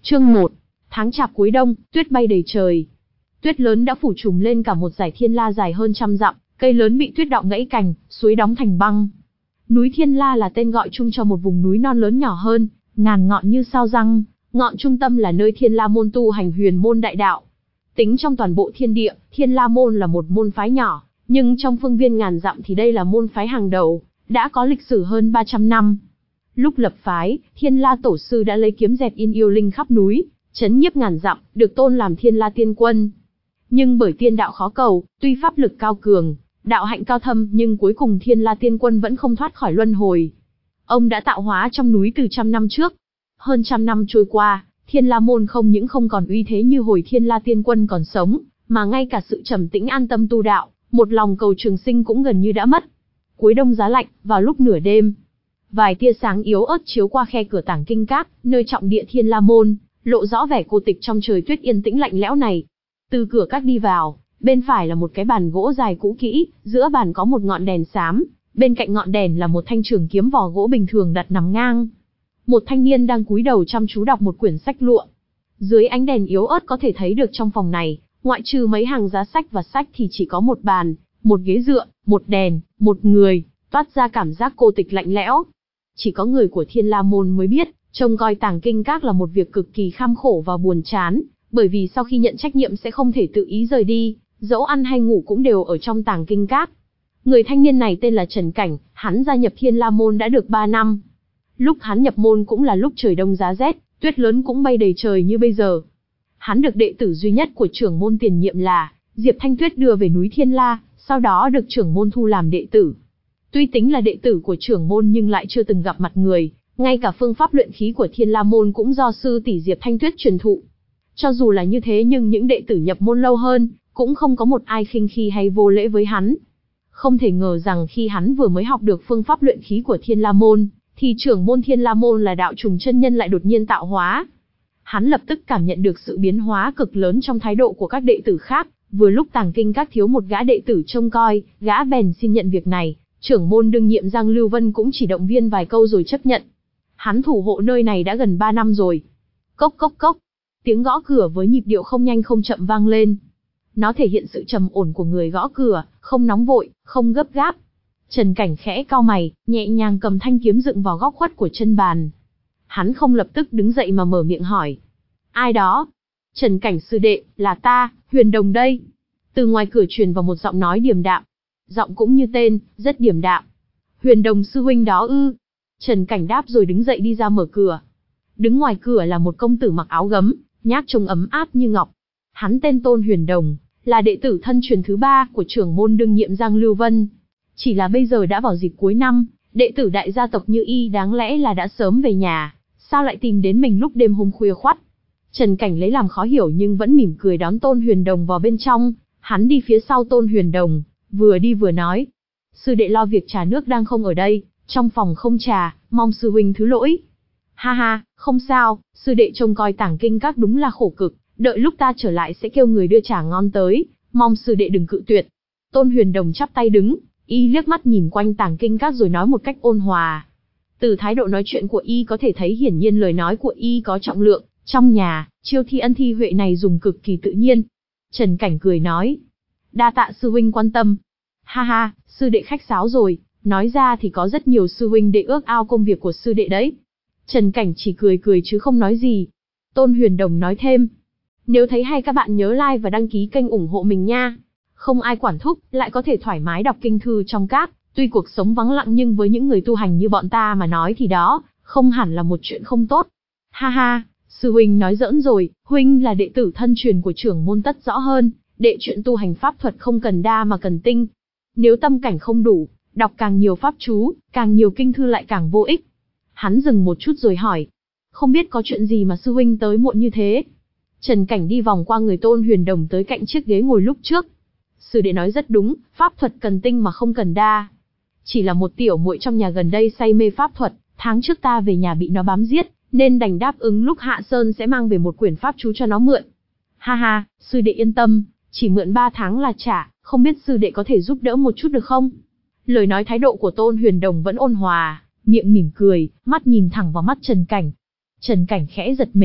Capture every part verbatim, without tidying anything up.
Chương một. Tháng chạp cuối đông, tuyết bay đầy trời. Tuyết lớn đã phủ trùm lên cả một dải thiên la dài hơn trăm dặm, cây lớn bị tuyết đọng gãy cành, suối đóng thành băng. Núi Thiên La là tên gọi chung cho một vùng núi non lớn nhỏ hơn, ngàn ngọn như sao răng, ngọn trung tâm là nơi Thiên La môn tu hành huyền môn đại đạo. Tính trong toàn bộ thiên địa, Thiên La môn là một môn phái nhỏ, nhưng trong phương viên ngàn dặm thì đây là môn phái hàng đầu, đã có lịch sử hơn ba trăm năm. Lúc lập phái, Thiên La tổ sư đã lấy kiếm dẹp yên yêu linh khắp núi, trấn nhiếp ngàn dặm, được tôn làm Thiên La tiên quân. Nhưng bởi tiên đạo khó cầu, tuy pháp lực cao cường, đạo hạnh cao thâm, nhưng cuối cùng Thiên La tiên quân vẫn không thoát khỏi luân hồi. Ông đã tạo hóa trong núi từ trăm năm trước. Hơn trăm năm trôi qua, Thiên La môn không những không còn uy thế như hồi Thiên La tiên quân còn sống, mà ngay cả sự trầm tĩnh an tâm tu đạo, một lòng cầu trường sinh cũng gần như đã mất. Cuối đông giá lạnh, vào lúc nửa đêm, vài tia sáng yếu ớt chiếu qua khe cửa tảng kinh các, nơi trọng địa Thiên La môn, lộ rõ vẻ cô tịch trong trời tuyết yên tĩnh lạnh lẽo này. Từ cửa các đi vào, bên phải là một cái bàn gỗ dài cũ kỹ, giữa bàn có một ngọn đèn xám, bên cạnh ngọn đèn là một thanh trường kiếm vỏ gỗ bình thường đặt nằm ngang. Một thanh niên đang cúi đầu chăm chú đọc một quyển sách lụa. Dưới ánh đèn yếu ớt có thể thấy được trong phòng này, ngoại trừ mấy hàng giá sách và sách thì chỉ có một bàn, một ghế dựa, một đèn, một người, toát ra cảm giác cô tịch lạnh lẽo. Chỉ có người của Thiên La môn mới biết, trông coi tàng kinh các là một việc cực kỳ kham khổ và buồn chán, bởi vì sau khi nhận trách nhiệm sẽ không thể tự ý rời đi, dẫu ăn hay ngủ cũng đều ở trong tàng kinh các. Người thanh niên này tên là Trần Cảnh, hắn gia nhập Thiên La môn đã được ba năm. Lúc hắn nhập môn cũng là lúc trời đông giá rét, tuyết lớn cũng bay đầy trời như bây giờ. Hắn được đệ tử duy nhất của trưởng môn tiền nhiệm là Diệp Thanh Tuyết đưa về núi Thiên La, sau đó được trưởng môn thu làm đệ tử. Tuy tính là đệ tử của trưởng môn nhưng lại chưa từng gặp mặt người, ngay cả phương pháp luyện khí của Thiên La môn cũng do sư tỷ Diệp Thanh Tuyết truyền thụ. Cho dù là như thế nhưng những đệ tử nhập môn lâu hơn, cũng không có một ai khinh khi hay vô lễ với hắn. Không thể ngờ rằng khi hắn vừa mới học được phương pháp luyện khí của Thiên La môn, thì trưởng môn Thiên La môn là đạo trùng chân nhân lại đột nhiên tạo hóa. Hắn lập tức cảm nhận được sự biến hóa cực lớn trong thái độ của các đệ tử khác, vừa lúc tàng kinh các thiếu một gã đệ tử trông coi, gã bèn xin nhận việc này, trưởng môn đương nhiệm Giang Lưu Vân cũng chỉ động viên vài câu rồi chấp nhận. Hắn thủ hộ nơi này đã gần ba năm rồi. Cốc cốc cốc, tiếng gõ cửa với nhịp điệu không nhanh không chậm vang lên. Nó thể hiện sự trầm ổn của người gõ cửa, không nóng vội, không gấp gáp. Trần Cảnh khẽ cau mày, nhẹ nhàng cầm thanh kiếm dựng vào góc khuất của chân bàn. Hắn không lập tức đứng dậy mà mở miệng hỏi. Ai đó? Trần Cảnh sư đệ, là ta, Huyền Đồng đây. Từ ngoài cửa truyền vào một giọng nói điềm đạm. Giọng cũng như tên, rất điềm đạm. Huyền Đồng sư huynh đó ư? Trần Cảnh đáp rồi đứng dậy đi ra mở cửa. Đứng ngoài cửa là một công tử mặc áo gấm, nhác trông ấm áp như ngọc. Hắn tên Tôn Huyền Đồng, là đệ tử thân truyền thứ ba của trưởng môn đương nhiệm Giang Lưu Vân. Chỉ là bây giờ đã vào dịp cuối năm, đệ tử đại gia tộc như y đáng lẽ là đã sớm về nhà, sao lại tìm đến mình lúc đêm hôm khuya khoắt. Trần Cảnh lấy làm khó hiểu nhưng vẫn mỉm cười đón Tôn Huyền Đồng vào bên trong. Hắn đi phía sau Tôn Huyền Đồng, vừa đi vừa nói. Sư đệ lo việc trà nước đang không ở đây, trong phòng không trà, mong sư huynh thứ lỗi. Ha ha, không sao, sư đệ trông coi tảng kinh các đúng là khổ cực, đợi lúc ta trở lại sẽ kêu người đưa trà ngon tới, mong sư đệ đừng cự tuyệt. Tôn Huyền Đồng chắp tay đứng, y liếc mắt nhìn quanh tảng kinh các rồi nói một cách ôn hòa. Từ thái độ nói chuyện của y có thể thấy hiển nhiên lời nói của y có trọng lượng, trong nhà, chiêu thi ân thi huệ này dùng cực kỳ tự nhiên. Trần Cảnh cười nói, đa tạ sư huynh quan tâm. Ha ha, sư đệ khách sáo rồi, nói ra thì có rất nhiều sư huynh đệ ước ao công việc của sư đệ đấy. Trần Cảnh chỉ cười cười chứ không nói gì. Tôn Huyền Đồng nói thêm, nếu thấy hay các bạn nhớ like và đăng ký kênh ủng hộ mình nha. Không ai quản thúc, lại có thể thoải mái đọc kinh thư trong các, tuy cuộc sống vắng lặng nhưng với những người tu hành như bọn ta mà nói thì đó, không hẳn là một chuyện không tốt. Ha ha, sư huynh nói giỡn rồi, huynh là đệ tử thân truyền của trưởng môn tất rõ hơn, đệ chuyện tu hành pháp thuật không cần đa mà cần tinh. Nếu tâm cảnh không đủ, đọc càng nhiều pháp chú, càng nhiều kinh thư lại càng vô ích. Hắn dừng một chút rồi hỏi, không biết có chuyện gì mà sư huynh tới muộn như thế? Trần Cảnh đi vòng qua người Tôn Huyền Đồng tới cạnh chiếc ghế ngồi lúc trước. Sư đệ nói rất đúng, pháp thuật cần tinh mà không cần đa. Chỉ là một tiểu muội trong nhà gần đây say mê pháp thuật, tháng trước ta về nhà bị nó bám giết, nên đành đáp ứng lúc Hạ Sơn sẽ mang về một quyển pháp chú cho nó mượn. Ha ha, sư đệ yên tâm, chỉ mượn ba tháng là trả, không biết sư đệ có thể giúp đỡ một chút được không? Lời nói thái độ của Tôn Huyền Đồng vẫn ôn hòa, miệng mỉm cười, mắt nhìn thẳng vào mắt Trần Cảnh. Trần Cảnh khẽ giật mình,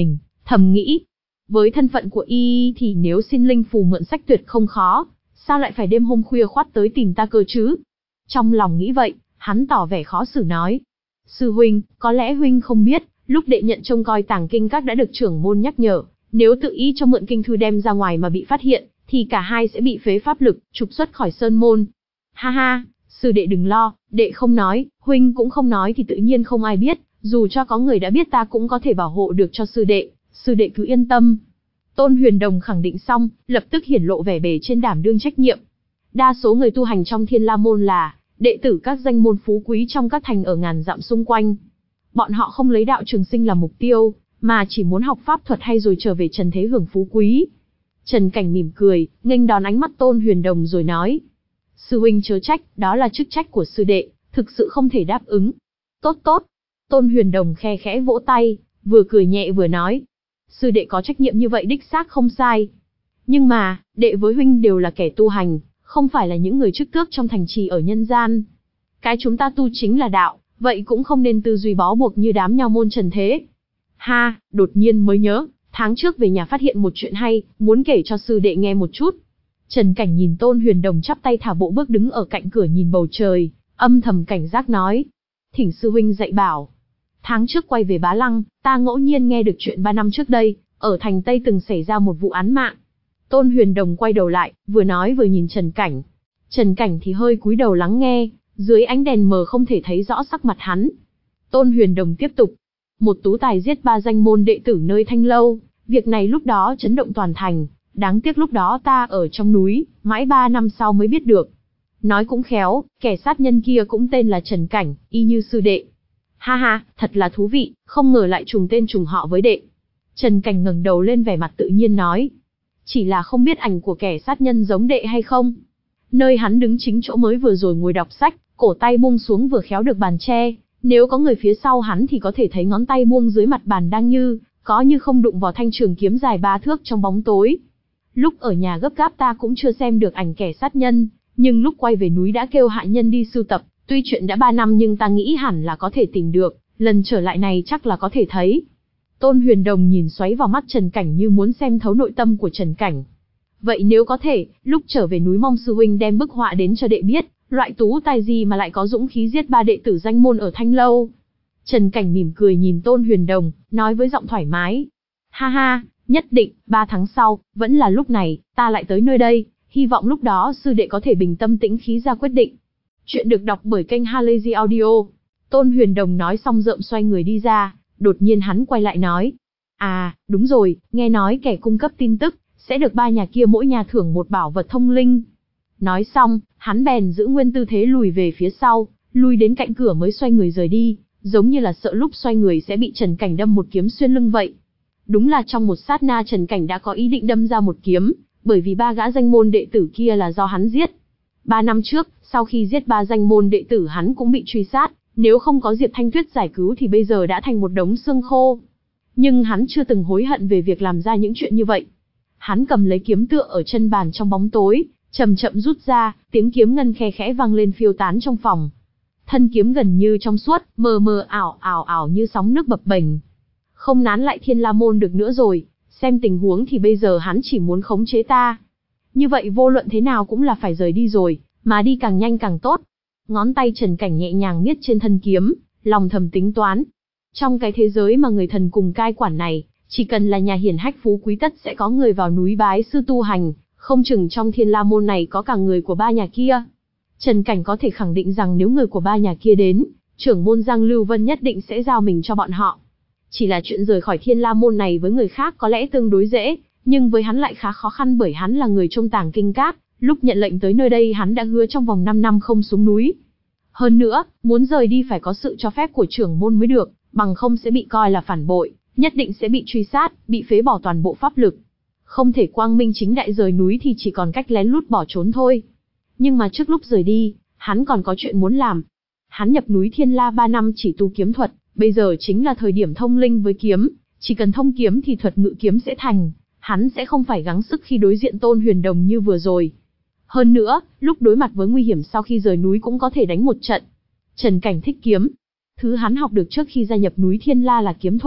Thầm nghĩ, với thân phận của y thì nếu xin linh phù mượn sách tuyệt không khó, sao lại phải đêm hôm khuya khoắt tới tìm ta cơ chứ? Trong lòng nghĩ vậy, hắn tỏ vẻ khó xử nói. Sư huynh, có lẽ huynh không biết, lúc đệ nhận trông coi tàng kinh các đã được trưởng môn nhắc nhở, nếu tự ý cho mượn kinh thư đem ra ngoài mà bị phát hiện, thì cả hai sẽ bị phế pháp lực, trục xuất khỏi sơn môn. Ha ha, sư đệ đừng lo, đệ không nói, huynh cũng không nói thì tự nhiên không ai biết, dù cho có người đã biết ta cũng có thể bảo hộ được cho sư đệ, sư đệ cứ yên tâm. Tôn Huyền Đồng khẳng định xong, lập tức hiển lộ vẻ bề trên đảm đương trách nhiệm. Đa số người tu hành trong Thiên La môn là đệ tử các danh môn phú quý trong các thành ở ngàn dặm xung quanh. Bọn họ không lấy đạo trường sinh làm mục tiêu, mà chỉ muốn học pháp thuật hay rồi trở về trần thế hưởng phú quý. Trần Cảnh mỉm cười, nghênh đón ánh mắt Tôn Huyền Đồng rồi nói. Sư huynh chớ trách, đó là chức trách của sư đệ, thực sự không thể đáp ứng. Tốt tốt. Tôn Huyền Đồng khe khẽ vỗ tay, vừa cười nhẹ vừa nói. Sư đệ có trách nhiệm như vậy đích xác không sai. Nhưng mà, đệ với huynh đều là kẻ tu hành, không phải là những người chức tước trong thành trì ở nhân gian. Cái chúng ta tu chính là đạo, vậy cũng không nên tư duy bó buộc như đám nho môn trần thế. Ha, đột nhiên mới nhớ, tháng trước về nhà phát hiện một chuyện hay, muốn kể cho sư đệ nghe một chút. Trần Cảnh nhìn Tôn Huyền Đồng chắp tay thả bộ bước đứng ở cạnh cửa nhìn bầu trời, âm thầm cảnh giác nói. Thỉnh sư huynh dạy bảo. Tháng trước quay về Bá Lăng, ta ngẫu nhiên nghe được chuyện ba năm trước đây, ở thành Tây từng xảy ra một vụ án mạng. Tôn Huyền Đồng quay đầu lại, vừa nói vừa nhìn Trần Cảnh. Trần Cảnh thì hơi cúi đầu lắng nghe, dưới ánh đèn mờ không thể thấy rõ sắc mặt hắn. Tôn Huyền Đồng tiếp tục. Một tú tài giết ba danh môn đệ tử nơi Thanh Lâu, việc này lúc đó chấn động toàn thành, đáng tiếc lúc đó ta ở trong núi, mãi ba năm sau mới biết được. Nói cũng khéo, kẻ sát nhân kia cũng tên là Trần Cảnh, y như sư đệ. Ha ha, thật là thú vị, không ngờ lại trùng tên trùng họ với đệ. Trần Cảnh ngẩng đầu lên vẻ mặt tự nhiên nói. Chỉ là không biết ảnh của kẻ sát nhân giống đệ hay không. Nơi hắn đứng chính chỗ mới vừa rồi ngồi đọc sách, cổ tay buông xuống vừa khéo được bàn tre. Nếu có người phía sau hắn thì có thể thấy ngón tay buông dưới mặt bàn đang như, có như không đụng vào thanh trường kiếm dài ba thước trong bóng tối. Lúc ở nhà gấp gáp ta cũng chưa xem được ảnh kẻ sát nhân, nhưng lúc quay về núi đã kêu hạ nhân đi sưu tập, tuy chuyện đã ba năm nhưng ta nghĩ hẳn là có thể tìm được, lần trở lại này chắc là có thể thấy. Tôn Huyền Đồng nhìn xoáy vào mắt Trần Cảnh như muốn xem thấu nội tâm của Trần Cảnh. Vậy nếu có thể, lúc trở về núi mong sư huynh đem bức họa đến cho đệ biết, loại tú tài gì mà lại có dũng khí giết ba đệ tử danh môn ở Thanh Lâu. Trần Cảnh mỉm cười nhìn Tôn Huyền Đồng, nói với giọng thoải mái. Ha ha, nhất định, ba tháng sau, vẫn là lúc này, ta lại tới nơi đây, hy vọng lúc đó sư đệ có thể bình tâm tĩnh khí ra quyết định. Chuyện được đọc bởi kênh Halazy Audio. Tôn Huyền Đồng nói xong rợm xoay người đi ra, đột nhiên hắn quay lại nói. À, đúng rồi, nghe nói kẻ cung cấp tin tức, sẽ được ba nhà kia mỗi nhà thưởng một bảo vật thông linh. Nói xong, hắn bèn giữ nguyên tư thế lùi về phía sau, lùi đến cạnh cửa mới xoay người rời đi, giống như là sợ lúc xoay người sẽ bị Trần Cảnh đâm một kiếm xuyên lưng vậy. Đúng là trong một sát na Trần Cảnh đã có ý định đâm ra một kiếm, bởi vì ba gã danh môn đệ tử kia là do hắn giết. Ba năm trước, sau khi giết ba danh môn đệ tử hắn cũng bị truy sát, nếu không có Diệp Thanh Tuyết giải cứu thì bây giờ đã thành một đống xương khô. Nhưng hắn chưa từng hối hận về việc làm ra những chuyện như vậy. Hắn cầm lấy kiếm tựa ở chân bàn trong bóng tối, chậm chậm rút ra, tiếng kiếm ngân khe khẽ vang lên phiêu tán trong phòng. Thân kiếm gần như trong suốt, mờ mờ ảo ảo ảo như sóng nước bập bềnh. Không nán lại Thiên La môn được nữa rồi, xem tình huống thì bây giờ hắn chỉ muốn khống chế ta. Như vậy vô luận thế nào cũng là phải rời đi rồi, mà đi càng nhanh càng tốt. Ngón tay Trần Cảnh nhẹ nhàng miết trên thân kiếm, lòng thầm tính toán. Trong cái thế giới mà người thần cùng cai quản này, chỉ cần là nhà hiển hách phú quý tất sẽ có người vào núi bái sư tu hành, không chừng trong Thiên La môn này có cả người của ba nhà kia. Trần Cảnh có thể khẳng định rằng nếu người của ba nhà kia đến, trưởng môn Giang Lưu Vân nhất định sẽ giao mình cho bọn họ. Chỉ là chuyện rời khỏi Thiên La môn này với người khác có lẽ tương đối dễ, nhưng với hắn lại khá khó khăn bởi hắn là người trong tàng kinh các, lúc nhận lệnh tới nơi đây hắn đã hứa trong vòng năm năm không xuống núi. Hơn nữa, muốn rời đi phải có sự cho phép của trưởng môn mới được, bằng không sẽ bị coi là phản bội, nhất định sẽ bị truy sát, bị phế bỏ toàn bộ pháp lực. Không thể quang minh chính đại rời núi thì chỉ còn cách lén lút bỏ trốn thôi. Nhưng mà trước lúc rời đi, hắn còn có chuyện muốn làm. Hắn nhập núi Thiên La ba năm chỉ tu kiếm thuật, bây giờ chính là thời điểm thông linh với kiếm, chỉ cần thông kiếm thì thuật ngự kiếm sẽ thành, hắn sẽ không phải gắng sức khi đối diện Tôn Huyền Đồng như vừa rồi. Hơn nữa, lúc đối mặt với nguy hiểm sau khi rời núi cũng có thể đánh một trận. Trần Cảnh thích kiếm. Thứ hắn học được trước khi gia nhập núi Thiên La là kiếm thuật.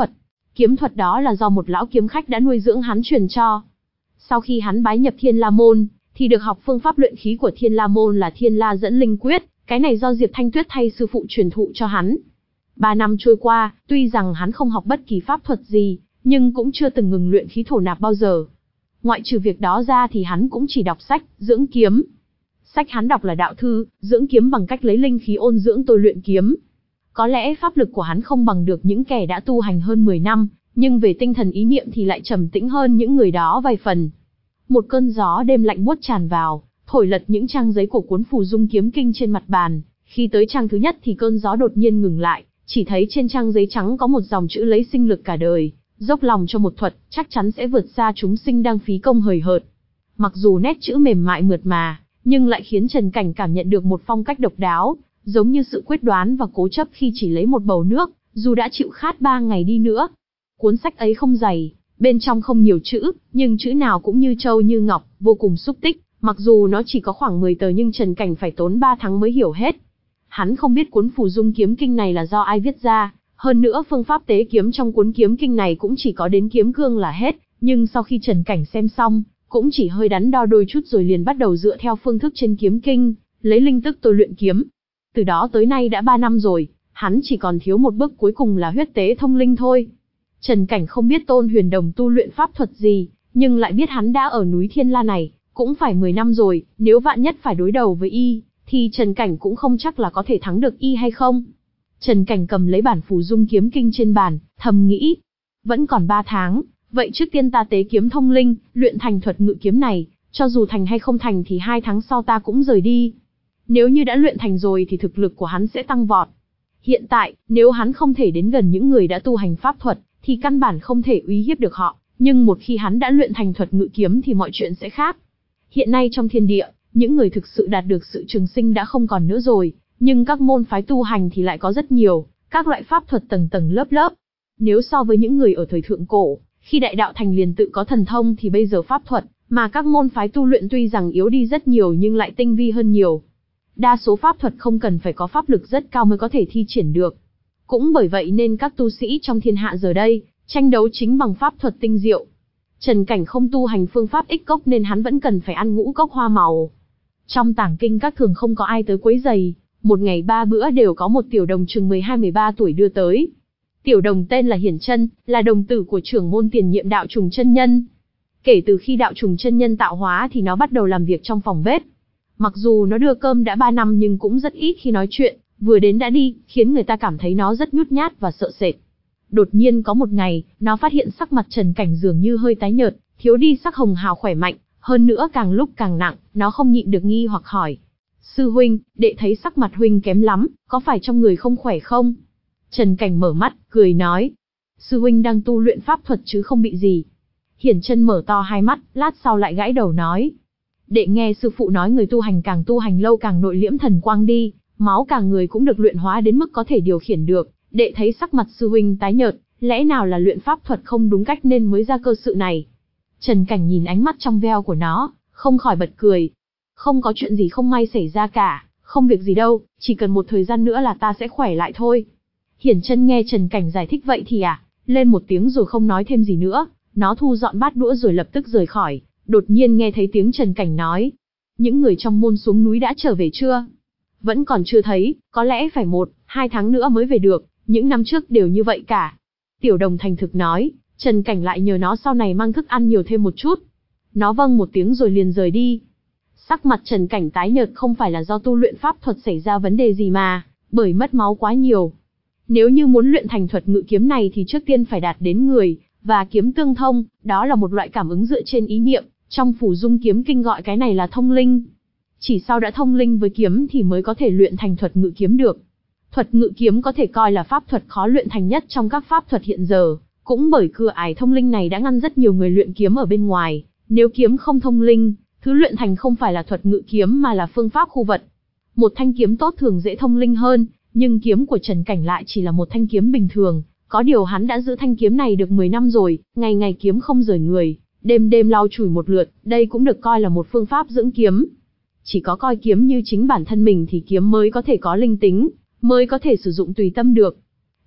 Kiếm thuật đó là do một lão kiếm khách đã nuôi dưỡng hắn truyền cho. Sau khi hắn bái nhập Thiên La Môn, thì được học phương pháp luyện khí của Thiên La Môn là Thiên La Dẫn Linh Quyết, cái này do Diệp Thanh Tuyết thay sư phụ truyền thụ cho hắn. Ba năm trôi qua, tuy rằng hắn không học bất kỳ pháp thuật gì, nhưng cũng chưa từng ngừng luyện khí thổ nạp bao giờ. Ngoại trừ việc đó ra thì hắn cũng chỉ đọc sách, dưỡng kiếm. Sách hắn đọc là đạo thư, dưỡng kiếm bằng cách lấy linh khí ôn dưỡng tôi luyện kiếm. Có lẽ pháp lực của hắn không bằng được những kẻ đã tu hành hơn mười năm, nhưng về tinh thần ý niệm thì lại trầm tĩnh hơn những người đó vài phần. Một cơn gió đêm lạnh buốt tràn vào, thổi lật những trang giấy của cuốn Phù Dung Kiếm Kinh trên mặt bàn. Khi tới trang thứ nhất thì cơn gió đột nhiên ngừng lại, chỉ thấy trên trang giấy trắng có một dòng chữ lấy sinh lực cả đời, dốc lòng cho một thuật, chắc chắn sẽ vượt xa chúng sinh đang phí công hời hợt. Mặc dù nét chữ mềm mại mượt mà, nhưng lại khiến Trần Cảnh cảm nhận được một phong cách độc đáo, giống như sự quyết đoán và cố chấp khi chỉ lấy một bầu nước, dù đã chịu khát ba ngày đi nữa. Cuốn sách ấy không dày, bên trong không nhiều chữ, nhưng chữ nào cũng như châu như ngọc, vô cùng xúc tích. Mặc dù nó chỉ có khoảng mười tờ nhưng Trần Cảnh phải tốn ba tháng mới hiểu hết. Hắn không biết cuốn Phù Dung Kiếm Kinh này là do ai viết ra, hơn nữa phương pháp tế kiếm trong cuốn kiếm kinh này cũng chỉ có đến kiếm cương là hết, nhưng sau khi Trần Cảnh xem xong, cũng chỉ hơi đắn đo đôi chút rồi liền bắt đầu dựa theo phương thức trên kiếm kinh, lấy linh tức tôi luyện kiếm. Từ đó tới nay đã ba năm rồi, hắn chỉ còn thiếu một bước cuối cùng là huyết tế thông linh thôi. Trần Cảnh không biết Tôn Huyền Đồng tu luyện pháp thuật gì, nhưng lại biết hắn đã ở núi Thiên La này, cũng phải mười năm rồi, nếu vạn nhất phải đối đầu với y, thì Trần Cảnh cũng không chắc là có thể thắng được y hay không. Trần Cảnh cầm lấy bản Phù Dung Kiếm Kinh trên bàn, thầm nghĩ, vẫn còn ba tháng, vậy trước tiên ta tế kiếm thông linh, luyện thành thuật ngự kiếm này, cho dù thành hay không thành thì hai tháng sau ta cũng rời đi. Nếu như đã luyện thành rồi thì thực lực của hắn sẽ tăng vọt. Hiện tại, nếu hắn không thể đến gần những người đã tu hành pháp thuật, thì căn bản không thể uy hiếp được họ, nhưng một khi hắn đã luyện thành thuật ngự kiếm thì mọi chuyện sẽ khác. Hiện nay trong thiên địa, những người thực sự đạt được sự trường sinh đã không còn nữa rồi, nhưng các môn phái tu hành thì lại có rất nhiều, các loại pháp thuật tầng tầng lớp lớp. Nếu so với những người ở thời thượng cổ, khi đại đạo thành liền tự có thần thông thì bây giờ pháp thuật mà các môn phái tu luyện tuy rằng yếu đi rất nhiều nhưng lại tinh vi hơn nhiều. Đa số pháp thuật không cần phải có pháp lực rất cao mới có thể thi triển được. Cũng bởi vậy nên các tu sĩ trong thiên hạ giờ đây, tranh đấu chính bằng pháp thuật tinh diệu. Trần Cảnh không tu hành phương pháp ích cốc nên hắn vẫn cần phải ăn ngũ cốc hoa màu. Trong tảng kinh các thường không có ai tới quấy giày, một ngày ba bữa đều có một tiểu đồng chừng mười hai mười ba tuổi đưa tới. Tiểu đồng tên là Hiển Chân, là đồng tử của trưởng môn tiền nhiệm Đạo Trùng chân nhân. Kể từ khi Đạo Trùng chân nhân tạo hóa thì nó bắt đầu làm việc trong phòng bếp. Mặc dù nó đưa cơm đã ba năm nhưng cũng rất ít khi nói chuyện, vừa đến đã đi, khiến người ta cảm thấy nó rất nhút nhát và sợ sệt. Đột nhiên có một ngày, nó phát hiện sắc mặt Trần Cảnh dường như hơi tái nhợt, thiếu đi sắc hồng hào khỏe mạnh, hơn nữa càng lúc càng nặng, nó không nhịn được nghi hoặc hỏi. Sư huynh, đệ thấy sắc mặt huynh kém lắm, có phải trong người không khỏe không? Trần Cảnh mở mắt, cười nói. Sư huynh đang tu luyện pháp thuật chứ không bị gì. Hiển Chân mở to hai mắt, lát sau lại gãi đầu nói. Đệ nghe sư phụ nói người tu hành càng tu hành lâu càng nội liễm thần quang đi, máu cả người cũng được luyện hóa đến mức có thể điều khiển được. Đệ thấy sắc mặt sư huynh tái nhợt, lẽ nào là luyện pháp thuật không đúng cách nên mới ra cơ sự này? Trần Cảnh nhìn ánh mắt trong veo của nó, không khỏi bật cười. Không có chuyện gì không may xảy ra cả, không việc gì đâu, chỉ cần một thời gian nữa là ta sẽ khỏe lại thôi. Hiển Chân nghe Trần Cảnh giải thích vậy thì à, lên một tiếng rồi không nói thêm gì nữa, nó thu dọn bát đũa rồi lập tức rời khỏi. Đột nhiên nghe thấy tiếng Trần Cảnh nói. Những người trong môn xuống núi đã trở về chưa? Vẫn còn chưa thấy, có lẽ phải một, hai tháng nữa mới về được, những năm trước đều như vậy cả. Tiểu đồng thành thực nói, Trần Cảnh lại nhờ nó sau này mang thức ăn nhiều thêm một chút. Nó vâng một tiếng rồi liền rời đi. Sắc mặt Trần Cảnh tái nhợt không phải là do tu luyện pháp thuật xảy ra vấn đề gì mà, bởi mất máu quá nhiều. Nếu như muốn luyện thành thuật ngự kiếm này thì trước tiên phải đạt đến người và kiếm tương thông, đó là một loại cảm ứng dựa trên ý niệm, trong Phù Dung Kiếm Kinh gọi cái này là thông linh. Chỉ sau đã thông linh với kiếm thì mới có thể luyện thành thuật ngự kiếm được. Thuật ngự kiếm có thể coi là pháp thuật khó luyện thành nhất trong các pháp thuật hiện giờ, cũng bởi cửa ải thông linh này đã ngăn rất nhiều người luyện kiếm ở bên ngoài. Nếu kiếm không thông linh, thứ luyện thành không phải là thuật ngự kiếm mà là phương pháp khu vật. Một thanh kiếm tốt thường dễ thông linh hơn, nhưng kiếm của Trần Cảnh lại chỉ là một thanh kiếm bình thường. Có điều hắn đã giữ thanh kiếm này được mười năm rồi, ngày ngày kiếm không rời người, đêm đêm lau chùi một lượt, đây cũng được coi là một phương pháp dưỡng kiếm. Chỉ có coi kiếm như chính bản thân mình thì kiếm mới có thể có linh tính, mới có thể sử dụng tùy tâm được.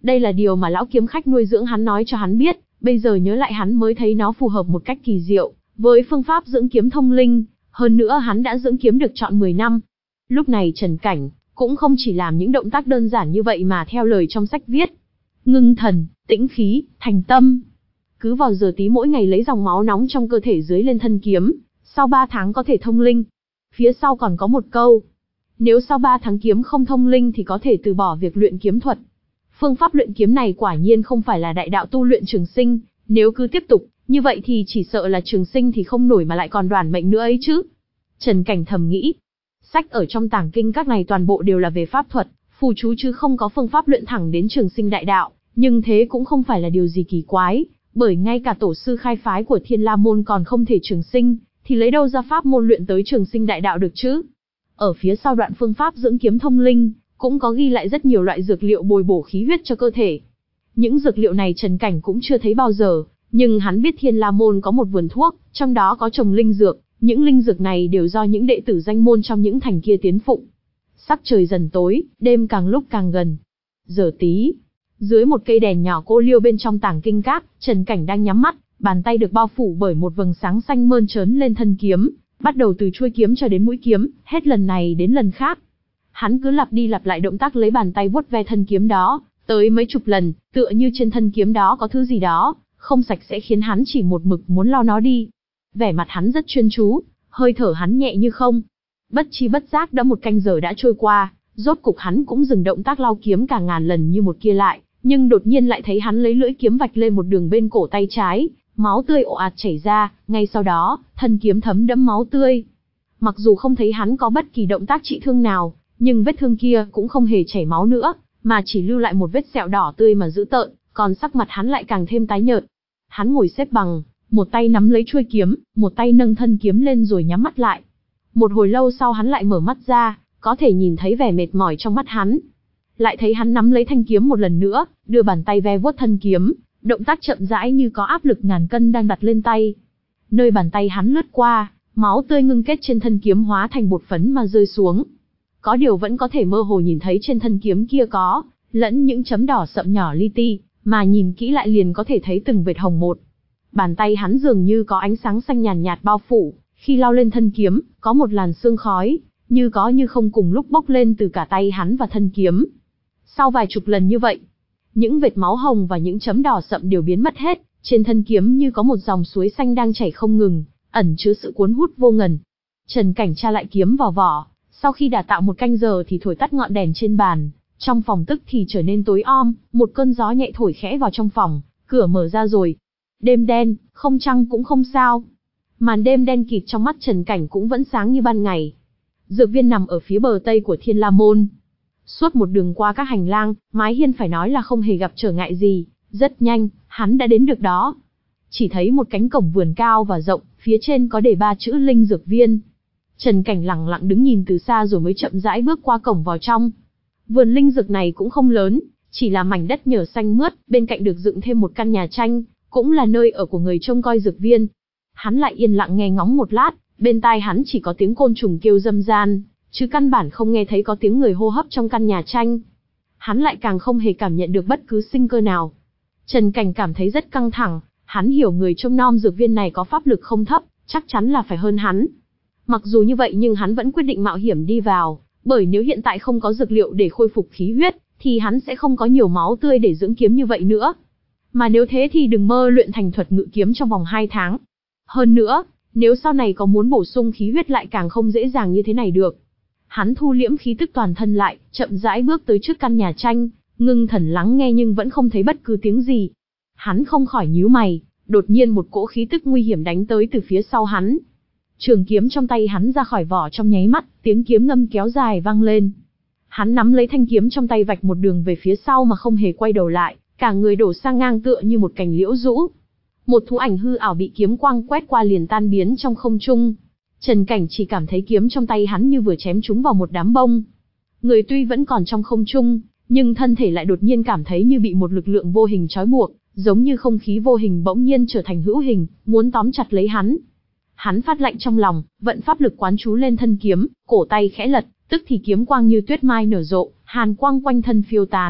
Đây là điều mà lão kiếm khách nuôi dưỡng hắn nói cho hắn biết, bây giờ nhớ lại hắn mới thấy nó phù hợp một cách kỳ diệu, với phương pháp dưỡng kiếm thông linh, hơn nữa hắn đã dưỡng kiếm được trọn mười năm. Lúc này Trần Cảnh cũng không chỉ làm những động tác đơn giản như vậy mà theo lời trong sách viết. Ngưng thần, tĩnh khí, thành tâm. Cứ vào giờ tí mỗi ngày lấy dòng máu nóng trong cơ thể dưới lên thân kiếm, sau ba tháng có thể thông linh. Phía sau còn có một câu. Nếu sau ba tháng kiếm không thông linh thì có thể từ bỏ việc luyện kiếm thuật. Phương pháp luyện kiếm này quả nhiên không phải là đại đạo tu luyện trường sinh, nếu cứ tiếp tục, như vậy thì chỉ sợ là trường sinh thì không nổi mà lại còn đoản mệnh nữa ấy chứ. Trần Cảnh thầm nghĩ. Sách ở trong tàng kinh các này toàn bộ đều là về pháp thuật, phù chú chứ không có phương pháp luyện thẳng đến trường sinh đại đạo, nhưng thế cũng không phải là điều gì kỳ quái, bởi ngay cả tổ sư khai phái của Thiên La môn còn không thể trường sinh, thì lấy đâu ra pháp môn luyện tới trường sinh đại đạo được chứ? Ở phía sau đoạn phương pháp dưỡng kiếm thông linh, cũng có ghi lại rất nhiều loại dược liệu bồi bổ khí huyết cho cơ thể. Những dược liệu này Trần Cảnh cũng chưa thấy bao giờ, nhưng hắn biết Thiên La môn có một vườn thuốc, trong đó có trồng linh dược, những linh dược này đều do những đệ tử danh môn trong những thành kia tiến phụng. Sắc trời dần tối, đêm càng lúc càng gần. Giờ tí, dưới một cây đèn nhỏ cô liêu bên trong tàng kinh các, Trần Cảnh đang nhắm mắt, bàn tay được bao phủ bởi một vầng sáng xanh mơn trớn lên thân kiếm, bắt đầu từ chuôi kiếm cho đến mũi kiếm, hết lần này đến lần khác. Hắn cứ lặp đi lặp lại động tác lấy bàn tay vuốt ve thân kiếm đó, tới mấy chục lần, tựa như trên thân kiếm đó có thứ gì đó, không sạch sẽ khiến hắn chỉ một mực muốn lau nó đi. Vẻ mặt hắn rất chuyên chú, hơi thở hắn nhẹ như không. Bất chi bất giác đã một canh giờ đã trôi qua, rốt cục hắn cũng dừng động tác lau kiếm cả ngàn lần như một kia lại, nhưng đột nhiên lại thấy hắn lấy lưỡi kiếm vạch lên một đường bên cổ tay trái, máu tươi ồ ạt chảy ra, ngay sau đó, thân kiếm thấm đẫm máu tươi. Mặc dù không thấy hắn có bất kỳ động tác trị thương nào, nhưng vết thương kia cũng không hề chảy máu nữa, mà chỉ lưu lại một vết sẹo đỏ tươi mà dữ tợn, còn sắc mặt hắn lại càng thêm tái nhợt. Hắn ngồi xếp bằng, một tay nắm lấy chuôi kiếm, một tay nâng thân kiếm lên rồi nhắm mắt lại. Một hồi lâu sau hắn lại mở mắt ra, có thể nhìn thấy vẻ mệt mỏi trong mắt hắn. Lại thấy hắn nắm lấy thanh kiếm một lần nữa, đưa bàn tay ve vuốt thân kiếm, động tác chậm rãi như có áp lực ngàn cân đang đặt lên tay. Nơi bàn tay hắn lướt qua, máu tươi ngưng kết trên thân kiếm hóa thành bột phấn mà rơi xuống. Có điều vẫn có thể mơ hồ nhìn thấy trên thân kiếm kia có lẫn những chấm đỏ sậm nhỏ li ti, mà nhìn kỹ lại liền có thể thấy từng vệt hồng một. Bàn tay hắn dường như có ánh sáng xanh nhàn nhạt, nhạt bao phủ, khi lao lên thân kiếm, có một làn sương khói, như có như không cùng lúc bốc lên từ cả tay hắn và thân kiếm. Sau vài chục lần như vậy, những vệt máu hồng và những chấm đỏ sậm đều biến mất hết, trên thân kiếm như có một dòng suối xanh đang chảy không ngừng, ẩn chứa sự cuốn hút vô ngần. Trần Cảnh tra lại kiếm vào vỏ, sau khi đả tạo một canh giờ thì thổi tắt ngọn đèn trên bàn, trong phòng tức thì trở nên tối om, một cơn gió nhẹ thổi khẽ vào trong phòng, cửa mở ra rồi. Đêm đen, không trăng cũng không sao. Màn đêm đen kịt trong mắt Trần Cảnh cũng vẫn sáng như ban ngày. Dược viên nằm ở phía bờ tây của Thiên La môn. Suốt một đường qua các hành lang, mái hiên phải nói là không hề gặp trở ngại gì, rất nhanh, hắn đã đến được đó. Chỉ thấy một cánh cổng vườn cao và rộng, phía trên có đề ba chữ Linh Dược Viên. Trần Cảnh lặng lặng đứng nhìn từ xa rồi mới chậm rãi bước qua cổng vào trong. Vườn linh dược này cũng không lớn, chỉ là mảnh đất nhờ xanh mướt, bên cạnh được dựng thêm một căn nhà tranh, cũng là nơi ở của người trông coi dược viên. Hắn lại yên lặng nghe ngóng một lát, bên tai hắn chỉ có tiếng côn trùng kêu râm ran, chứ căn bản không nghe thấy có tiếng người hô hấp trong căn nhà tranh. Hắn lại càng không hề cảm nhận được bất cứ sinh cơ nào. Trần Cảnh cảm thấy rất căng thẳng, hắn hiểu người trông nom dược viên này có pháp lực không thấp, chắc chắn là phải hơn hắn. Mặc dù như vậy nhưng hắn vẫn quyết định mạo hiểm đi vào, bởi nếu hiện tại không có dược liệu để khôi phục khí huyết, thì hắn sẽ không có nhiều máu tươi để dưỡng kiếm như vậy nữa. Mà nếu thế thì đừng mơ luyện thành thuật ngự kiếm trong vòng hai tháng. Hơn nữa, nếu sau này có muốn bổ sung khí huyết lại càng không dễ dàng như thế này được. Hắn thu liễm khí tức toàn thân lại, chậm rãi bước tới trước căn nhà tranh, ngưng thần lắng nghe nhưng vẫn không thấy bất cứ tiếng gì. Hắn không khỏi nhíu mày, đột nhiên một cỗ khí tức nguy hiểm đánh tới từ phía sau hắn. Trường kiếm trong tay hắn ra khỏi vỏ trong nháy mắt, tiếng kiếm ngâm kéo dài vang lên. Hắn nắm lấy thanh kiếm trong tay vạch một đường về phía sau mà không hề quay đầu lại, cả người đổ sang ngang tựa như một cành liễu rũ. Một thú ảnh hư ảo bị kiếm quang quét qua liền tan biến trong không trung. Trần Cảnh chỉ cảm thấy kiếm trong tay hắn như vừa chém trúng vào một đám bông. Người tuy vẫn còn trong không trung, nhưng thân thể lại đột nhiên cảm thấy như bị một lực lượng vô hình trói buộc, giống như không khí vô hình bỗng nhiên trở thành hữu hình, muốn tóm chặt lấy hắn. Hắn phát lạnh trong lòng, vận pháp lực quán chú lên thân kiếm, cổ tay khẽ lật, tức thì kiếm quang như tuyết mai nở rộ, hàn quang quanh thân phiêu tán,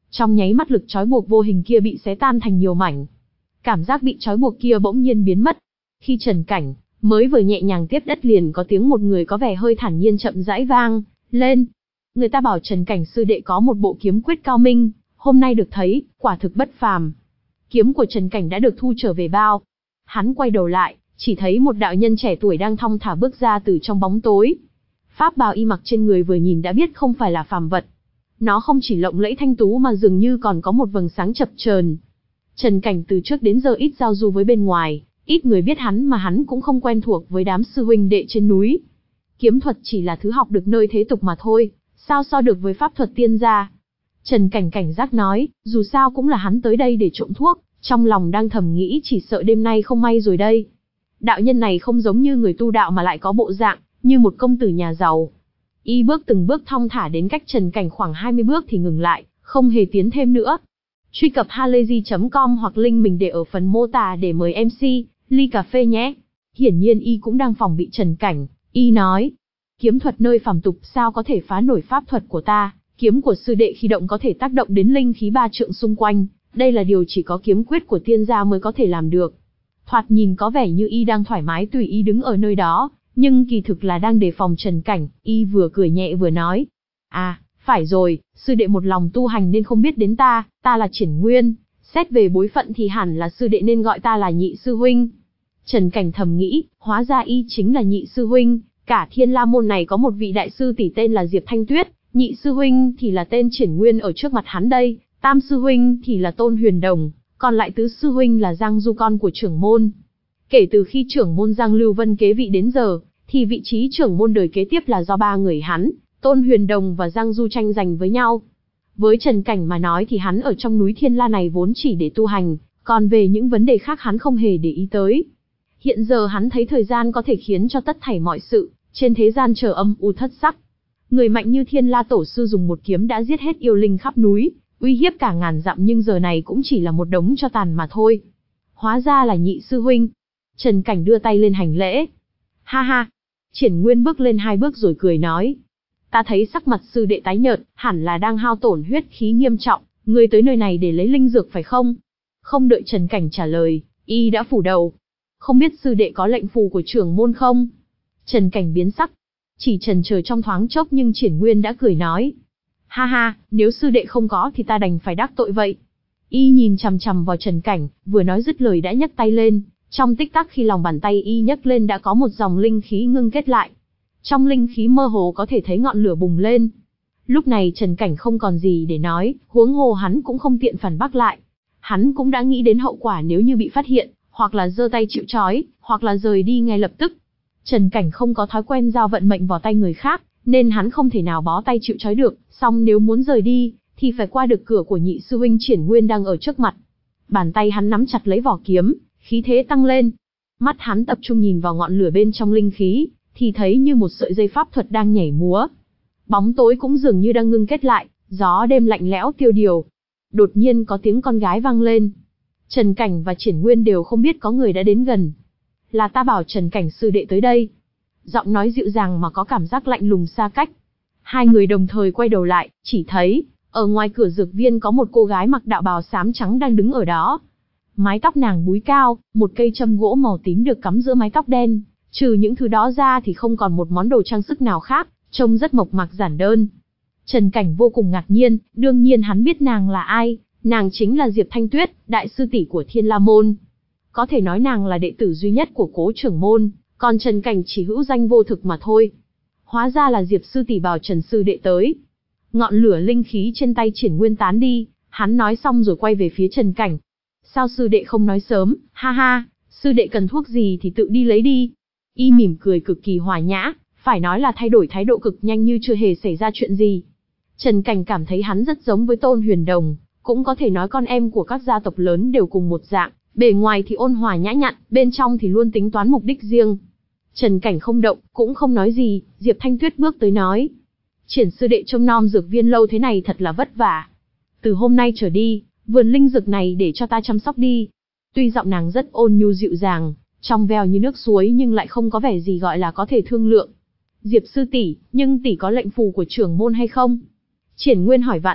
Trong nháy mắt lực trói buộc vô hình kia bị xé tan thành nhiều mảnh. Cảm giác bị trói buộc kia bỗng nhiên biến mất. Khi Trần Cảnh mới vừa nhẹ nhàng tiếp đất liền có tiếng một người có vẻ hơi thản nhiên chậm rãi vang lên. Người ta bảo Trần Cảnh sư đệ có một bộ kiếm quyết cao minh, hôm nay được thấy, quả thực bất phàm. Kiếm của Trần Cảnh đã được thu trở về bao. Hắn quay đầu lại, chỉ thấy một đạo nhân trẻ tuổi đang thong thả bước ra từ trong bóng tối. Pháp bào y mặc trên người vừa nhìn đã biết không phải là phàm vật. Nó không chỉ lộng lẫy thanh tú mà dường như còn có một vầng sáng chập chờn. Trần Cảnh từ trước đến giờ ít giao du với bên ngoài, ít người biết hắn mà hắn cũng không quen thuộc với đám sư huynh đệ trên núi. Kiếm thuật chỉ là thứ học được nơi thế tục mà thôi, sao so được với pháp thuật tiên gia. Trần Cảnh cảnh giác nói, dù sao cũng là hắn tới đây để trộm thuốc, trong lòng đang thầm nghĩ chỉ sợ đêm nay không may rồi đây. Đạo nhân này không giống như người tu đạo mà lại có bộ dạng như một công tử nhà giàu. Y bước từng bước thong thả đến cách Trần Cảnh khoảng hai mươi bước thì ngừng lại, không hề tiến thêm nữa. Truy cập halayzi chấm com hoặc link mình để ở phần mô tả để mời em xê, ly cà phê nhé. Hiển nhiên Y cũng đang phòng bị Trần Cảnh, Y nói. Kiếm thuật nơi phàm tục sao có thể phá nổi pháp thuật của ta, kiếm của sư đệ khi động có thể tác động đến linh khí ba trượng xung quanh, đây là điều chỉ có kiếm quyết của tiên gia mới có thể làm được. Thoạt nhìn có vẻ như Y đang thoải mái tùy ý đứng ở nơi đó, nhưng kỳ thực là đang đề phòng Trần Cảnh. Y vừa cười nhẹ vừa nói. À, phải rồi, sư đệ một lòng tu hành nên không biết đến ta, ta là Triển Nguyên, xét về bối phận thì hẳn là sư đệ nên gọi ta là nhị sư huynh. Trần Cảnh thầm nghĩ, hóa ra Y chính là nhị sư huynh, cả Thiên La môn này có một vị đại sư tỷ tên là Diệp Thanh Tuyết, nhị sư huynh thì là tên Triển Nguyên ở trước mặt hắn đây, tam sư huynh thì là Tôn Huyền Đồng, còn lại tứ sư huynh là Giang Du con của trưởng môn. Kể từ khi trưởng môn Giang Lưu Vân kế vị đến giờ, thì vị trí trưởng môn đời kế tiếp là do ba người hắn, Tôn Huyền Đồng và Giang Du tranh giành với nhau. Với Trần Cảnh mà nói thì hắn ở trong núi Thiên La này vốn chỉ để tu hành, còn về những vấn đề khác hắn không hề để ý tới. Hiện giờ hắn thấy thời gian có thể khiến cho tất thảy mọi sự trên thế gian trở âm u thất sắc. Người mạnh như Thiên La tổ sư dùng một kiếm đã giết hết yêu linh khắp núi, uy hiếp cả ngàn dặm, nhưng giờ này cũng chỉ là một đống tro tàn mà thôi. Hóa ra là nhị sư huynh. Trần Cảnh đưa tay lên hành lễ. Ha ha. Triển Nguyên bước lên hai bước rồi cười nói. Ta thấy sắc mặt sư đệ tái nhợt, hẳn là đang hao tổn huyết khí nghiêm trọng, ngươi tới nơi này để lấy linh dược phải không? Không đợi Trần Cảnh trả lời, Y đã phủ đầu. Không biết sư đệ có lệnh phù của trưởng môn không? Trần Cảnh biến sắc. Chỉ chần chờ trong thoáng chốc nhưng Triển Nguyên đã cười nói. Ha ha, nếu sư đệ không có thì ta đành phải đắc tội vậy. Y nhìn chằm chằm vào Trần Cảnh, vừa nói dứt lời đã nhấc tay lên. Trong tích tắc khi lòng bàn tay Y nhấc lên đã có một dòng linh khí ngưng kết lại. Trong linh khí mơ hồ có thể thấy ngọn lửa bùng lên. Lúc này Trần Cảnh không còn gì để nói, huống hồ hắn cũng không tiện phản bác lại. Hắn cũng đã nghĩ đến hậu quả nếu như bị phát hiện, hoặc là giơ tay chịu trói, hoặc là rời đi ngay lập tức. Trần Cảnh không có thói quen giao vận mệnh vào tay người khác, nên hắn không thể nào bó tay chịu trói được, song nếu muốn rời đi, thì phải qua được cửa của nhị sư huynh Triển Nguyên đang ở trước mặt. Bàn tay hắn nắm chặt lấy vỏ kiếm, khí thế tăng lên. Mắt hắn tập trung nhìn vào ngọn lửa bên trong linh khí, thì thấy như một sợi dây pháp thuật đang nhảy múa. Bóng tối cũng dường như đang ngưng kết lại, gió đêm lạnh lẽo tiêu điều. Đột nhiên có tiếng con gái vang lên. Trần Cảnh và Triển Nguyên đều không biết có người đã đến gần. Là ta bảo Trần Cảnh sư đệ tới đây. Giọng nói dịu dàng mà có cảm giác lạnh lùng xa cách. Hai người đồng thời quay đầu lại, chỉ thấy, ở ngoài cửa dược viên có một cô gái mặc đạo bào xám trắng đang đứng ở đó. Mái tóc nàng búi cao, một cây châm gỗ màu tím được cắm giữa mái tóc đen. Trừ những thứ đó ra thì không còn một món đồ trang sức nào khác, trông rất mộc mạc giản đơn. Trần Cảnh vô cùng ngạc nhiên, đương nhiên hắn biết nàng là ai, nàng chính là Diệp Thanh Tuyết, đại sư tỷ của Thiên La môn. Có thể nói nàng là đệ tử duy nhất của Cố trưởng môn, còn Trần Cảnh chỉ hữu danh vô thực mà thôi. Hóa ra là Diệp sư tỷ bảo Trần sư đệ tới. Ngọn lửa linh khí trên tay Triển Nguyên tán đi, hắn nói xong rồi quay về phía Trần Cảnh. Sao sư đệ không nói sớm, ha ha, sư đệ cần thuốc gì thì tự đi lấy đi. Y mỉm cười cực kỳ hòa nhã, phải nói là thay đổi thái độ cực nhanh như chưa hề xảy ra chuyện gì. Trần Cảnh cảm thấy hắn rất giống với Tôn Huyền Đồng, cũng có thể nói con em của các gia tộc lớn đều cùng một dạng, bề ngoài thì ôn hòa nhã nhặn, bên trong thì luôn tính toán mục đích riêng. Trần Cảnh không động, cũng không nói gì, Diệp Thanh Tuyết bước tới nói. Triển sư đệ trông nom dược viên lâu thế này thật là vất vả. Từ hôm nay trở đi, vườn linh dược này để cho ta chăm sóc đi. Tuy giọng nàng rất ôn nhu dịu dàng, trong veo như nước suối nhưng lại không có vẻ gì gọi là có thể thương lượng. Diệp sư tỷ, nhưng tỷ có lệnh phù của trưởng môn hay không? Triển Nguyên hỏi vặn.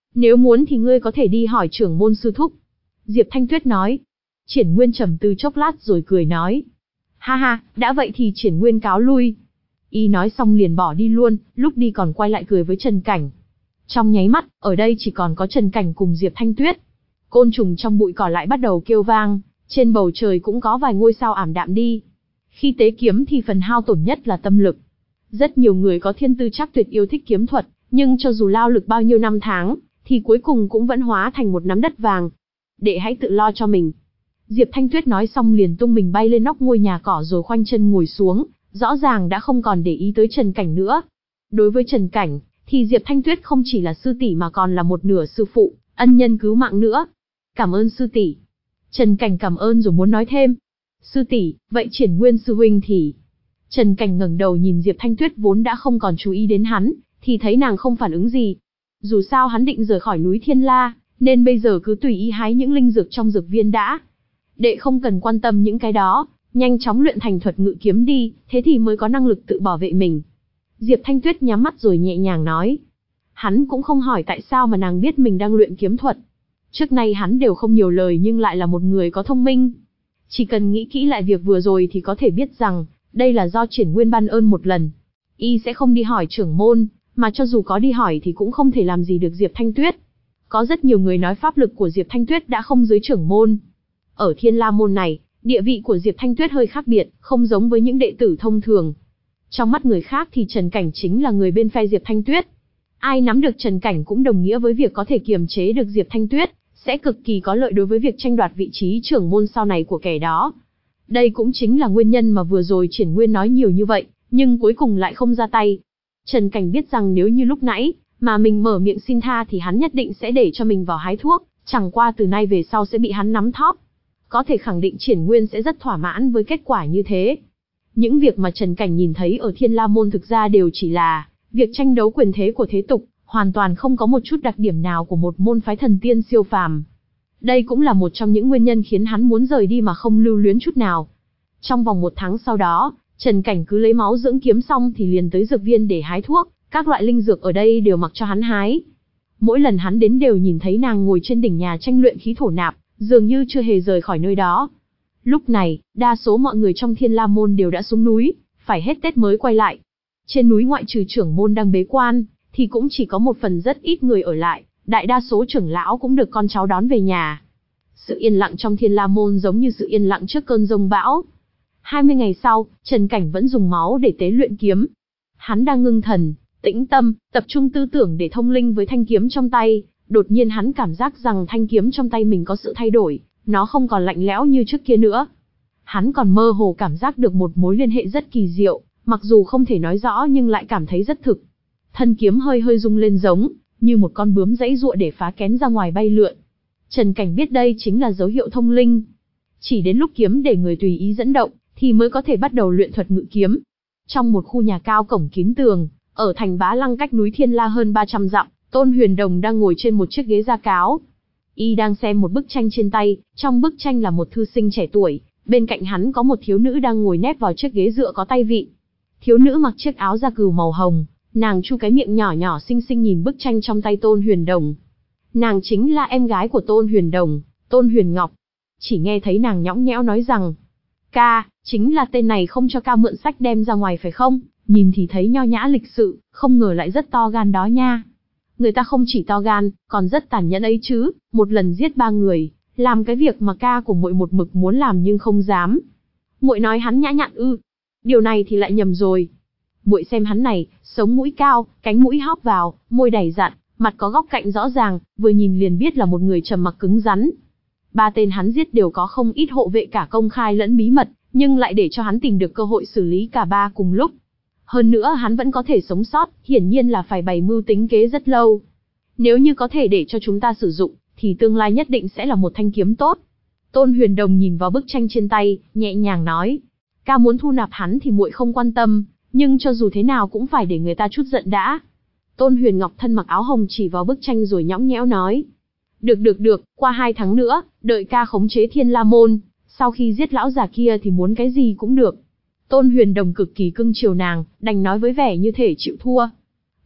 Nếu muốn thì ngươi có thể đi hỏi trưởng môn sư thúc. Diệp Thanh Tuyết nói. Triển Nguyên trầm tư chốc lát rồi cười nói. Ha ha, đã vậy thì Triển Nguyên cáo lui. Y nói xong liền bỏ đi luôn, lúc đi còn quay lại cười với Trần Cảnh. Trong nháy mắt, ở đây chỉ còn có Trần Cảnh cùng Diệp Thanh Tuyết. Côn trùng trong bụi cỏ lại bắt đầu kêu vang, trên bầu trời cũng có vài ngôi sao ảm đạm đi. Khi tế kiếm thì phần hao tổn nhất là tâm lực. Rất nhiều người có thiên tư chắc tuyệt yêu thích kiếm thuật, nhưng cho dù lao lực bao nhiêu năm tháng, thì cuối cùng cũng vẫn hóa thành một nắm đất vàng. Đệ hãy tự lo cho mình. Diệp Thanh Tuyết nói xong liền tung mình bay lên nóc ngôi nhà cỏ rồi khoanh chân ngồi xuống, rõ ràng đã không còn để ý tới Trần Cảnh nữa. Đối với Trần Cảnh, thì Diệp Thanh Tuyết không chỉ là sư tỷ mà còn là một nửa sư phụ, ân nhân cứu mạng nữa. Cảm ơn sư tỷ. Trần Cảnh cảm ơn rồi muốn nói thêm. Sư tỷ, vậy Triển Nguyên sư huynh thì... Trần Cảnh ngẩng đầu nhìn Diệp Thanh Tuyết vốn đã không còn chú ý đến hắn, thì thấy nàng không phản ứng gì. Dù sao hắn định rời khỏi núi Thiên La, nên bây giờ cứ tùy ý hái những linh dược trong dược viên đã. Đệ không cần quan tâm những cái đó, nhanh chóng luyện thành thuật ngự kiếm đi, thế thì mới có năng lực tự bảo vệ mình. Diệp Thanh Tuyết nhắm mắt rồi nhẹ nhàng nói. Hắn cũng không hỏi tại sao mà nàng biết mình đang luyện kiếm thuật. Trước nay hắn đều không nhiều lời nhưng lại là một người có thông minh. Chỉ cần nghĩ kỹ lại việc vừa rồi thì có thể biết rằng, đây là do Triển Nguyên ban ơn một lần. Y sẽ không đi hỏi trưởng môn, mà cho dù có đi hỏi thì cũng không thể làm gì được Diệp Thanh Tuyết. Có rất nhiều người nói pháp lực của Diệp Thanh Tuyết đã không dưới trưởng môn. Ở Thiên La môn này, địa vị của Diệp Thanh Tuyết hơi khác biệt, không giống với những đệ tử thông thường. Trong mắt người khác thì Trần Cảnh chính là người bên phe Diệp Thanh Tuyết. Ai nắm được Trần Cảnh cũng đồng nghĩa với việc có thể kiềm chế được Diệp Thanh Tuyết, sẽ cực kỳ có lợi đối với việc tranh đoạt vị trí trưởng môn sau này của kẻ đó. Đây cũng chính là nguyên nhân mà vừa rồi Triển Nguyên nói nhiều như vậy, nhưng cuối cùng lại không ra tay. Trần Cảnh biết rằng nếu như lúc nãy, mà mình mở miệng xin tha thì hắn nhất định sẽ để cho mình vào hái thuốc, chẳng qua từ nay về sau sẽ bị hắn nắm thóp. Có thể khẳng định Triển Nguyên sẽ rất thỏa mãn với kết quả như thế. Những việc mà Trần Cảnh nhìn thấy ở Thiên La môn thực ra đều chỉ là việc tranh đấu quyền thế của thế tục, hoàn toàn không có một chút đặc điểm nào của một môn phái thần tiên siêu phàm. Đây cũng là một trong những nguyên nhân khiến hắn muốn rời đi mà không lưu luyến chút nào. Trong vòng một tháng sau đó, Trần Cảnh cứ lấy máu dưỡng kiếm xong thì liền tới dược viên để hái thuốc, các loại linh dược ở đây đều mặc cho hắn hái. Mỗi lần hắn đến đều nhìn thấy nàng ngồi trên đỉnh nhà tranh luyện khí thổ nạp, dường như chưa hề rời khỏi nơi đó. Lúc này, đa số mọi người trong Thiên La môn đều đã xuống núi, phải hết Tết mới quay lại. Trên núi ngoại trừ trưởng môn đang bế quan, thì cũng chỉ có một phần rất ít người ở lại, đại đa số trưởng lão cũng được con cháu đón về nhà. Sự yên lặng trong Thiên La môn giống như sự yên lặng trước cơn giông bão. hai mươi ngày sau, Trần Cảnh vẫn dùng máu để tế luyện kiếm. Hắn đang ngưng thần, tĩnh tâm, tập trung tư tưởng để thông linh với thanh kiếm trong tay, đột nhiên hắn cảm giác rằng thanh kiếm trong tay mình có sự thay đổi, nó không còn lạnh lẽo như trước kia nữa. Hắn còn mơ hồ cảm giác được một mối liên hệ rất kỳ diệu, mặc dù không thể nói rõ nhưng lại cảm thấy rất thực. Thân kiếm hơi hơi rung lên giống như một con bướm giãy giụa để phá kén ra ngoài bay lượn. Trần Cảnh biết đây chính là dấu hiệu thông linh. Chỉ đến lúc kiếm để người tùy ý dẫn động, thì mới có thể bắt đầu luyện thuật ngự kiếm. Trong một khu nhà cao cổng kín tường, ở thành Bá Lăng cách núi Thiên La hơn ba trăm dặm, Tôn Huyền Đồng đang ngồi trên một chiếc ghế da cáo. Y đang xem một bức tranh trên tay, trong bức tranh là một thư sinh trẻ tuổi, bên cạnh hắn có một thiếu nữ đang ngồi nép vào chiếc ghế dựa có tay vịn. Thiếu nữ mặc chiếc áo da cừu màu hồng, nàng chu cái miệng nhỏ nhỏ xinh xinh nhìn bức tranh trong tay Tôn Huyền Đồng. Nàng chính là em gái của Tôn Huyền Đồng, Tôn Huyền Ngọc. Chỉ nghe thấy nàng nhõng nhẽo nói rằng, ca, chính là tên này không cho ca mượn sách đem ra ngoài phải không? Nhìn thì thấy nho nhã lịch sự, không ngờ lại rất to gan đó nha. Người ta không chỉ to gan, còn rất tàn nhẫn ấy chứ, một lần giết ba người, làm cái việc mà ca của muội một mực muốn làm nhưng không dám. Muội nói hắn nhã nhặn ư? Điều này thì lại nhầm rồi. Muội xem hắn này, sống mũi cao, cánh mũi hóp vào, môi đầy dặn, mặt có góc cạnh rõ ràng, vừa nhìn liền biết là một người trầm mặc cứng rắn. Ba tên hắn giết đều có không ít hộ vệ cả công khai lẫn bí mật, nhưng lại để cho hắn tìm được cơ hội xử lý cả ba cùng lúc. Hơn nữa hắn vẫn có thể sống sót, hiển nhiên là phải bày mưu tính kế rất lâu. Nếu như có thể để cho chúng ta sử dụng, thì tương lai nhất định sẽ là một thanh kiếm tốt. Tôn Huyền Đồng nhìn vào bức tranh trên tay, nhẹ nhàng nói, ca muốn thu nạp hắn thì muội không quan tâm, nhưng cho dù thế nào cũng phải để người ta chút giận đã. Tôn Huyền Ngọc thân mặc áo hồng chỉ vào bức tranh rồi nhõng nhẽo nói, được được được, qua hai tháng nữa, đợi ca khống chế Thiên La môn, sau khi giết lão già kia thì muốn cái gì cũng được. Tôn Huyền Đồng cực kỳ cưng chiều nàng, đành nói với vẻ như thể chịu thua.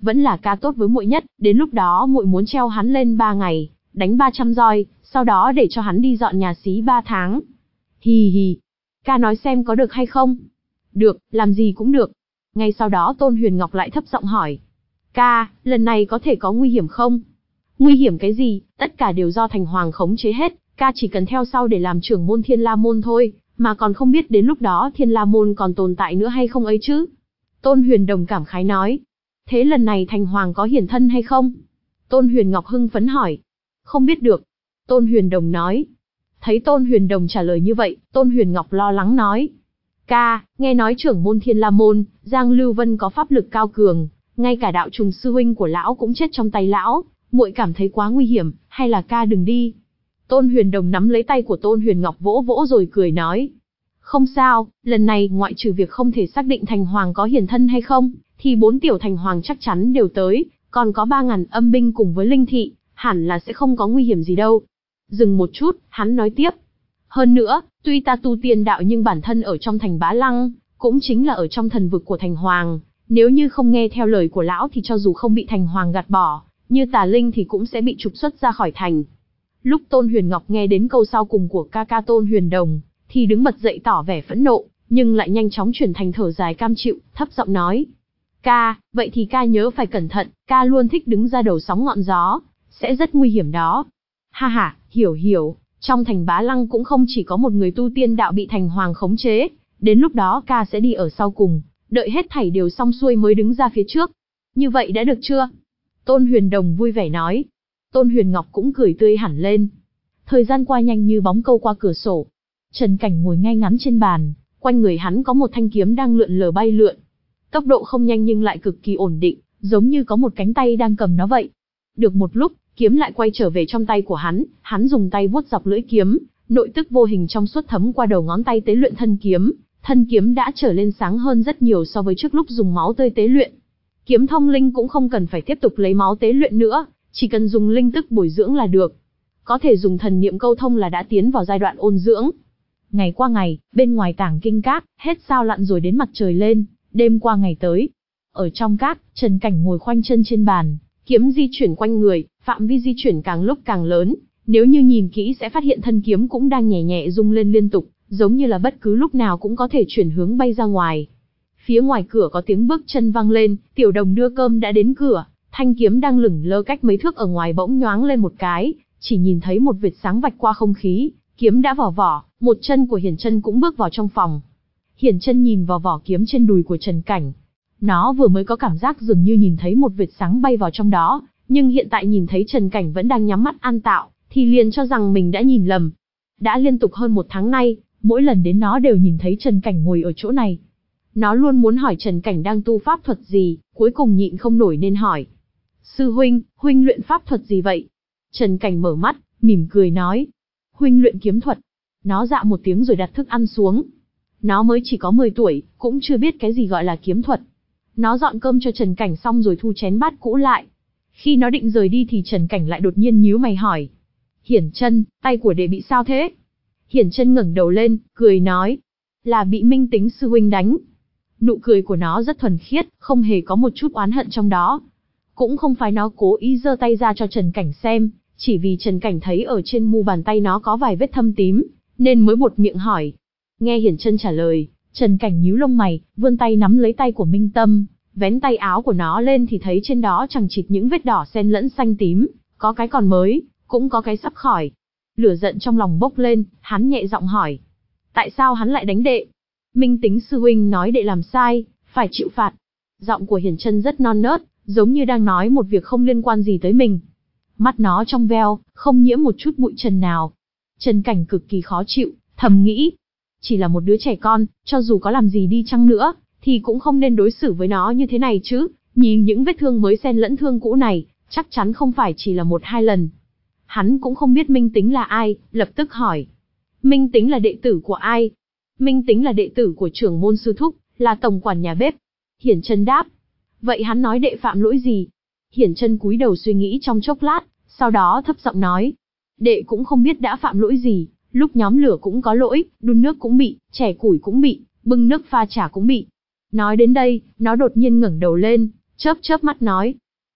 vẫn là ca tốt với muội nhất, đến lúc đó muội muốn treo hắn lên ba ngày, đánh ba trăm roi, sau đó để cho hắn đi dọn nhà xí ba tháng. Hì hì, ca nói xem có được hay không? Được, làm gì cũng được. Ngay sau đó Tôn Huyền Ngọc lại thấp giọng hỏi. Ca, lần này có thể có nguy hiểm không? Nguy hiểm cái gì, tất cả đều do Thành Hoàng khống chế hết, ca chỉ cần theo sau để làm trưởng môn Thiên La Môn thôi, mà còn không biết đến lúc đó Thiên La Môn còn tồn tại nữa hay không ấy chứ. Tôn Huyền Đồng cảm khái nói. Thế lần này Thành Hoàng có hiển thân hay không? Tôn Huyền Ngọc hưng phấn hỏi. Không biết được. Tôn Huyền Đồng nói. Thấy Tôn Huyền Đồng trả lời như vậy, Tôn Huyền Ngọc lo lắng nói. Ca, nghe nói trưởng môn Thiên La Môn, Giang Lưu Vân có pháp lực cao cường, ngay cả đạo trùng sư huynh của lão cũng chết trong tay lão, muội cảm thấy quá nguy hiểm, hay là ca đừng đi. Tôn Huyền Đồng nắm lấy tay của Tôn Huyền Ngọc vỗ vỗ rồi cười nói. Không sao, lần này ngoại trừ việc không thể xác định Thành Hoàng có hiển thân hay không, thì bốn tiểu Thành Hoàng chắc chắn đều tới, còn có ba ngàn âm binh cùng với linh thị, hẳn là sẽ không có nguy hiểm gì đâu. Dừng một chút, hắn nói tiếp. Hơn nữa, tuy ta tu tiên đạo nhưng bản thân ở trong thành Bá Lăng, cũng chính là ở trong thần vực của Thành Hoàng, nếu như không nghe theo lời của lão thì cho dù không bị Thành Hoàng gạt bỏ, như Tà Linh thì cũng sẽ bị trục xuất ra khỏi thành. Lúc Tôn Huyền Ngọc nghe đến câu sau cùng của ca ca Tôn Huyền Đồng, thì đứng bật dậy tỏ vẻ phẫn nộ, nhưng lại nhanh chóng chuyển thành thở dài cam chịu, thấp giọng nói. Ca, vậy thì ca nhớ phải cẩn thận, ca luôn thích đứng ra đầu sóng ngọn gió, sẽ rất nguy hiểm đó. Ha ha, hiểu hiểu, trong thành Bá Lăng cũng không chỉ có một người tu tiên đạo bị Thành Hoàng khống chế, đến lúc đó ca sẽ đi ở sau cùng, đợi hết thảy đều xong xuôi mới đứng ra phía trước. Như vậy đã được chưa? Tôn Huyền Đồng vui vẻ nói. Tôn Huyền Ngọc cũng cười tươi hẳn lên. Thời gian qua nhanh như bóng câu qua cửa sổ. Trần Cảnh ngồi ngay ngắn trên bàn, quanh người hắn có một thanh kiếm đang lượn lờ bay lượn. Tốc độ không nhanh nhưng lại cực kỳ ổn định, giống như có một cánh tay đang cầm nó vậy. Được một lúc, kiếm lại quay trở về trong tay của hắn, hắn dùng tay vuốt dọc lưỡi kiếm, nội tức vô hình trong suốt thấm qua đầu ngón tay tế luyện thân kiếm, thân kiếm đã trở lên sáng hơn rất nhiều so với trước lúc dùng máu tươi tế luyện. Kiếm thông linh cũng không cần phải tiếp tục lấy máu tế luyện nữa, chỉ cần dùng linh tức bồi dưỡng là được. Có thể dùng thần niệm câu thông là đã tiến vào giai đoạn ôn dưỡng. Ngày qua ngày, bên ngoài Tàng Kinh Các, hết sao lặn rồi đến mặt trời lên, đêm qua ngày tới. Ở trong các, Trần Cảnh ngồi khoanh chân trên bàn, kiếm di chuyển quanh người, phạm vi di chuyển càng lúc càng lớn, nếu như nhìn kỹ sẽ phát hiện thân kiếm cũng đang nhẹ nhẹ rung lên liên tục, giống như là bất cứ lúc nào cũng có thể chuyển hướng bay ra ngoài. Phía ngoài cửa có tiếng bước chân vang lên, Tiểu Đồng đưa cơm đã đến cửa, thanh kiếm đang lửng lơ cách mấy thước ở ngoài bỗng nhoáng lên một cái, chỉ nhìn thấy một vệt sáng vạch qua không khí, kiếm đã vào vỏ, một chân của Hiển Chân cũng bước vào trong phòng. Hiển Chân nhìn vào vỏ kiếm trên đùi của Trần Cảnh. Nó vừa mới có cảm giác dường như nhìn thấy một vệt sáng bay vào trong đó, nhưng hiện tại nhìn thấy Trần Cảnh vẫn đang nhắm mắt an tạo, thì liền cho rằng mình đã nhìn lầm. Đã liên tục hơn một tháng nay, mỗi lần đến nó đều nhìn thấy Trần Cảnh ngồi ở chỗ này. Nó luôn muốn hỏi Trần Cảnh đang tu pháp thuật gì, cuối cùng nhịn không nổi nên hỏi. Sư huynh, huynh luyện pháp thuật gì vậy? Trần Cảnh mở mắt, mỉm cười nói. Huynh luyện kiếm thuật. Nó dạ một tiếng rồi đặt thức ăn xuống. Nó mới chỉ có mười tuổi, cũng chưa biết cái gì gọi là kiếm thuật. Nó dọn cơm cho Trần Cảnh xong rồi thu chén bát cũ lại. Khi nó định rời đi thì Trần Cảnh lại đột nhiên nhíu mày hỏi. Hiển Chân, tay của đệ bị sao thế? Hiển Chân ngẩng đầu lên, cười nói. Là bị Minh Tính sư huynh đánh. Nụ cười của nó rất thuần khiết, không hề có một chút oán hận trong đó. Cũng không phải nó cố ý giơ tay ra cho Trần Cảnh xem, chỉ vì Trần Cảnh thấy ở trên mu bàn tay nó có vài vết thâm tím, nên mới buột miệng hỏi. Nghe Hiển Chân trả lời, Trần Cảnh nhíu lông mày, vươn tay nắm lấy tay của Minh Tâm, vén tay áo của nó lên thì thấy trên đó chằng chịt những vết đỏ xen lẫn xanh tím, có cái còn mới, cũng có cái sắp khỏi. Lửa giận trong lòng bốc lên, hắn nhẹ giọng hỏi. Tại sao hắn lại đánh đệ? Minh Tính sư huynh nói đệ làm sai, phải chịu phạt. Giọng của Hiển Chân rất non nớt, giống như đang nói một việc không liên quan gì tới mình. Mắt nó trong veo, không nhiễm một chút bụi trần nào. Trần Cảnh cực kỳ khó chịu, thầm nghĩ. Chỉ là một đứa trẻ con, cho dù có làm gì đi chăng nữa, thì cũng không nên đối xử với nó như thế này chứ. Nhìn những vết thương mới xen lẫn thương cũ này, chắc chắn không phải chỉ là một hai lần. Hắn cũng không biết Minh Tính là ai, lập tức hỏi. Minh Tính là đệ tử của ai? Minh Tính là đệ tử của trưởng môn sư thúc, là tổng quản nhà bếp. Hiển Chân đáp. Vậy hắn nói đệ phạm lỗi gì? Hiển Chân cúi đầu suy nghĩ trong chốc lát, sau đó thấp giọng nói. Đệ cũng không biết đã phạm lỗi gì, lúc nhóm lửa cũng có lỗi, đun nước cũng bị, chẻ củi cũng bị, bưng nước pha trà cũng bị. Nói đến đây, nó đột nhiên ngẩng đầu lên, chớp chớp mắt nói.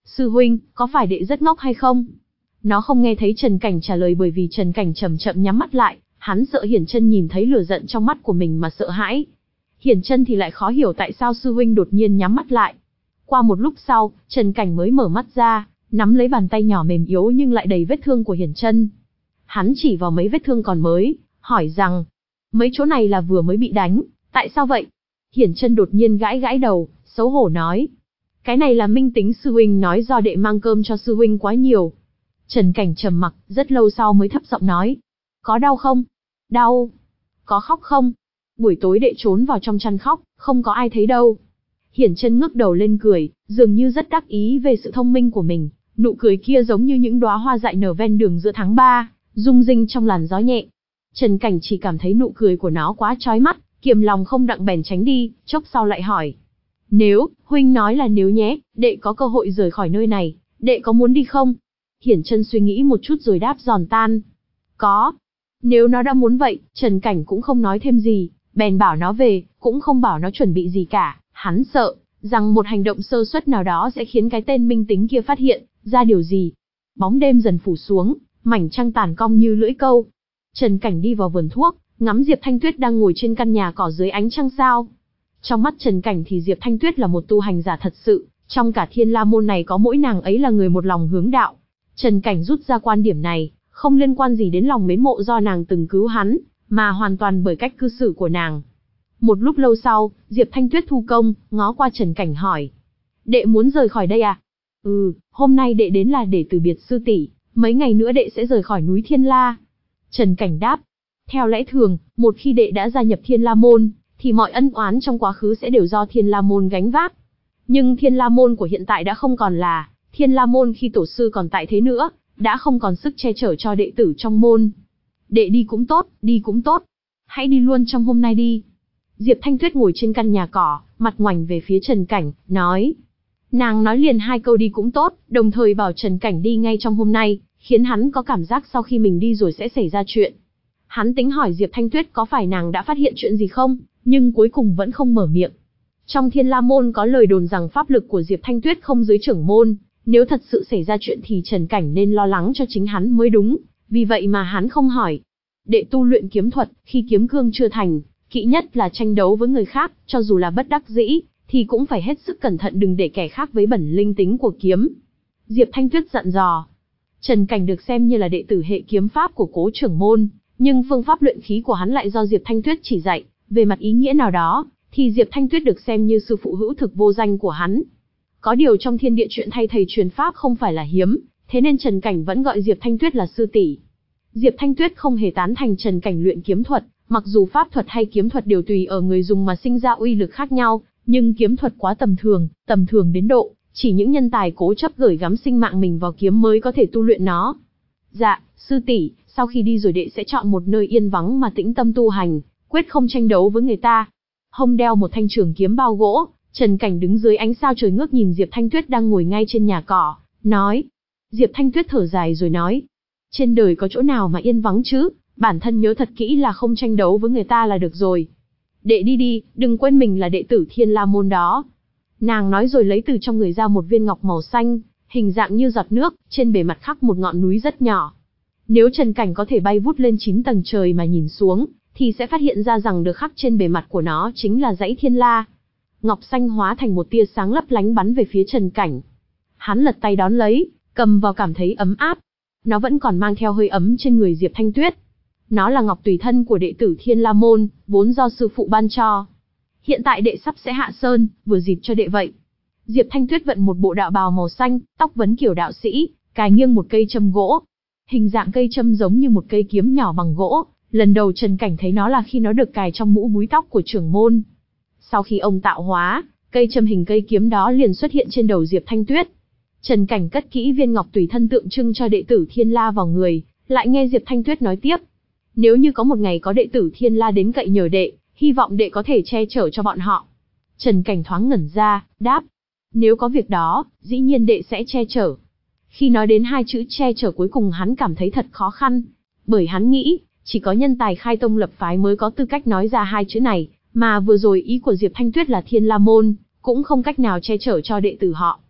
Sư huynh, có phải đệ rất ngốc hay không? Nó không nghe thấy Trần Cảnh trả lời bởi vì Trần Cảnh chậm chậm nhắm mắt lại, hắn sợ Hiển Chân nhìn thấy lửa giận trong mắt của mình mà sợ hãi. Hiển Chân thì lại khó hiểu tại sao sư huynh đột nhiên nhắm mắt lại. Qua một lúc sau, Trần Cảnh mới mở mắt ra, nắm lấy bàn tay nhỏ mềm yếu nhưng lại đầy vết thương của Hiển Chân. Hắn chỉ vào mấy vết thương còn mới, hỏi rằng, mấy chỗ này là vừa mới bị đánh, tại sao vậy? Hiển Chân đột nhiên gãi gãi đầu, xấu hổ nói, cái này là minh tính sư huynh nói do đệ mang cơm cho sư huynh quá nhiều. Trần Cảnh trầm mặc, rất lâu sau mới thấp giọng nói, có đau không? Đau. Có khóc không? Buổi tối đệ trốn vào trong chăn khóc, không có ai thấy đâu. Hiển Chân ngước đầu lên cười, dường như rất đắc ý về sự thông minh của mình, nụ cười kia giống như những đóa hoa dại nở ven đường giữa tháng ba, rung rinh trong làn gió nhẹ. Trần Cảnh chỉ cảm thấy nụ cười của nó quá chói mắt, kiềm lòng không đặng bèn tránh đi, chốc sau lại hỏi. Nếu, huynh nói là nếu nhé, đệ có cơ hội rời khỏi nơi này, đệ có muốn đi không? Hiển Chân suy nghĩ một chút rồi đáp giòn tan. Có. Nếu nó đã muốn vậy, Trần Cảnh cũng không nói thêm gì, bèn bảo nó về, cũng không bảo nó chuẩn bị gì cả, hắn sợ rằng một hành động sơ suất nào đó sẽ khiến cái tên minh tính kia phát hiện ra điều gì. Bóng đêm dần phủ xuống, mảnh trăng tàn cong như lưỡi câu. Trần Cảnh đi vào vườn thuốc, ngắm Diệp Thanh Tuyết đang ngồi trên căn nhà cỏ dưới ánh trăng sao. Trong mắt Trần Cảnh thì Diệp Thanh Tuyết là một tu hành giả thật sự, trong cả Thiên La môn này có mỗi nàng ấy là người một lòng hướng đạo. Trần Cảnh rút ra quan điểm này, không liên quan gì đến lòng mến mộ do nàng từng cứu hắn, mà hoàn toàn bởi cách cư xử của nàng. Một lúc lâu sau, Diệp Thanh Tuyết thu công, ngó qua Trần Cảnh hỏi. Đệ muốn rời khỏi đây à? Ừ, hôm nay đệ đến là để từ biệt sư tỷ, mấy ngày nữa đệ sẽ rời khỏi núi Thiên La. Trần Cảnh đáp. Theo lẽ thường, một khi đệ đã gia nhập Thiên La môn, thì mọi ân oán trong quá khứ sẽ đều do Thiên La môn gánh vác. Nhưng Thiên La môn của hiện tại đã không còn là Thiên La môn khi tổ sư còn tại thế nữa, đã không còn sức che chở cho đệ tử trong môn. Đệ đi cũng tốt, đi cũng tốt. Hãy đi luôn trong hôm nay đi. Diệp Thanh Tuyết ngồi trên căn nhà cỏ, mặt ngoảnh về phía Trần Cảnh, nói. Nàng nói liền hai câu đi cũng tốt, đồng thời bảo Trần Cảnh đi ngay trong hôm nay, khiến hắn có cảm giác sau khi mình đi rồi sẽ xảy ra chuyện. Hắn tính hỏi Diệp Thanh Tuyết có phải nàng đã phát hiện chuyện gì không, nhưng cuối cùng vẫn không mở miệng. Trong Thiên La môn có lời đồn rằng pháp lực của Diệp Thanh Tuyết không dưới trưởng môn, nếu thật sự xảy ra chuyện thì Trần Cảnh nên lo lắng cho chính hắn mới đúng, vì vậy mà hắn không hỏi. Đệ tu luyện kiếm thuật, khi kiếm cương chưa thành, kỵ nhất là tranh đấu với người khác, cho dù là bất đắc dĩ, thì cũng phải hết sức cẩn thận đừng để kẻ khác với bẩn linh tính của kiếm. Diệp Thanh Tuyết dặn dò. Trần Cảnh được xem như là đệ tử hệ kiếm pháp của Cố trưởng môn, nhưng phương pháp luyện khí của hắn lại do Diệp Thanh Tuyết chỉ dạy, về mặt ý nghĩa nào đó, thì Diệp Thanh Tuyết được xem như sư phụ hữu thực vô danh của hắn. Có điều trong thiên địa chuyện thay thầy truyền pháp không phải là hiếm, thế nên Trần Cảnh vẫn gọi Diệp Thanh Tuyết là sư tỷ. Diệp Thanh Tuyết không hề tán thành Trần Cảnh luyện kiếm thuật, mặc dù pháp thuật hay kiếm thuật đều tùy ở người dùng mà sinh ra uy lực khác nhau, nhưng kiếm thuật quá tầm thường, tầm thường đến độ, chỉ những nhân tài cố chấp gửi gắm sinh mạng mình vào kiếm mới có thể tu luyện nó. Dạ, sư tỷ, sau khi đi rồi đệ sẽ chọn một nơi yên vắng mà tĩnh tâm tu hành, quyết không tranh đấu với người ta. Hông đeo một thanh trường kiếm bao gỗ, Trần Cảnh đứng dưới ánh sao trời ngước nhìn Diệp Thanh Tuyết đang ngồi ngay trên nhà cỏ, nói. Diệp Thanh Tuyết thở dài rồi nói. Trên đời có chỗ nào mà yên vắng chứ, bản thân nhớ thật kỹ là không tranh đấu với người ta là được rồi. Đệ đi đi, đừng quên mình là đệ tử Thiên La môn đó. Nàng nói rồi lấy từ trong người ra một viên ngọc màu xanh, hình dạng như giọt nước, trên bề mặt khắc một ngọn núi rất nhỏ. Nếu Trần Cảnh có thể bay vút lên chín tầng trời mà nhìn xuống, thì sẽ phát hiện ra rằng được khắc trên bề mặt của nó chính là dãy Thiên La. Ngọc xanh hóa thành một tia sáng lấp lánh bắn về phía Trần Cảnh. Hắn lật tay đón lấy, cầm vào cảm thấy ấm áp. Nó vẫn còn mang theo hơi ấm trên người Diệp Thanh Tuyết. Nó là ngọc tùy thân của đệ tử Thiên La môn, vốn do sư phụ ban cho. Hiện tại đệ sắp sẽ hạ sơn, vừa dịp cho đệ vậy. Diệp Thanh Tuyết vận một bộ đạo bào màu xanh, tóc vấn kiểu đạo sĩ, cài nghiêng một cây châm gỗ. Hình dạng cây châm giống như một cây kiếm nhỏ bằng gỗ, lần đầu Trần Cảnh thấy nó là khi nó được cài trong mũ búi tóc của trưởng môn. Sau khi ông tạo hóa, cây châm hình cây kiếm đó liền xuất hiện trên đầu Diệp Thanh Tuyết. Trần Cảnh cất kỹ viên ngọc tùy thân tượng trưng cho đệ tử Thiên La vào người, lại nghe Diệp Thanh Tuyết nói tiếp. Nếu như có một ngày có đệ tử Thiên La đến cậy nhờ đệ, hy vọng đệ có thể che chở cho bọn họ. Trần Cảnh thoáng ngẩn ra, đáp. Nếu có việc đó, dĩ nhiên đệ sẽ che chở. Khi nói đến hai chữ che chở cuối cùng hắn cảm thấy thật khó khăn. Bởi hắn nghĩ, chỉ có nhân tài khai tông lập phái mới có tư cách nói ra hai chữ này, mà vừa rồi ý của Diệp Thanh Tuyết là Thiên La môn, cũng không cách nào che chở cho đệ tử họ.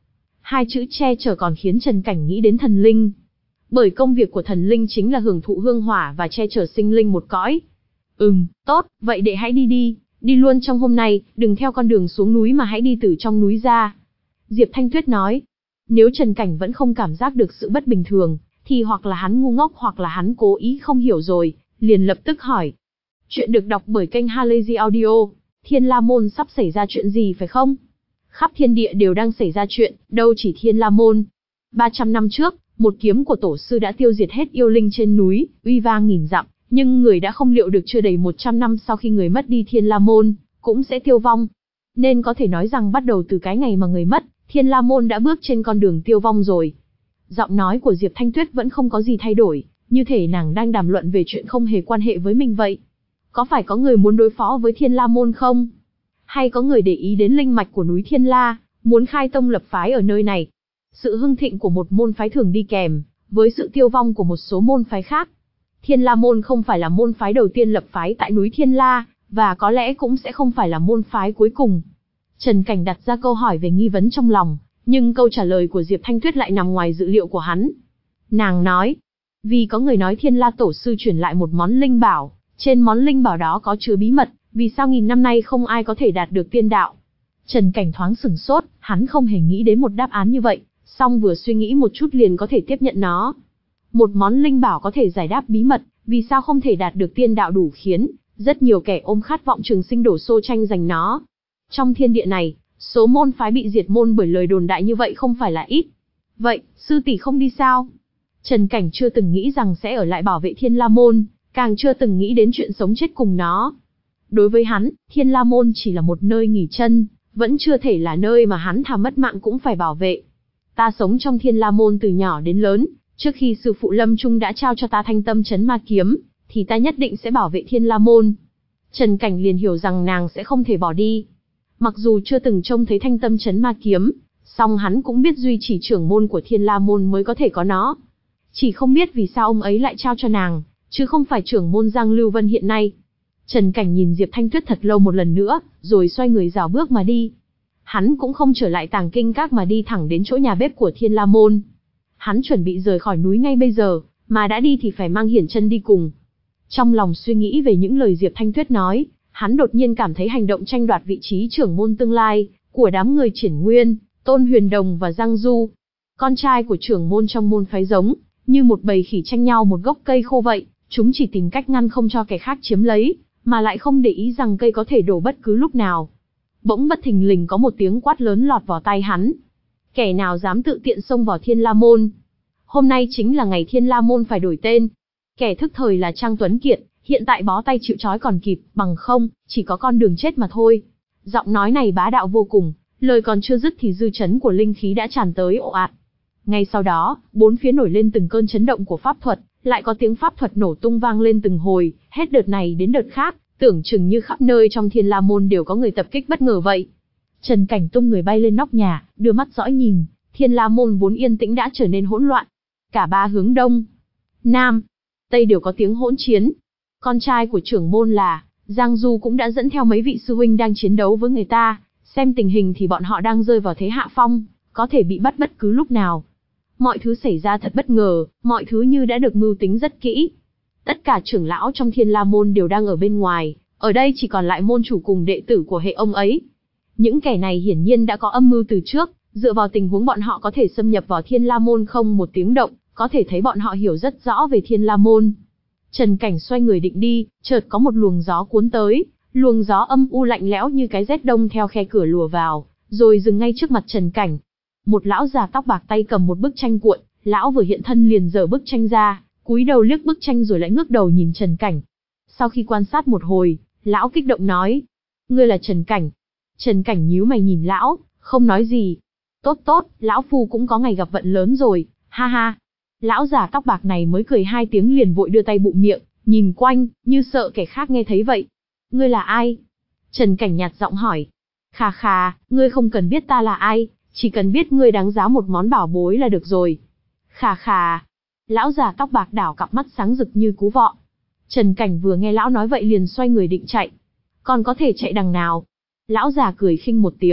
Hai chữ che chở còn khiến Trần Cảnh nghĩ đến thần linh. Bởi công việc của thần linh chính là hưởng thụ hương hỏa và che chở sinh linh một cõi. Ừm, tốt, vậy đệ hãy đi đi, đi luôn trong hôm nay, đừng theo con đường xuống núi mà hãy đi từ trong núi ra. Diệp Thanh Tuyết nói. Nếu Trần Cảnh vẫn không cảm giác được sự bất bình thường, thì hoặc là hắn ngu ngốc hoặc là hắn cố ý không hiểu rồi, liền lập tức hỏi. Chuyện được đọc bởi kênh Halazy Audio. Thiên La Môn sắp xảy ra chuyện gì phải không? Khắp thiên địa đều đang xảy ra chuyện, đâu chỉ Thiên La Môn. ba trăm năm trước, một kiếm của tổ sư đã tiêu diệt hết yêu linh trên núi, uy vang nghìn dặm, nhưng người đã không liệu được chưa đầy một trăm năm sau khi người mất đi Thiên La Môn, cũng sẽ tiêu vong. Nên có thể nói rằng bắt đầu từ cái ngày mà người mất, Thiên La Môn đã bước trên con đường tiêu vong rồi. Giọng nói của Diệp Thanh Tuyết vẫn không có gì thay đổi, như thể nàng đang đàm luận về chuyện không hề quan hệ với mình vậy. Có phải có người muốn đối phó với Thiên La Môn không? Hay có người để ý đến linh mạch của núi Thiên La, muốn khai tông lập phái ở nơi này? Sự hưng thịnh của một môn phái thường đi kèm với sự tiêu vong của một số môn phái khác. Thiên La Môn không phải là môn phái đầu tiên lập phái tại núi Thiên La, và có lẽ cũng sẽ không phải là môn phái cuối cùng. Trần Cảnh đặt ra câu hỏi về nghi vấn trong lòng, nhưng câu trả lời của Diệp Thanh Tuyết lại nằm ngoài dự liệu của hắn. Nàng nói, vì có người nói Thiên La Tổ sư truyền lại một món linh bảo, trên món linh bảo đó có chứa bí mật, vì sao nghìn năm nay không ai có thể đạt được tiên đạo. Trần Cảnh thoáng sửng sốt, hắn không hề nghĩ đến một đáp án như vậy, song vừa suy nghĩ một chút liền có thể tiếp nhận nó. Một món linh bảo có thể giải đáp bí mật, vì sao không thể đạt được tiên đạo đủ khiến rất nhiều kẻ ôm khát vọng trường sinh đổ xô tranh giành nó. Trong thiên địa này, số môn phái bị diệt môn bởi lời đồn đại như vậy không phải là ít. Vậy, sư tỷ không đi sao? Trần Cảnh chưa từng nghĩ rằng sẽ ở lại bảo vệ Thiên La Môn, càng chưa từng nghĩ đến chuyện sống chết cùng nó. Đối với hắn, Thiên La Môn chỉ là một nơi nghỉ chân, vẫn chưa thể là nơi mà hắn thà mất mạng cũng phải bảo vệ. Ta sống trong Thiên La Môn từ nhỏ đến lớn, trước khi sư phụ Lâm Trung đã trao cho ta Thanh Tâm Chấn Ma Kiếm, thì ta nhất định sẽ bảo vệ Thiên La Môn. Trần Cảnh liền hiểu rằng nàng sẽ không thể bỏ đi. Mặc dù chưa từng trông thấy Thanh Tâm Chấn Ma Kiếm, song hắn cũng biết duy chỉ trưởng môn của Thiên La Môn mới có thể có nó. Chỉ không biết vì sao ông ấy lại trao cho nàng, chứ không phải trưởng môn Giang Lưu Vân hiện nay. Trần Cảnh nhìn Diệp Thanh Tuyết thật lâu một lần nữa, rồi xoay người rảo bước mà đi. Hắn cũng không trở lại Tàng Kinh Các mà đi thẳng đến chỗ nhà bếp của Thiên La Môn. Hắn chuẩn bị rời khỏi núi ngay bây giờ, mà đã đi thì phải mang Hiển Chân đi cùng. Trong lòng suy nghĩ về những lời Diệp Thanh Tuyết nói, hắn đột nhiên cảm thấy hành động tranh đoạt vị trí trưởng môn tương lai của đám người Triển Nguyên, Tôn Huyền Đồng và Giang Du, con trai của trưởng môn trong môn phái giống như một bầy khỉ tranh nhau một gốc cây khô vậy, chúng chỉ tìm cách ngăn không cho kẻ khác chiếm lấy, mà lại không để ý rằng cây có thể đổ bất cứ lúc nào. Bỗng bất thình lình có một tiếng quát lớn lọt vào tai hắn. Kẻ nào dám tự tiện xông vào Thiên La Môn? Hôm nay chính là ngày Thiên La Môn phải đổi tên. Kẻ thức thời là Trang Tuấn Kiệt, hiện tại bó tay chịu trói còn kịp, bằng không, chỉ có con đường chết mà thôi. Giọng nói này bá đạo vô cùng, lời còn chưa dứt thì dư chấn của linh khí đã tràn tới ồ ạt. Ngay sau đó, bốn phía nổi lên từng cơn chấn động của pháp thuật, lại có tiếng pháp thuật nổ tung vang lên từng hồi, hết đợt này đến đợt khác, tưởng chừng như khắp nơi trong Thiên La Môn đều có người tập kích bất ngờ vậy. Trần Cảnh tung người bay lên nóc nhà, đưa mắt dõi nhìn, Thiên La Môn vốn yên tĩnh đã trở nên hỗn loạn. Cả ba hướng đông, nam, tây đều có tiếng hỗn chiến. Con trai của trưởng môn là Giang Du cũng đã dẫn theo mấy vị sư huynh đang chiến đấu với người ta, xem tình hình thì bọn họ đang rơi vào thế hạ phong, có thể bị bắt bất cứ lúc nào. Mọi thứ xảy ra thật bất ngờ, mọi thứ như đã được mưu tính rất kỹ. Tất cả trưởng lão trong Thiên La Môn đều đang ở bên ngoài, ở đây chỉ còn lại môn chủ cùng đệ tử của hệ ông ấy. Những kẻ này hiển nhiên đã có âm mưu từ trước, dựa vào tình huống bọn họ có thể xâm nhập vào Thiên La Môn không một tiếng động, có thể thấy bọn họ hiểu rất rõ về Thiên La Môn. Trần Cảnh xoay người định đi, chợt có một luồng gió cuốn tới, luồng gió âm u lạnh lẽo như cái rét đông theo khe cửa lùa vào, rồi dừng ngay trước mặt Trần Cảnh. Một lão già tóc bạc tay cầm một bức tranh cuộn, lão vừa hiện thân liền giở bức tranh ra, cúi đầu liếc bức tranh rồi lại ngước đầu nhìn Trần Cảnh. Sau khi quan sát một hồi, lão kích động nói: "Ngươi là Trần Cảnh?" Trần Cảnh nhíu mày nhìn lão, không nói gì. "Tốt tốt, lão phu cũng có ngày gặp vận lớn rồi, ha ha." Lão già tóc bạc này mới cười hai tiếng liền vội đưa tay bụm miệng, nhìn quanh, như sợ kẻ khác nghe thấy vậy. "Ngươi là ai?" Trần Cảnh nhạt giọng hỏi. "Khà khà, ngươi không cần biết ta là ai, chỉ cần biết ngươi đáng giá một món bảo bối là được rồi." "Khà khà." Lão già tóc bạc đảo cặp mắt sáng rực như cú vọ. Trần Cảnh vừa nghe lão nói vậy liền xoay người định chạy. "Còn có thể chạy đằng nào?" Lão già cười khinh một tiếng,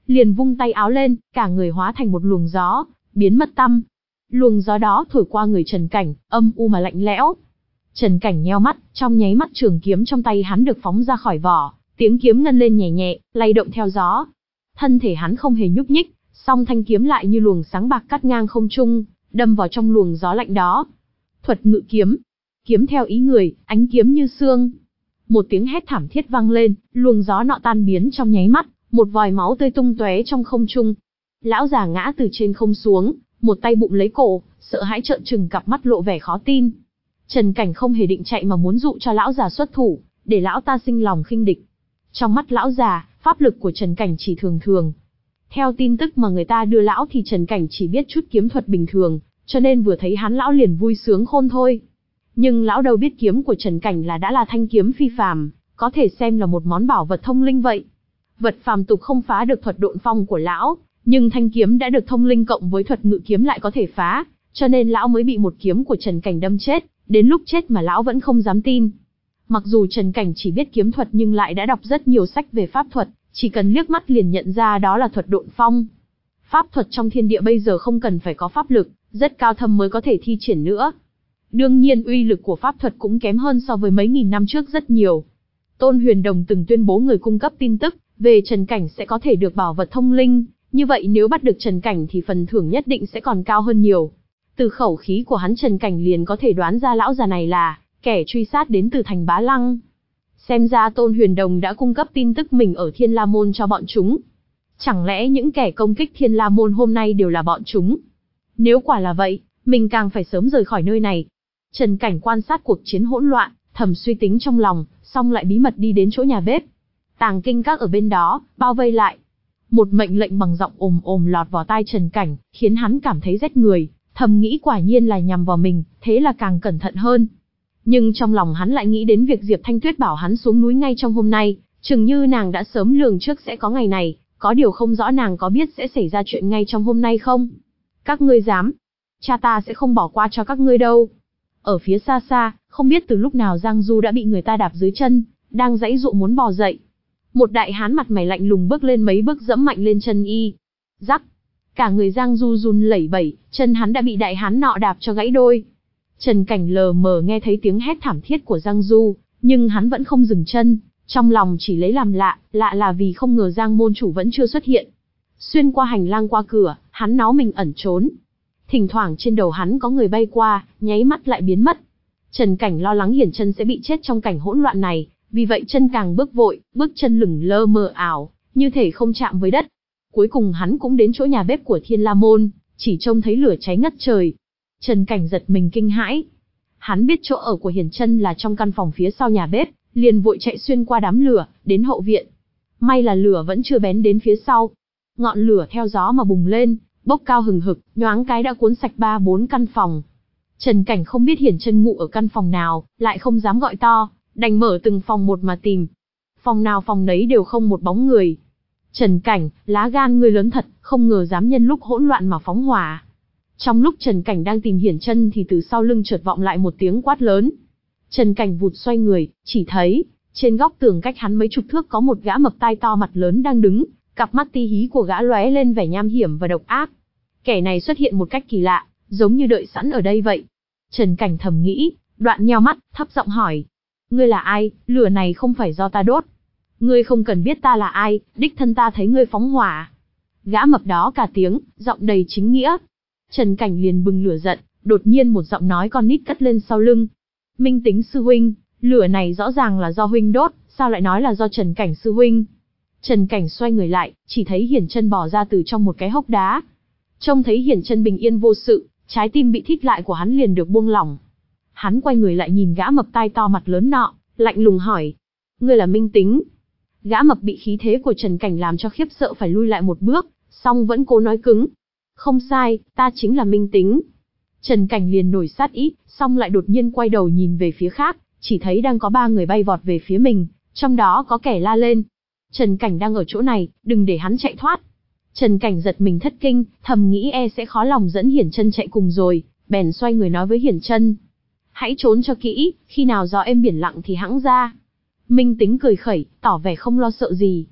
liền vung tay áo lên, cả người hóa thành một luồng gió, biến mất tăm. Luồng gió đó thổi qua người Trần Cảnh, âm u mà lạnh lẽo. Trần Cảnh nheo mắt, trong nháy mắt trường kiếm trong tay hắn được phóng ra khỏi vỏ, tiếng kiếm ngân lên nhẹ nhẹ, lay động theo gió. Thân thể hắn không hề nhúc nhích, song thanh kiếm lại như luồng sáng bạc cắt ngang không trung, đâm vào trong luồng gió lạnh đó. Thuật ngự kiếm, kiếm theo ý người, ánh kiếm như xương. Một tiếng hét thảm thiết vang lên, luồng gió nọ tan biến trong nháy mắt, một vòi máu tươi tung tóe trong không trung. Lão già ngã từ trên không xuống, một tay bụng lấy cổ, sợ hãi trợn trừng cặp mắt lộ vẻ khó tin. Trần Cảnh không hề định chạy mà muốn dụ cho lão già xuất thủ, để lão ta sinh lòng khinh địch. Trong mắt lão già, pháp lực của Trần Cảnh chỉ thường thường. Theo tin tức mà người ta đưa lão thì Trần Cảnh chỉ biết chút kiếm thuật bình thường, cho nên vừa thấy hắn lão liền vui sướng khôn thôi. Nhưng lão đâu biết kiếm của Trần Cảnh là đã là thanh kiếm phi phàm, có thể xem là một món bảo vật thông linh vậy. Vật phàm tục không phá được thuật độn phong của lão, nhưng thanh kiếm đã được thông linh cộng với thuật ngự kiếm lại có thể phá, cho nên lão mới bị một kiếm của Trần Cảnh đâm chết, đến lúc chết mà lão vẫn không dám tin. Mặc dù Trần Cảnh chỉ biết kiếm thuật nhưng lại đã đọc rất nhiều sách về pháp thuật, chỉ cần liếc mắt liền nhận ra đó là thuật độn phong. Pháp thuật trong thiên địa bây giờ không cần phải có pháp lực, rất cao thâm mới có thể thi triển nữa. Đương nhiên uy lực của pháp thuật cũng kém hơn so với mấy nghìn năm trước rất nhiều. Tôn Huyền Đồng từng tuyên bố người cung cấp tin tức về Trần Cảnh sẽ có thể được bảo vật thông linh, như vậy nếu bắt được Trần Cảnh thì phần thưởng nhất định sẽ còn cao hơn nhiều. Từ khẩu khí của hắn Trần Cảnh liền có thể đoán ra lão già này là kẻ truy sát đến từ thành Bá Lăng. Xem ra Tôn Huyền Đồng đã cung cấp tin tức mình ở Thiên La Môn cho bọn chúng. Chẳng lẽ những kẻ công kích Thiên La Môn hôm nay đều là bọn chúng? Nếu quả là vậy, mình càng phải sớm rời khỏi nơi này. Trần Cảnh quan sát cuộc chiến hỗn loạn, thầm suy tính trong lòng, xong lại bí mật đi đến chỗ nhà bếp. Tàng kinh các ở bên đó, bao vây lại. Một mệnh lệnh bằng giọng ồm ồm lọt vào tai Trần Cảnh, khiến hắn cảm thấy rét người, thầm nghĩ quả nhiên là nhằm vào mình, thế là càng cẩn thận hơn. Nhưng trong lòng hắn lại nghĩ đến việc Diệp Thanh Tuyết bảo hắn xuống núi ngay trong hôm nay, chừng như nàng đã sớm lường trước sẽ có ngày này, có điều không rõ nàng có biết sẽ xảy ra chuyện ngay trong hôm nay không? Các ngươi dám? Cha ta sẽ không bỏ qua cho các ngươi đâu. Ở phía xa xa, không biết từ lúc nào Giang Du đã bị người ta đạp dưới chân, đang giãy giụa muốn bò dậy. Một đại hán mặt mày lạnh lùng bước lên mấy bước dẫm mạnh lên chân y. Rắc! Cả người Giang Du run lẩy bẩy, chân hắn đã bị đại hán nọ đạp cho gãy đôi. Trần Cảnh lờ mờ nghe thấy tiếng hét thảm thiết của Giang Du, nhưng hắn vẫn không dừng chân, trong lòng chỉ lấy làm lạ, lạ là vì không ngờ Giang môn chủ vẫn chưa xuất hiện. Xuyên qua hành lang qua cửa, hắn náu mình ẩn trốn. Thỉnh thoảng trên đầu hắn có người bay qua, nháy mắt lại biến mất. Trần Cảnh lo lắng Hiển Chân sẽ bị chết trong cảnh hỗn loạn này, vì vậy chân càng bước vội, bước chân lửng lơ mờ ảo, như thể không chạm với đất. Cuối cùng hắn cũng đến chỗ nhà bếp của Thiên La Môn, chỉ trông thấy lửa cháy ngất trời. Trần Cảnh giật mình kinh hãi. Hắn biết chỗ ở của Hiển Chân là trong căn phòng phía sau nhà bếp, liền vội chạy xuyên qua đám lửa, đến hậu viện. May là lửa vẫn chưa bén đến phía sau. Ngọn lửa theo gió mà bùng lên, bốc cao hừng hực, nhoáng cái đã cuốn sạch ba bốn căn phòng. Trần Cảnh không biết Hiển Chân ngủ ở căn phòng nào, lại không dám gọi to, đành mở từng phòng một mà tìm. Phòng nào phòng nấy đều không một bóng người. Trần Cảnh, lá gan ngươi lớn thật, không ngờ dám nhân lúc hỗn loạn mà phóng hỏa. Trong lúc Trần Cảnh đang tìm Hiển Chân thì từ sau lưng chợt vọng lại một tiếng quát lớn. Trần Cảnh vụt xoay người, chỉ thấy, trên góc tường cách hắn mấy chục thước có một gã mập tai to mặt lớn đang đứng, cặp mắt ti hí của gã lóe lên vẻ nham hiểm và độc ác. Kẻ này xuất hiện một cách kỳ lạ, giống như đợi sẵn ở đây vậy. Trần Cảnh thầm nghĩ, đoạn nheo mắt, thấp giọng hỏi. Ngươi là ai, lửa này không phải do ta đốt. Ngươi không cần biết ta là ai, đích thân ta thấy ngươi phóng hỏa. Gã mập đó cả tiếng, giọng đầy chính nghĩa. Trần Cảnh liền bừng lửa giận, đột nhiên một giọng nói con nít cất lên sau lưng. Minh Tính sư huynh, lửa này rõ ràng là do huynh đốt, sao lại nói là do Trần Cảnh sư huynh? Trần Cảnh xoay người lại, chỉ thấy Hiển Chân bò ra từ trong một cái hốc đá. Trông thấy Hiển Chân bình yên vô sự, trái tim bị thít lại của hắn liền được buông lỏng. Hắn quay người lại nhìn gã mập tai to mặt lớn nọ, lạnh lùng hỏi. Ngươi là Minh Tính? Gã mập bị khí thế của Trần Cảnh làm cho khiếp sợ phải lui lại một bước, song vẫn cố nói cứng. Không sai, ta chính là Minh Tính. Trần Cảnh liền nổi sát ý, song lại đột nhiên quay đầu nhìn về phía khác, chỉ thấy đang có ba người bay vọt về phía mình, trong đó có kẻ la lên. Trần Cảnh đang ở chỗ này, đừng để hắn chạy thoát. Trần Cảnh giật mình thất kinh, thầm nghĩ e sẽ khó lòng dẫn Hiển Chân chạy cùng rồi, bèn xoay người nói với Hiển Chân. Hãy trốn cho kỹ, khi nào gió êm biển lặng thì hẵng ra. Minh Tính cười khẩy, tỏ vẻ không lo sợ gì.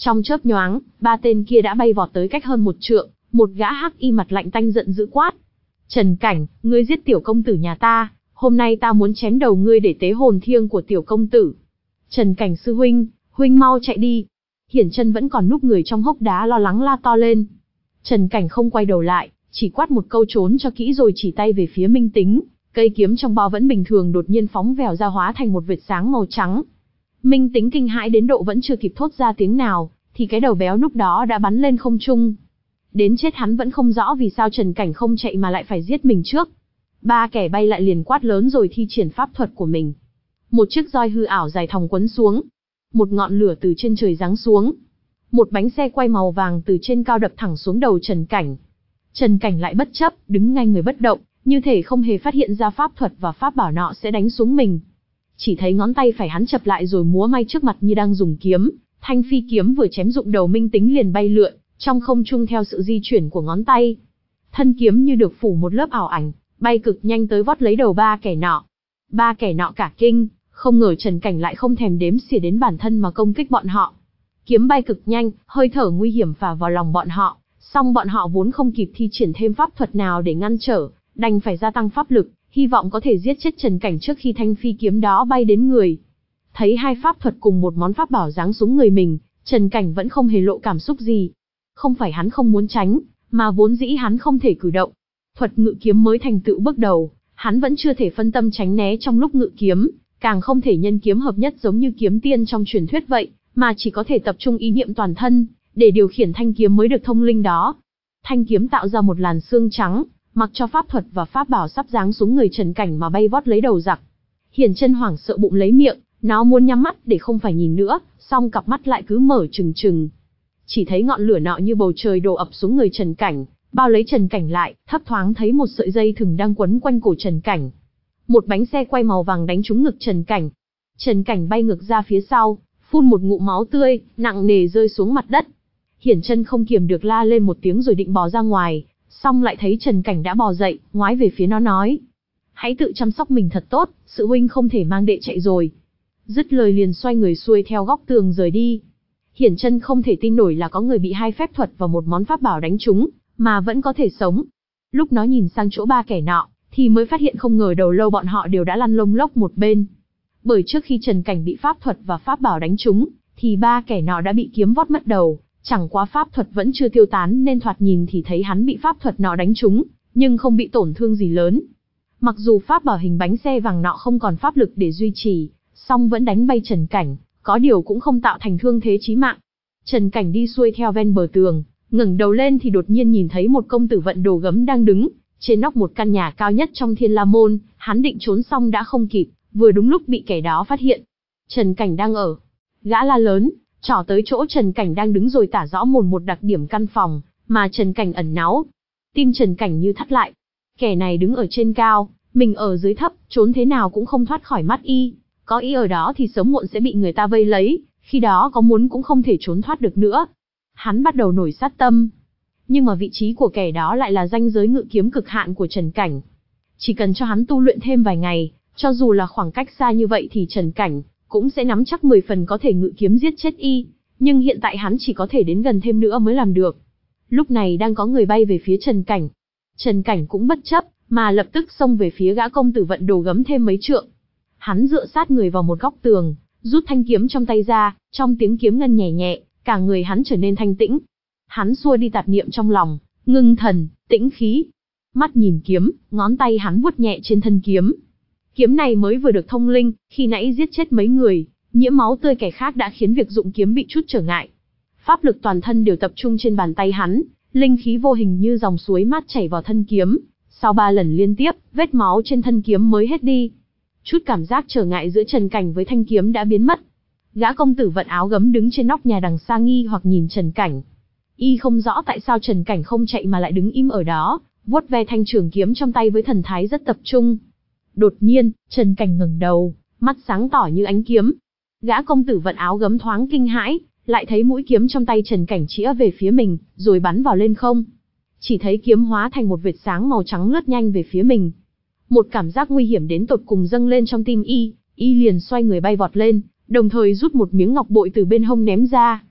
Trong chớp nhoáng, ba tên kia đã bay vọt tới cách hơn một trượng, một gã hắc y mặt lạnh tanh giận dữ quát. Trần Cảnh, ngươi giết tiểu công tử nhà ta, hôm nay ta muốn chém đầu ngươi để tế hồn thiêng của tiểu công tử. Trần Cảnh sư huynh, huynh mau chạy đi. Hiển Chân vẫn còn núp người trong hốc đá lo lắng la to lên. Trần Cảnh không quay đầu lại, chỉ quát một câu trốn cho kỹ rồi chỉ tay về phía Minh Tính, cây kiếm trong bao vẫn bình thường đột nhiên phóng vèo ra hóa thành một vệt sáng màu trắng. Minh Tính kinh hãi đến độ vẫn chưa kịp thốt ra tiếng nào, thì cái đầu béo lúc đó đã bắn lên không trung. Đến chết hắn vẫn không rõ vì sao Trần Cảnh không chạy mà lại phải giết mình trước. Ba kẻ bay lại liền quát lớn rồi thi triển pháp thuật của mình. Một chiếc roi hư ảo dài thòng quấn xuống. Một ngọn lửa từ trên trời giáng xuống. Một bánh xe quay màu vàng từ trên cao đập thẳng xuống đầu Trần Cảnh. Trần Cảnh lại bất chấp, đứng ngay người bất động, như thể không hề phát hiện ra pháp thuật và pháp bảo nọ sẽ đánh xuống mình. Chỉ thấy ngón tay phải hắn chập lại rồi múa may trước mặt như đang dùng kiếm, thanh phi kiếm vừa chém dụng đầu Minh Tính liền bay lượn trong không trung theo sự di chuyển của ngón tay. Thân kiếm như được phủ một lớp ảo ảnh, bay cực nhanh tới vót lấy đầu ba kẻ nọ. Ba kẻ nọ cả kinh, không ngờ Trần Cảnh lại không thèm đếm xỉa đến bản thân mà công kích bọn họ. Kiếm bay cực nhanh, hơi thở nguy hiểm phả vào lòng bọn họ, song bọn họ vốn không kịp thi triển thêm pháp thuật nào để ngăn trở, đành phải gia tăng pháp lực, hy vọng có thể giết chết Trần Cảnh trước khi thanh phi kiếm đó bay đến người. Thấy hai pháp thuật cùng một món pháp bảo giáng xuống người mình, Trần Cảnh vẫn không hề lộ cảm xúc gì. Không phải hắn không muốn tránh, mà vốn dĩ hắn không thể cử động. Thuật ngự kiếm mới thành tựu bước đầu, hắn vẫn chưa thể phân tâm tránh né trong lúc ngự kiếm, càng không thể nhân kiếm hợp nhất giống như kiếm tiên trong truyền thuyết vậy, mà chỉ có thể tập trung ý niệm toàn thân, để điều khiển thanh kiếm mới được thông linh đó. Thanh kiếm tạo ra một làn xương trắng, mặc cho pháp thuật và pháp bảo sắp giáng xuống người Trần Cảnh mà bay vót lấy đầu giặc. Hiển Chân hoảng sợ bụng lấy miệng, nó muốn nhắm mắt để không phải nhìn nữa, song cặp mắt lại cứ mở trừng trừng. Chỉ thấy ngọn lửa nọ như bầu trời đổ ập xuống người Trần Cảnh, bao lấy Trần Cảnh lại, thấp thoáng thấy một sợi dây thừng đang quấn quanh cổ Trần Cảnh. Một bánh xe quay màu vàng đánh trúng ngực Trần Cảnh. Trần Cảnh bay ngược ra phía sau, phun một ngụm máu tươi, nặng nề rơi xuống mặt đất. Hiển Chân không kiềm được la lên một tiếng rồi định bò ra ngoài, xong lại thấy Trần Cảnh đã bò dậy, ngoái về phía nó nói: hãy tự chăm sóc mình thật tốt, sự huynh không thể mang đệ chạy rồi. Dứt lời liền xoay người xuôi theo góc tường rời đi. Hiển Chân không thể tin nổi là có người bị hai phép thuật và một món pháp bảo đánh trúng, mà vẫn có thể sống. Lúc nó nhìn sang chỗ ba kẻ nọ, thì mới phát hiện không ngờ đầu lâu bọn họ đều đã lăn lông lốc một bên. Bởi trước khi Trần Cảnh bị pháp thuật và pháp bảo đánh trúng, thì ba kẻ nọ đã bị kiếm vót mất đầu, chẳng qua pháp thuật vẫn chưa tiêu tán nên thoạt nhìn thì thấy hắn bị pháp thuật nọ đánh trúng, nhưng không bị tổn thương gì lớn. Mặc dù pháp bảo hình bánh xe vàng nọ không còn pháp lực để duy trì, song vẫn đánh bay Trần Cảnh, có điều cũng không tạo thành thương thế chí mạng. Trần Cảnh đi xuôi theo ven bờ tường, ngẩng đầu lên thì đột nhiên nhìn thấy một công tử vận đồ gấm đang đứng trên nóc một căn nhà cao nhất trong Thiên La Môn. Hắn định trốn xong đã không kịp, vừa đúng lúc bị kẻ đó phát hiện. Trần Cảnh đang ở. Gã la lớn, trỏ tới chỗ Trần Cảnh đang đứng rồi tả rõ mồn một đặc điểm căn phòng mà Trần Cảnh ẩn náu. Tim Trần Cảnh như thắt lại. Kẻ này đứng ở trên cao, mình ở dưới thấp, trốn thế nào cũng không thoát khỏi mắt y. Có y ở đó thì sớm muộn sẽ bị người ta vây lấy, khi đó có muốn cũng không thể trốn thoát được nữa. Hắn bắt đầu nổi sát tâm. Nhưng mà vị trí của kẻ đó lại là ranh giới ngự kiếm cực hạn của Trần Cảnh. Chỉ cần cho hắn tu luyện thêm vài ngày, cho dù là khoảng cách xa như vậy thì Trần Cảnh cũng sẽ nắm chắc mười phần có thể ngự kiếm giết chết y. Nhưng hiện tại hắn chỉ có thể đến gần thêm nữa mới làm được. Lúc này đang có người bay về phía Trần Cảnh. Trần Cảnh cũng bất chấp, mà lập tức xông về phía gã công tử vận đồ gấm thêm mấy trượng. Hắn dựa sát người vào một góc tường, rút thanh kiếm trong tay ra, trong tiếng kiếm ngân nhẹ nhẹ, cả người hắn trở nên thanh tĩnh. Hắn xua đi tạp niệm trong lòng, ngưng thần, tĩnh khí. Mắt nhìn kiếm, ngón tay hắn vuốt nhẹ trên thân kiếm. Kiếm này mới vừa được thông linh, khi nãy giết chết mấy người, nhiễm máu tươi kẻ khác đã khiến việc dụng kiếm bị chút trở ngại. Pháp lực toàn thân đều tập trung trên bàn tay hắn, linh khí vô hình như dòng suối mát chảy vào thân kiếm. Sau ba lần liên tiếp, vết máu trên thân kiếm mới hết đi. Chút cảm giác trở ngại giữa Trần Cảnh với thanh kiếm đã biến mất. Gã công tử vận áo gấm đứng trên nóc nhà đằng xa nghi hoặc nhìn Trần Cảnh. Y không rõ tại sao Trần Cảnh không chạy mà lại đứng im ở đó, vuốt ve thanh trường kiếm trong tay với thần thái rất tập trung. Đột nhiên, Trần Cảnh ngẩng đầu, mắt sáng tỏ như ánh kiếm. Gã công tử vận áo gấm thoáng kinh hãi, lại thấy mũi kiếm trong tay Trần Cảnh chĩa về phía mình, rồi bắn vào lên không. Chỉ thấy kiếm hóa thành một vệt sáng màu trắng lướt nhanh về phía mình. Một cảm giác nguy hiểm đến tột cùng dâng lên trong tim y, y liền xoay người bay vọt lên, đồng thời rút một miếng ngọc bội từ bên hông ném ra.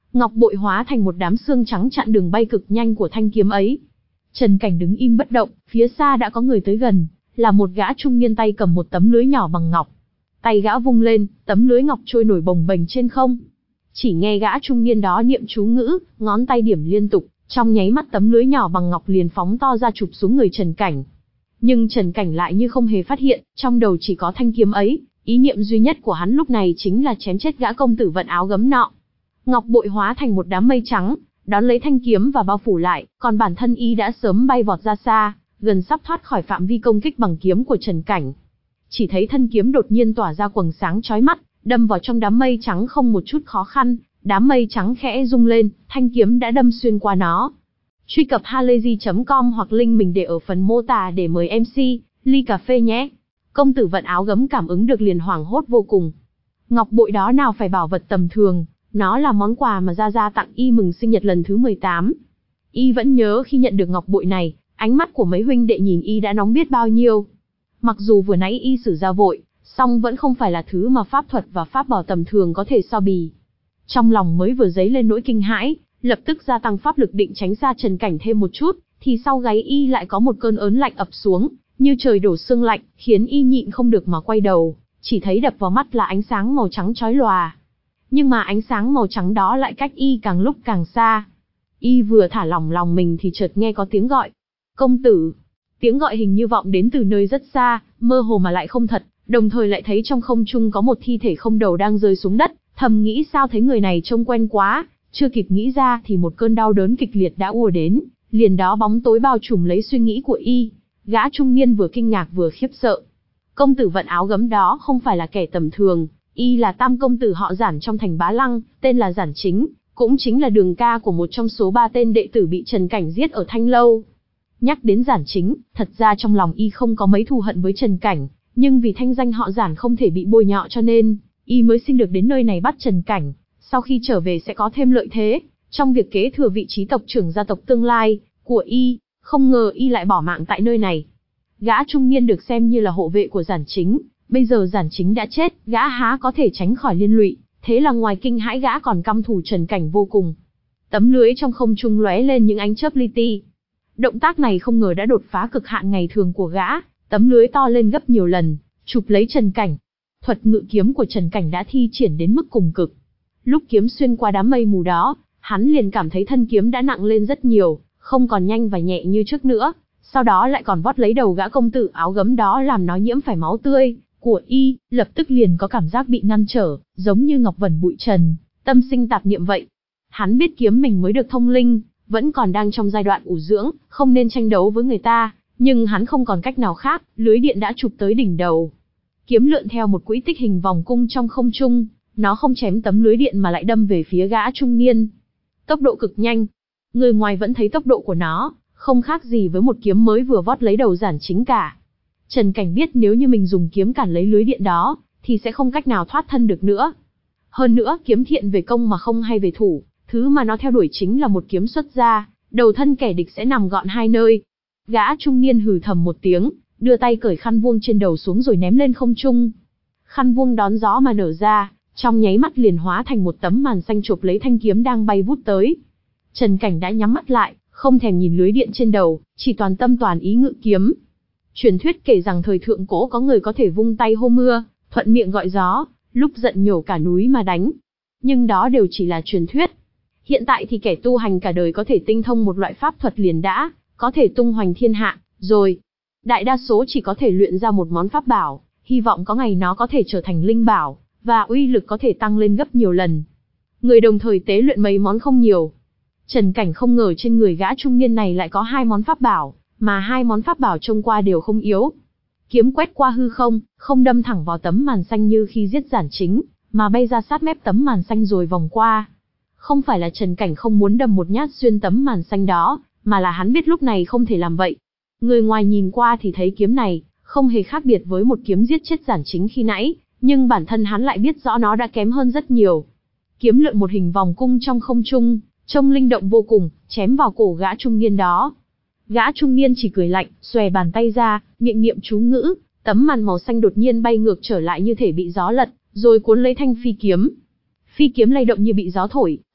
ngọc bội hóa thành một đám xương trắng chặn đường bay cực nhanh của thanh kiếm ấy. Trần Cảnh đứng im bất động, phía xa đã có người tới gần, là một gã trung niên tay cầm một tấm lưới nhỏ bằng ngọc. Tay gã vung lên, tấm lưới ngọc trôi nổi bồng bềnh trên không. Chỉ nghe gã trung niên đó niệm chú ngữ, ngón tay điểm liên tục, trong nháy mắt tấm lưới nhỏ bằng ngọc liền phóng to ra chụp xuống người Trần Cảnh. Nhưng Trần Cảnh lại như không hề phát hiện, trong đầu chỉ có thanh kiếm ấy, ý niệm duy nhất của hắn lúc này chính là chém chết gã công tử vận áo gấm nọ. Ngọc bội hóa thành một đám mây trắng, đón lấy thanh kiếm và bao phủ lại, còn bản thân y đã sớm bay vọt ra xa, gần sắp thoát khỏi phạm vi công kích bằng kiếm của Trần Cảnh. Chỉ thấy thân kiếm đột nhiên tỏa ra quầng sáng chói mắt, đâm vào trong đám mây trắng không một chút khó khăn, đám mây trắng khẽ rung lên, thanh kiếm đã đâm xuyên qua nó. Truy cập halayzi chấm com hoặc link mình để ở phần mô tả để mời em xê, ly cà phê nhé. Công tử vận áo gấm cảm ứng được liền hoảng hốt vô cùng. Ngọc bội đó nào phải bảo vật tầm thường, nó là món quà mà Gia Gia tặng y mừng sinh nhật lần thứ mười tám. Y vẫn nhớ khi nhận được ngọc bội này, ánh mắt của mấy huynh đệ nhìn y đã nóng biết bao nhiêu. Mặc dù vừa nãy y sử ra vội, song vẫn không phải là thứ mà pháp thuật và pháp bảo tầm thường có thể so bì. Trong lòng mới vừa dấy lên nỗi kinh hãi, lập tức gia tăng pháp lực định tránh xa Trần Cảnh thêm một chút, thì sau gáy y lại có một cơn ớn lạnh ập xuống, như trời đổ sương lạnh, khiến y nhịn không được mà quay đầu, chỉ thấy đập vào mắt là ánh sáng màu trắng chói lòa. Nhưng mà ánh sáng màu trắng đó lại cách y càng lúc càng xa. Y vừa thả lỏng lòng mình thì chợt nghe có tiếng gọi. Công tử! Tiếng gọi hình như vọng đến từ nơi rất xa, mơ hồ mà lại không thật, đồng thời lại thấy trong không trung có một thi thể không đầu đang rơi xuống đất, thầm nghĩ sao thấy người này trông quen quá, chưa kịp nghĩ ra thì một cơn đau đớn kịch liệt đã ùa đến, liền đó bóng tối bao trùm lấy suy nghĩ của y. Gã trung niên vừa kinh ngạc vừa khiếp sợ. Công tử vận áo gấm đó không phải là kẻ tầm thường, y là tam công tử họ Giản trong thành Bá Lăng, tên là Giản Chính, cũng chính là đường ca của một trong số ba tên đệ tử bị Trần Cảnh giết ở Thanh Lâu. Nhắc đến Giản Chính, thật ra trong lòng y không có mấy thù hận với Trần Cảnh, nhưng vì thanh danh họ Giản không thể bị bôi nhọ cho nên, y mới xin được đến nơi này bắt Trần Cảnh, sau khi trở về sẽ có thêm lợi thế, trong việc kế thừa vị trí tộc trưởng gia tộc tương lai của y, không ngờ y lại bỏ mạng tại nơi này. Gã trung niên được xem như là hộ vệ của Giản Chính, bây giờ Giản Chính đã chết, gã há có thể tránh khỏi liên lụy, thế là ngoài kinh hãi gã còn căm thù Trần Cảnh vô cùng. Tấm lưới trong không trung lóe lên những ánh chớp li ti. Động tác này không ngờ đã đột phá cực hạn ngày thường của gã, tấm lưới to lên gấp nhiều lần, chụp lấy Trần Cảnh. Thuật ngự kiếm của Trần Cảnh đã thi triển đến mức cùng cực. Lúc kiếm xuyên qua đám mây mù đó, hắn liền cảm thấy thân kiếm đã nặng lên rất nhiều, không còn nhanh và nhẹ như trước nữa, sau đó lại còn vót lấy đầu gã công tử áo gấm đó làm nó nhiễm phải máu tươi của y, lập tức liền có cảm giác bị ngăn trở, giống như ngọc vẩn bụi trần, tâm sinh tạp niệm vậy. Hắn biết kiếm mình mới được thông linh, vẫn còn đang trong giai đoạn ủ dưỡng, không nên tranh đấu với người ta, nhưng hắn không còn cách nào khác, lưới điện đã chụp tới đỉnh đầu. Kiếm lượn theo một quỹ tích hình vòng cung trong không trung, nó không chém tấm lưới điện mà lại đâm về phía gã trung niên. Tốc độ cực nhanh, người ngoài vẫn thấy tốc độ của nó không khác gì với một kiếm mới vừa vót lấy đầu Giản Chính cả. Trần Cảnh biết nếu như mình dùng kiếm cản lấy lưới điện đó, thì sẽ không cách nào thoát thân được nữa. Hơn nữa, kiếm thiện về công mà không hay về thủ, thứ mà nó theo đuổi chính là một kiếm xuất ra, đầu thân kẻ địch sẽ nằm gọn hai nơi. Gã trung niên hừ thầm một tiếng, đưa tay cởi khăn vuông trên đầu xuống rồi ném lên không trung. Khăn vuông đón gió mà nở ra, trong nháy mắt liền hóa thành một tấm màn xanh chụp lấy thanh kiếm đang bay vút tới. Trần Cảnh đã nhắm mắt lại, không thèm nhìn lưới điện trên đầu, chỉ toàn tâm toàn ý ngự kiếm. Truyền thuyết kể rằng thời thượng cổ có người có thể vung tay hô mưa, thuận miệng gọi gió, lúc giận nhổ cả núi mà đánh. Nhưng đó đều chỉ là truyền thuyết. Hiện tại thì kẻ tu hành cả đời có thể tinh thông một loại pháp thuật liền đã, có thể tung hoành thiên hạ, rồi. Đại đa số chỉ có thể luyện ra một món pháp bảo, hy vọng có ngày nó có thể trở thành linh bảo, và uy lực có thể tăng lên gấp nhiều lần. Người đồng thời tế luyện mấy món không nhiều. Trần Cảnh không ngờ trên người gã trung niên này lại có hai món pháp bảo, mà hai món pháp bảo trông qua đều không yếu. Kiếm quét qua hư không, không đâm thẳng vào tấm màn xanh như khi giết Giản Chính, mà bay ra sát mép tấm màn xanh rồi vòng qua. Không phải là Trần Cảnh không muốn đâm một nhát xuyên tấm màn xanh đó, mà là hắn biết lúc này không thể làm vậy. Người ngoài nhìn qua thì thấy kiếm này không hề khác biệt với một kiếm giết chết Giản Chính khi nãy, nhưng bản thân hắn lại biết rõ nó đã kém hơn rất nhiều. Kiếm lượn một hình vòng cung trong không trung, trông linh động vô cùng, chém vào cổ gã trung niên đó. Gã trung niên chỉ cười lạnh, xòe bàn tay ra, miệng niệm chú ngữ, tấm màn màu xanh đột nhiên bay ngược trở lại như thể bị gió lật, rồi cuốn lấy thanh phi kiếm. Phi kiếm lay động như bị gió thổi,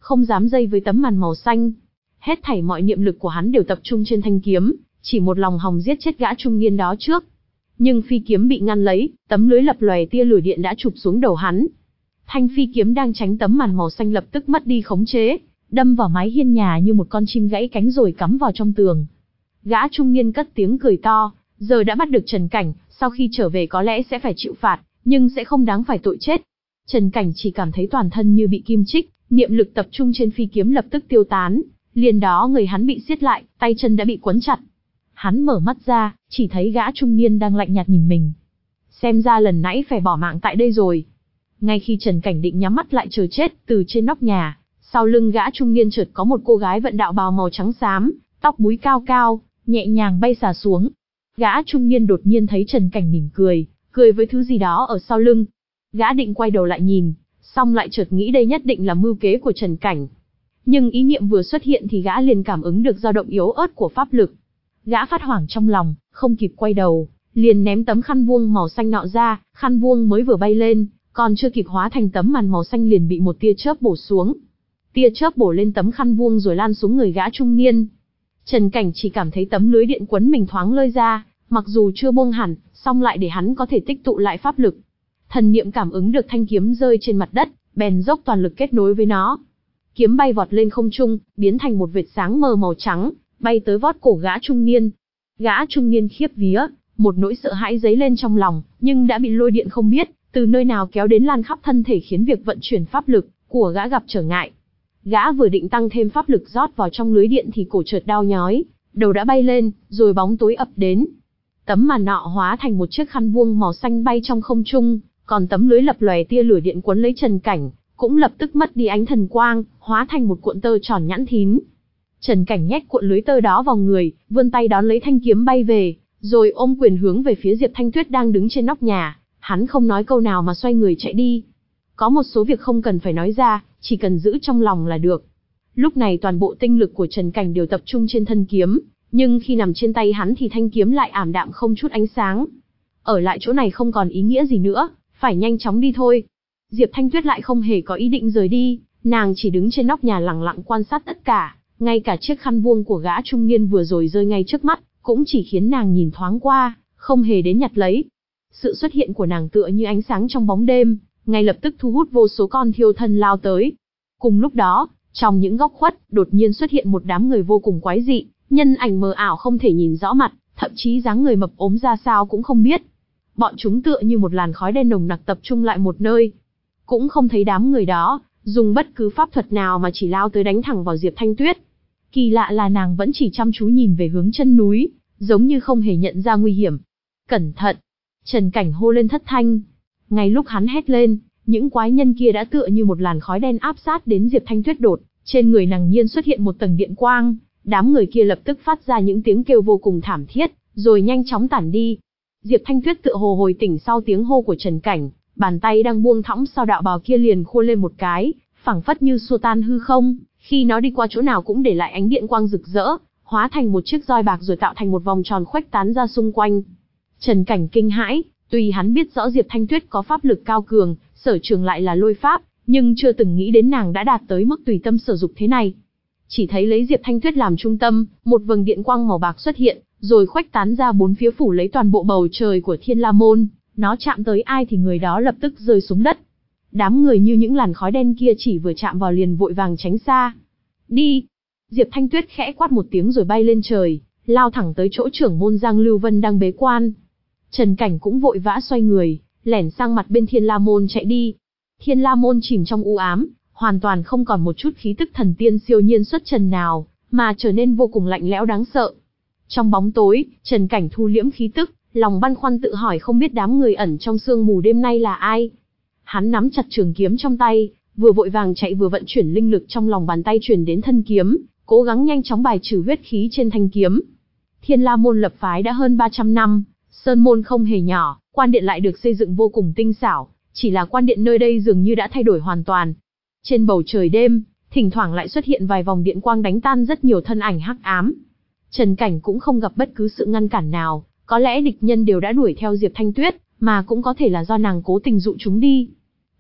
không dám dây với tấm màn màu xanh. Hết thảy mọi niệm lực của hắn đều tập trung trên thanh kiếm, chỉ một lòng hòng giết chết gã trung niên đó trước. Nhưng phi kiếm bị ngăn lấy, tấm lưới lập lòe tia lửa điện đã chụp xuống đầu hắn. Thanh phi kiếm đang tránh tấm màn màu xanh lập tức mất đi khống chế, đâm vào mái hiên nhà như một con chim gãy cánh rồi cắm vào trong tường. Gã trung niên cất tiếng cười to, giờ đã bắt được Trần Cảnh, sau khi trở về có lẽ sẽ phải chịu phạt, nhưng sẽ không đáng phải tội chết. Trần Cảnh chỉ cảm thấy toàn thân như bị kim chích, niệm lực tập trung trên phi kiếm lập tức tiêu tán, liền đó người hắn bị siết lại, tay chân đã bị quấn chặt. Hắn mở mắt ra, chỉ thấy gã trung niên đang lạnh nhạt nhìn mình. Xem ra lần nãy phải bỏ mạng tại đây rồi. Ngay khi Trần Cảnh định nhắm mắt lại chờ chết, từ trên nóc nhà, sau lưng gã trung niên chợt có một cô gái vận đạo bào màu trắng xám, tóc búi cao cao, nhẹ nhàng bay xả xuống. Gã trung niên đột nhiên thấy Trần Cảnh mỉm cười, cười với thứ gì đó ở sau lưng. Gã định quay đầu lại nhìn, xong lại chợt nghĩ đây nhất định là mưu kế của Trần Cảnh. Nhưng ý niệm vừa xuất hiện thì gã liền cảm ứng được dao động yếu ớt của pháp lực. Gã phát hoảng trong lòng, không kịp quay đầu, liền ném tấm khăn vuông màu xanh nọ ra, khăn vuông mới vừa bay lên, còn chưa kịp hóa thành tấm màn màu xanh liền bị một tia chớp bổ xuống. Tia chớp bổ lên tấm khăn vuông rồi lan xuống người gã trung niên. Trần Cảnh chỉ cảm thấy tấm lưới điện quấn mình thoáng lơi ra, mặc dù chưa buông hẳn, song lại để hắn có thể tích tụ lại pháp lực. Thần niệm cảm ứng được thanh kiếm rơi trên mặt đất, bèn dốc toàn lực kết nối với nó. Kiếm bay vọt lên không trung, biến thành một vệt sáng mờ màu trắng, bay tới vót cổ gã trung niên. Gã trung niên khiếp vía, một nỗi sợ hãi dấy lên trong lòng, nhưng đã bị lôi điện không biết từ nơi nào kéo đến lan khắp thân thể khiến việc vận chuyển pháp lực của gã gặp trở ngại. Gã vừa định tăng thêm pháp lực rót vào trong lưới điện thì cổ chợt đau nhói, đầu đã bay lên, rồi bóng tối ập đến. Tấm màn nọ hóa thành một chiếc khăn vuông màu xanh bay trong không trung, còn tấm lưới lập lòe tia lửa điện quấn lấy Trần Cảnh, cũng lập tức mất đi ánh thần quang, hóa thành một cuộn tơ tròn nhẵn thín. Trần Cảnh nhét cuộn lưới tơ đó vào người, vươn tay đón lấy thanh kiếm bay về, rồi ôm quyền hướng về phía Diệp Thanh Tuyết đang đứng trên nóc nhà. Hắn không nói câu nào mà xoay người chạy đi. Có một số việc không cần phải nói ra, chỉ cần giữ trong lòng là được. Lúc này toàn bộ tinh lực của Trần Cảnh đều tập trung trên thân kiếm, nhưng khi nằm trên tay hắn thì thanh kiếm lại ảm đạm không chút ánh sáng. Ở lại chỗ này không còn ý nghĩa gì nữa, phải nhanh chóng đi thôi. Diệp Thanh Tuyết lại không hề có ý định rời đi, nàng chỉ đứng trên nóc nhà lặng lặng quan sát tất cả, ngay cả chiếc khăn vuông của gã trung niên vừa rồi rơi ngay trước mắt, cũng chỉ khiến nàng nhìn thoáng qua, không hề đến nhặt lấy. Sự xuất hiện của nàng tựa như ánh sáng trong bóng đêm, ngay lập tức thu hút vô số con thiêu thân lao tới. Cùng lúc đó, trong những góc khuất, đột nhiên xuất hiện một đám người vô cùng quái dị, nhân ảnh mờ ảo không thể nhìn rõ mặt, thậm chí dáng người mập ốm ra sao cũng không biết. Bọn chúng tựa như một làn khói đen nồng nặc tập trung lại một nơi. Cũng không thấy đám người đó dùng bất cứ pháp thuật nào mà chỉ lao tới đánh thẳng vào Diệp Thanh Tuyết. Kỳ lạ là nàng vẫn chỉ chăm chú nhìn về hướng chân núi, giống như không hề nhận ra nguy hiểm. Cẩn thận! Trần Cảnh hô lên thất thanh. Ngay lúc hắn hét lên, những quái nhân kia đã tựa như một làn khói đen áp sát đến Diệp Thanh Tuyết đột, trên người nàng nhiên xuất hiện một tầng điện quang, đám người kia lập tức phát ra những tiếng kêu vô cùng thảm thiết, rồi nhanh chóng tản đi. Diệp Thanh Tuyết tựa hồ hồi tỉnh sau tiếng hô của Trần Cảnh, bàn tay đang buông thõng sau đạo bào kia liền khua lên một cái, phảng phất như xua tan hư không, khi nó đi qua chỗ nào cũng để lại ánh điện quang rực rỡ, hóa thành một chiếc roi bạc rồi tạo thành một vòng tròn khuếch tán ra xung quanh. Trần Cảnh kinh hãi, tuy hắn biết rõ Diệp Thanh Tuyết có pháp lực cao cường, sở trường lại là lôi pháp, nhưng chưa từng nghĩ đến nàng đã đạt tới mức tùy tâm sở dục thế này. Chỉ thấy lấy Diệp Thanh Tuyết làm trung tâm, một vầng điện quang màu bạc xuất hiện, rồi khuếch tán ra bốn phía phủ lấy toàn bộ bầu trời của Thiên La Môn, nó chạm tới ai thì người đó lập tức rơi xuống đất. Đám người như những làn khói đen kia chỉ vừa chạm vào liền vội vàng tránh xa. Đi! Diệp Thanh Tuyết khẽ quát một tiếng rồi bay lên trời, lao thẳng tới chỗ trưởng môn Giang Lưu Vân đang bế quan. Trần Cảnh cũng vội vã xoay người, lẻn sang mặt bên Thiên La Môn chạy đi. Thiên La Môn chìm trong u ám, hoàn toàn không còn một chút khí tức thần tiên siêu nhiên xuất trần nào, mà trở nên vô cùng lạnh lẽo đáng sợ. Trong bóng tối, Trần Cảnh thu liễm khí tức, lòng băn khoăn tự hỏi không biết đám người ẩn trong sương mù đêm nay là ai. Hắn nắm chặt trường kiếm trong tay, vừa vội vàng chạy vừa vận chuyển linh lực trong lòng bàn tay truyền đến thân kiếm, cố gắng nhanh chóng bài trừ huyết khí trên thanh kiếm. Thiên La Môn lập phái đã hơn ba trăm năm, sơn môn không hề nhỏ, quan điện lại được xây dựng vô cùng tinh xảo, chỉ là quan điện nơi đây dường như đã thay đổi hoàn toàn. Trên bầu trời đêm, thỉnh thoảng lại xuất hiện vài vòng điện quang đánh tan rất nhiều thân ảnh hắc ám. Trần Cảnh cũng không gặp bất cứ sự ngăn cản nào, có lẽ địch nhân đều đã đuổi theo Diệp Thanh Tuyết, mà cũng có thể là do nàng cố tình dụ chúng đi.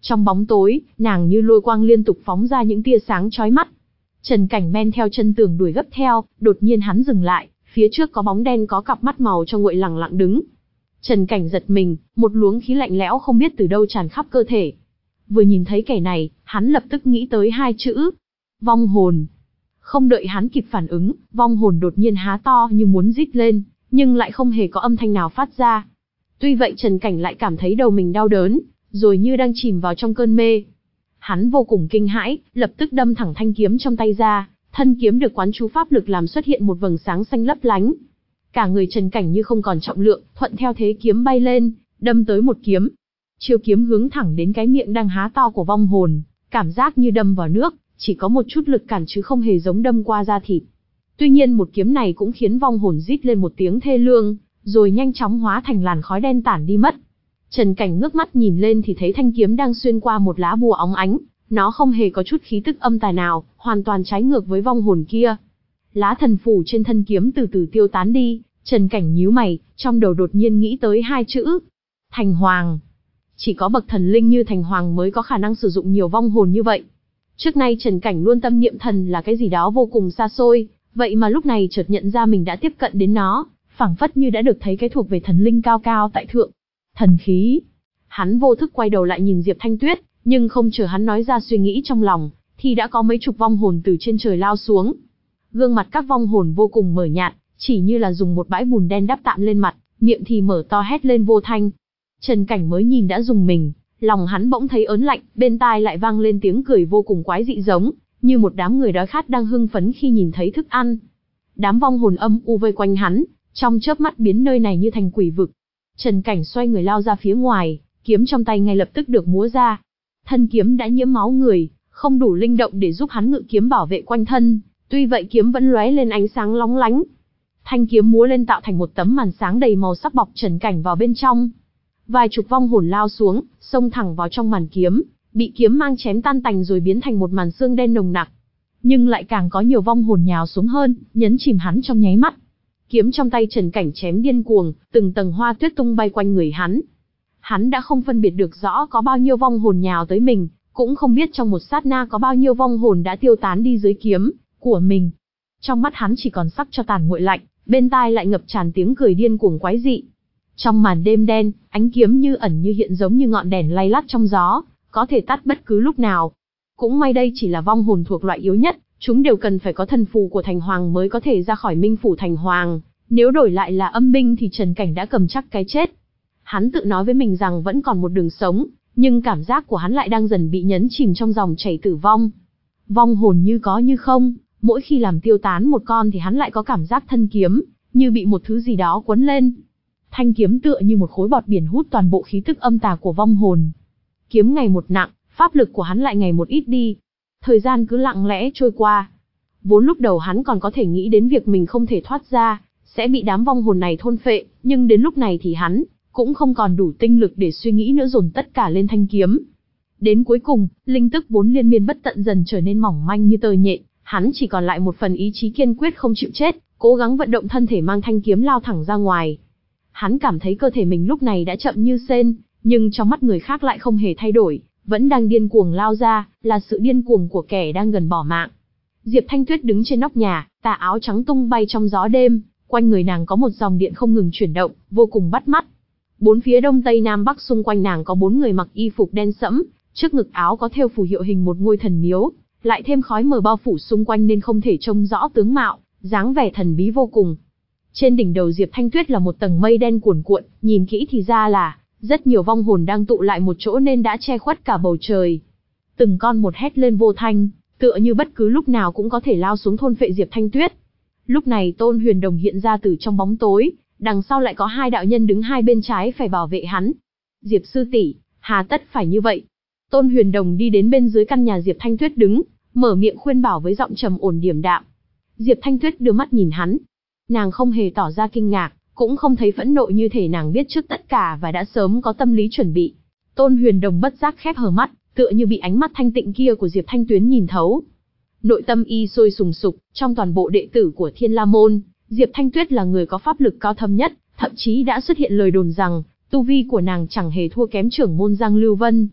Trong bóng tối, nàng như lôi quang liên tục phóng ra những tia sáng chói mắt. Trần Cảnh men theo chân tường đuổi gấp theo, đột nhiên hắn dừng lại, phía trước có bóng đen có cặp mắt màu cho nguội lẳng lặng đứng. Trần Cảnh giật mình, một luồng khí lạnh lẽo không biết từ đâu tràn khắp cơ thể. Vừa nhìn thấy kẻ này, hắn lập tức nghĩ tới hai chữ: vong hồn. Không đợi hắn kịp phản ứng, vong hồn đột nhiên há to như muốn rít lên, nhưng lại không hề có âm thanh nào phát ra. Tuy vậy Trần Cảnh lại cảm thấy đầu mình đau đớn, rồi như đang chìm vào trong cơn mê. Hắn vô cùng kinh hãi, lập tức đâm thẳng thanh kiếm trong tay ra, thân kiếm được quán chú pháp lực làm xuất hiện một vầng sáng xanh lấp lánh. Cả người Trần Cảnh như không còn trọng lượng, thuận theo thế kiếm bay lên, đâm tới một kiếm. Chiêu kiếm hướng thẳng đến cái miệng đang há to của vong hồn, cảm giác như đâm vào nước, chỉ có một chút lực cản chứ không hề giống đâm qua da thịt. Tuy nhiên một kiếm này cũng khiến vong hồn rít lên một tiếng thê lương, rồi nhanh chóng hóa thành làn khói đen tản đi mất. Trần Cảnh ngước mắt nhìn lên thì thấy thanh kiếm đang xuyên qua một lá bùa óng ánh, nó không hề có chút khí tức âm tà nào, hoàn toàn trái ngược với vong hồn kia. Lá thần phù trên thân kiếm từ từ tiêu tán đi, Trần Cảnh nhíu mày, trong đầu đột nhiên nghĩ tới hai chữ: Thành Hoàng. Chỉ có bậc thần linh như Thành Hoàng mới có khả năng sử dụng nhiều vong hồn như vậy. Trước nay Trần Cảnh luôn tâm niệm thần là cái gì đó vô cùng xa xôi, vậy mà lúc này chợt nhận ra mình đã tiếp cận đến nó, phảng phất như đã được thấy cái thuộc về thần linh cao cao tại thượng. Thần khí. Hắn vô thức quay đầu lại nhìn Diệp Thanh Tuyết, nhưng không chờ hắn nói ra suy nghĩ trong lòng, thì đã có mấy chục vong hồn từ trên trời lao xuống. Gương mặt các vong hồn vô cùng mờ nhạt, chỉ như là dùng một bãi bùn đen đắp tạm lên mặt, miệng thì mở to hét lên vô thanh. Trần Cảnh mới nhìn đã rùng mình, lòng hắn bỗng thấy ớn lạnh, bên tai lại vang lên tiếng cười vô cùng quái dị giống như một đám người đói khát đang hưng phấn khi nhìn thấy thức ăn. Đám vong hồn âm u vây quanh hắn, trong chớp mắt biến nơi này như thành quỷ vực. Trần Cảnh xoay người lao ra phía ngoài, kiếm trong tay ngay lập tức được múa ra. Thân kiếm đã nhiễm máu người, không đủ linh động để giúp hắn ngự kiếm bảo vệ quanh thân, tuy vậy kiếm vẫn lóe lên ánh sáng lóng lánh. Thanh kiếm múa lên tạo thành một tấm màn sáng đầy màu sắc bọc Trần Cảnh vào bên trong. Vài chục vong hồn lao xuống, xông thẳng vào trong màn kiếm, bị kiếm mang chém tan tành rồi biến thành một màn xương đen nồng nặc. Nhưng lại càng có nhiều vong hồn nhào xuống hơn, nhấn chìm hắn trong nháy mắt. Kiếm trong tay Trần Cảnh chém điên cuồng, từng tầng hoa tuyết tung bay quanh người hắn. Hắn đã không phân biệt được rõ có bao nhiêu vong hồn nhào tới mình, cũng không biết trong một sát na có bao nhiêu vong hồn đã tiêu tán đi dưới kiếm của mình. Trong mắt hắn chỉ còn sắc cho tàn nguội lạnh, bên tai lại ngập tràn tiếng cười điên cuồng quái dị. Trong màn đêm đen, ánh kiếm như ẩn như hiện giống như ngọn đèn lay lắt trong gió, có thể tắt bất cứ lúc nào. Cũng may đây chỉ là vong hồn thuộc loại yếu nhất, chúng đều cần phải có thần phù của Thành Hoàng mới có thể ra khỏi Minh Phủ Thành Hoàng. Nếu đổi lại là âm binh thì Trần Cảnh đã cầm chắc cái chết. Hắn tự nói với mình rằng vẫn còn một đường sống, nhưng cảm giác của hắn lại đang dần bị nhấn chìm trong dòng chảy tử vong. Vong hồn như có như không, mỗi khi làm tiêu tán một con thì hắn lại có cảm giác thân kiếm như bị một thứ gì đó quấn lên. Thanh kiếm tựa như một khối bọt biển hút toàn bộ khí tức âm tà của vong hồn. Kiếm ngày một nặng, pháp lực của hắn lại ngày một ít đi. Thời gian cứ lặng lẽ trôi qua. Vốn lúc đầu hắn còn có thể nghĩ đến việc mình không thể thoát ra, sẽ bị đám vong hồn này thôn phệ, nhưng đến lúc này thì hắn cũng không còn đủ tinh lực để suy nghĩ nữa, dồn tất cả lên thanh kiếm. Đến cuối cùng, linh tức vốn liên miên bất tận dần trở nên mỏng manh như tơ nhện, hắn chỉ còn lại một phần ý chí kiên quyết không chịu chết, cố gắng vận động thân thể mang thanh kiếm lao thẳng ra ngoài. Hắn cảm thấy cơ thể mình lúc này đã chậm như sên, nhưng trong mắt người khác lại không hề thay đổi, vẫn đang điên cuồng lao ra, là sự điên cuồng của kẻ đang gần bỏ mạng. Diệp Thanh Tuyết đứng trên nóc nhà, tà áo trắng tung bay trong gió đêm, quanh người nàng có một dòng điện không ngừng chuyển động, vô cùng bắt mắt. Bốn phía đông tây nam bắc xung quanh nàng có bốn người mặc y phục đen sẫm, trước ngực áo có thêu phù hiệu hình một ngôi thần miếu, lại thêm khói mờ bao phủ xung quanh nên không thể trông rõ tướng mạo, dáng vẻ thần bí vô cùng. Trên đỉnh đầu Diệp Thanh Tuyết là một tầng mây đen cuồn cuộn, nhìn kỹ thì ra là rất nhiều vong hồn đang tụ lại một chỗ nên đã che khuất cả bầu trời. Từng con một hét lên vô thanh, tựa như bất cứ lúc nào cũng có thể lao xuống thôn phệ Diệp Thanh Tuyết. Lúc này Tôn Huyền Đồng hiện ra từ trong bóng tối, đằng sau lại có hai đạo nhân đứng hai bên trái phải bảo vệ hắn. Diệp sư tỷ, hà tất phải như vậy? Tôn Huyền Đồng đi đến bên dưới căn nhà Diệp Thanh Tuyết đứng, mở miệng khuyên bảo với giọng trầm ổn điềm đạm. Diệp Thanh Tuyết đưa mắt nhìn hắn, nàng không hề tỏ ra kinh ngạc, cũng không thấy phẫn nộ, như thể nàng biết trước tất cả và đã sớm có tâm lý chuẩn bị. Tôn Huyền Đồng bất giác khép hờ mắt, tựa như bị ánh mắt thanh tịnh kia của Diệp Thanh Tuyến nhìn thấu. Nội tâm y sôi sùng sục, trong toàn bộ đệ tử của Thiên La Môn, Diệp Thanh Tuyết là người có pháp lực cao thâm nhất, thậm chí đã xuất hiện lời đồn rằng tu vi của nàng chẳng hề thua kém trưởng môn Giang Lưu Vân.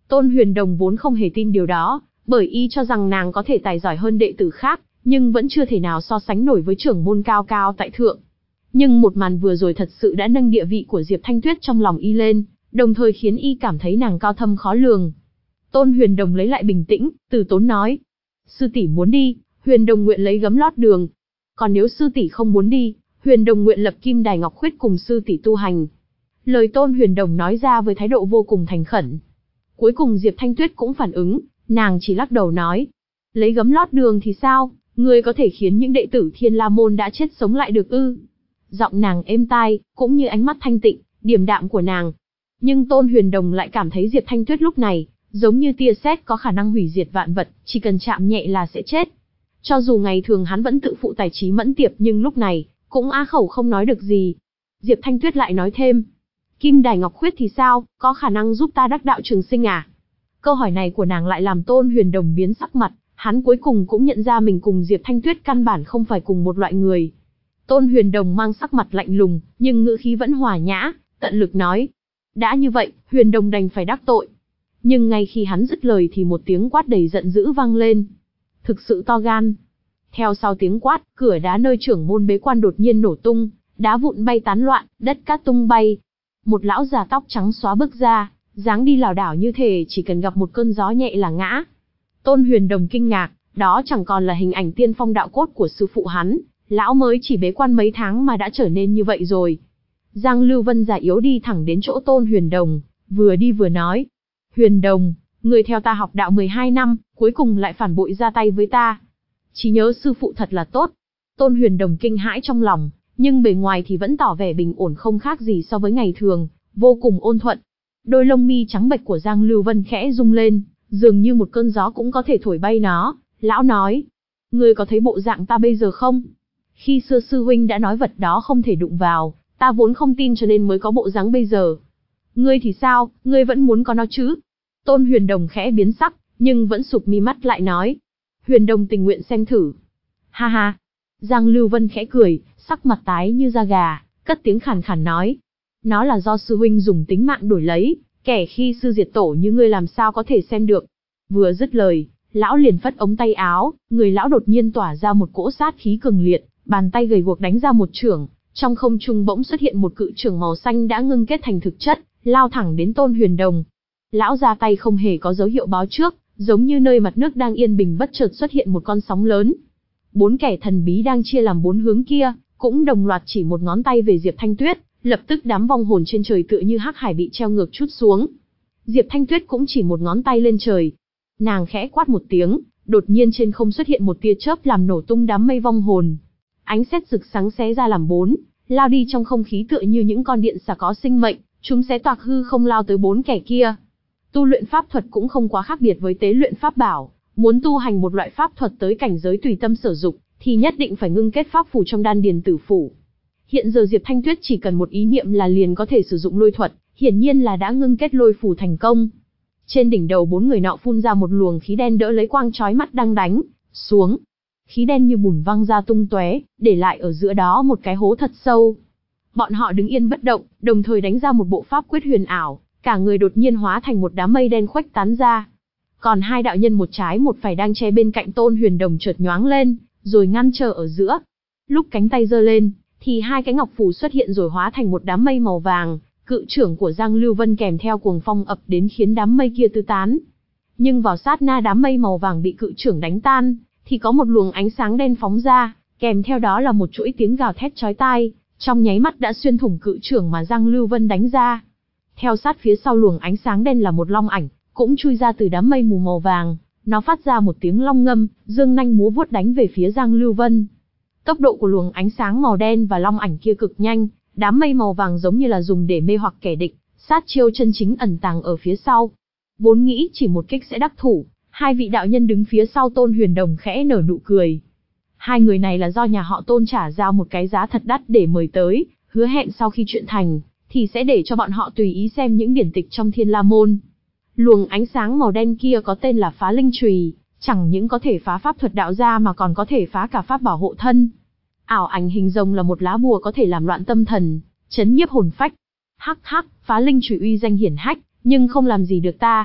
Tôn Huyền Đồng vốn không hề tin điều đó, bởi y cho rằng nàng có thể tài giỏi hơn đệ tử khác, nhưng vẫn chưa thể nào so sánh nổi với trưởng môn cao cao tại thượng. Nhưng một màn vừa rồi thật sự đã nâng địa vị của Diệp Thanh Tuyết trong lòng y lên, đồng thời khiến y cảm thấy nàng cao thâm khó lường. Tôn Huyền Đồng lấy lại bình tĩnh, từ tốn nói. Sư tỷ muốn đi, Huyền Đồng nguyện lấy gấm lót đường. Còn nếu sư tỷ không muốn đi, Huyền Đồng nguyện lập kim đài ngọc khuyết cùng sư tỷ tu hành. Lời Tôn Huyền Đồng nói ra với thái độ vô cùng thành khẩn. Cuối cùng Diệp Thanh Tuyết cũng phản ứng, nàng chỉ lắc đầu nói. Lấy gấm lót đường thì sao, ngươi có thể khiến những đệ tử Thiên La Môn đã chết sống lại được ư? Giọng nàng êm tai, cũng như ánh mắt thanh tịnh, điềm đạm của nàng. Nhưng Tôn Huyền Đồng lại cảm thấy Diệp Thanh Tuyết lúc này, giống như tia sét có khả năng hủy diệt vạn vật, chỉ cần chạm nhẹ là sẽ chết. Cho dù ngày thường hắn vẫn tự phụ tài trí mẫn tiệp nhưng lúc này, cũng á khẩu không nói được gì. Diệp Thanh Tuyết lại nói thêm. Kim đài ngọc khuyết thì sao, có khả năng giúp ta đắc đạo trường sinh à? Câu hỏi này của nàng lại làm Tôn Huyền Đồng biến sắc mặt, hắn cuối cùng cũng nhận ra mình cùng Diệp Thanh Tuyết căn bản không phải cùng một loại người. Tôn Huyền Đồng mang sắc mặt lạnh lùng, nhưng ngữ khí vẫn hòa nhã, tận lực nói. Đã như vậy, Huyền Đồng đành phải đắc tội. Nhưng ngay khi hắn dứt lời thì một tiếng quát đầy giận dữ vang lên. Thực sự to gan. Theo sau tiếng quát, cửa đá nơi trưởng môn bế quan đột nhiên nổ tung, đá vụn bay tán loạn, đất cát tung bay. Một lão già tóc trắng xóa bước ra, dáng đi lảo đảo như thể chỉ cần gặp một cơn gió nhẹ là ngã. Tôn Huyền Đồng kinh ngạc, đó chẳng còn là hình ảnh tiên phong đạo cốt của sư phụ hắn, lão mới chỉ bế quan mấy tháng mà đã trở nên như vậy rồi. Giang Lưu Vân già yếu đi thẳng đến chỗ Tôn Huyền Đồng, vừa đi vừa nói. Huyền Đồng, người theo ta học đạo mười hai năm, cuối cùng lại phản bội ra tay với ta. Trí nhớ sư phụ thật là tốt. Tôn Huyền Đồng kinh hãi trong lòng, nhưng bề ngoài thì vẫn tỏ vẻ bình ổn không khác gì so với ngày thường, vô cùng ôn thuận. Đôi lông mi trắng bệch của Giang Lưu Vân khẽ rung lên, dường như một cơn gió cũng có thể thổi bay nó. Lão nói, ngươi có thấy bộ dạng ta bây giờ không? Khi xưa sư huynh đã nói vật đó không thể đụng vào, ta vốn không tin cho nên mới có bộ dáng bây giờ. Ngươi thì sao, ngươi vẫn muốn có nó chứ? Tôn Huyền Đồng khẽ biến sắc, nhưng vẫn sụp mi mắt lại nói. Huyền Đồng tình nguyện xem thử. Ha ha. Giang Lưu Vân khẽ cười, sắc mặt tái như da gà, cất tiếng khàn khàn nói. Nó là do sư huynh dùng tính mạng đổi lấy, kẻ khi sư diệt tổ như ngươi làm sao có thể xem được. Vừa dứt lời, lão liền phất ống tay áo, người lão đột nhiên tỏa ra một cỗ sát khí cường liệt, bàn tay gầy guộc đánh ra một chưởng, trong không trung bỗng xuất hiện một cự chưởng màu xanh đã ngưng kết thành thực chất, lao thẳng đến Tôn Huyền Đồng. Lão ra tay không hề có dấu hiệu báo trước, giống như nơi mặt nước đang yên bình bất chợt xuất hiện một con sóng lớn. Bốn kẻ thần bí đang chia làm bốn hướng kia, cũng đồng loạt chỉ một ngón tay về Diệp Thanh Tuyết, lập tức đám vong hồn trên trời tựa như hắc hải bị treo ngược trút xuống. Diệp Thanh Tuyết cũng chỉ một ngón tay lên trời. Nàng khẽ quát một tiếng, đột nhiên trên không xuất hiện một tia chớp làm nổ tung đám mây vong hồn. Ánh sét rực sáng xé ra làm bốn, lao đi trong không khí tựa như những con điện xà có sinh mệnh, chúng xé toạc hư không lao tới bốn kẻ kia. Tu luyện pháp thuật cũng không quá khác biệt với tế luyện pháp bảo, muốn tu hành một loại pháp thuật tới cảnh giới tùy tâm sở dụng, thì nhất định phải ngưng kết pháp phù trong đan điền tử phủ. Hiện giờ Diệp Thanh Tuyết chỉ cần một ý niệm là liền có thể sử dụng lôi thuật, hiển nhiên là đã ngưng kết lôi phù thành công. Trên đỉnh đầu bốn người nọ phun ra một luồng khí đen đỡ lấy quang chói mắt đang đánh xuống. Khí đen như bùn văng ra tung tóe, để lại ở giữa đó một cái hố thật sâu. Bọn họ đứng yên bất động, đồng thời đánh ra một bộ pháp quyết huyền ảo, cả người đột nhiên hóa thành một đám mây đen khuếch tán ra. Còn hai đạo nhân một trái một phải đang che bên cạnh Tôn Huyền Đồng chợt nhoáng lên, rồi ngăn trở ở giữa. Lúc cánh tay giơ lên, thì hai cái ngọc phù xuất hiện rồi hóa thành một đám mây màu vàng, cự trưởng của Giang Lưu Vân kèm theo cuồng phong ập đến khiến đám mây kia tứ tán. Nhưng vào sát na đám mây màu vàng bị cự trưởng đánh tan, thì có một luồng ánh sáng đen phóng ra, kèm theo đó là một chuỗi tiếng gào thét chói tai, trong nháy mắt đã xuyên thủng cự trưởng mà Giang Lưu Vân đánh ra. Theo sát phía sau luồng ánh sáng đen là một long ảnh, cũng chui ra từ đám mây mù màu vàng, nó phát ra một tiếng long ngâm, dương nanh múa vuốt đánh về phía Giang Lưu Vân. Tốc độ của luồng ánh sáng màu đen và long ảnh kia cực nhanh, đám mây màu vàng giống như là dùng để mê hoặc kẻ địch, sát chiêu chân chính ẩn tàng ở phía sau. Vốn nghĩ chỉ một kích sẽ đắc thủ, hai vị đạo nhân đứng phía sau Tôn Huyền Đồng khẽ nở nụ cười. Hai người này là do nhà họ Tôn trả giao một cái giá thật đắt để mời tới, hứa hẹn sau khi chuyện thành, thì sẽ để cho bọn họ tùy ý xem những điển tịch trong Thiên La Môn. Luồng ánh sáng màu đen kia có tên là Phá Linh Chùy, chẳng những có thể phá pháp thuật đạo gia mà còn có thể phá cả pháp bảo hộ thân. Ảo ảnh hình rồng là một lá bùa có thể làm loạn tâm thần, chấn nhiếp hồn phách. Hắc hắc, Phá Linh Chùy uy danh hiển hách, nhưng không làm gì được ta.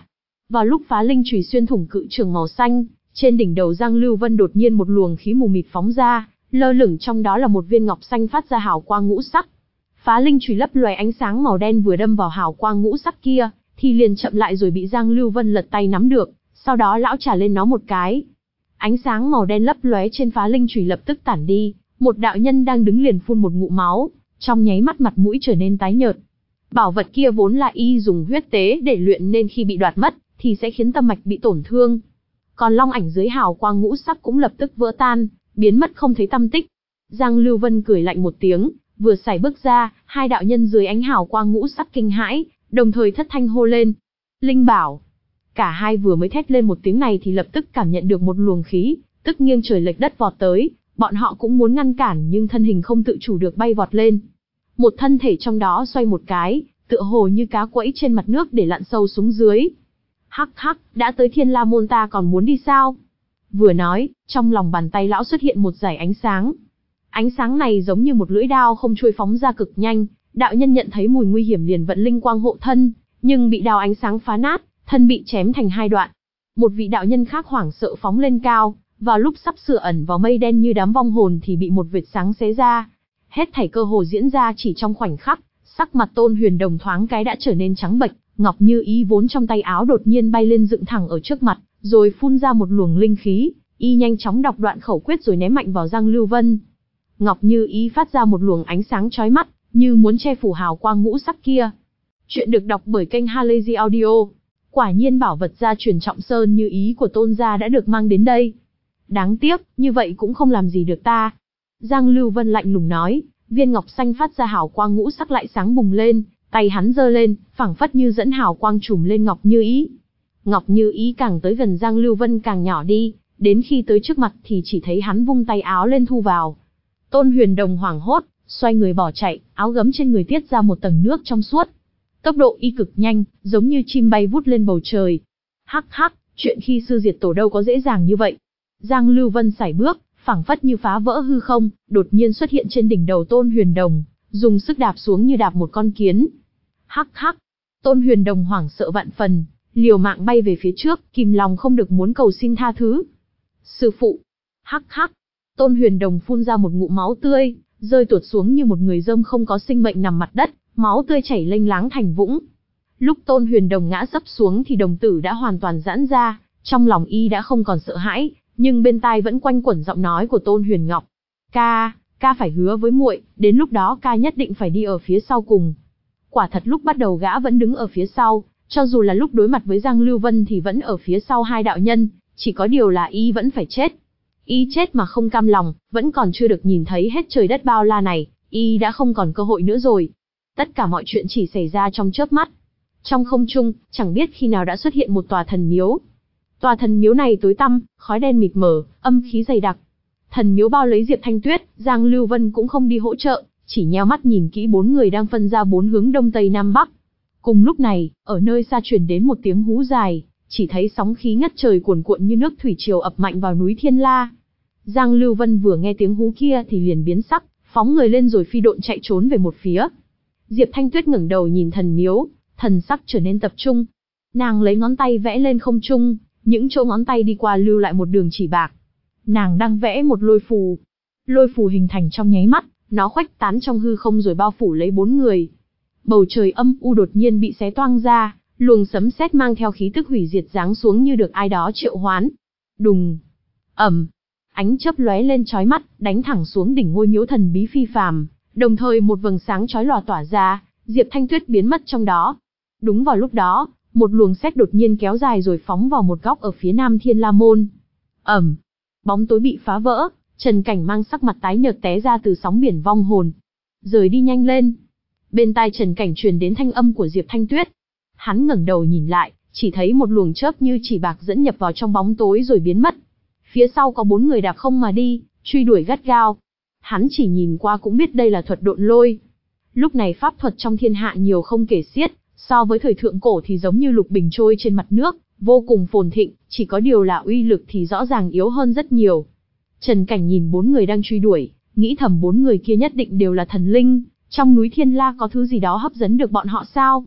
Vào lúc phá linh chùy xuyên thủng cự trường màu xanh, trên đỉnh đầu Giang Lưu Vân đột nhiên một luồng khí mù mịt phóng ra, lơ lửng trong đó là một viên ngọc xanh phát ra hào quang ngũ sắc. Phá linh chùy lấp loé ánh sáng màu đen vừa đâm vào hào quang ngũ sắc kia, thì liền chậm lại rồi bị Giang Lưu Vân lật tay nắm được, sau đó lão trả lên nó một cái. Ánh sáng màu đen lấp lóe trên phá linh chùy lập tức tản đi, một đạo nhân đang đứng liền phun một ngụm máu, trong nháy mắt mặt mũi trở nên tái nhợt. Bảo vật kia vốn là y dùng huyết tế để luyện nên khi bị đoạt mất, thì sẽ khiến tâm mạch bị tổn thương. Còn long ảnh dưới hào quang ngũ sắc cũng lập tức vỡ tan, biến mất không thấy tăm tích. Giang Lưu Vân cười lạnh một tiếng, vừa sải bước ra, hai đạo nhân dưới ánh hào quang ngũ sắc kinh hãi, đồng thời thất thanh hô lên. Linh bảo! Cả hai vừa mới thét lên một tiếng này thì lập tức cảm nhận được một luồng khí, tức nghiêng trời lệch đất vọt tới, bọn họ cũng muốn ngăn cản nhưng thân hình không tự chủ được bay vọt lên. Một thân thể trong đó xoay một cái, tựa hồ như cá quẫy trên mặt nước để lặn sâu xuống dưới. Hắc hắc, đã tới Thiên La Môn ta còn muốn đi sao? Vừa nói, trong lòng bàn tay lão xuất hiện một dải ánh sáng. Ánh sáng này giống như một lưỡi đao không trôi phóng ra cực nhanh, đạo nhân nhận thấy mùi nguy hiểm liền vận linh quang hộ thân, nhưng bị đao ánh sáng phá nát, thân bị chém thành hai đoạn. Một vị đạo nhân khác hoảng sợ phóng lên cao, vào lúc sắp sửa ẩn vào mây đen như đám vong hồn thì bị một vệt sáng xé ra. Hết thảy cơ hồ diễn ra chỉ trong khoảnh khắc, sắc mặt Tôn Huyền Đồng thoáng cái đã trở nên trắng bệch, Ngọc Như Ý vốn trong tay áo đột nhiên bay lên dựng thẳng ở trước mặt, rồi phun ra một luồng linh khí, y nhanh chóng đọc đoạn khẩu quyết rồi ném mạnh vào Giang Lưu Vân. Ngọc Như Ý phát ra một luồng ánh sáng chói mắt, như muốn che phủ hào quang ngũ sắc kia. Chuyện được đọc bởi kênh Halazy Audio. Quả nhiên bảo vật gia truyền Trọng Sơn Như Ý của Tôn gia đã được mang đến đây. Đáng tiếc, như vậy cũng không làm gì được ta. Giang Lưu Vân lạnh lùng nói, viên ngọc xanh phát ra hào quang ngũ sắc lại sáng bùng lên, tay hắn giơ lên, phảng phất như dẫn hào quang trùm lên Ngọc Như Ý. Ngọc Như Ý càng tới gần Giang Lưu Vân càng nhỏ đi, đến khi tới trước mặt thì chỉ thấy hắn vung tay áo lên thu vào. Tôn Huyền Đồng hoảng hốt, xoay người bỏ chạy, áo gấm trên người tiết ra một tầng nước trong suốt. Tốc độ y cực nhanh, giống như chim bay vút lên bầu trời. Hắc hắc, chuyện khi sư diệt tổ đâu có dễ dàng như vậy. Giang Lưu Vân sải bước, phảng phất như phá vỡ hư không, đột nhiên xuất hiện trên đỉnh đầu Tôn Huyền Đồng, dùng sức đạp xuống như đạp một con kiến. Hắc hắc, Tôn Huyền Đồng hoảng sợ vạn phần, liều mạng bay về phía trước, kìm lòng không được muốn cầu xin tha thứ. Sư phụ! Hắc hắc, Tôn Huyền Đồng phun ra một ngụm máu tươi, rơi tuột xuống như một người dơm không có sinh mệnh nằm mặt đất, máu tươi chảy lênh láng thành vũng. Lúc Tôn Huyền Đồng ngã sấp xuống thì đồng tử đã hoàn toàn giãn ra, trong lòng y đã không còn sợ hãi, nhưng bên tai vẫn quanh quẩn giọng nói của Tôn Huyền Ngọc. Ca, ca phải hứa với muội, đến lúc đó ca nhất định phải đi ở phía sau cùng. Quả thật lúc bắt đầu gã vẫn đứng ở phía sau, cho dù là lúc đối mặt với Giang Lưu Vân thì vẫn ở phía sau hai đạo nhân, chỉ có điều là y vẫn phải chết. Y chết mà không cam lòng, vẫn còn chưa được nhìn thấy hết trời đất bao la này, y đã không còn cơ hội nữa rồi. Tất cả mọi chuyện chỉ xảy ra trong chớp mắt. Trong không trung, chẳng biết khi nào đã xuất hiện một tòa thần miếu. Tòa thần miếu này tối tăm, khói đen mịt mờ, âm khí dày đặc. Thần miếu bao lấy Diệp Thanh Tuyết, Giang Lưu Vân cũng không đi hỗ trợ, chỉ nheo mắt nhìn kỹ bốn người đang phân ra bốn hướng đông tây nam bắc. Cùng lúc này, ở nơi xa truyền đến một tiếng hú dài, chỉ thấy sóng khí ngất trời cuồn cuộn như nước thủy triều ập mạnh vào núi Thiên La. Giang Lưu Vân vừa nghe tiếng hú kia thì liền biến sắc, phóng người lên rồi phi độn chạy trốn về một phía. Diệp Thanh Tuyết ngẩng đầu nhìn thần miếu, thần sắc trở nên tập trung. Nàng lấy ngón tay vẽ lên không trung, những chỗ ngón tay đi qua lưu lại một đường chỉ bạc. Nàng đang vẽ một lôi phù. Lôi phù hình thành trong nháy mắt, nó khuếch tán trong hư không rồi bao phủ lấy bốn người. Bầu trời âm u đột nhiên bị xé toang ra, luồng sấm sét mang theo khí tức hủy diệt giáng xuống như được ai đó triệu hoán. Đùng, ầm, ánh chớp lóe lên chói mắt, đánh thẳng xuống đỉnh ngôi miếu thần bí phi phàm, đồng thời một vầng sáng chói lòa tỏa ra, Diệp Thanh Tuyết biến mất trong đó. Đúng vào lúc đó, một luồng sét đột nhiên kéo dài rồi phóng vào một góc ở phía nam Thiên La Môn. Ầm, bóng tối bị phá vỡ, Trần Cảnh mang sắc mặt tái nhợt té ra từ sóng biển vong hồn. Rời đi nhanh lên. Bên tai Trần Cảnh truyền đến thanh âm của Diệp Thanh Tuyết. Hắn ngẩng đầu nhìn lại, chỉ thấy một luồng chớp như chỉ bạc dẫn nhập vào trong bóng tối rồi biến mất. Phía sau có bốn người đạp không mà đi, truy đuổi gắt gao. Hắn chỉ nhìn qua cũng biết đây là thuật độn lôi. Lúc này pháp thuật trong thiên hạ nhiều không kể xiết, so với thời thượng cổ thì giống như lục bình trôi trên mặt nước, vô cùng phồn thịnh, chỉ có điều là uy lực thì rõ ràng yếu hơn rất nhiều. Trần Cảnh nhìn bốn người đang truy đuổi, nghĩ thầm bốn người kia nhất định đều là thần linh, trong núi Thiên La có thứ gì đó hấp dẫn được bọn họ sao?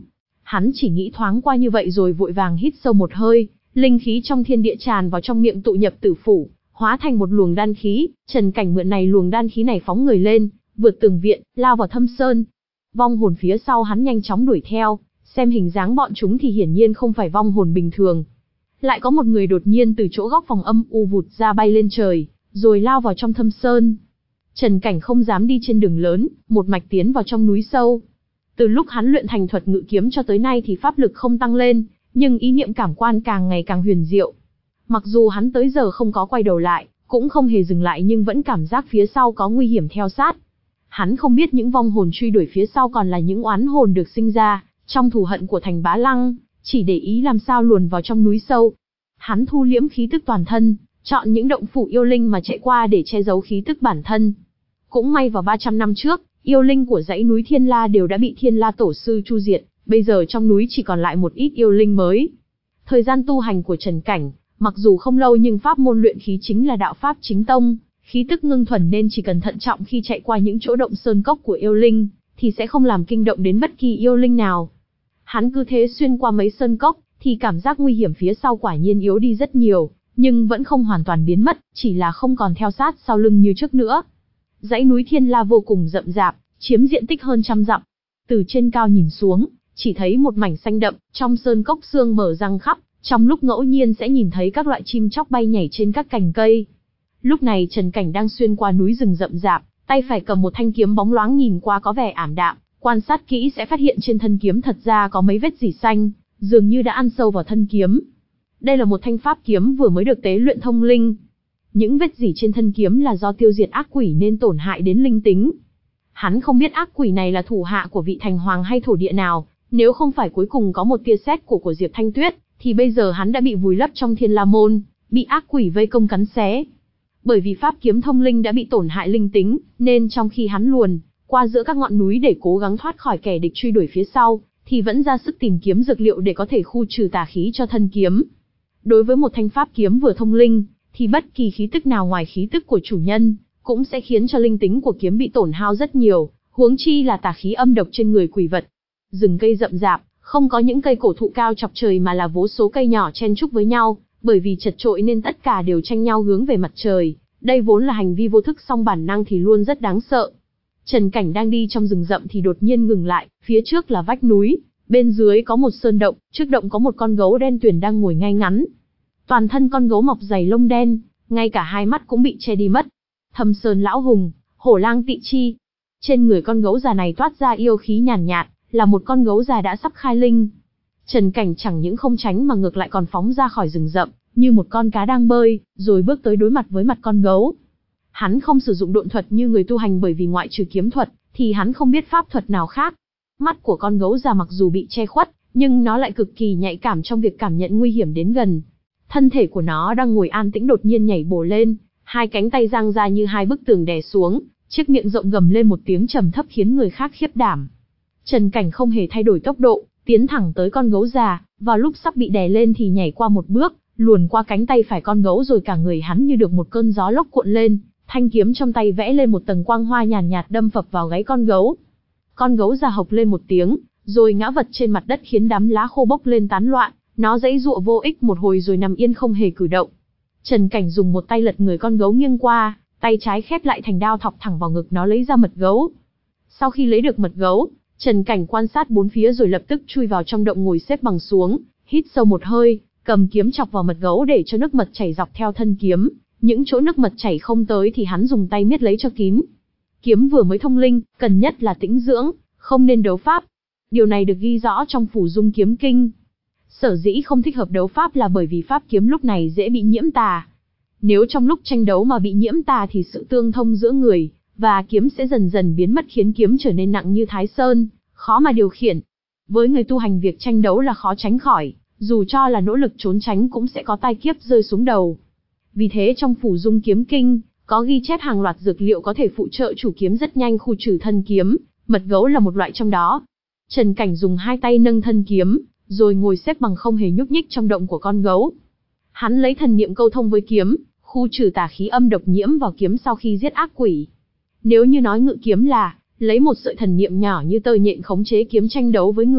Hắn chỉ nghĩ thoáng qua như vậy rồi vội vàng hít sâu một hơi, linh khí trong thiên địa tràn vào trong miệng tụ nhập tử phủ, hóa thành một luồng đan khí. Trần Cảnh mượn này luồng đan khí này phóng người lên, vượt tường viện, lao vào thâm sơn. Vong hồn phía sau hắn nhanh chóng đuổi theo, xem hình dáng bọn chúng thì hiển nhiên không phải vong hồn bình thường. Lại có một người đột nhiên từ chỗ góc phòng âm u vụt ra bay lên trời, rồi lao vào trong thâm sơn. Trần Cảnh không dám đi trên đường lớn, một mạch tiến vào trong núi sâu. Từ lúc hắn luyện thành thuật ngự kiếm cho tới nay thì pháp lực không tăng lên, nhưng ý niệm cảm quan càng ngày càng huyền diệu. Mặc dù hắn tới giờ không có quay đầu lại, cũng không hề dừng lại nhưng vẫn cảm giác phía sau có nguy hiểm theo sát. Hắn không biết những vong hồn truy đuổi phía sau còn là những oán hồn được sinh ra trong thù hận của Thành Bá Lăng, chỉ để ý làm sao luồn vào trong núi sâu. Hắn thu liễm khí tức toàn thân, chọn những động phủ yêu linh mà chạy qua để che giấu khí tức bản thân. Cũng may vào ba trăm năm trước, yêu linh của dãy núi Thiên La đều đã bị Thiên La Tổ sư chu diệt, bây giờ trong núi chỉ còn lại một ít yêu linh mới. Thời gian tu hành của Trần Cảnh, mặc dù không lâu nhưng pháp môn luyện khí chính là đạo pháp chính tông, khí tức ngưng thuần nên chỉ cần thận trọng khi chạy qua những chỗ động sơn cốc của yêu linh, thì sẽ không làm kinh động đến bất kỳ yêu linh nào. Hắn cứ thế xuyên qua mấy sơn cốc, thì cảm giác nguy hiểm phía sau quả nhiên yếu đi rất nhiều, nhưng vẫn không hoàn toàn biến mất, chỉ là không còn theo sát sau lưng như trước nữa. Dãy núi Thiên La vô cùng rậm rạp, chiếm diện tích hơn trăm dặm. Từ trên cao nhìn xuống, chỉ thấy một mảnh xanh đậm, trong sơn cốc sương mờ răng khắp, trong lúc ngẫu nhiên sẽ nhìn thấy các loại chim chóc bay nhảy trên các cành cây. Lúc này Trần Cảnh đang xuyên qua núi rừng rậm rạp, tay phải cầm một thanh kiếm bóng loáng nhìn qua có vẻ ảm đạm, quan sát kỹ sẽ phát hiện trên thân kiếm thật ra có mấy vết rỉ xanh, dường như đã ăn sâu vào thân kiếm. Đây là một thanh pháp kiếm vừa mới được tế luyện thông linh. Những vết rỉ trên thân kiếm là do tiêu diệt ác quỷ nên tổn hại đến linh tính. Hắn không biết ác quỷ này là thủ hạ của vị thành hoàng hay thổ địa nào, nếu không phải cuối cùng có một tia sét của của Diệp Thanh Tuyết, thì bây giờ hắn đã bị vùi lấp trong Thiên La môn, bị ác quỷ vây công cắn xé. Bởi vì pháp kiếm thông linh đã bị tổn hại linh tính, nên trong khi hắn luồn qua giữa các ngọn núi để cố gắng thoát khỏi kẻ địch truy đuổi phía sau, thì vẫn ra sức tìm kiếm dược liệu để có thể khu trừ tà khí cho thân kiếm. Đối với một thanh pháp kiếm vừa thông linh, thì bất kỳ khí tức nào ngoài khí tức của chủ nhân, cũng sẽ khiến cho linh tính của kiếm bị tổn hao rất nhiều, huống chi là tà khí âm độc trên người quỷ vật. Rừng cây rậm rạp, không có những cây cổ thụ cao chọc trời mà là vô số cây nhỏ chen chúc với nhau, bởi vì chật trội nên tất cả đều tranh nhau hướng về mặt trời. Đây vốn là hành vi vô thức song bản năng thì luôn rất đáng sợ. Trần Cảnh đang đi trong rừng rậm thì đột nhiên ngừng lại, phía trước là vách núi, bên dưới có một sơn động, trước động có một con gấu đen tuyền đang ngồi ngay ngắn. Toàn thân con gấu mọc dày lông đen, ngay cả hai mắt cũng bị che đi mất. Thâm Sơn lão hùng, hổ lang tị chi. Trên người con gấu già này toát ra yêu khí nhàn nhạt, là một con gấu già đã sắp khai linh. Trần Cảnh chẳng những không tránh mà ngược lại còn phóng ra khỏi rừng rậm, như một con cá đang bơi, rồi bước tới đối mặt với mặt con gấu. Hắn không sử dụng độn thuật như người tu hành bởi vì ngoại trừ kiếm thuật, thì hắn không biết pháp thuật nào khác. Mắt của con gấu già mặc dù bị che khuất, nhưng nó lại cực kỳ nhạy cảm trong việc cảm nhận nguy hiểm đến gần. Thân thể của nó đang ngồi an tĩnh đột nhiên nhảy bổ lên, hai cánh tay giang ra như hai bức tường đè xuống, chiếc miệng rộng gầm lên một tiếng trầm thấp khiến người khác khiếp đảm. Trần Cảnh không hề thay đổi tốc độ, tiến thẳng tới con gấu già, vào lúc sắp bị đè lên thì nhảy qua một bước, luồn qua cánh tay phải con gấu rồi cả người hắn như được một cơn gió lốc cuộn lên, thanh kiếm trong tay vẽ lên một tầng quang hoa nhàn nhạt, nhạt đâm phập vào gáy con gấu. Con gấu già hộc lên một tiếng, rồi ngã vật trên mặt đất khiến đám lá khô bốc lên tán loạn, nó giãy giụa vô ích một hồi rồi nằm yên không hề cử động. Trần Cảnh dùng một tay lật người con gấu nghiêng qua, tay trái khép lại thành đao thọc thẳng vào ngực nó lấy ra mật gấu. Sau khi lấy được mật gấu, Trần Cảnh quan sát bốn phía rồi lập tức chui vào trong động ngồi xếp bằng xuống, hít sâu một hơi, cầm kiếm chọc vào mật gấu để cho nước mật chảy dọc theo thân kiếm, những chỗ nước mật chảy không tới thì hắn dùng tay miết lấy cho kín. Kiếm vừa mới thông linh, cần nhất là tĩnh dưỡng, không nên đấu pháp. Điều này được ghi rõ trong Phủ Dung Kiếm Kinh. Sở dĩ không thích hợp đấu pháp là bởi vì pháp kiếm lúc này dễ bị nhiễm tà. Nếu trong lúc tranh đấu mà bị nhiễm tà thì sự tương thông giữa người và kiếm sẽ dần dần biến mất khiến kiếm trở nên nặng như Thái Sơn, khó mà điều khiển. Với người tu hành việc tranh đấu là khó tránh khỏi, dù cho là nỗ lực trốn tránh cũng sẽ có tai kiếp rơi xuống đầu. Vì thế trong Phủ Dung Kiếm Kinh, có ghi chép hàng loạt dược liệu có thể phụ trợ chủ kiếm rất nhanh khu trừ thân kiếm, mật gấu là một loại trong đó. Trần Cảnh dùng hai tay nâng thân kiếm, rồi ngồi xếp bằng không hề nhúc nhích trong động của con gấu. Hắn lấy thần niệm câu thông với kiếm, khu trừ tà khí âm độc nhiễm vào kiếm sau khi giết ác quỷ. Nếu như nói ngự kiếm là lấy một sợi thần niệm nhỏ như tơ nhện khống chế kiếm tranh đấu với người,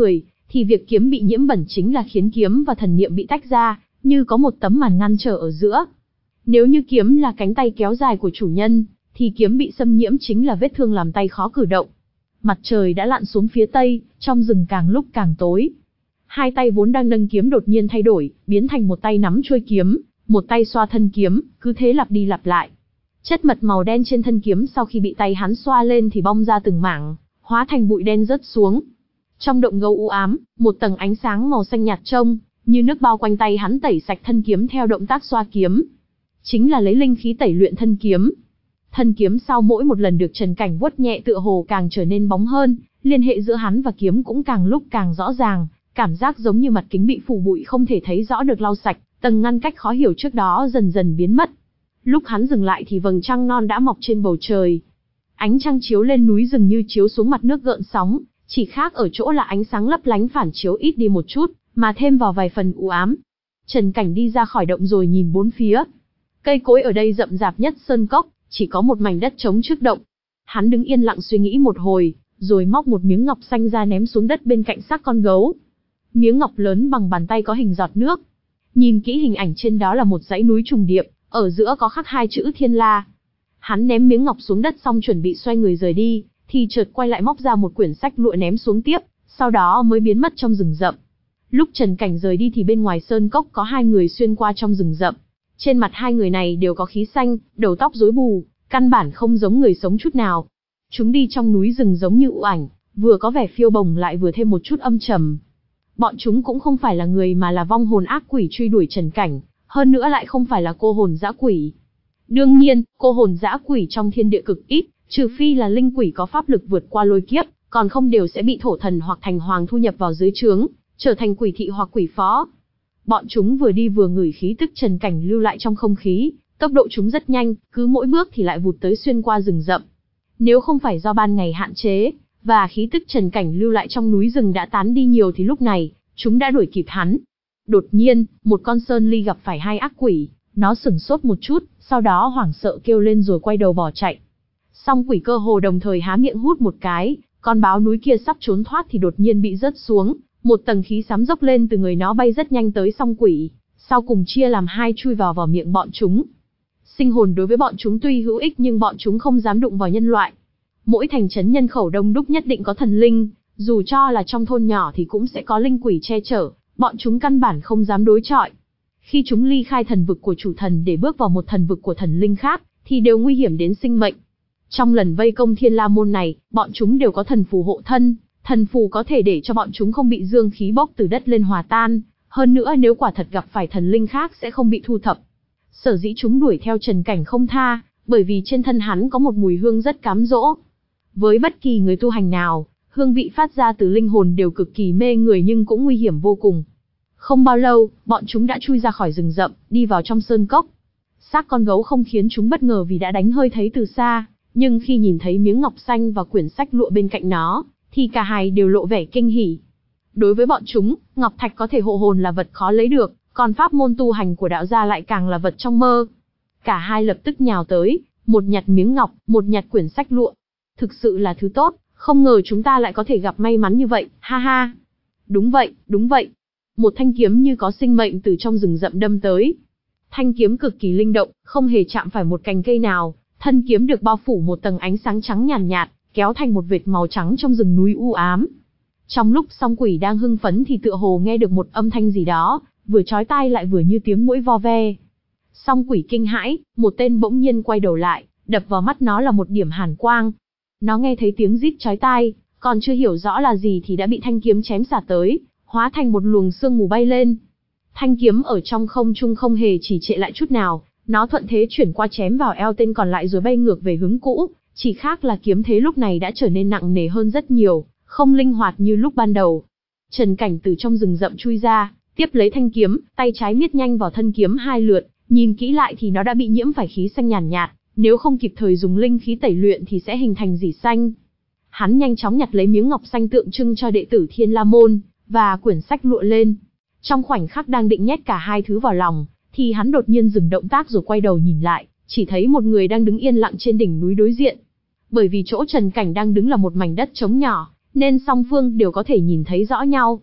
thì việc kiếm bị nhiễm bẩn chính là khiến kiếm và thần niệm bị tách ra, như có một tấm màn ngăn trở ở giữa. Nếu như kiếm là cánh tay kéo dài của chủ nhân, thì kiếm bị xâm nhiễm chính là vết thương làm tay khó cử động. Mặt trời đã lặn xuống phía tây, trong rừng càng lúc càng tối. Hai tay vốn đang nâng kiếm đột nhiên thay đổi, biến thành một tay nắm chuôi kiếm, một tay xoa thân kiếm, cứ thế lặp đi lặp lại. Chất mật màu đen trên thân kiếm sau khi bị tay hắn xoa lên thì bong ra từng mảng, hóa thành bụi đen rớt xuống. Trong động gấu u ám, một tầng ánh sáng màu xanh nhạt trông như nước bao quanh tay hắn tẩy sạch thân kiếm theo động tác xoa kiếm. Chính là lấy linh khí tẩy luyện thân kiếm. Thân kiếm sau mỗi một lần được Trần Cảnh vuốt nhẹ tựa hồ càng trở nên bóng hơn, liên hệ giữa hắn và kiếm cũng càng lúc càng rõ ràng, cảm giác giống như mặt kính bị phủ bụi không thể thấy rõ được lau sạch, tầng ngăn cách khó hiểu trước đó dần dần biến mất. Lúc hắn dừng lại thì vầng trăng non đã mọc trên bầu trời. Ánh trăng chiếu lên núi rừng như chiếu xuống mặt nước gợn sóng, chỉ khác ở chỗ là ánh sáng lấp lánh phản chiếu ít đi một chút, mà thêm vào vài phần u ám. Trần Cảnh đi ra khỏi động rồi nhìn bốn phía. Cây cối ở đây rậm rạp nhất sơn cốc, chỉ có một mảnh đất trống trước động. Hắn đứng yên lặng suy nghĩ một hồi, rồi móc một miếng ngọc xanh ra ném xuống đất bên cạnh xác con gấu. Miếng ngọc lớn bằng bàn tay có hình giọt nước. Nhìn kỹ hình ảnh trên đó là một dãy núi trùng điệp, ở giữa có khắc hai chữ Thiên La. Hắn ném miếng ngọc xuống đất xong chuẩn bị xoay người rời đi, thì chợt quay lại móc ra một quyển sách lụa ném xuống tiếp, sau đó mới biến mất trong rừng rậm. Lúc Trần Cảnh rời đi thì bên ngoài sơn cốc có hai người xuyên qua trong rừng rậm. Trên mặt hai người này đều có khí xanh, đầu tóc rối bù, căn bản không giống người sống chút nào. Chúng đi trong núi rừng giống như ưu ảnh, vừa có vẻ phiêu bồng lại vừa thêm một chút âm trầm. Bọn chúng cũng không phải là người mà là vong hồn ác quỷ truy đuổi Trần Cảnh, hơn nữa lại không phải là cô hồn dã quỷ. Đương nhiên, cô hồn dã quỷ trong thiên địa cực ít, trừ phi là linh quỷ có pháp lực vượt qua lôi kiếp, còn không đều sẽ bị thổ thần hoặc thành hoàng thu nhập vào dưới trướng, trở thành quỷ thị hoặc quỷ phó. Bọn chúng vừa đi vừa ngửi khí tức Trần Cảnh lưu lại trong không khí, tốc độ chúng rất nhanh, cứ mỗi bước thì lại vụt tới xuyên qua rừng rậm. Nếu không phải do ban ngày hạn chế, và khí tức Trần Cảnh lưu lại trong núi rừng đã tán đi nhiều thì lúc này, chúng đã đuổi kịp hắn. Đột nhiên, một con sơn ly gặp phải hai ác quỷ, nó sửng sốt một chút, sau đó hoảng sợ kêu lên rồi quay đầu bỏ chạy. Song quỷ cơ hồ đồng thời há miệng hút một cái, con báo núi kia sắp trốn thoát thì đột nhiên bị rớt xuống, một tầng khí xám dốc lên từ người nó bay rất nhanh tới song quỷ, sau cùng chia làm hai chui vào vào miệng bọn chúng. Sinh hồn đối với bọn chúng tuy hữu ích nhưng bọn chúng không dám đụng vào nhân loại. Mỗi thành trấn nhân khẩu đông đúc nhất định có thần linh, dù cho là trong thôn nhỏ thì cũng sẽ có linh quỷ che chở, bọn chúng căn bản không dám đối chọi. Khi chúng ly khai thần vực của chủ thần để bước vào một thần vực của thần linh khác, thì đều nguy hiểm đến sinh mệnh. Trong lần vây công Thiên La môn này, bọn chúng đều có thần phù hộ thân, thần phù có thể để cho bọn chúng không bị dương khí bốc từ đất lên hòa tan, hơn nữa nếu quả thật gặp phải thần linh khác sẽ không bị thu thập. Sở dĩ chúng đuổi theo Trần Cảnh không tha, bởi vì trên thân hắn có một mùi hương rất cám dỗ. Với bất kỳ người tu hành nào, hương vị phát ra từ linh hồn đều cực kỳ mê người nhưng cũng nguy hiểm vô cùng. Không bao lâu, bọn chúng đã chui ra khỏi rừng rậm, đi vào trong sơn cốc. Xác con gấu không khiến chúng bất ngờ vì đã đánh hơi thấy từ xa, nhưng khi nhìn thấy miếng ngọc xanh và quyển sách lụa bên cạnh nó, thì cả hai đều lộ vẻ kinh hỉ. Đối với bọn chúng, ngọc thạch có thể hộ hồn là vật khó lấy được, còn pháp môn tu hành của đạo gia lại càng là vật trong mơ. Cả hai lập tức nhào tới, một nhặt miếng ngọc, một nhặt quyển sách lụa. Thực sự là thứ tốt, không ngờ chúng ta lại có thể gặp may mắn như vậy, ha ha. Đúng vậy, đúng vậy. Một thanh kiếm như có sinh mệnh từ trong rừng rậm đâm tới. Thanh kiếm cực kỳ linh động, không hề chạm phải một cành cây nào, thân kiếm được bao phủ một tầng ánh sáng trắng nhàn nhạt, nhạt, kéo thành một vệt màu trắng trong rừng núi u ám. Trong lúc song quỷ đang hưng phấn thì tựa hồ nghe được một âm thanh gì đó, vừa chói tai lại vừa như tiếng muỗi vo ve. Song quỷ kinh hãi, một tên bỗng nhiên quay đầu lại, đập vào mắt nó là một điểm hàn quang. Nó nghe thấy tiếng rít chói tai, còn chưa hiểu rõ là gì thì đã bị thanh kiếm chém xả tới, hóa thành một luồng sương mù bay lên. Thanh kiếm ở trong không trung không hề chỉ trệ lại chút nào, nó thuận thế chuyển qua chém vào eo tên còn lại rồi bay ngược về hướng cũ, chỉ khác là kiếm thế lúc này đã trở nên nặng nề hơn rất nhiều, không linh hoạt như lúc ban đầu. Trần Cảnh từ trong rừng rậm chui ra, tiếp lấy thanh kiếm, tay trái miết nhanh vào thân kiếm hai lượt, nhìn kỹ lại thì nó đã bị nhiễm phải khí xanh nhàn nhạt, nhạt, nếu không kịp thời dùng linh khí tẩy luyện thì sẽ hình thành rỉ xanh. Hắn nhanh chóng nhặt lấy miếng ngọc xanh tượng trưng cho đệ tử Thiên La môn và quyển sách lụa lên. Trong khoảnh khắc đang định nhét cả hai thứ vào lòng, thì hắn đột nhiên dừng động tác rồi quay đầu nhìn lại, chỉ thấy một người đang đứng yên lặng trên đỉnh núi đối diện. Bởi vì chỗ Trần Cảnh đang đứng là một mảnh đất trống nhỏ, nên song phương đều có thể nhìn thấy rõ nhau.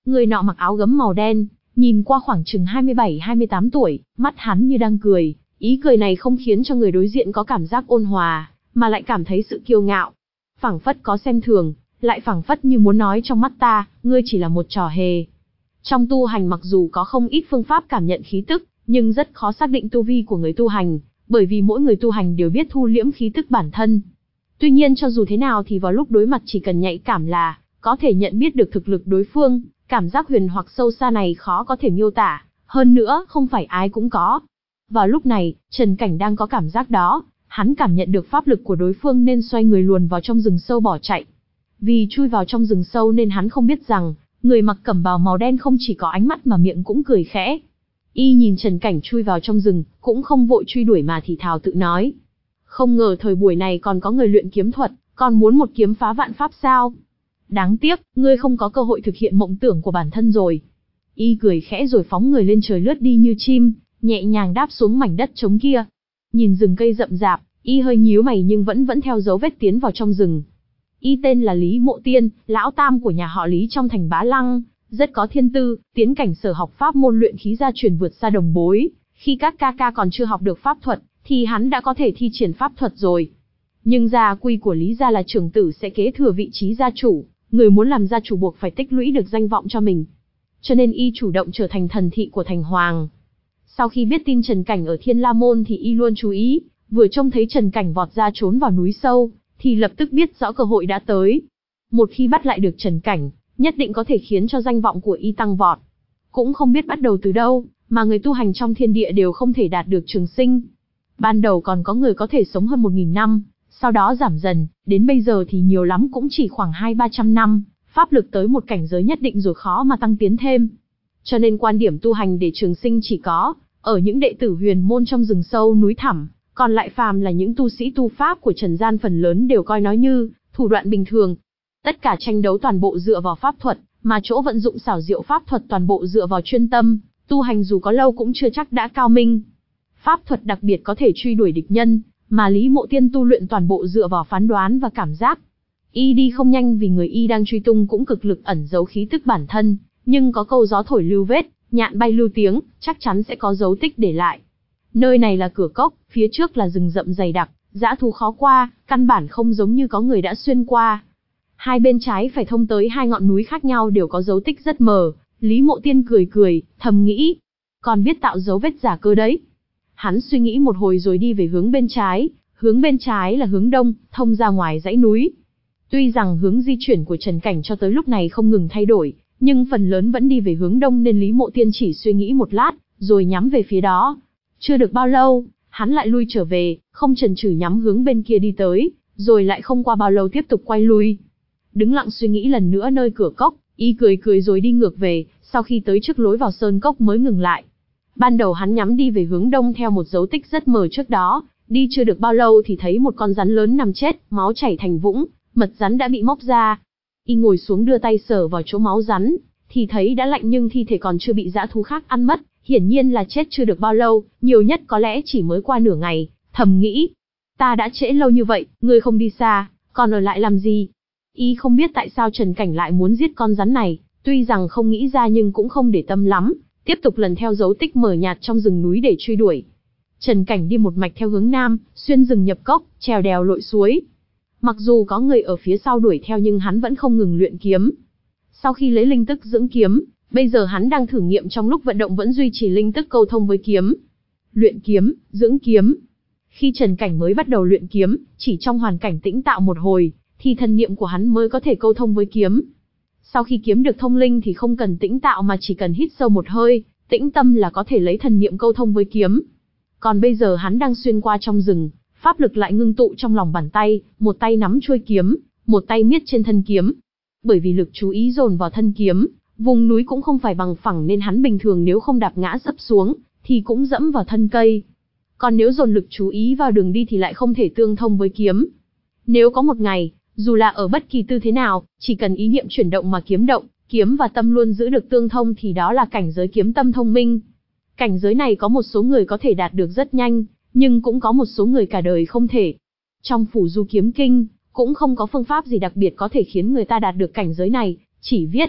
Người nọ mặc áo gấm màu đen, nhìn qua khoảng chừng hai mươi bảy hai mươi tám tuổi, mắt hắn như đang cười, ý cười này không khiến cho người đối diện có cảm giác ôn hòa, mà lại cảm thấy sự kiêu ngạo. Phảng phất có xem thường, lại phảng phất như muốn nói trong mắt ta, ngươi chỉ là một trò hề. Trong tu hành mặc dù có không ít phương pháp cảm nhận khí tức, nhưng rất khó xác định tu vi của người tu hành, bởi vì mỗi người tu hành đều biết thu liễm khí tức bản thân. Tuy nhiên cho dù thế nào thì vào lúc đối mặt chỉ cần nhạy cảm là có thể nhận biết được thực lực đối phương, cảm giác huyền hoặc sâu xa này khó có thể miêu tả, hơn nữa không phải ai cũng có. Vào lúc này, Trần Cảnh đang có cảm giác đó, hắn cảm nhận được pháp lực của đối phương nên xoay người luồn vào trong rừng sâu bỏ chạy. Vì chui vào trong rừng sâu nên hắn không biết rằng, người mặc cẩm bào màu đen không chỉ có ánh mắt mà miệng cũng cười khẽ. Y nhìn Trần Cảnh chui vào trong rừng, cũng không vội truy đuổi mà thì thào tự nói. Không ngờ thời buổi này còn có người luyện kiếm thuật, còn muốn một kiếm phá vạn pháp sao? Đáng tiếc, ngươi không có cơ hội thực hiện mộng tưởng của bản thân rồi. Y cười khẽ rồi phóng người lên trời lướt đi như chim, nhẹ nhàng đáp xuống mảnh đất trống kia. Nhìn rừng cây rậm rạp, Y hơi nhíu mày nhưng vẫn vẫn theo dấu vết tiến vào trong rừng. Y tên là Lý Mộ Tiên, lão tam của nhà họ Lý trong thành Bá Lăng, rất có thiên tư, tiến cảnh sở học pháp môn luyện khí gia truyền vượt xa đồng bối. Khi các ca ca còn chưa học được pháp thuật, thì hắn đã có thể thi triển pháp thuật rồi. Nhưng gia quy của Lý gia là trưởng tử sẽ kế thừa vị trí gia chủ, người muốn làm gia chủ buộc phải tích lũy được danh vọng cho mình. Cho nên Y chủ động trở thành thần thị của thành hoàng. Sau khi biết tin Trần Cảnh ở Thiên La Môn thì Y luôn chú ý, vừa trông thấy Trần Cảnh vọt ra trốn vào núi sâu, thì lập tức biết rõ cơ hội đã tới. Một khi bắt lại được Trần Cảnh, nhất định có thể khiến cho danh vọng của Y tăng vọt. Cũng không biết bắt đầu từ đâu, mà người tu hành trong thiên địa đều không thể đạt được trường sinh. Ban đầu còn có người có thể sống hơn một nghìn năm, sau đó giảm dần, đến bây giờ thì nhiều lắm cũng chỉ khoảng hai ba trăm năm, pháp lực tới một cảnh giới nhất định rồi khó mà tăng tiến thêm. Cho nên quan điểm tu hành để trường sinh chỉ có ở những đệ tử huyền môn trong rừng sâu núi thẳm, còn lại phàm là những tu sĩ tu pháp của trần gian phần lớn đều coi nó như thủ đoạn bình thường. Tất cả tranh đấu toàn bộ dựa vào pháp thuật, mà chỗ vận dụng xảo diệu pháp thuật toàn bộ dựa vào chuyên tâm, tu hành dù có lâu cũng chưa chắc đã cao minh. Pháp thuật đặc biệt có thể truy đuổi địch nhân, mà Lý Mộ Tiên tu luyện toàn bộ dựa vào phán đoán và cảm giác. Y đi không nhanh vì người Y đang truy tung cũng cực lực ẩn giấu khí tức bản thân, nhưng có câu gió thổi lưu vết, nhạn bay lưu tiếng, chắc chắn sẽ có dấu tích để lại. Nơi này là cửa cốc, phía trước là rừng rậm dày đặc, dã thú khó qua, căn bản không giống như có người đã xuyên qua. Hai bên trái phải thông tới hai ngọn núi khác nhau đều có dấu tích rất mờ. Lý Mộ Tiên cười cười, thầm nghĩ, còn biết tạo dấu vết giả cơ đấy. Hắn suy nghĩ một hồi rồi đi về hướng bên trái, hướng bên trái là hướng đông, thông ra ngoài dãy núi. Tuy rằng hướng di chuyển của Trần Cảnh cho tới lúc này không ngừng thay đổi, nhưng phần lớn vẫn đi về hướng đông nên Lý Mộ Tiên chỉ suy nghĩ một lát, rồi nhắm về phía đó. Chưa được bao lâu, hắn lại lui trở về, không chần chừ nhắm hướng bên kia đi tới, rồi lại không qua bao lâu tiếp tục quay lui. Đứng lặng suy nghĩ lần nữa nơi cửa cốc, Y cười cười rồi đi ngược về, sau khi tới trước lối vào sơn cốc mới ngừng lại. Ban đầu hắn nhắm đi về hướng đông theo một dấu tích rất mờ trước đó, đi chưa được bao lâu thì thấy một con rắn lớn nằm chết, máu chảy thành vũng, mật rắn đã bị móc ra. Y ngồi xuống đưa tay sờ vào chỗ máu rắn, thì thấy đã lạnh nhưng thi thể còn chưa bị dã thú khác ăn mất, hiển nhiên là chết chưa được bao lâu, nhiều nhất có lẽ chỉ mới qua nửa ngày. Thầm nghĩ, ta đã trễ lâu như vậy, ngươi không đi xa, còn ở lại làm gì? Y không biết tại sao Trần Cảnh lại muốn giết con rắn này, tuy rằng không nghĩ ra nhưng cũng không để tâm lắm, tiếp tục lần theo dấu tích mờ nhạt trong rừng núi để truy đuổi. Trần Cảnh đi một mạch theo hướng nam, xuyên rừng nhập cốc, trèo đèo lội suối. Mặc dù có người ở phía sau đuổi theo nhưng hắn vẫn không ngừng luyện kiếm. Sau khi lấy linh tức dưỡng kiếm, bây giờ hắn đang thử nghiệm trong lúc vận động vẫn duy trì linh tức câu thông với kiếm. Luyện kiếm, dưỡng kiếm. Khi Trần Cảnh mới bắt đầu luyện kiếm, chỉ trong hoàn cảnh tĩnh tạo một hồi, thì thần niệm của hắn mới có thể câu thông với kiếm. Sau khi kiếm được thông linh thì không cần tĩnh tạo mà chỉ cần hít sâu một hơi, tĩnh tâm là có thể lấy thần niệm câu thông với kiếm. Còn bây giờ hắn đang xuyên qua trong rừng, pháp lực lại ngưng tụ trong lòng bàn tay, một tay nắm chuôi kiếm, một tay miết trên thân kiếm. Bởi vì lực chú ý dồn vào thân kiếm, vùng núi cũng không phải bằng phẳng nên hắn bình thường nếu không đạp ngã sấp xuống, thì cũng dẫm vào thân cây. Còn nếu dồn lực chú ý vào đường đi thì lại không thể tương thông với kiếm. Nếu có một ngày, dù là ở bất kỳ tư thế nào, chỉ cần ý niệm chuyển động mà kiếm động, kiếm và tâm luôn giữ được tương thông thì đó là cảnh giới kiếm tâm thông minh. Cảnh giới này có một số người có thể đạt được rất nhanh, nhưng cũng có một số người cả đời không thể. Trong Phủ Du Kiếm Kinh, cũng không có phương pháp gì đặc biệt có thể khiến người ta đạt được cảnh giới này, chỉ viết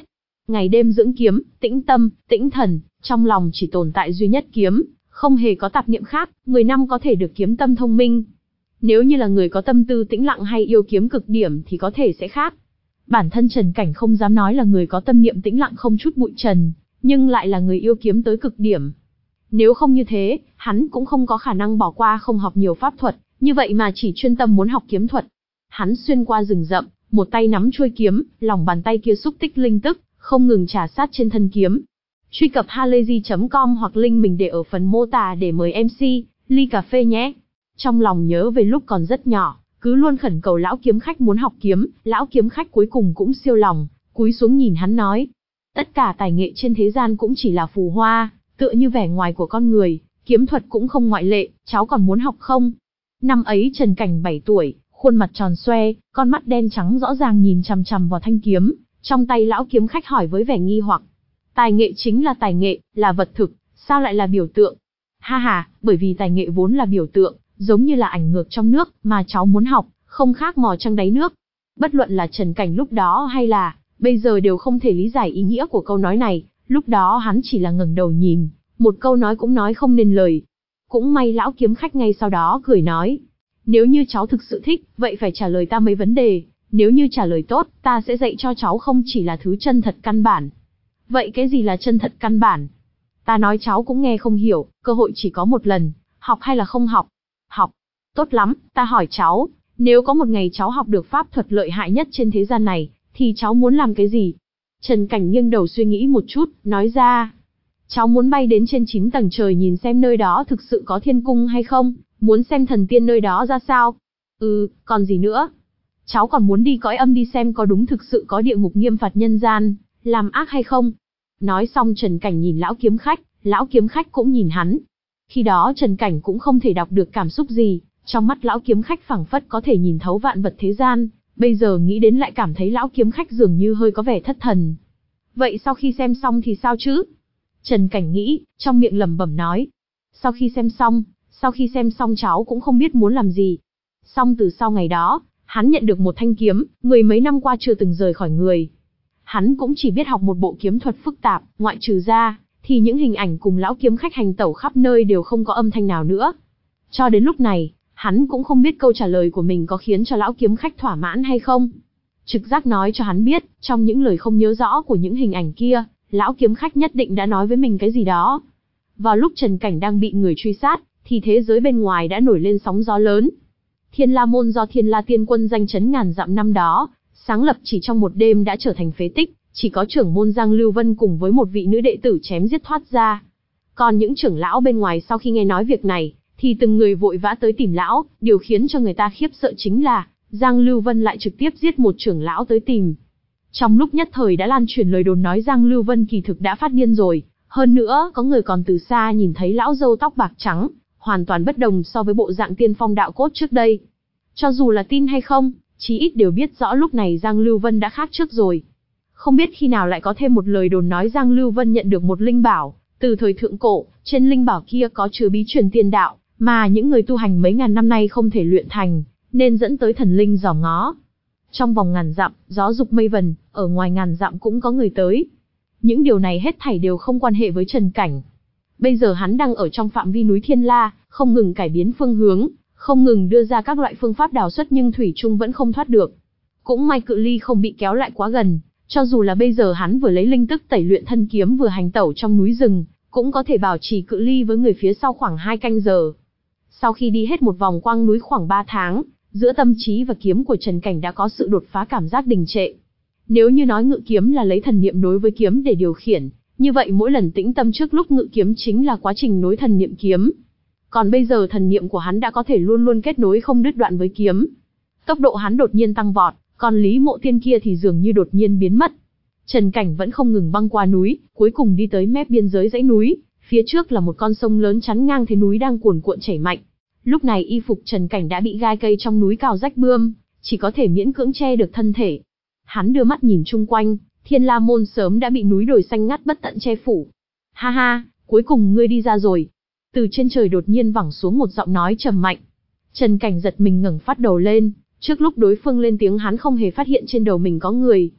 Ngày đêm dưỡng kiếm, tĩnh tâm, tĩnh thần, trong lòng chỉ tồn tại duy nhất kiếm, không hề có tạp niệm khác, mười năm có thể được kiếm tâm thông minh. Nếu như là người có tâm tư tĩnh lặng hay yêu kiếm cực điểm thì có thể sẽ khác. Bản thân Trần Cảnh không dám nói là người có tâm niệm tĩnh lặng không chút bụi trần, nhưng lại là người yêu kiếm tới cực điểm. Nếu không như thế, hắn cũng không có khả năng bỏ qua không học nhiều pháp thuật, như vậy mà chỉ chuyên tâm muốn học kiếm thuật. Hắn xuyên qua rừng rậm, một tay nắm chuôi kiếm, lòng bàn tay kia xúc tích linh tức, không ngừng trà sát trên thân kiếm. Truy cập halayzi chấm com hoặc link mình để ở phần mô tả để mời em xê, ly cà phê nhé. Trong lòng nhớ về lúc còn rất nhỏ, cứ luôn khẩn cầu lão kiếm khách muốn học kiếm, lão kiếm khách cuối cùng cũng siêu lòng, cúi xuống nhìn hắn nói. Tất cả tài nghệ trên thế gian cũng chỉ là phù hoa, tựa như vẻ ngoài của con người, kiếm thuật cũng không ngoại lệ, cháu còn muốn học không? Năm ấy Trần Cảnh bảy tuổi, khuôn mặt tròn xoe, con mắt đen trắng rõ ràng nhìn chằm chằm vào thanh kiếm, trong tay lão kiếm khách hỏi với vẻ nghi hoặc. Tài nghệ chính là tài nghệ, là vật thực, sao lại là biểu tượng? Ha ha, bởi vì tài nghệ vốn là biểu tượng, giống như là ảnh ngược trong nước, mà cháu muốn học, không khác mò trăng đáy nước. Bất luận là Trần Cảnh lúc đó hay là bây giờ đều không thể lý giải ý nghĩa của câu nói này, lúc đó hắn chỉ là ngẩng đầu nhìn, một câu nói cũng nói không nên lời. Cũng may lão kiếm khách ngay sau đó cười nói, nếu như cháu thực sự thích, vậy phải trả lời ta mấy vấn đề, nếu như trả lời tốt, ta sẽ dạy cho cháu không chỉ là thứ chân thật căn bản. Vậy cái gì là chân thật căn bản? Ta nói cháu cũng nghe không hiểu, cơ hội chỉ có một lần, học hay là không học? Học. Tốt lắm, ta hỏi cháu, nếu có một ngày cháu học được pháp thuật lợi hại nhất trên thế gian này, thì cháu muốn làm cái gì? Trần Cảnh nghiêng đầu suy nghĩ một chút, nói ra. Cháu muốn bay đến trên chín tầng trời nhìn xem nơi đó thực sự có thiên cung hay không, muốn xem thần tiên nơi đó ra sao. Ừ, còn gì nữa? Cháu còn muốn đi cõi âm đi xem có đúng thực sự có địa ngục nghiêm phạt nhân gian, làm ác hay không? Nói xong Trần Cảnh nhìn lão kiếm khách, lão kiếm khách cũng nhìn hắn. Khi đó Trần Cảnh cũng không thể đọc được cảm xúc gì, trong mắt lão kiếm khách phảng phất có thể nhìn thấu vạn vật thế gian, bây giờ nghĩ đến lại cảm thấy lão kiếm khách dường như hơi có vẻ thất thần. Vậy sau khi xem xong thì sao chứ? Trần Cảnh nghĩ, trong miệng lẩm bẩm nói. Sau khi xem xong, sau khi xem xong cháu cũng không biết muốn làm gì. Xong từ sau ngày đó, hắn nhận được một thanh kiếm, mười mấy năm qua chưa từng rời khỏi người. Hắn cũng chỉ biết học một bộ kiếm thuật phức tạp, ngoại trừ ra, thì những hình ảnh cùng lão kiếm khách hành tẩu khắp nơi đều không có âm thanh nào nữa. Cho đến lúc này, hắn cũng không biết câu trả lời của mình có khiến cho lão kiếm khách thỏa mãn hay không. Trực giác nói cho hắn biết, trong những lời không nhớ rõ của những hình ảnh kia, lão kiếm khách nhất định đã nói với mình cái gì đó. Vào lúc Trần Cảnh đang bị người truy sát, thì thế giới bên ngoài đã nổi lên sóng gió lớn. Thiên La Môn do Thiên La Tiên Quân danh chấn ngàn dặm năm đó, sáng lập chỉ trong một đêm đã trở thành phế tích, chỉ có trưởng môn Giang Lưu Vân cùng với một vị nữ đệ tử chém giết thoát ra. Còn những trưởng lão bên ngoài sau khi nghe nói việc này, thì từng người vội vã tới tìm lão, điều khiến cho người ta khiếp sợ chính là, Giang Lưu Vân lại trực tiếp giết một trưởng lão tới tìm. Trong lúc nhất thời đã lan truyền lời đồn nói Giang Lưu Vân kỳ thực đã phát điên rồi, hơn nữa có người còn từ xa nhìn thấy lão râu tóc bạc trắng, hoàn toàn bất đồng so với bộ dạng tiên phong đạo cốt trước đây. Cho dù là tin hay không, chí ít đều biết rõ lúc này Giang Lưu Vân đã khác trước rồi. Không biết khi nào lại có thêm một lời đồn nói Giang Lưu Vân nhận được một linh bảo, từ thời thượng cổ, trên linh bảo kia có chứa bí truyền tiên đạo, mà những người tu hành mấy ngàn năm nay không thể luyện thành, nên dẫn tới thần linh dòm ngó. Trong vòng ngàn dặm, gió dục mây vần, ở ngoài ngàn dặm cũng có người tới. Những điều này hết thảy đều không quan hệ với Trần Cảnh. Bây giờ hắn đang ở trong phạm vi núi Thiên La, không ngừng cải biến phương hướng, không ngừng đưa ra các loại phương pháp đào xuất nhưng thủy chung vẫn không thoát được. Cũng may cự ly không bị kéo lại quá gần, cho dù là bây giờ hắn vừa lấy linh tức tẩy luyện thân kiếm vừa hành tẩu trong núi rừng, cũng có thể bảo trì cự ly với người phía sau khoảng hai canh giờ. Sau khi đi hết một vòng quang núi khoảng ba tháng, giữa tâm trí và kiếm của Trần Cảnh đã có sự đột phá cảm giác đình trệ. Nếu như nói ngự kiếm là lấy thần niệm đối với kiếm để điều khiển, như vậy mỗi lần tĩnh tâm trước lúc ngự kiếm chính là quá trình nối thần niệm kiếm. Còn bây giờ thần niệm của hắn đã có thể luôn luôn kết nối không đứt đoạn với kiếm. Tốc độ hắn đột nhiên tăng vọt, còn Lý Mộ Tiên kia thì dường như đột nhiên biến mất. Trần Cảnh vẫn không ngừng băng qua núi, cuối cùng đi tới mép biên giới dãy núi, phía trước là một con sông lớn chắn ngang thế núi đang cuồn cuộn chảy mạnh. Lúc này y phục Trần Cảnh đã bị gai cây trong núi cào rách bươm, chỉ có thể miễn cưỡng che được thân thể. Hắn đưa mắt nhìn chung quanh, Thiên La Môn sớm đã bị núi đồi xanh ngắt bất tận che phủ. Ha ha, cuối cùng ngươi đi ra rồi. Từ trên trời đột nhiên vẳng xuống một giọng nói trầm mạnh. Trần Cảnh giật mình ngẩng phát đầu lên, trước lúc đối phương lên tiếng hắn không hề phát hiện trên đầu mình có người.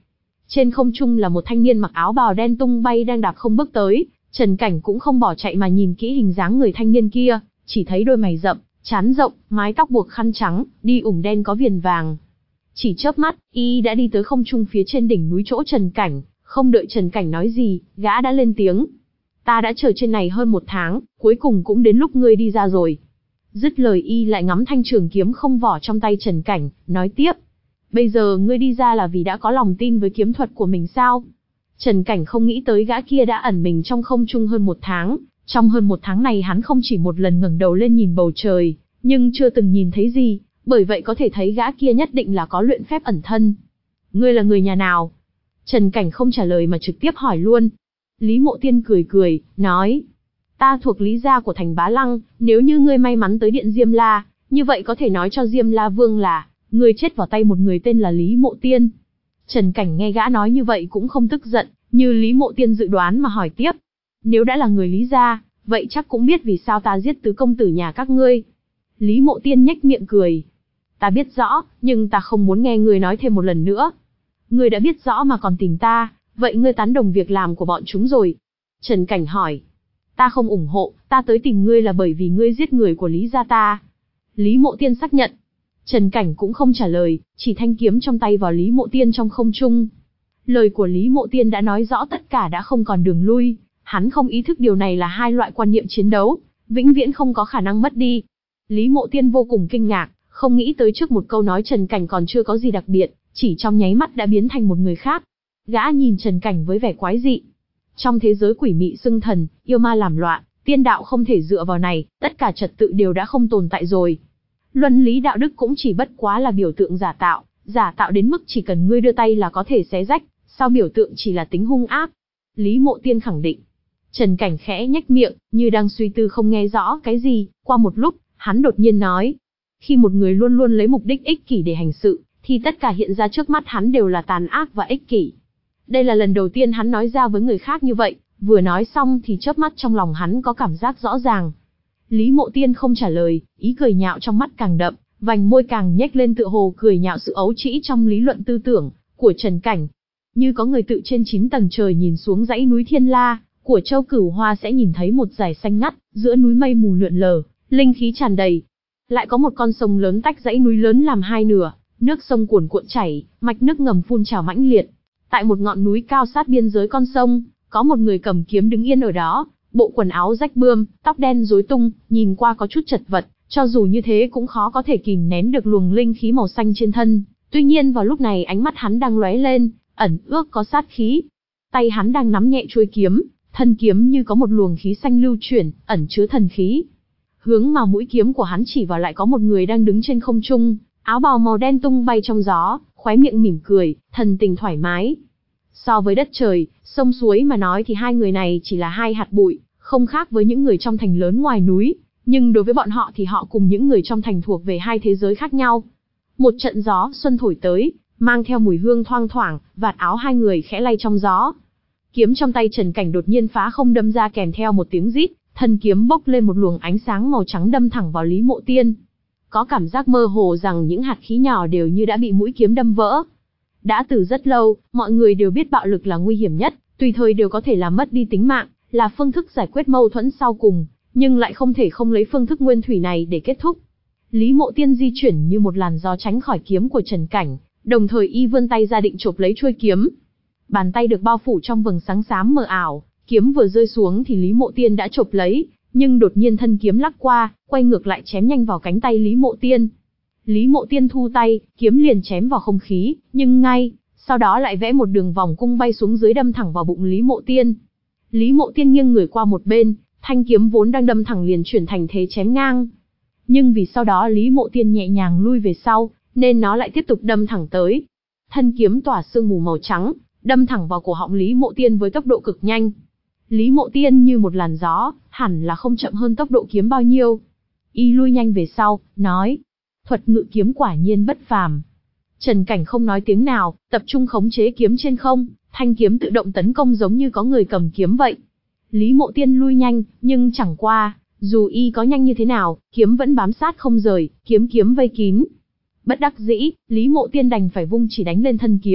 Trên không trung là một thanh niên mặc áo bào đen tung bay đang đạp không bước tới, Trần Cảnh cũng không bỏ chạy mà nhìn kỹ hình dáng người thanh niên kia, chỉ thấy đôi mày rậm, trán rộng, mái tóc buộc khăn trắng, đi ủng đen có viền vàng. Chỉ chớp mắt, y đã đi tới không trung phía trên đỉnh núi chỗ Trần Cảnh, không đợi Trần Cảnh nói gì, gã đã lên tiếng. Ta đã chờ trên này hơn một tháng, cuối cùng cũng đến lúc ngươi đi ra rồi. Dứt lời y lại ngắm thanh trường kiếm không vỏ trong tay Trần Cảnh, nói tiếp. Bây giờ ngươi đi ra là vì đã có lòng tin với kiếm thuật của mình sao? Trần Cảnh không nghĩ tới gã kia đã ẩn mình trong không trung hơn một tháng. Trong hơn một tháng này hắn không chỉ một lần ngẩng đầu lên nhìn bầu trời, nhưng chưa từng nhìn thấy gì, bởi vậy có thể thấy gã kia nhất định là có luyện phép ẩn thân. Ngươi là người nhà nào? Trần Cảnh không trả lời mà trực tiếp hỏi luôn. Lý Mộ Tiên cười cười, nói. Ta thuộc Lý gia của thành Bá Lăng, nếu như ngươi may mắn tới điện Diêm La, như vậy có thể nói cho Diêm La Vương là, ngươi chết vào tay một người tên là Lý Mộ Tiên. Trần Cảnh nghe gã nói như vậy cũng không tức giận, như Lý Mộ Tiên dự đoán mà hỏi tiếp. Nếu đã là người Lý gia, vậy chắc cũng biết vì sao ta giết tứ công tử nhà các ngươi. Lý Mộ Tiên nhếch miệng cười. Ta biết rõ, nhưng ta không muốn nghe ngươi nói thêm một lần nữa. Ngươi đã biết rõ mà còn tìm ta, vậy ngươi tán đồng việc làm của bọn chúng rồi. Trần Cảnh hỏi. Ta không ủng hộ, ta tới tìm ngươi là bởi vì ngươi giết người của Lý gia ta. Lý Mộ Tiên xác nhận. Trần Cảnh cũng không trả lời, chỉ thanh kiếm trong tay vào Lý Mộ Tiên trong không trung. Lời của Lý Mộ Tiên đã nói rõ tất cả đã không còn đường lui, hắn không ý thức điều này là hai loại quan niệm chiến đấu, vĩnh viễn không có khả năng mất đi. Lý Mộ Tiên vô cùng kinh ngạc, không nghĩ tới trước một câu nói Trần Cảnh còn chưa có gì đặc biệt, chỉ trong nháy mắt đã biến thành một người khác. Gã nhìn Trần Cảnh với vẻ quái dị. Trong thế giới quỷ mị xưng thần, yêu ma làm loạn, tiên đạo không thể dựa vào này, tất cả trật tự đều đã không tồn tại rồi. Luân lý đạo đức cũng chỉ bất quá là biểu tượng giả tạo, giả tạo đến mức chỉ cần ngươi đưa tay là có thể xé rách, sau biểu tượng chỉ là tính hung ác. Lý Mộ Tiên khẳng định. Trần Cảnh khẽ nhếch miệng, như đang suy tư không nghe rõ cái gì, qua một lúc, hắn đột nhiên nói. Khi một người luôn luôn lấy mục đích ích kỷ để hành sự, thì tất cả hiện ra trước mắt hắn đều là tàn ác và ích kỷ. Đây là lần đầu tiên hắn nói ra với người khác như vậy, vừa nói xong thì chớp mắt trong lòng hắn có cảm giác rõ ràng. Lý Mộ Tiên không trả lời, ý cười nhạo trong mắt càng đậm, vành môi càng nhếch lên tựa hồ cười nhạo sự ấu trĩ trong lý luận tư tưởng của Trần Cảnh. Như có người tự trên chín tầng trời nhìn xuống dãy núi Thiên La của Châu Cửu Hoa sẽ nhìn thấy một dải xanh ngắt, giữa núi mây mù lượn lờ, linh khí tràn đầy. Lại có một con sông lớn tách dãy núi lớn làm hai nửa, nước sông cuồn cuộn chảy, mạch nước ngầm phun trào mãnh liệt. Tại một ngọn núi cao sát biên giới con sông, có một người cầm kiếm đứng yên ở đó, bộ quần áo rách bươm, tóc đen rối tung, nhìn qua có chút chật vật, cho dù như thế cũng khó có thể kìm nén được luồng linh khí màu xanh trên thân. Tuy nhiên vào lúc này ánh mắt hắn đang lóe lên, ẩn ước có sát khí. Tay hắn đang nắm nhẹ chuôi kiếm, thân kiếm như có một luồng khí xanh lưu chuyển, ẩn chứa thần khí. Hướng mà mũi kiếm của hắn chỉ vào lại có một người đang đứng trên không trung, áo bào màu đen tung bay trong gió, khóe miệng mỉm cười, thần tình thoải mái. So với đất trời, sông suối mà nói thì hai người này chỉ là hai hạt bụi, không khác với những người trong thành lớn ngoài núi, nhưng đối với bọn họ thì họ cùng những người trong thành thuộc về hai thế giới khác nhau. Một trận gió xuân thổi tới, mang theo mùi hương thoang thoảng, vạt áo hai người khẽ lay trong gió. Kiếm trong tay Trần Cảnh đột nhiên phá không đâm ra kèm theo một tiếng rít, thân kiếm bốc lên một luồng ánh sáng màu trắng đâm thẳng vào Lý Mộ Tiên. Có cảm giác mơ hồ rằng những hạt khí nhỏ đều như đã bị mũi kiếm đâm vỡ. Đã từ rất lâu, mọi người đều biết bạo lực là nguy hiểm nhất, tùy thời đều có thể làm mất đi tính mạng, là phương thức giải quyết mâu thuẫn sau cùng, nhưng lại không thể không lấy phương thức nguyên thủy này để kết thúc. Lý Mộ Tiên di chuyển như một làn gió tránh khỏi kiếm của Trần Cảnh, đồng thời y vươn tay ra định chộp lấy chuôi kiếm. Bàn tay được bao phủ trong vầng sáng xám mờ ảo, kiếm vừa rơi xuống thì Lý Mộ Tiên đã chộp lấy, nhưng đột nhiên thân kiếm lắc qua, quay ngược lại chém nhanh vào cánh tay Lý Mộ Tiên. Lý Mộ Tiên thu tay, kiếm liền chém vào không khí, nhưng ngay sau đó lại vẽ một đường vòng cung bay xuống dưới đâm thẳng vào bụng Lý Mộ Tiên. Lý Mộ Tiên nghiêng người qua một bên, thanh kiếm vốn đang đâm thẳng liền chuyển thành thế chém ngang. Nhưng vì sau đó Lý Mộ Tiên nhẹ nhàng lui về sau, nên nó lại tiếp tục đâm thẳng tới. Thân kiếm tỏa sương mù màu trắng, đâm thẳng vào cổ họng Lý Mộ Tiên với tốc độ cực nhanh. Lý Mộ Tiên như một làn gió, hẳn là không chậm hơn tốc độ kiếm bao nhiêu. Y lui nhanh về sau, nói: thuật ngự kiếm quả nhiên bất phàm. Trần Cảnh không nói tiếng nào, tập trung khống chế kiếm trên không, thanh kiếm tự động tấn công giống như có người cầm kiếm vậy. Lý Mộ Tiên lui nhanh, nhưng chẳng qua, dù y có nhanh như thế nào, kiếm vẫn bám sát không rời, kiếm kiếm vây kín. Bất đắc dĩ, Lý Mộ Tiên đành phải vung chỉ đánh lên thân kiếm,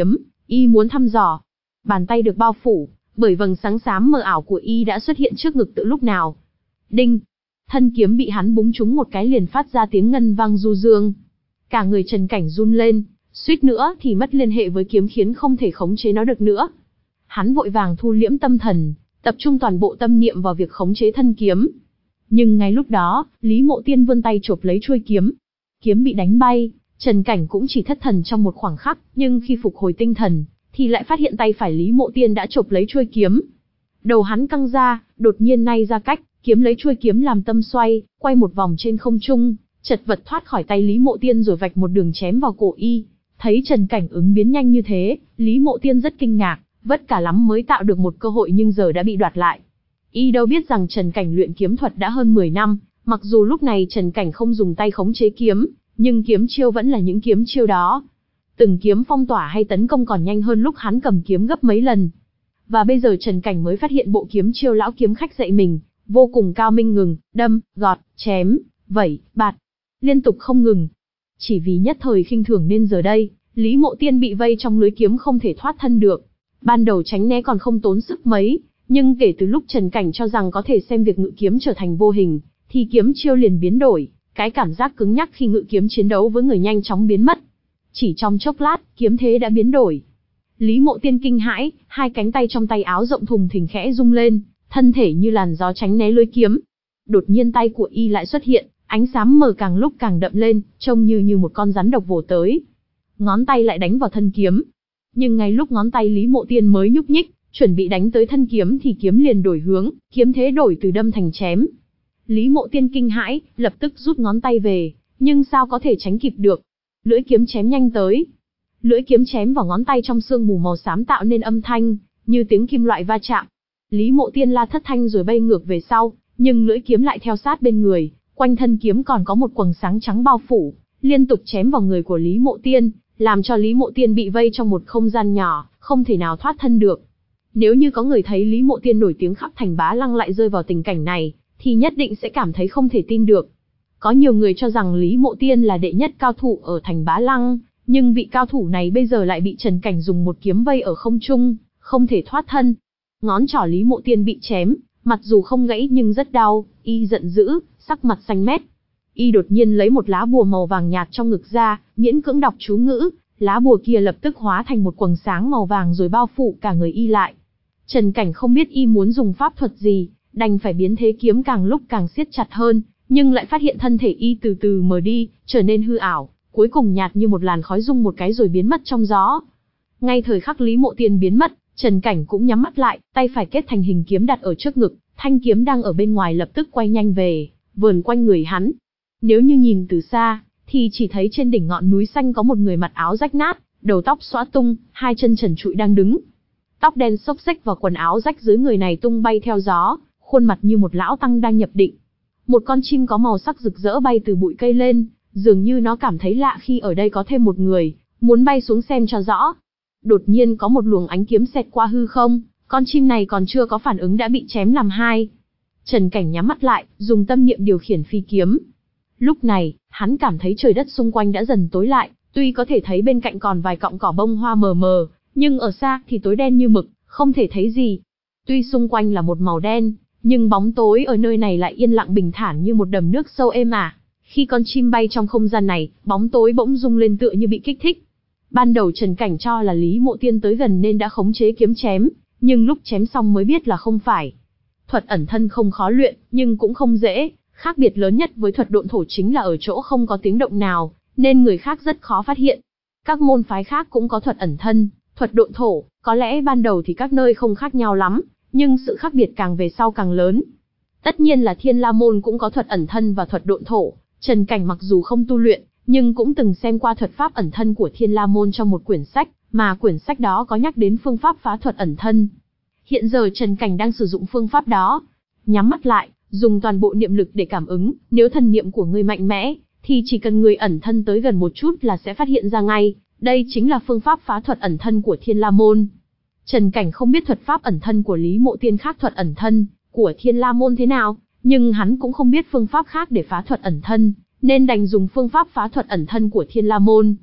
Y muốn thăm dò. Bàn tay được bao phủ bởi vầng sáng xám mờ ảo của Y đã xuất hiện trước ngực từ lúc nào. Đinh! Thân kiếm bị hắn búng trúng một cái liền phát ra tiếng ngân vang du dương. Cả người Trần Cảnh run lên, suýt nữa thì mất liên hệ với kiếm khiến không thể khống chế nó được nữa. Hắn vội vàng thu liễm tâm thần, tập trung toàn bộ tâm niệm vào việc khống chế thân kiếm. Nhưng ngay lúc đó, Lý Mộ Tiên vươn tay chộp lấy chuôi kiếm. Kiếm bị đánh bay, Trần Cảnh cũng chỉ thất thần trong một khoảng khắc, nhưng khi phục hồi tinh thần, thì lại phát hiện tay phải Lý Mộ Tiên đã chộp lấy chuôi kiếm. Đầu hắn căng ra, đột nhiên nay ra cách, kiếm lấy chuôi kiếm làm tâm xoay, quay một vòng trên không trung, chật vật thoát khỏi tay Lý Mộ Tiên rồi vạch một đường chém vào cổ Y. Thấy Trần Cảnh ứng biến nhanh như thế, Lý Mộ Tiên rất kinh ngạc, vất cả lắm mới tạo được một cơ hội nhưng giờ đã bị đoạt lại. Y đâu biết rằng Trần Cảnh luyện kiếm thuật đã hơn mười năm, mặc dù lúc này Trần Cảnh không dùng tay khống chế kiếm, nhưng kiếm chiêu vẫn là những kiếm chiêu đó. Từng kiếm phong tỏa hay tấn công còn nhanh hơn lúc hắn cầm kiếm gấp mấy lần. Và bây giờ Trần Cảnh mới phát hiện bộ kiếm chiêu lão kiếm khách dạy mình, vô cùng cao minh, ngừng, đâm, gọt, chém, vẩy, bạt, liên tục không ngừng. Chỉ vì nhất thời khinh thường nên giờ đây, Lý Mộ Tiên bị vây trong lưới kiếm không thể thoát thân được. Ban đầu tránh né còn không tốn sức mấy, nhưng kể từ lúc Trần Cảnh cho rằng có thể xem việc ngự kiếm trở thành vô hình, thì kiếm chiêu liền biến đổi, cái cảm giác cứng nhắc khi ngự kiếm chiến đấu với người nhanh chóng biến mất. Chỉ trong chốc lát, kiếm thế đã biến đổi. Lý Mộ Tiên kinh hãi, hai cánh tay trong tay áo rộng thùng thình khẽ rung lên, thân thể như làn gió tránh né lưới kiếm. Đột nhiên tay của Y lại xuất hiện, ánh xám mờ càng lúc càng đậm lên, trông như như một con rắn độc vồ tới. Ngón tay lại đánh vào thân kiếm. Nhưng ngay lúc ngón tay Lý Mộ Tiên mới nhúc nhích, chuẩn bị đánh tới thân kiếm thì kiếm liền đổi hướng, kiếm thế đổi từ đâm thành chém. Lý Mộ Tiên kinh hãi, lập tức rút ngón tay về, nhưng sao có thể tránh kịp được. Lưỡi kiếm chém nhanh tới. Lưỡi kiếm chém vào ngón tay trong sương mù màu xám tạo nên âm thanh, như tiếng kim loại va chạm. Lý Mộ Tiên la thất thanh rồi bay ngược về sau, nhưng lưỡi kiếm lại theo sát bên người, quanh thân kiếm còn có một quầng sáng trắng bao phủ, liên tục chém vào người của Lý Mộ Tiên, làm cho Lý Mộ Tiên bị vây trong một không gian nhỏ, không thể nào thoát thân được. Nếu như có người thấy Lý Mộ Tiên nổi tiếng khắp thành Bá Lăng lại rơi vào tình cảnh này, thì nhất định sẽ cảm thấy không thể tin được. Có nhiều người cho rằng Lý Mộ Tiên là đệ nhất cao thủ ở thành Bá Lăng, nhưng vị cao thủ này bây giờ lại bị Trần Cảnh dùng một kiếm vây ở không trung, không thể thoát thân. Ngón trỏ Lý Mộ Tiên bị chém, mặc dù không gãy nhưng rất đau, Y giận dữ, sắc mặt xanh mét. Y đột nhiên lấy một lá bùa màu vàng nhạt trong ngực ra, miễn cưỡng đọc chú ngữ, lá bùa kia lập tức hóa thành một quầng sáng màu vàng rồi bao phủ cả người Y lại. Trần Cảnh không biết Y muốn dùng pháp thuật gì, đành phải biến thế kiếm càng lúc càng siết chặt hơn, nhưng lại phát hiện thân thể Y từ từ mờ đi, trở nên hư ảo, cuối cùng nhạt như một làn khói rung một cái rồi biến mất trong gió. Ngay thời khắc Lý Mộ Tiên biến mất, Trần Cảnh cũng nhắm mắt lại, tay phải kết thành hình kiếm đặt ở trước ngực, thanh kiếm đang ở bên ngoài lập tức quay nhanh về, vờn quanh người hắn. Nếu như nhìn từ xa, thì chỉ thấy trên đỉnh ngọn núi xanh có một người mặc áo rách nát, đầu tóc xõa tung, hai chân trần trụi đang đứng. Tóc đen xốc xếch và quần áo rách dưới người này tung bay theo gió, khuôn mặt như một lão tăng đang nhập định. Một con chim có màu sắc rực rỡ bay từ bụi cây lên, dường như nó cảm thấy lạ khi ở đây có thêm một người, muốn bay xuống xem cho rõ. Đột nhiên có một luồng ánh kiếm xẹt qua hư không, con chim này còn chưa có phản ứng đã bị chém làm hai. Trần Cảnh nhắm mắt lại, dùng tâm niệm điều khiển phi kiếm. Lúc này, hắn cảm thấy trời đất xung quanh đã dần tối lại, tuy có thể thấy bên cạnh còn vài cọng cỏ bông hoa mờ mờ, nhưng ở xa thì tối đen như mực, không thể thấy gì. Tuy xung quanh là một màu đen, nhưng bóng tối ở nơi này lại yên lặng bình thản như một đầm nước sâu êm ả. Khi con chim bay trong không gian này, bóng tối bỗng rung lên tựa như bị kích thích. Ban đầu Trần Cảnh cho là Lý Mộ Tiên tới gần nên đã khống chế kiếm chém, nhưng lúc chém xong mới biết là không phải. Thuật ẩn thân không khó luyện, nhưng cũng không dễ, khác biệt lớn nhất với thuật độn thổ chính là ở chỗ không có tiếng động nào, nên người khác rất khó phát hiện. Các môn phái khác cũng có thuật ẩn thân, thuật độn thổ, có lẽ ban đầu thì các nơi không khác nhau lắm, nhưng sự khác biệt càng về sau càng lớn. Tất nhiên là Thiên La Môn cũng có thuật ẩn thân và thuật độn thổ, Trần Cảnh mặc dù không tu luyện, nhưng cũng từng xem qua thuật pháp ẩn thân của Thiên La Môn trong một quyển sách, mà quyển sách đó có nhắc đến phương pháp phá thuật ẩn thân. Hiện giờ Trần Cảnh đang sử dụng phương pháp đó. Nhắm mắt lại, dùng toàn bộ niệm lực để cảm ứng, nếu thần niệm của người mạnh mẽ, thì chỉ cần người ẩn thân tới gần một chút là sẽ phát hiện ra ngay, đây chính là phương pháp phá thuật ẩn thân của Thiên La Môn. Trần Cảnh không biết thuật pháp ẩn thân của Lý Mộ Tiên khác thuật ẩn thân của Thiên La Môn thế nào, nhưng hắn cũng không biết phương pháp khác để phá thuật ẩn thân, nên đành dùng phương pháp phá thuật ẩn thân của Thiên La Môn.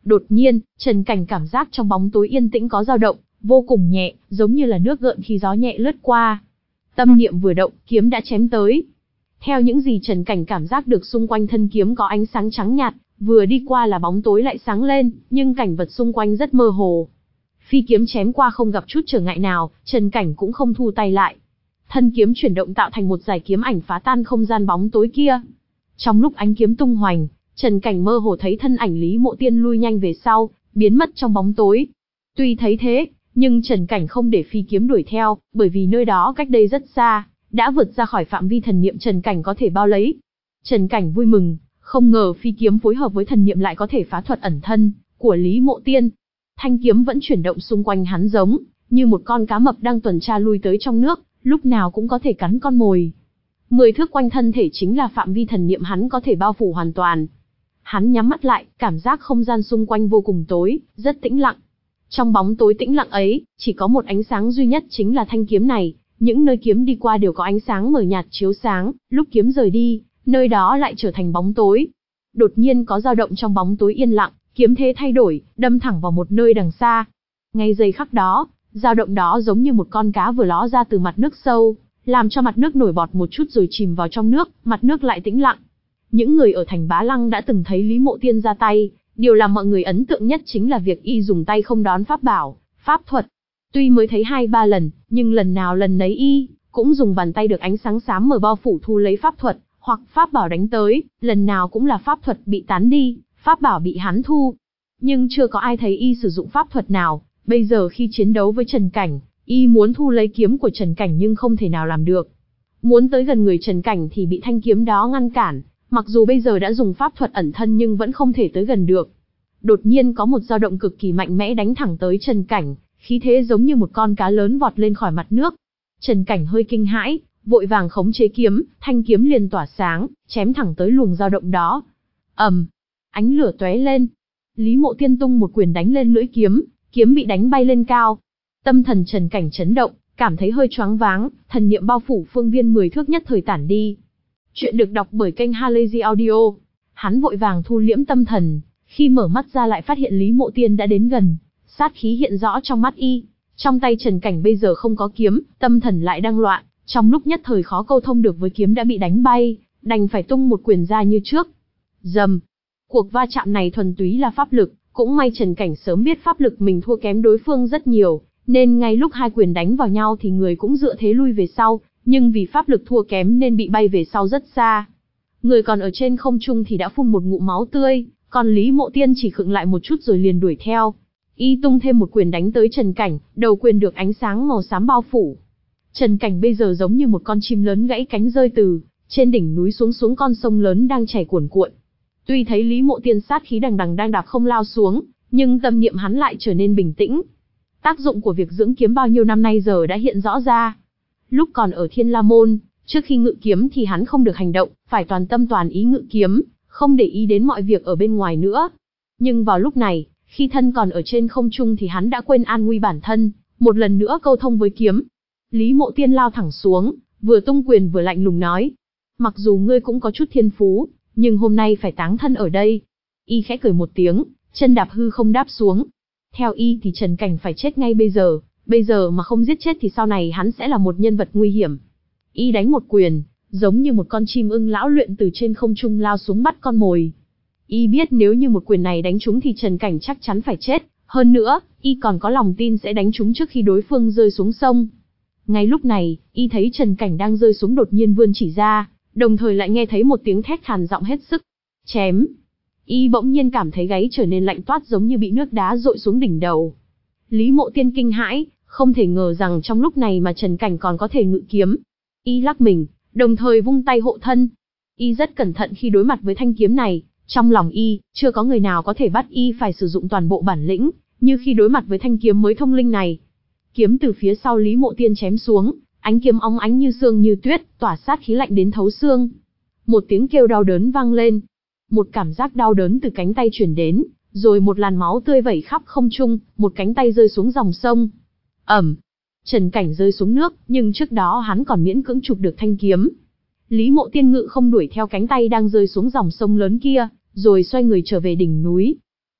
Đột nhiên, Trần Cảnh cảm giác trong bóng tối yên tĩnh có dao động, vô cùng nhẹ, giống như là nước gợn khi gió nhẹ lướt qua. Tâm niệm vừa động, kiếm đã chém tới. Theo những gì Trần Cảnh cảm giác được, xung quanh thân kiếm có ánh sáng trắng nhạt, vừa đi qua là bóng tối lại sáng lên, nhưng cảnh vật xung quanh rất mơ hồ. Phi kiếm chém qua không gặp chút trở ngại nào, Trần Cảnh cũng không thu tay lại. Thân kiếm chuyển động tạo thành một dải kiếm ảnh phá tan không gian bóng tối kia. Trong lúc ánh kiếm tung hoành, Trần Cảnh mơ hồ thấy thân ảnh Lý Mộ Tiên lui nhanh về sau, biến mất trong bóng tối. Tuy thấy thế, nhưng Trần Cảnh không để phi kiếm đuổi theo, bởi vì nơi đó cách đây rất xa, đã vượt ra khỏi phạm vi thần niệm Trần Cảnh có thể bao lấy. Trần Cảnh vui mừng, không ngờ phi kiếm phối hợp với thần niệm lại có thể phá thuật ẩn thân của Lý Mộ Tiên. Thanh kiếm vẫn chuyển động xung quanh hắn giống như một con cá mập đang tuần tra lui tới trong nước, lúc nào cũng có thể cắn con mồi. Mười thước quanh thân thể chính là phạm vi thần niệm hắn có thể bao phủ hoàn toàn. Hắn nhắm mắt lại, cảm giác không gian xung quanh vô cùng tối, rất tĩnh lặng. Trong bóng tối tĩnh lặng ấy, chỉ có một ánh sáng duy nhất chính là thanh kiếm này, những nơi kiếm đi qua đều có ánh sáng mờ nhạt chiếu sáng, lúc kiếm rời đi, nơi đó lại trở thành bóng tối. Đột nhiên có dao động trong bóng tối yên lặng, kiếm thế thay đổi, đâm thẳng vào một nơi đằng xa. Ngay giây khắc đó, dao động đó giống như một con cá vừa ló ra từ mặt nước sâu, làm cho mặt nước nổi bọt một chút rồi chìm vào trong nước, mặt nước lại tĩnh lặng. Những người ở thành Bá Lăng đã từng thấy Lý Mộ Tiên ra tay, điều làm mọi người ấn tượng nhất chính là việc y dùng tay không đón pháp bảo, pháp thuật. Tuy mới thấy hai ba lần, nhưng lần nào lần nấy y cũng dùng bàn tay được ánh sáng xám mờ bao phủ thu lấy pháp thuật, hoặc pháp bảo đánh tới, lần nào cũng là pháp thuật bị tán đi, pháp bảo bị hắn thu. Nhưng chưa có ai thấy y sử dụng pháp thuật nào, bây giờ khi chiến đấu với Trần Cảnh, y muốn thu lấy kiếm của Trần Cảnh nhưng không thể nào làm được. Muốn tới gần người Trần Cảnh thì bị thanh kiếm đó ngăn cản, mặc dù bây giờ đã dùng pháp thuật ẩn thân nhưng vẫn không thể tới gần được. Đột nhiên có một dao động cực kỳ mạnh mẽ đánh thẳng tới Trần Cảnh, khí thế giống như một con cá lớn vọt lên khỏi mặt nước. Trần Cảnh hơi kinh hãi, vội vàng khống chế kiếm, thanh kiếm liền tỏa sáng, chém thẳng tới luồng dao động đó. ầm, ánh lửa tóe lên. Lý Mộ Tiên tung một quyền đánh lên lưỡi kiếm, kiếm bị đánh bay lên cao. Tâm thần Trần Cảnh chấn động, cảm thấy hơi choáng váng, thần niệm bao phủ phương viên mười thước nhất thời tản đi. Chuyện được đọc bởi kênh Halazy Audio. Hắn vội vàng thu liễm tâm thần, khi mở mắt ra lại phát hiện Lý Mộ Tiên đã đến gần, sát khí hiện rõ trong mắt y. Trong tay Trần Cảnh bây giờ không có kiếm, tâm thần lại đang loạn, trong lúc nhất thời khó câu thông được với kiếm đã bị đánh bay, đành phải tung một quyền ra như trước. Rầm. Cuộc va chạm này thuần túy là pháp lực, cũng may Trần Cảnh sớm biết pháp lực mình thua kém đối phương rất nhiều, nên ngay lúc hai quyền đánh vào nhau thì người cũng dựa thế lui về sau, nhưng vì pháp lực thua kém nên bị bay về sau rất xa. Người còn ở trên không trung thì đã phun một ngụm máu tươi, còn Lý Mộ Tiên chỉ khựng lại một chút rồi liền đuổi theo. Y tung thêm một quyền đánh tới Trần Cảnh, đầu quyền được ánh sáng màu xám bao phủ. Trần Cảnh bây giờ giống như một con chim lớn gãy cánh rơi từ trên đỉnh núi xuống xuống con sông lớn đang chảy cuồn cuộn. Tuy thấy Lý Mộ Tiên sát khí đằng đằng đang đạp không lao xuống, nhưng tâm niệm hắn lại trở nên bình tĩnh. Tác dụng của việc dưỡng kiếm bao nhiêu năm nay giờ đã hiện rõ ra. Lúc còn ở Thiên La Môn, trước khi ngự kiếm thì hắn không được hành động, phải toàn tâm toàn ý ngự kiếm, không để ý đến mọi việc ở bên ngoài nữa. Nhưng vào lúc này, khi thân còn ở trên không trung thì hắn đã quên an nguy bản thân, một lần nữa câu thông với kiếm. Lý Mộ Tiên lao thẳng xuống, vừa tung quyền vừa lạnh lùng nói: mặc dù ngươi cũng có chút thiên phú, nhưng hôm nay phải táng thân ở đây. Y khẽ cười một tiếng, chân đạp hư không đáp xuống. Theo y thì Trần Cảnh phải chết ngay bây giờ, bây giờ mà không giết chết thì sau này hắn sẽ là một nhân vật nguy hiểm. Y đánh một quyền, giống như một con chim ưng lão luyện từ trên không trung lao xuống bắt con mồi. Y biết nếu như một quyền này đánh trúng thì Trần Cảnh chắc chắn phải chết, hơn nữa, y còn có lòng tin sẽ đánh trúng trước khi đối phương rơi xuống sông. Ngay lúc này, y thấy Trần Cảnh đang rơi xuống đột nhiên vươn chỉ ra, đồng thời lại nghe thấy một tiếng thét khàn giọng hết sức. Chém! Y bỗng nhiên cảm thấy gáy trở nên lạnh toát giống như bị nước đá dội xuống đỉnh đầu. Lý Mộ Tiên kinh hãi, không thể ngờ rằng trong lúc này mà Trần Cảnh còn có thể ngự kiếm. Y lắc mình, đồng thời vung tay hộ thân. Y rất cẩn thận khi đối mặt với thanh kiếm này, trong lòng y, chưa có người nào có thể bắt y phải sử dụng toàn bộ bản lĩnh, như khi đối mặt với thanh kiếm mới thông linh này. Kiếm từ phía sau Lý Mộ Tiên chém xuống, ánh kiếm óng ánh như sương như tuyết, tỏa sát khí lạnh đến thấu xương. Một tiếng kêu đau đớn vang lên. Một cảm giác đau đớn từ cánh tay truyền đến, rồi một làn máu tươi vẩy khắp không trung, một cánh tay rơi xuống dòng sông. Ầm! Trần Cảnh rơi xuống nước, nhưng trước đó hắn còn miễn cưỡng chụp được thanh kiếm. Lý Mộ Tiên ngự không đuổi theo cánh tay đang rơi xuống dòng sông lớn kia, rồi xoay người trở về đỉnh núi.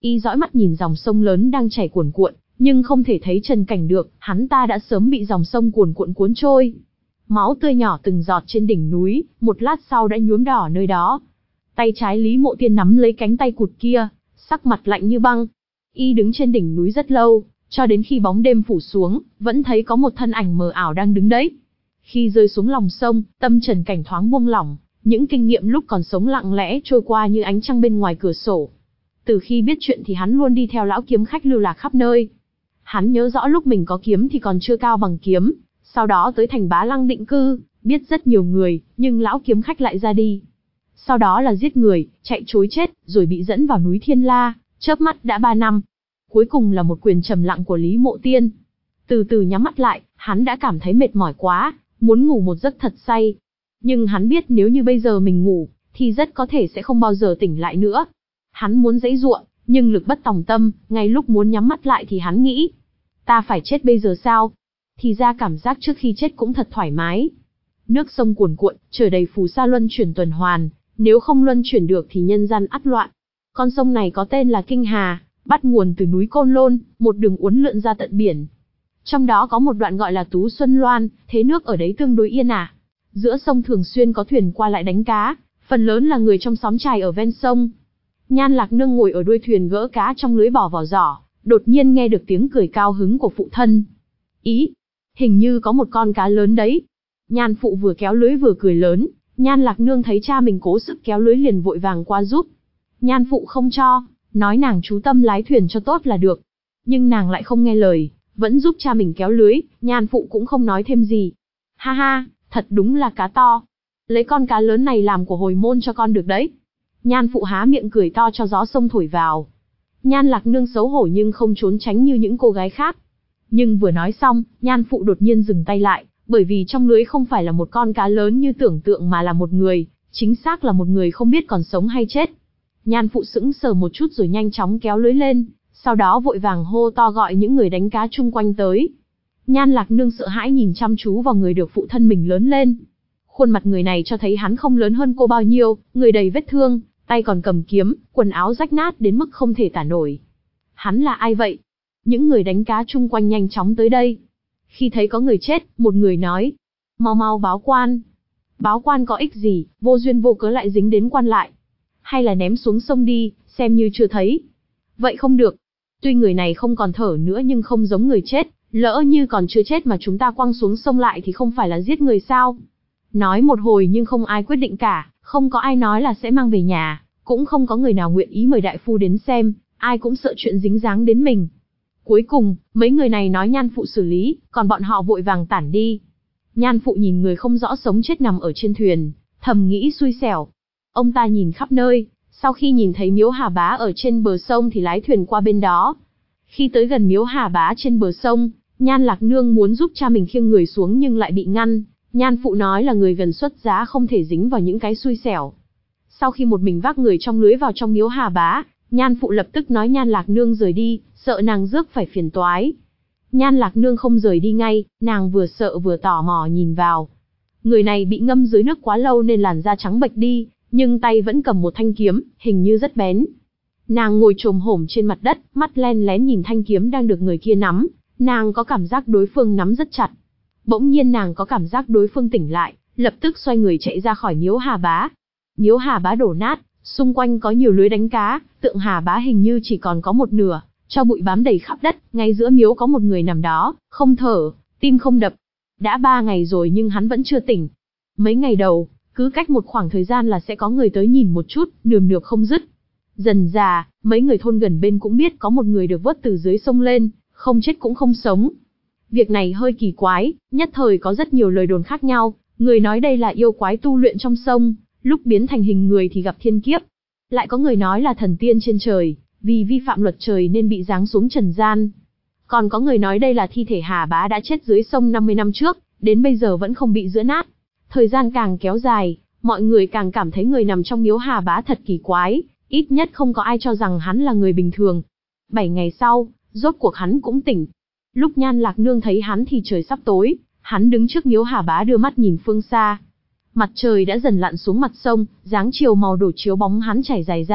Y dõi mắt nhìn dòng sông lớn đang chảy cuồn cuộn, nhưng không thể thấy Trần Cảnh được, hắn ta đã sớm bị dòng sông cuồn cuộn cuốn trôi. Máu tươi nhỏ từng giọt trên đỉnh núi, một lát sau đã nhuốm đỏ nơi đó. Tay trái Lý Mộ Tiên nắm lấy cánh tay cụt kia, sắc mặt lạnh như băng. Y đứng trên đỉnh núi rất lâu, cho đến khi bóng đêm phủ xuống, vẫn thấy có một thân ảnh mờ ảo đang đứng đấy. Khi rơi xuống lòng sông, tâm Trần Cảnh thoáng buông lỏng, những kinh nghiệm lúc còn sống lặng lẽ trôi qua như ánh trăng bên ngoài cửa sổ. Từ khi biết chuyện thì hắn luôn đi theo lão kiếm khách lưu lạc khắp nơi. Hắn nhớ rõ lúc mình có kiếm thì còn chưa cao bằng kiếm, sau đó tới thành Bá Lăng định cư, biết rất nhiều người, nhưng lão kiếm khách lại ra đi. Sau đó là giết người, chạy trối chết, rồi bị dẫn vào núi Thiên La, chớp mắt đã ba năm. Cuối cùng là một quyền trầm lặng của Lý Mộ Tiên. Từ từ nhắm mắt lại, hắn đã cảm thấy mệt mỏi quá, muốn ngủ một giấc thật say. Nhưng hắn biết nếu như bây giờ mình ngủ, thì rất có thể sẽ không bao giờ tỉnh lại nữa. Hắn muốn giãy giụa, nhưng lực bất tòng tâm, ngay lúc muốn nhắm mắt lại thì hắn nghĩ. Ta phải chết bây giờ sao? Thì ra cảm giác trước khi chết cũng thật thoải mái. Nước sông cuồn cuộn, trời đầy phù sa luân chuyển tuần hoàn, nếu không luân chuyển được thì nhân gian ắt loạn. Con sông này có tên là Kinh Hà, bắt nguồn từ núi Côn Lôn, một đường uốn lượn ra tận biển. Trong đó có một đoạn gọi là Tú Xuân Loan, thế nước ở đấy tương đối yên ả. Giữa sông thường xuyên có thuyền qua lại đánh cá, phần lớn là người trong xóm chài ở ven sông. Nhan Lạc Nương ngồi ở đuôi thuyền gỡ cá trong lưới bỏ vào giỏ, đột nhiên nghe được tiếng cười cao hứng của phụ thân. Ý, hình như có một con cá lớn đấy. Nhan phụ vừa kéo lưới vừa cười lớn, Nhan Lạc Nương thấy cha mình cố sức kéo lưới liền vội vàng qua giúp. Nhan phụ không cho, nói nàng chú tâm lái thuyền cho tốt là được. Nhưng nàng lại không nghe lời, vẫn giúp cha mình kéo lưới, Nhan phụ cũng không nói thêm gì. Ha ha, thật đúng là cá to. Lấy con cá lớn này làm của hồi môn cho con được đấy. Nhan phụ há miệng cười to cho gió sông thổi vào. Nhan Lạc Nương xấu hổ nhưng không trốn tránh như những cô gái khác. Nhưng vừa nói xong, Nhan phụ đột nhiên dừng tay lại, bởi vì trong lưới không phải là một con cá lớn như tưởng tượng mà là một người, chính xác là một người không biết còn sống hay chết. Nhan phụ sững sờ một chút rồi nhanh chóng kéo lưới lên, sau đó vội vàng hô to gọi những người đánh cá chung quanh tới. Nhan Lạc Nương sợ hãi nhìn chăm chú vào người được phụ thân mình lớn lên. Khuôn mặt người này cho thấy hắn không lớn hơn cô bao nhiêu, người đầy vết thương, tay còn cầm kiếm, quần áo rách nát đến mức không thể tả nổi. Hắn là ai vậy? Những người đánh cá chung quanh nhanh chóng tới đây. Khi thấy có người chết, một người nói, mau mau báo quan. Báo quan có ích gì, vô duyên vô cớ lại dính đến quan lại. Hay là ném xuống sông đi, xem như chưa thấy. Vậy không được. Tuy người này không còn thở nữa nhưng không giống người chết, lỡ như còn chưa chết mà chúng ta quăng xuống sông lại thì không phải là giết người sao? Nói một hồi nhưng không ai quyết định cả, không có ai nói là sẽ mang về nhà, cũng không có người nào nguyện ý mời đại phu đến xem, ai cũng sợ chuyện dính dáng đến mình. Cuối cùng, mấy người này nói Nhan phụ xử lý, còn bọn họ vội vàng tản đi. Nhan phụ nhìn người không rõ sống chết nằm ở trên thuyền, thầm nghĩ xui xẻo. Ông ta nhìn khắp nơi, sau khi nhìn thấy Miếu Hà Bá ở trên bờ sông thì lái thuyền qua bên đó. Khi tới gần Miếu Hà Bá trên bờ sông, Nhan Lạc Nương muốn giúp cha mình khiêng người xuống nhưng lại bị ngăn. Nhan phụ nói là người gần xuất giá không thể dính vào những cái xui xẻo. Sau khi một mình vác người trong lưới vào trong Miếu Hà Bá, Nhan phụ lập tức nói Nhan Lạc Nương rời đi, sợ nàng rước phải phiền toái. Nhan Lạc Nương không rời đi ngay, nàng vừa sợ vừa tò mò nhìn vào. Người này bị ngâm dưới nước quá lâu nên làn da trắng bệch đi, nhưng tay vẫn cầm một thanh kiếm, hình như rất bén. Nàng ngồi chồm hổm trên mặt đất, mắt len lén nhìn thanh kiếm đang được người kia nắm, nàng có cảm giác đối phương nắm rất chặt. Bỗng nhiên nàng có cảm giác đối phương tỉnh lại, lập tức xoay người chạy ra khỏi Miếu Hà Bá. Miếu Hà Bá đổ nát, xung quanh có nhiều lưới đánh cá, tượng Hà Bá hình như chỉ còn có một nửa, cho bụi bám đầy khắp đất, ngay giữa miếu có một người nằm đó, không thở, tim không đập. Đã ba ngày rồi nhưng hắn vẫn chưa tỉnh. Mấy ngày đầu, cứ cách một khoảng thời gian là sẽ có người tới nhìn một chút, nườm nượp không dứt. Dần dà, mấy người thôn gần bên cũng biết có một người được vớt từ dưới sông lên, không chết cũng không sống. Việc này hơi kỳ quái, nhất thời có rất nhiều lời đồn khác nhau, người nói đây là yêu quái tu luyện trong sông, lúc biến thành hình người thì gặp thiên kiếp. Lại có người nói là thần tiên trên trời, vì vi phạm luật trời nên bị giáng xuống trần gian. Còn có người nói đây là thi thể Hà Bá đã chết dưới sông năm mươi năm trước, đến bây giờ vẫn không bị giữa nát. Thời gian càng kéo dài, mọi người càng cảm thấy người nằm trong Miếu Hà Bá thật kỳ quái, ít nhất không có ai cho rằng hắn là người bình thường. Bảy ngày sau, rốt cuộc hắn cũng tỉnh. Lúc Nhan Lạc Nương thấy hắn thì trời sắp tối, hắn đứng trước Miếu Hà Bá đưa mắt nhìn phương xa. Mặt trời đã dần lặn xuống mặt sông, dáng chiều màu đổ chiếu bóng hắn chảy dài ra,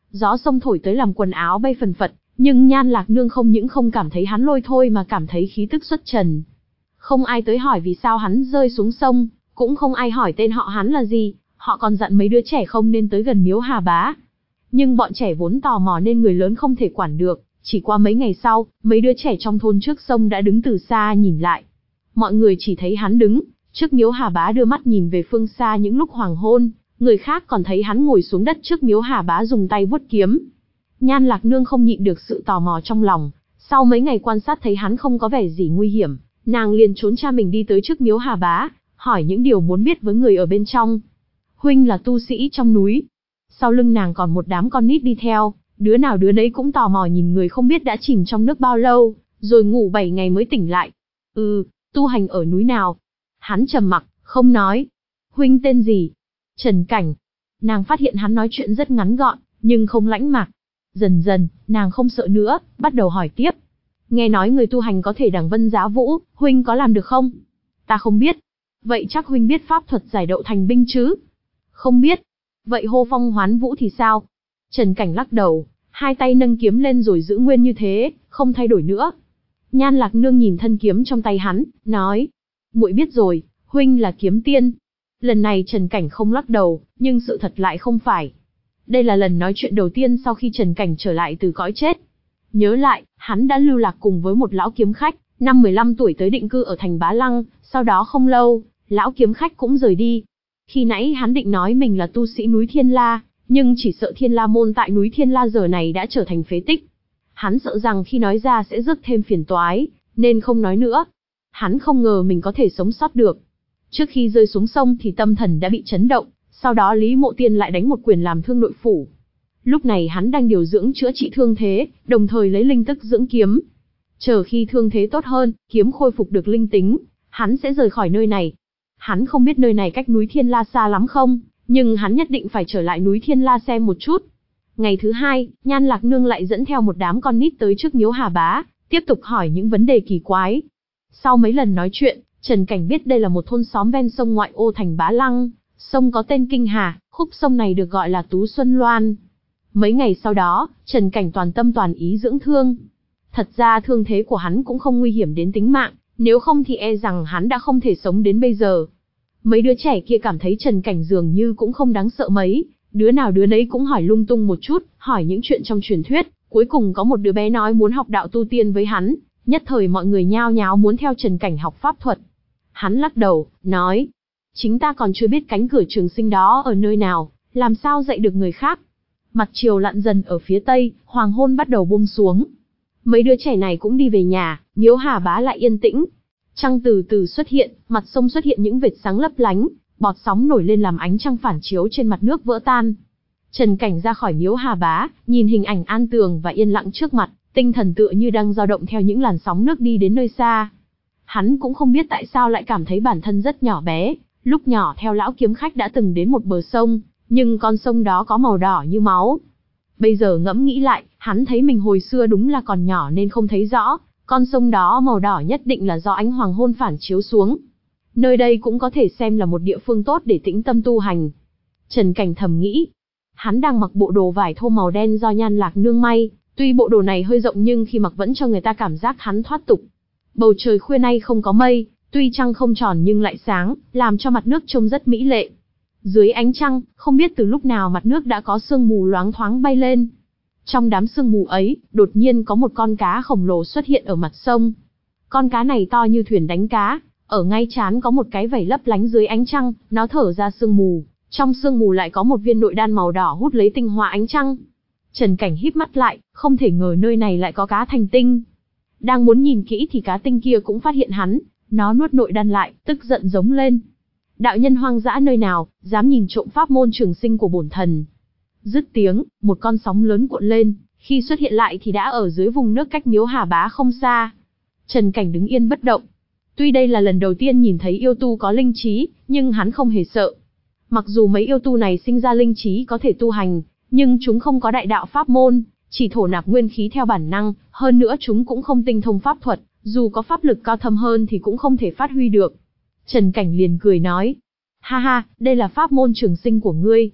gió sông thổi tới làm quần áo bay phần phật, nhưng Nhan Lạc Nương không những không cảm thấy hắn lôi thôi mà cảm thấy khí tức xuất trần. Không ai tới hỏi vì sao hắn rơi xuống sông, cũng không ai hỏi tên họ hắn là gì, họ còn dặn mấy đứa trẻ không nên tới gần Miếu Hà Bá. Nhưng bọn trẻ vốn tò mò nên người lớn không thể quản được, chỉ qua mấy ngày sau, mấy đứa trẻ trong thôn trước sông đã đứng từ xa nhìn lại. Mọi người chỉ thấy hắn đứng trước Miếu Hà Bá đưa mắt nhìn về phương xa những lúc hoàng hôn, người khác còn thấy hắn ngồi xuống đất trước Miếu Hà Bá dùng tay vuốt kiếm. Nhan Lạc Nương không nhịn được sự tò mò trong lòng, sau mấy ngày quan sát thấy hắn không có vẻ gì nguy hiểm, nàng liền trốn cha mình đi tới trước Miếu Hà Bá, hỏi những điều muốn biết với người ở bên trong. Huynh là tu sĩ trong núi. Sau lưng nàng còn một đám con nít đi theo, đứa nào đứa nấy cũng tò mò nhìn người không biết đã chìm trong nước bao lâu, rồi ngủ bảy ngày mới tỉnh lại. Ừ, tu hành ở núi nào? Hắn trầm mặc, không nói. Huynh tên gì? Trần Cảnh. Nàng phát hiện hắn nói chuyện rất ngắn gọn, nhưng không lãnh mạc. Dần dần, nàng không sợ nữa, bắt đầu hỏi tiếp. Nghe nói người tu hành có thể đằng vân giá vũ, huynh có làm được không? Ta không biết. Vậy chắc huynh biết pháp thuật giải đậu thành binh chứ? Không biết. Vậy hô phong hoán vũ thì sao? Trần Cảnh lắc đầu, hai tay nâng kiếm lên rồi giữ nguyên như thế, không thay đổi nữa. Nhan Lạc Nương nhìn thân kiếm trong tay hắn, nói. Muội biết rồi, huynh là kiếm tiên. Lần này Trần Cảnh không lắc đầu, nhưng sự thật lại không phải. Đây là lần nói chuyện đầu tiên sau khi Trần Cảnh trở lại từ cõi chết. Nhớ lại, hắn đã lưu lạc cùng với một lão kiếm khách, năm mười lăm tuổi tới định cư ở thành Bá Lăng, sau đó không lâu, lão kiếm khách cũng rời đi. Khi nãy hắn định nói mình là tu sĩ núi Thiên La, nhưng chỉ sợ Thiên La môn tại núi Thiên La giờ này đã trở thành phế tích. Hắn sợ rằng khi nói ra sẽ rước thêm phiền toái, nên không nói nữa. Hắn không ngờ mình có thể sống sót được. Trước khi rơi xuống sông thì tâm thần đã bị chấn động, sau đó Lý Mộ Tiên lại đánh một quyền làm thương nội phủ. Lúc này hắn đang điều dưỡng chữa trị thương thế, đồng thời lấy linh tức dưỡng kiếm. Chờ khi thương thế tốt hơn, kiếm khôi phục được linh tính, hắn sẽ rời khỏi nơi này. Hắn không biết nơi này cách núi Thiên La xa lắm không, nhưng hắn nhất định phải trở lại núi Thiên La xem một chút. Ngày thứ hai, Nhan Lạc Nương lại dẫn theo một đám con nít tới trước Miếu Hà Bá, tiếp tục hỏi những vấn đề kỳ quái. Sau mấy lần nói chuyện, Trần Cảnh biết đây là một thôn xóm ven sông ngoại ô thành Bá Lăng, sông có tên Kinh Hà, khúc sông này được gọi là Tú Xuân Loan. Mấy ngày sau đó, Trần Cảnh toàn tâm toàn ý dưỡng thương. Thật ra thương thế của hắn cũng không nguy hiểm đến tính mạng, nếu không thì e rằng hắn đã không thể sống đến bây giờ. Mấy đứa trẻ kia cảm thấy Trần Cảnh dường như cũng không đáng sợ mấy, đứa nào đứa nấy cũng hỏi lung tung một chút, hỏi những chuyện trong truyền thuyết, cuối cùng có một đứa bé nói muốn học đạo tu tiên với hắn, nhất thời mọi người nhao nháo muốn theo Trần Cảnh học pháp thuật. Hắn lắc đầu, nói, chính ta còn chưa biết cánh cửa trường sinh đó ở nơi nào, làm sao dạy được người khác. Mặt chiều lặn dần ở phía tây, hoàng hôn bắt đầu buông xuống. Mấy đứa trẻ này cũng đi về nhà, Miếu Hà Bá lại yên tĩnh. Trăng từ từ xuất hiện, mặt sông xuất hiện những vệt sáng lấp lánh, bọt sóng nổi lên làm ánh trăng phản chiếu trên mặt nước vỡ tan. Trần Cảnh ra khỏi Miếu Hà Bá, nhìn hình ảnh an tường và yên lặng trước mặt, tinh thần tựa như đang dao động theo những làn sóng nước đi đến nơi xa. Hắn cũng không biết tại sao lại cảm thấy bản thân rất nhỏ bé, lúc nhỏ theo lão kiếm khách đã từng đến một bờ sông, nhưng con sông đó có màu đỏ như máu. Bây giờ ngẫm nghĩ lại, hắn thấy mình hồi xưa đúng là còn nhỏ nên không thấy rõ, con sông đó màu đỏ nhất định là do ánh hoàng hôn phản chiếu xuống. Nơi đây cũng có thể xem là một địa phương tốt để tĩnh tâm tu hành. Trần Cảnh thầm nghĩ, hắn đang mặc bộ đồ vải thô màu đen do Nhan Lạc Nương may, tuy bộ đồ này hơi rộng nhưng khi mặc vẫn cho người ta cảm giác hắn thoát tục. Bầu trời khuya nay không có mây, tuy trăng không tròn nhưng lại sáng, làm cho mặt nước trông rất mỹ lệ. Dưới ánh trăng, không biết từ lúc nào mặt nước đã có sương mù loáng thoáng bay lên. Trong đám sương mù ấy, đột nhiên có một con cá khổng lồ xuất hiện ở mặt sông. Con cá này to như thuyền đánh cá, ở ngay trán có một cái vảy lấp lánh dưới ánh trăng, nó thở ra sương mù, trong sương mù lại có một viên nội đan màu đỏ hút lấy tinh hoa ánh trăng. Trần Cảnh híp mắt lại, không thể ngờ nơi này lại có cá thành tinh. Đang muốn nhìn kỹ thì cá tinh kia cũng phát hiện hắn, nó nuốt nội đan lại, tức giận giống lên. Đạo nhân hoang dã nơi nào, dám nhìn trộm pháp môn trường sinh của bổn thần. Dứt tiếng, một con sóng lớn cuộn lên, khi xuất hiện lại thì đã ở dưới vùng nước cách Miếu Hà Bá không xa. Trần Cảnh đứng yên bất động. Tuy đây là lần đầu tiên nhìn thấy yêu tu có linh trí, nhưng hắn không hề sợ. Mặc dù mấy yêu tu này sinh ra linh trí có thể tu hành, nhưng chúng không có đại đạo pháp môn, chỉ thổ nạp nguyên khí theo bản năng, hơn nữa chúng cũng không tinh thông pháp thuật, dù có pháp lực cao thâm hơn thì cũng không thể phát huy được. Trần Cảnh liền cười nói, ha ha, đây là pháp môn trường sinh của ngươi.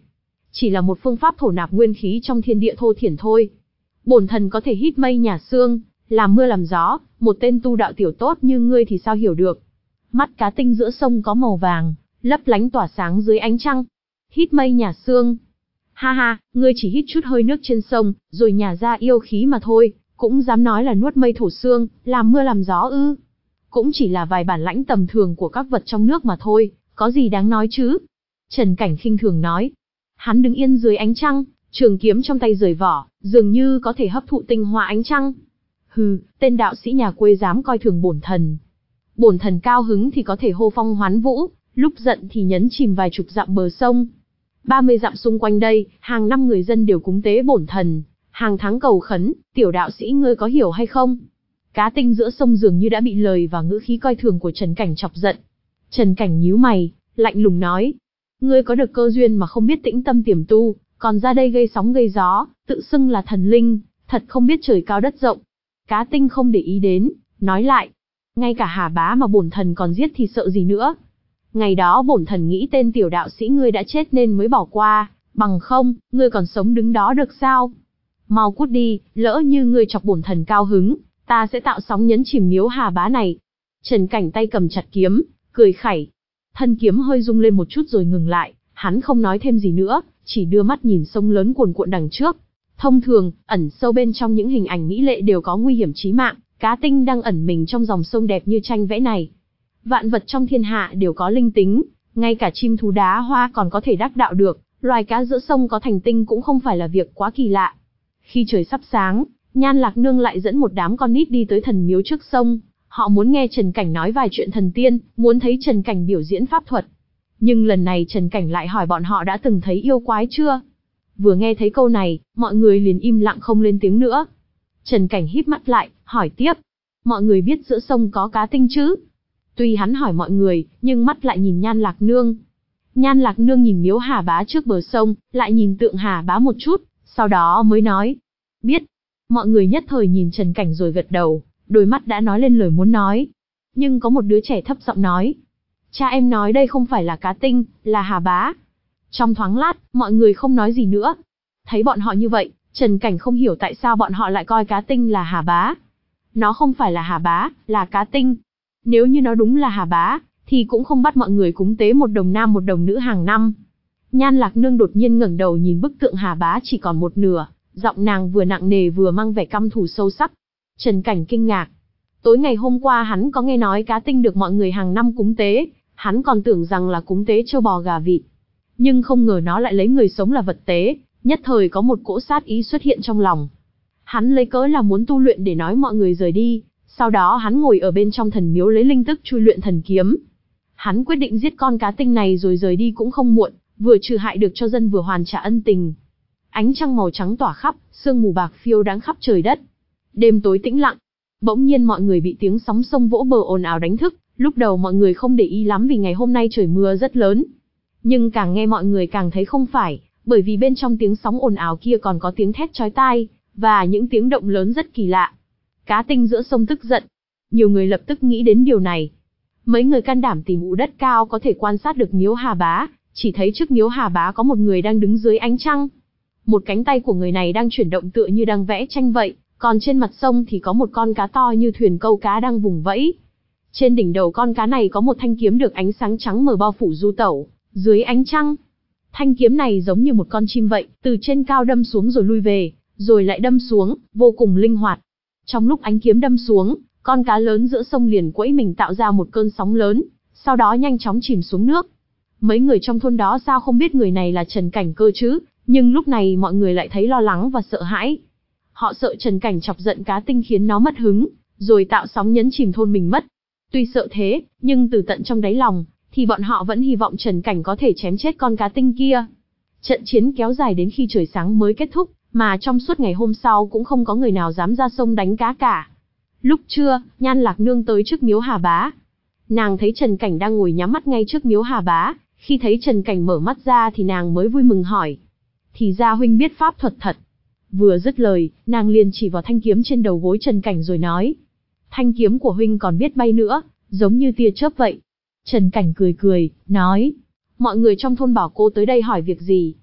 chỉ là một phương pháp thổ nạp nguyên khí trong thiên địa thô thiển thôi. Bổn thần có thể hít mây nhà sương, làm mưa làm gió, một tên tu đạo tiểu tốt như ngươi thì sao hiểu được. Mắt cá tinh giữa sông có màu vàng, lấp lánh tỏa sáng dưới ánh trăng. Hít mây nhà sương. Ha ha, ngươi chỉ hít chút hơi nước trên sông, rồi nhả ra yêu khí mà thôi, cũng dám nói là nuốt mây thổ sương, làm mưa làm gió ư. Cũng chỉ là vài bản lãnh tầm thường của các vật trong nước mà thôi, có gì đáng nói chứ. Trần Cảnh khinh thường nói. Hắn đứng yên dưới ánh trăng, trường kiếm trong tay rời vỏ, dường như có thể hấp thụ tinh hoa ánh trăng. Hừ, tên đạo sĩ nhà quê dám coi thường bổn thần. Bổn thần cao hứng thì có thể hô phong hoán vũ, lúc giận thì nhấn chìm vài chục dặm bờ sông. ba mươi dặm xung quanh đây, hàng năm người dân đều cúng tế bổn thần, hàng tháng cầu khấn, tiểu đạo sĩ ngươi có hiểu hay không? Cá tinh giữa sông dường như đã bị lời và ngữ khí coi thường của Trần Cảnh chọc giận. Trần Cảnh nhíu mày, lạnh lùng nói. Ngươi có được cơ duyên mà không biết tĩnh tâm tiềm tu, còn ra đây gây sóng gây gió, tự xưng là thần linh, thật không biết trời cao đất rộng. Cá tinh không để ý đến, nói lại. Ngay cả Hà Bá mà bổn thần còn giết thì sợ gì nữa. Ngày đó bổn thần nghĩ tên tiểu đạo sĩ ngươi đã chết nên mới bỏ qua, bằng không, ngươi còn sống đứng đó được sao? Mau cút đi, lỡ như ngươi chọc bổn thần cao hứng, ta sẽ tạo sóng nhấn chìm miếu Hà Bá này. Trần Cảnh tay cầm chặt kiếm, cười khẩy. Thân kiếm hơi rung lên một chút rồi ngừng lại, hắn không nói thêm gì nữa, chỉ đưa mắt nhìn sông lớn cuồn cuộn đằng trước. Thông thường, ẩn sâu bên trong những hình ảnh mỹ lệ đều có nguy hiểm chí mạng, cá tinh đang ẩn mình trong dòng sông đẹp như tranh vẽ này. Vạn vật trong thiên hạ đều có linh tính, ngay cả chim thú đá hoa còn có thể đắc đạo được, loài cá giữa sông có thành tinh cũng không phải là việc quá kỳ lạ. Khi trời sắp sáng, Nhan Lạc Nương lại dẫn một đám con nít đi tới thần miếu trước sông. Họ muốn nghe Trần Cảnh nói vài chuyện thần tiên, muốn thấy Trần Cảnh biểu diễn pháp thuật. Nhưng lần này Trần Cảnh lại hỏi bọn họ đã từng thấy yêu quái chưa? Vừa nghe thấy câu này, mọi người liền im lặng không lên tiếng nữa. Trần Cảnh híp mắt lại, hỏi tiếp. Mọi người biết giữa sông có cá tinh chứ? Tuy hắn hỏi mọi người, nhưng mắt lại nhìn Nhan Lạc Nương. Nhan Lạc Nương nhìn miếu Hà Bá trước bờ sông, lại nhìn tượng Hà Bá một chút, sau đó mới nói. Biết. Mọi người nhất thời nhìn Trần Cảnh rồi gật đầu, đôi mắt đã nói lên lời muốn nói. Nhưng có một đứa trẻ thấp giọng nói. Cha em nói đây không phải là cá tinh, là Hà Bá. Trong thoáng lát, mọi người không nói gì nữa. Thấy bọn họ như vậy, Trần Cảnh không hiểu tại sao bọn họ lại coi cá tinh là Hà Bá. Nó không phải là Hà Bá, là cá tinh. Nếu như nó đúng là Hà Bá, thì cũng không bắt mọi người cúng tế một đồng nam một đồng nữ hàng năm. Nhan Lạc Nương đột nhiên ngẩng đầu nhìn bức tượng Hà Bá chỉ còn một nửa, giọng nàng vừa nặng nề vừa mang vẻ căm thù sâu sắc. Trần Cảnh kinh ngạc. Tối ngày hôm qua hắn có nghe nói cá tinh được mọi người hàng năm cúng tế, hắn còn tưởng rằng là cúng tế trâu bò gà vịt. Nhưng không ngờ nó lại lấy người sống là vật tế, nhất thời có một cỗ sát ý xuất hiện trong lòng. Hắn lấy cớ là muốn tu luyện để nói mọi người rời đi, sau đó hắn ngồi ở bên trong thần miếu lấy linh tức chui luyện thần kiếm. Hắn quyết định giết con cá tinh này rồi rời đi cũng không muộn, vừa trừ hại được cho dân vừa hoàn trả ân tình. Ánh trăng màu trắng tỏa khắp, sương mù bạc phiêu đáng khắp trời đất. Đêm tối tĩnh lặng. Bỗng nhiên mọi người bị tiếng sóng sông vỗ bờ ồn ào đánh thức, lúc đầu mọi người không để ý lắm vì ngày hôm nay trời mưa rất lớn. Nhưng càng nghe mọi người càng thấy không phải, bởi vì bên trong tiếng sóng ồn ào kia còn có tiếng thét chói tai, và những tiếng động lớn rất kỳ lạ. Cá tinh giữa sông tức giận. Nhiều người lập tức nghĩ đến điều này. Mấy người can đảm tìm ụ đất cao có thể quan sát được miếu Hà Bá, chỉ thấy trước miếu Hà Bá có một người đang đứng dưới ánh trăng. Một cánh tay của người này đang chuyển động tựa như đang vẽ tranh vậy, còn trên mặt sông thì có một con cá to như thuyền câu cá đang vùng vẫy. Trên đỉnh đầu con cá này có một thanh kiếm được ánh sáng trắng mờ bao phủ du tẩu, dưới ánh trăng. Thanh kiếm này giống như một con chim vậy, từ trên cao đâm xuống rồi lui về, rồi lại đâm xuống, vô cùng linh hoạt. Trong lúc ánh kiếm đâm xuống, con cá lớn giữa sông liền quẫy mình tạo ra một cơn sóng lớn, sau đó nhanh chóng chìm xuống nước. Mấy người trong thôn đó sao không biết người này là Trần Cảnh cơ chứ, nhưng lúc này mọi người lại thấy lo lắng và sợ hãi. Họ sợ Trần Cảnh chọc giận cá tinh khiến nó mất hứng, rồi tạo sóng nhấn chìm thôn mình mất. Tuy sợ thế, nhưng từ tận trong đáy lòng, thì bọn họ vẫn hy vọng Trần Cảnh có thể chém chết con cá tinh kia. Trận chiến kéo dài đến khi trời sáng mới kết thúc, mà trong suốt ngày hôm sau cũng không có người nào dám ra sông đánh cá cả. Lúc trưa, Nhan Lạc Nương tới trước miếu Hà Bá. Nàng thấy Trần Cảnh đang ngồi nhắm mắt ngay trước miếu Hà Bá, khi thấy Trần Cảnh mở mắt ra thì nàng mới vui mừng hỏi. Thì ra huynh biết pháp thuật thật. Vừa dứt lời, nàng liền chỉ vào thanh kiếm trên đầu gối Trần Cảnh rồi nói. Thanh kiếm của huynh còn biết bay nữa, giống như tia chớp vậy. Trần Cảnh cười cười, nói. Mọi người trong thôn bảo cô tới đây hỏi việc gì?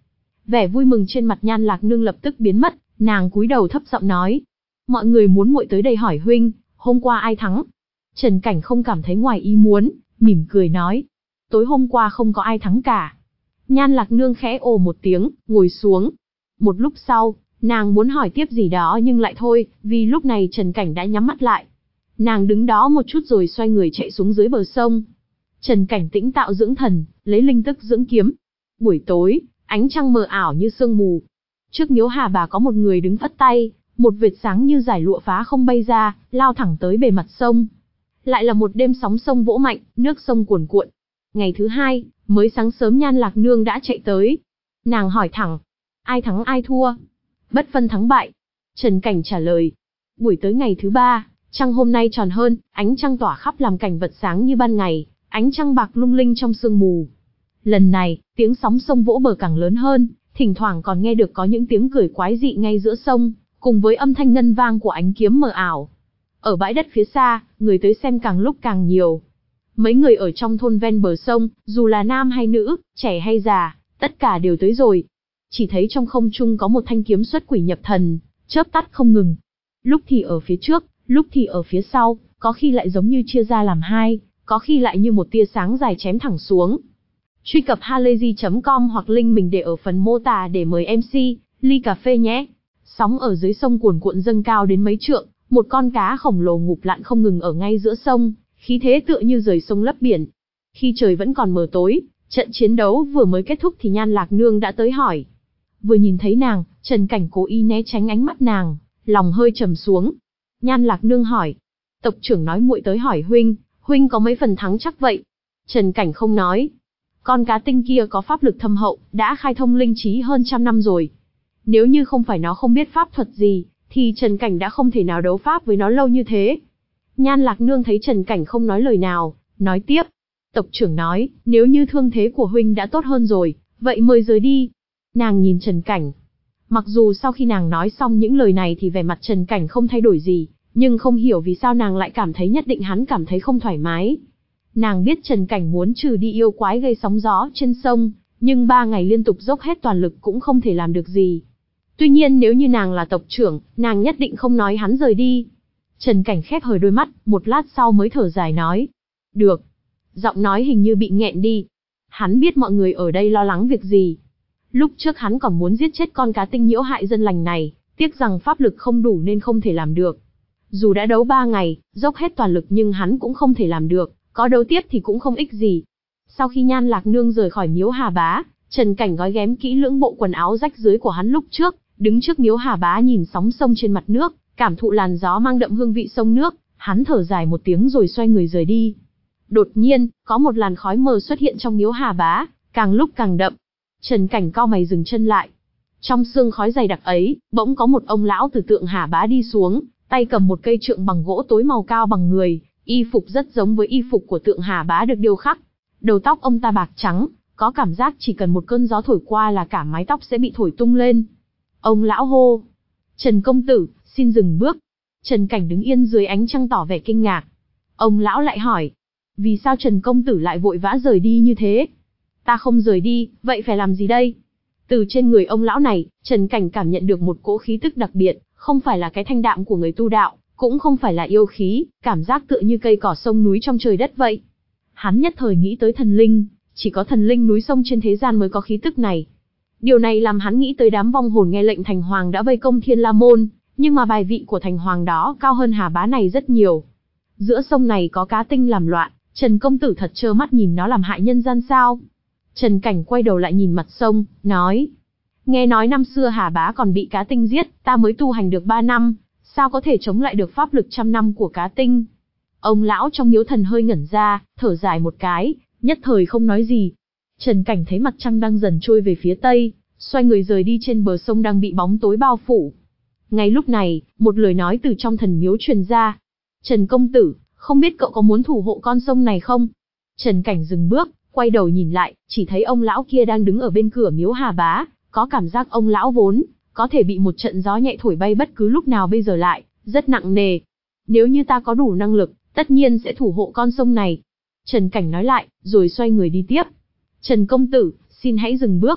Vẻ vui mừng trên mặt Nhan Lạc Nương lập tức biến mất, nàng cúi đầu thấp giọng nói. Mọi người muốn muội tới đây hỏi huynh, hôm qua ai thắng? Trần Cảnh không cảm thấy ngoài ý muốn, mỉm cười nói. Tối hôm qua không có ai thắng cả. Nhan Lạc Nương khẽ ồ một tiếng, ngồi xuống. Một lúc sau, nàng muốn hỏi tiếp gì đó nhưng lại thôi, vì lúc này Trần Cảnh đã nhắm mắt lại. Nàng đứng đó một chút rồi xoay người chạy xuống dưới bờ sông. Trần Cảnh tĩnh tạo dưỡng thần, lấy linh tức dưỡng kiếm. Buổi tối, ánh trăng mờ ảo như sương mù. Trước miếu Hà Bà có một người đứng phất tay, một vệt sáng như dải lụa phá không bay ra, lao thẳng tới bề mặt sông. Lại là một đêm sóng sông vỗ mạnh, nước sông cuồn cuộn. Ngày thứ hai, mới sáng sớm Nhan Lạc Nương đã chạy tới. Nàng hỏi thẳng, ai thắng ai thua? Bất phân thắng bại. Trần Cảnh trả lời. Buổi tới ngày thứ ba, trăng hôm nay tròn hơn, ánh trăng tỏa khắp làm cảnh vật sáng như ban ngày, ánh trăng bạc lung linh trong sương mù. Lần này, tiếng sóng sông vỗ bờ càng lớn hơn, thỉnh thoảng còn nghe được có những tiếng cười quái dị ngay giữa sông, cùng với âm thanh ngân vang của ánh kiếm mờ ảo. Ở bãi đất phía xa, người tới xem càng lúc càng nhiều. Mấy người ở trong thôn ven bờ sông, dù là nam hay nữ, trẻ hay già, tất cả đều tới rồi. Chỉ thấy trong không trung có một thanh kiếm xuất quỷ nhập thần, chớp tắt không ngừng. Lúc thì ở phía trước, lúc thì ở phía sau, có khi lại giống như chia ra làm hai, có khi lại như một tia sáng dài chém thẳng xuống. Truy cập halayzi chấm com hoặc link mình để ở phần mô tả để mời em xê, ly cà phê nhé. Sóng ở dưới sông cuồn cuộn dâng cao đến mấy trượng, một con cá khổng lồ ngụp lặn không ngừng ở ngay giữa sông, khí thế tựa như rời sông lấp biển. Khi trời vẫn còn mờ tối, trận chiến đấu vừa mới kết thúc thì Nhan Lạc Nương đã tới hỏi. Vừa nhìn thấy nàng, Trần Cảnh cố ý né tránh ánh mắt nàng, lòng hơi trầm xuống. Nhan Lạc Nương hỏi, tộc trưởng nói muội tới hỏi huynh, huynh có mấy phần thắng chắc vậy? Trần Cảnh không nói. Con cá tinh kia có pháp lực thâm hậu, đã khai thông linh trí hơn trăm năm rồi. Nếu như không phải nó không biết pháp thuật gì, thì Trần Cảnh đã không thể nào đấu pháp với nó lâu như thế. Nhan Lạc Nương thấy Trần Cảnh không nói lời nào, nói tiếp. Tộc trưởng nói, nếu như thương thế của huynh đã tốt hơn rồi, vậy mời rời đi. Nàng nhìn Trần Cảnh. Mặc dù sau khi nàng nói xong những lời này thì vẻ mặt Trần Cảnh không thay đổi gì, nhưng không hiểu vì sao nàng lại cảm thấy nhất định hắn cảm thấy không thoải mái. Nàng biết Trần Cảnh muốn trừ đi yêu quái gây sóng gió trên sông, nhưng ba ngày liên tục dốc hết toàn lực cũng không thể làm được gì. Tuy nhiên nếu như nàng là tộc trưởng, nàng nhất định không nói hắn rời đi. Trần Cảnh khép hờ đôi mắt, một lát sau mới thở dài nói. Được. Giọng nói hình như bị nghẹn đi. Hắn biết mọi người ở đây lo lắng việc gì. Lúc trước hắn còn muốn giết chết con cá tinh nhiễu hại dân lành này, tiếc rằng pháp lực không đủ nên không thể làm được. Dù đã đấu ba ngày, dốc hết toàn lực nhưng hắn cũng không thể làm được, có đấu tiếp thì cũng không ích gì. Sau khi Nhan Lạc Nương rời khỏi miếu Hà Bá, Trần Cảnh gói ghém kỹ lưỡng bộ quần áo rách rưới của hắn lúc trước, đứng trước miếu Hà Bá nhìn sóng sông trên mặt nước, cảm thụ làn gió mang đậm hương vị sông nước, hắn thở dài một tiếng rồi xoay người rời đi. Đột nhiên, có một làn khói mờ xuất hiện trong miếu Hà Bá, càng lúc càng đậm. Trần Cảnh cau mày dừng chân lại. Trong sương khói dày đặc ấy, bỗng có một ông lão từ tượng Hà Bá đi xuống, tay cầm một cây trượng bằng gỗ tối màu cao bằng người, y phục rất giống với y phục của tượng Hà Bá được điêu khắc. Đầu tóc ông ta bạc trắng, có cảm giác chỉ cần một cơn gió thổi qua là cả mái tóc sẽ bị thổi tung lên. Ông lão hô, Trần công tử, xin dừng bước. Trần Cảnh đứng yên dưới ánh trăng tỏ vẻ kinh ngạc. Ông lão lại hỏi, vì sao Trần công tử lại vội vã rời đi như thế? Ta không rời đi, vậy phải làm gì đây? Từ trên người ông lão này, Trần Cảnh cảm nhận được một cỗ khí tức đặc biệt, không phải là cái thanh đạm của người tu đạo, cũng không phải là yêu khí, cảm giác tựa như cây cỏ sông núi trong trời đất vậy. Hắn nhất thời nghĩ tới thần linh, chỉ có thần linh núi sông trên thế gian mới có khí tức này. Điều này làm hắn nghĩ tới đám vong hồn nghe lệnh thành hoàng đã vây công Thiên La Môn, nhưng mà bài vị của thành hoàng đó cao hơn Hà Bá này rất nhiều. Giữa sông này có cá tinh làm loạn, Trần công tử thật trơ mắt nhìn nó làm hại nhân gian sao? Trần Cảnh quay đầu lại nhìn mặt sông, nói. Nghe nói năm xưa Hà Bá còn bị cá tinh giết, ta mới tu hành được ba năm, sao có thể chống lại được pháp lực trăm năm của cá tinh? Ông lão trong miếu thần hơi ngẩn ra, thở dài một cái, nhất thời không nói gì. Trần Cảnh thấy mặt trăng đang dần trôi về phía tây, xoay người rời đi trên bờ sông đang bị bóng tối bao phủ. Ngay lúc này, một lời nói từ trong thần miếu truyền ra. Trần công tử, không biết cậu có muốn thủ hộ con sông này không? Trần Cảnh dừng bước, quay đầu nhìn lại, chỉ thấy ông lão kia đang đứng ở bên cửa miếu Hà Bá, có cảm giác ông lão vốn có thể bị một trận gió nhẹ thổi bay bất cứ lúc nào bây giờ lại rất nặng nề. Nếu như ta có đủ năng lực, tất nhiên sẽ thủ hộ con sông này. Trần Cảnh nói lại, rồi xoay người đi tiếp. Trần công tử, xin hãy dừng bước.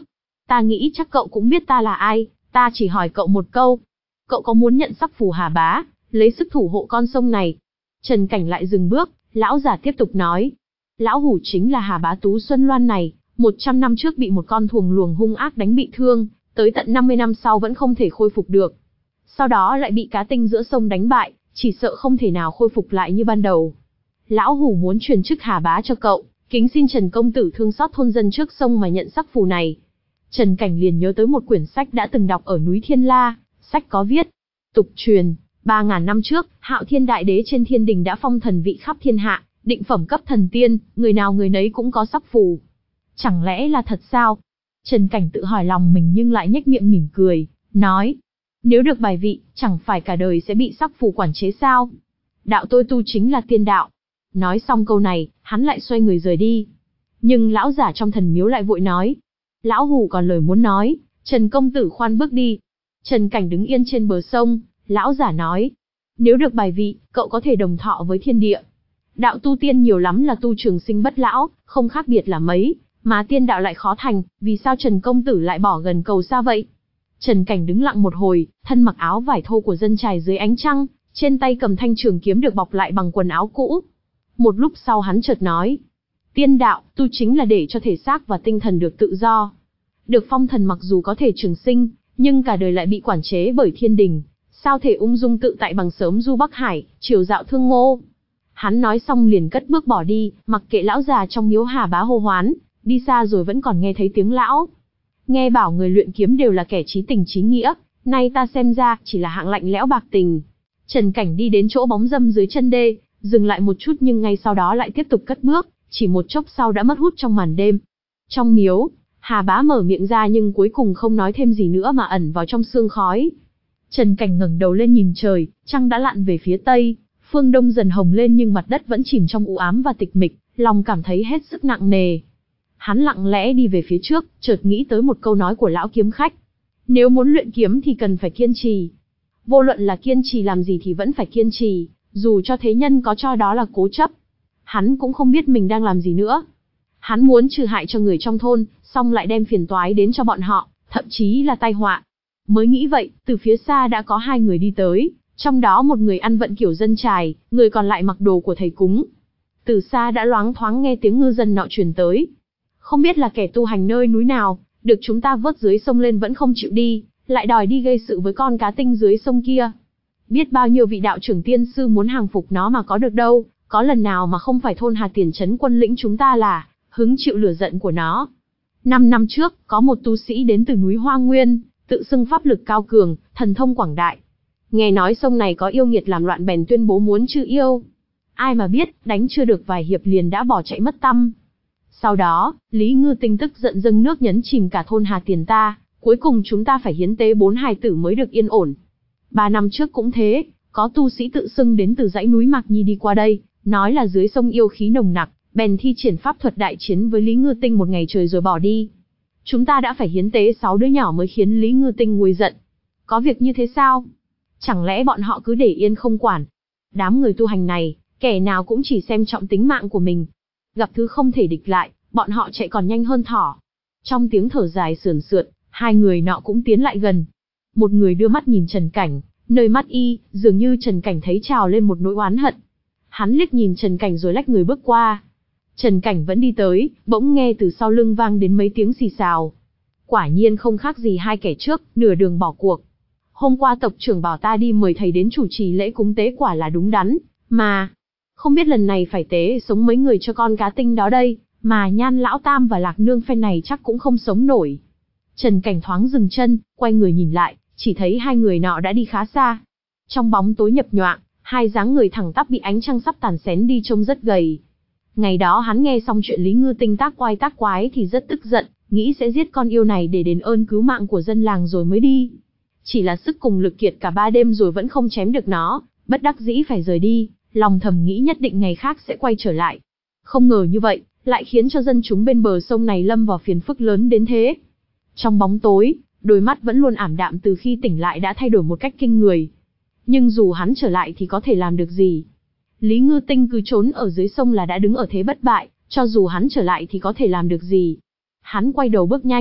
Ta nghĩ chắc cậu cũng biết ta là ai, ta chỉ hỏi cậu một câu. Cậu có muốn nhận sắc phù Hà Bá, lấy sức thủ hộ con sông này? Trần Cảnh lại dừng bước, lão giả tiếp tục nói. Lão hủ chính là Hà Bá Tú Xuân Loan này, một trăm năm trước bị một con thuồng luồng hung ác đánh bị thương, tới tận năm mươi năm sau vẫn không thể khôi phục được. Sau đó lại bị cá tinh giữa sông đánh bại, chỉ sợ không thể nào khôi phục lại như ban đầu. Lão hủ muốn truyền chức Hà Bá cho cậu, kính xin Trần công tử thương xót thôn dân trước sông mà nhận sắc phù này. Trần Cảnh liền nhớ tới một quyển sách đã từng đọc ở núi Thiên La, sách có viết, tục truyền, ba ngàn năm trước, Hạo Thiên Đại Đế trên thiên đình đã phong thần vị khắp thiên hạ, định phẩm cấp thần tiên, người nào người nấy cũng có sắc phù. Chẳng lẽ là thật sao? Trần Cảnh tự hỏi lòng mình nhưng lại nhếch miệng mỉm cười, nói, nếu được bài vị, chẳng phải cả đời sẽ bị sắc phù quản chế sao? Đạo tôi tu chính là tiên đạo. Nói xong câu này, hắn lại xoay người rời đi. Nhưng lão giả trong thần miếu lại vội nói, lão hủ còn lời muốn nói, Trần công tử khoan bước đi. Trần Cảnh đứng yên trên bờ sông, lão giả nói, nếu được bài vị, cậu có thể đồng thọ với thiên địa. Đạo tu tiên nhiều lắm là tu trường sinh bất lão, không khác biệt là mấy, mà tiên đạo lại khó thành, vì sao Trần công tử lại bỏ gần cầu xa vậy? Trần Cảnh đứng lặng một hồi, thân mặc áo vải thô của dân trài dưới ánh trăng, trên tay cầm thanh trường kiếm được bọc lại bằng quần áo cũ. Một lúc sau hắn chợt nói, tiên đạo, tu chính là để cho thể xác và tinh thần được tự do. Được phong thần mặc dù có thể trường sinh, nhưng cả đời lại bị quản chế bởi thiên đình, sao thể ung dung tự tại bằng sớm du Bắc Hải, chiều dạo thương ngô. Hắn nói xong liền cất bước bỏ đi, mặc kệ lão già trong miếu Hà Bá hô hoán, đi xa rồi vẫn còn nghe thấy tiếng lão. Nghe bảo người luyện kiếm đều là kẻ chí tình chí nghĩa, nay ta xem ra chỉ là hạng lạnh lẽo bạc tình. Trần Cảnh đi đến chỗ bóng râm dưới chân đê, dừng lại một chút nhưng ngay sau đó lại tiếp tục cất bước, chỉ một chốc sau đã mất hút trong màn đêm. Trong miếu, Hà Bá mở miệng ra nhưng cuối cùng không nói thêm gì nữa mà ẩn vào trong sương khói. Trần Cảnh ngẩng đầu lên nhìn trời, trăng đã lặn về phía tây, phương đông dần hồng lên nhưng mặt đất vẫn chìm trong u ám và tịch mịch, lòng cảm thấy hết sức nặng nề. Hắn lặng lẽ đi về phía trước, chợt nghĩ tới một câu nói của lão kiếm khách. Nếu muốn luyện kiếm thì cần phải kiên trì. Vô luận là kiên trì làm gì thì vẫn phải kiên trì, dù cho thế nhân có cho đó là cố chấp. Hắn cũng không biết mình đang làm gì nữa. Hắn muốn trừ hại cho người trong thôn, xong lại đem phiền toái đến cho bọn họ, thậm chí là tai họa. Mới nghĩ vậy, từ phía xa đã có hai người đi tới, trong đó một người ăn vận kiểu dân trài, người còn lại mặc đồ của thầy cúng. Từ xa đã loáng thoáng nghe tiếng ngư dân nọ truyền tới. Không biết là kẻ tu hành nơi núi nào, được chúng ta vớt dưới sông lên vẫn không chịu đi, lại đòi đi gây sự với con cá tinh dưới sông kia. Biết bao nhiêu vị đạo trưởng tiên sư muốn hàng phục nó mà có được đâu, có lần nào mà không phải thôn Hà Tiền trấn quân lĩnh chúng ta là hứng chịu lửa giận của nó. Năm năm trước, có một tu sĩ đến từ núi Hoa Nguyên, tự xưng pháp lực cao cường, thần thông quảng đại. Nghe nói sông này có yêu nghiệt làm loạn bèn tuyên bố muốn trừ yêu. Ai mà biết, đánh chưa được vài hiệp liền đã bỏ chạy mất tăm. Sau đó, Lý Ngư Tinh tức giận dâng nước nhấn chìm cả thôn Hà Tiền ta, cuối cùng chúng ta phải hiến tế bốn hài tử mới được yên ổn. Ba năm trước cũng thế, có tu sĩ tự xưng đến từ dãy núi Mạc Nhi đi qua đây, nói là dưới sông yêu khí nồng nặc, bèn thi triển pháp thuật đại chiến với Lý Ngư Tinh một ngày trời rồi bỏ đi. Chúng ta đã phải hiến tế sáu đứa nhỏ mới khiến Lý Ngư Tinh nguôi giận. Có việc như thế sao? Chẳng lẽ bọn họ cứ để yên không quản? Đám người tu hành này, kẻ nào cũng chỉ xem trọng tính mạng của mình. Gặp thứ không thể địch lại, bọn họ chạy còn nhanh hơn thỏ. Trong tiếng thở dài sườn sượt, hai người nọ cũng tiến lại gần. Một người đưa mắt nhìn Trần Cảnh, nơi mắt y, dường như Trần Cảnh thấy trào lên một nỗi oán hận. Hắn liếc nhìn Trần Cảnh rồi lách người bước qua. Trần Cảnh vẫn đi tới, bỗng nghe từ sau lưng vang đến mấy tiếng xì xào. Quả nhiên không khác gì hai kẻ trước, nửa đường bỏ cuộc. Hôm qua tộc trưởng bảo ta đi mời thầy đến chủ trì lễ cúng tế quả là đúng đắn, mà không biết lần này phải tế sống mấy người cho con cá tinh đó đây, mà Nhan lão tam và Lạc nương phen này chắc cũng không sống nổi. Trần Cảnh thoáng dừng chân, quay người nhìn lại, chỉ thấy hai người nọ đã đi khá xa. Trong bóng tối nhập nhoạng, hai dáng người thẳng tắp bị ánh trăng sắp tàn xén đi trông rất gầy. Ngày đó hắn nghe xong chuyện Lý Ngư Tinh tác quái tác quái thì rất tức giận, nghĩ sẽ giết con yêu này để đền ơn cứu mạng của dân làng rồi mới đi. Chỉ là sức cùng lực kiệt cả ba đêm rồi vẫn không chém được nó, bất đắc dĩ phải rời đi, lòng thầm nghĩ nhất định ngày khác sẽ quay trở lại. Không ngờ như vậy, lại khiến cho dân chúng bên bờ sông này lâm vào phiền phức lớn đến thế. Trong bóng tối, đôi mắt vẫn luôn ảm đạm từ khi tỉnh lại đã thay đổi một cách kinh người. Nhưng dù hắn trở lại thì có thể làm được gì? Lý Ngư Tinh cứ trốn ở dưới sông là đã đứng ở thế bất bại, cho dù hắn trở lại thì có thể làm được gì? Hắn quay đầu bước nhanh,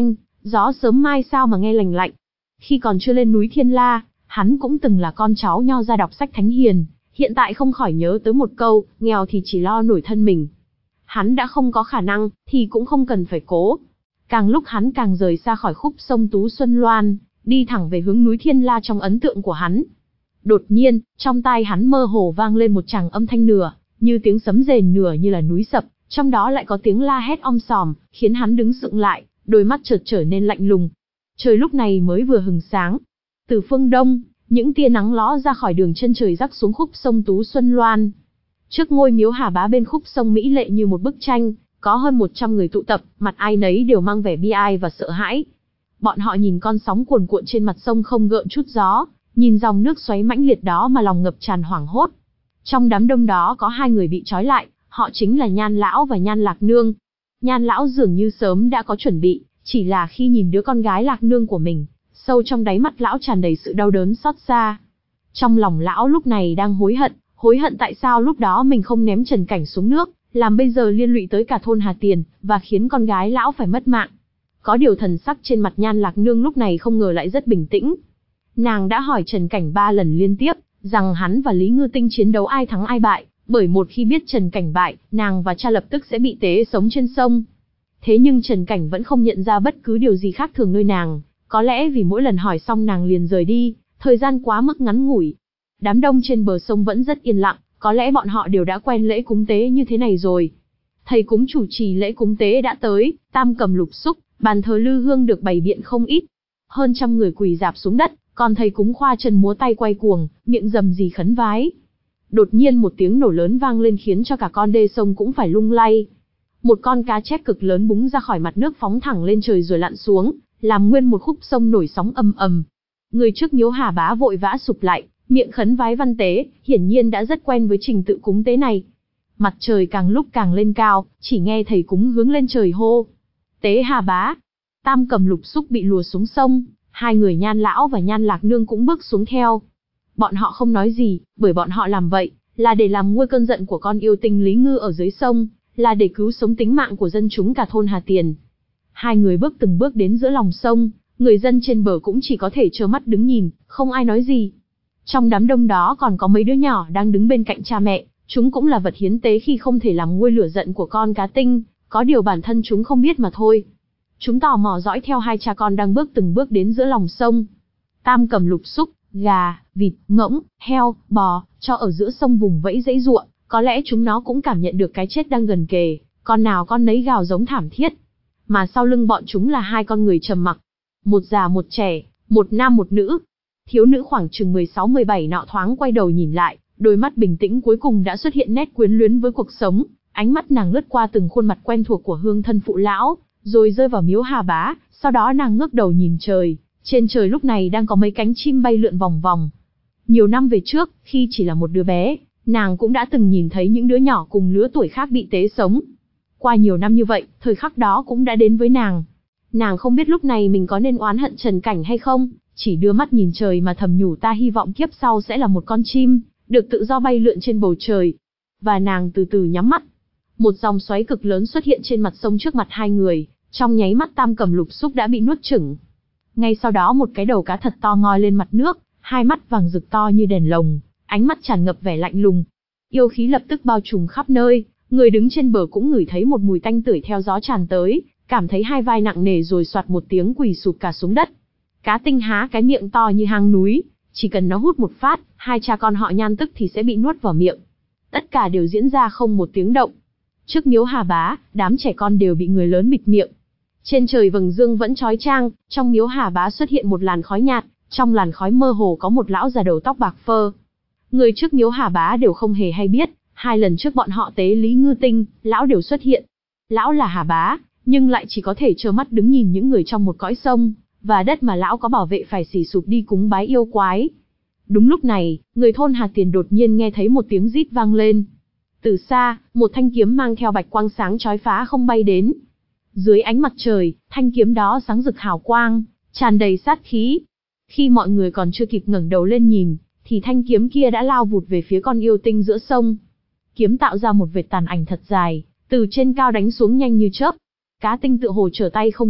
Gió sớm mai sao mà nghe lành lạnh. Khi còn chưa lên núi Thiên La, hắn cũng từng là con cháu nho ra đọc sách thánh hiền, hiện tại không khỏi nhớ tới một câu, nghèo thì chỉ lo nổi thân mình. Hắn đã không có khả năng, thì cũng không cần phải cố. Càng lúc hắn càng rời xa khỏi khúc sông Tú Xuân Loan, đi thẳng về hướng núi Thiên La trong ấn tượng của hắn. Đột nhiên, trong tai hắn mơ hồ vang lên một tràng âm thanh nửa, như tiếng sấm rền nửa như là núi sập, trong đó lại có tiếng la hét om sòm, khiến hắn đứng sững lại, đôi mắt chợt trở nên lạnh lùng. Trời lúc này mới vừa hừng sáng. Từ phương đông, những tia nắng ló ra khỏi đường chân trời rắc xuống khúc sông Tú Xuân Loan. Trước ngôi miếu Hà Bá bên khúc sông mỹ lệ như một bức tranh, có hơn một trăm người tụ tập, mặt ai nấy đều mang vẻ bi ai và sợ hãi. Bọn họ nhìn con sóng cuồn cuộn trên mặt sông không gợn chút gió, nhìn dòng nước xoáy mãnh liệt đó mà lòng ngập tràn hoảng hốt. Trong đám đông đó có hai người bị trói lại, họ chính là Nhan Lão và Nhan Lạc Nương. Nhan Lão dường như sớm đã có chuẩn bị, chỉ là khi nhìn đứa con gái Lạc Nương của mình, sâu trong đáy mắt lão tràn đầy sự đau đớn xót xa. Trong lòng lão lúc này đang hối hận, hối hận tại sao lúc đó mình không ném Trần Cảnh xuống nước, làm bây giờ liên lụy tới cả thôn Hà Tiền, và khiến con gái lão phải mất mạng. Có điều thần sắc trên mặt Nhan Lạc Nương lúc này không ngờ lại rất bình tĩnh. Nàng đã hỏi Trần Cảnh ba lần liên tiếp, rằng hắn và Lý Ngư Tinh chiến đấu ai thắng ai bại, bởi một khi biết Trần Cảnh bại, nàng và cha lập tức sẽ bị tế sống trên sông. Thế nhưng Trần Cảnh vẫn không nhận ra bất cứ điều gì khác thường nơi nàng, có lẽ vì mỗi lần hỏi xong nàng liền rời đi, thời gian quá mức ngắn ngủi. Đám đông trên bờ sông vẫn rất yên lặng, có lẽ bọn họ đều đã quen lễ cúng tế như thế này rồi. Thầy cúng chủ trì lễ cúng tế đã tới, tam cầm lục xúc, bàn thờ lư hương được bày biện không ít. Hơn trăm người quỳ rạp xuống đất, còn thầy cúng khoa chân múa tay quay cuồng, miệng rầm rì khấn vái. Đột nhiên một tiếng nổ lớn vang lên khiến cho cả con đê sông cũng phải lung lay. Một con cá chép cực lớn búng ra khỏi mặt nước phóng thẳng lên trời rồi lặn xuống, làm nguyên một khúc sông nổi sóng ầm ầm. Người trước miếu Hà Bá vội vã sụp lại, miệng khấn vái văn tế, hiển nhiên đã rất quen với trình tự cúng tế này. Mặt trời càng lúc càng lên cao, chỉ nghe thầy cúng hướng lên trời hô: "Tế Hà Bá!" Tam cầm lục xúc bị lùa xuống sông, hai người Nhan Lão và Nhan Lạc Nương cũng bước xuống theo. Bọn họ không nói gì, bởi bọn họ làm vậy là để làm nguôi cơn giận của con yêu tinh Lý Ngư ở dưới sông, là để cứu sống tính mạng của dân chúng cả thôn Hà Tiền. Hai người bước từng bước đến giữa lòng sông, người dân trên bờ cũng chỉ có thể trơ mắt đứng nhìn, không ai nói gì. Trong đám đông đó còn có mấy đứa nhỏ đang đứng bên cạnh cha mẹ, chúng cũng là vật hiến tế khi không thể làm nguôi lửa giận của con cá tinh, có điều bản thân chúng không biết mà thôi. Chúng tò mò dõi theo hai cha con đang bước từng bước đến giữa lòng sông. Tam cầm lục xúc, gà, vịt, ngỗng, heo, bò, cho ở giữa sông vùng vẫy dãy giụa, có lẽ chúng nó cũng cảm nhận được cái chết đang gần kề, con nào con nấy gào giống thảm thiết. Mà sau lưng bọn chúng là hai con người trầm mặc, một già một trẻ, một nam một nữ. Thiếu nữ khoảng chừng mười sáu mười bảy nọ thoáng quay đầu nhìn lại, đôi mắt bình tĩnh cuối cùng đã xuất hiện nét quyến luyến với cuộc sống, ánh mắt nàng lướt qua từng khuôn mặt quen thuộc của hương thân phụ lão, rồi rơi vào miếu Hà Bá, sau đó nàng ngước đầu nhìn trời, trên trời lúc này đang có mấy cánh chim bay lượn vòng vòng. Nhiều năm về trước, khi chỉ là một đứa bé, nàng cũng đã từng nhìn thấy những đứa nhỏ cùng lứa tuổi khác bị tế sống. Qua nhiều năm như vậy, thời khắc đó cũng đã đến với nàng. Nàng không biết lúc này mình có nên oán hận Trần Cảnh hay không, chỉ đưa mắt nhìn trời mà thầm nhủ ta hy vọng kiếp sau sẽ là một con chim, được tự do bay lượn trên bầu trời. Và nàng từ từ nhắm mắt. Một dòng xoáy cực lớn xuất hiện trên mặt sông trước mặt hai người, trong nháy mắt tam cầm lục xúc đã bị nuốt chửng. Ngay sau đó một cái đầu cá thật to ngoi lên mặt nước, hai mắt vàng rực to như đèn lồng, ánh mắt tràn ngập vẻ lạnh lùng. Yêu khí lập tức bao trùm khắp nơi, người đứng trên bờ cũng ngửi thấy một mùi tanh tưởi theo gió tràn tới, cảm thấy hai vai nặng nề rồi soạt một tiếng quỳ sụp cả xuống đất. Cá tinh há cái miệng to như hang núi, chỉ cần nó hút một phát, hai cha con họ Nhan tức thì sẽ bị nuốt vào miệng. Tất cả đều diễn ra không một tiếng động. Trước miếu Hà Bá, đám trẻ con đều bị người lớn bịt miệng. Trên trời vầng dương vẫn chói chang, trong miếu Hà Bá xuất hiện một làn khói nhạt, trong làn khói mơ hồ có một lão già đầu tóc bạc phơ. Người trước miếu Hà Bá đều không hề hay biết, hai lần trước bọn họ tế Lý Ngư Tinh, lão đều xuất hiện. Lão là Hà Bá, nhưng lại chỉ có thể trơ mắt đứng nhìn những người trong một cõi sông và đất mà lão có bảo vệ phải xỉ sụp đi cúng bái yêu quái. Đúng lúc này, người thôn Hà Tiền đột nhiên nghe thấy một tiếng rít vang lên. Từ xa, một thanh kiếm mang theo bạch quang sáng chói phá không bay đến. Dưới ánh mặt trời, thanh kiếm đó sáng rực hào quang, tràn đầy sát khí. Khi mọi người còn chưa kịp ngẩng đầu lên nhìn, thì thanh kiếm kia đã lao vụt về phía con yêu tinh giữa sông. Kiếm tạo ra một vệt tàn ảnh thật dài, từ trên cao đánh xuống nhanh như chớp. Cá tinh tựa hồ trở tay không kịp,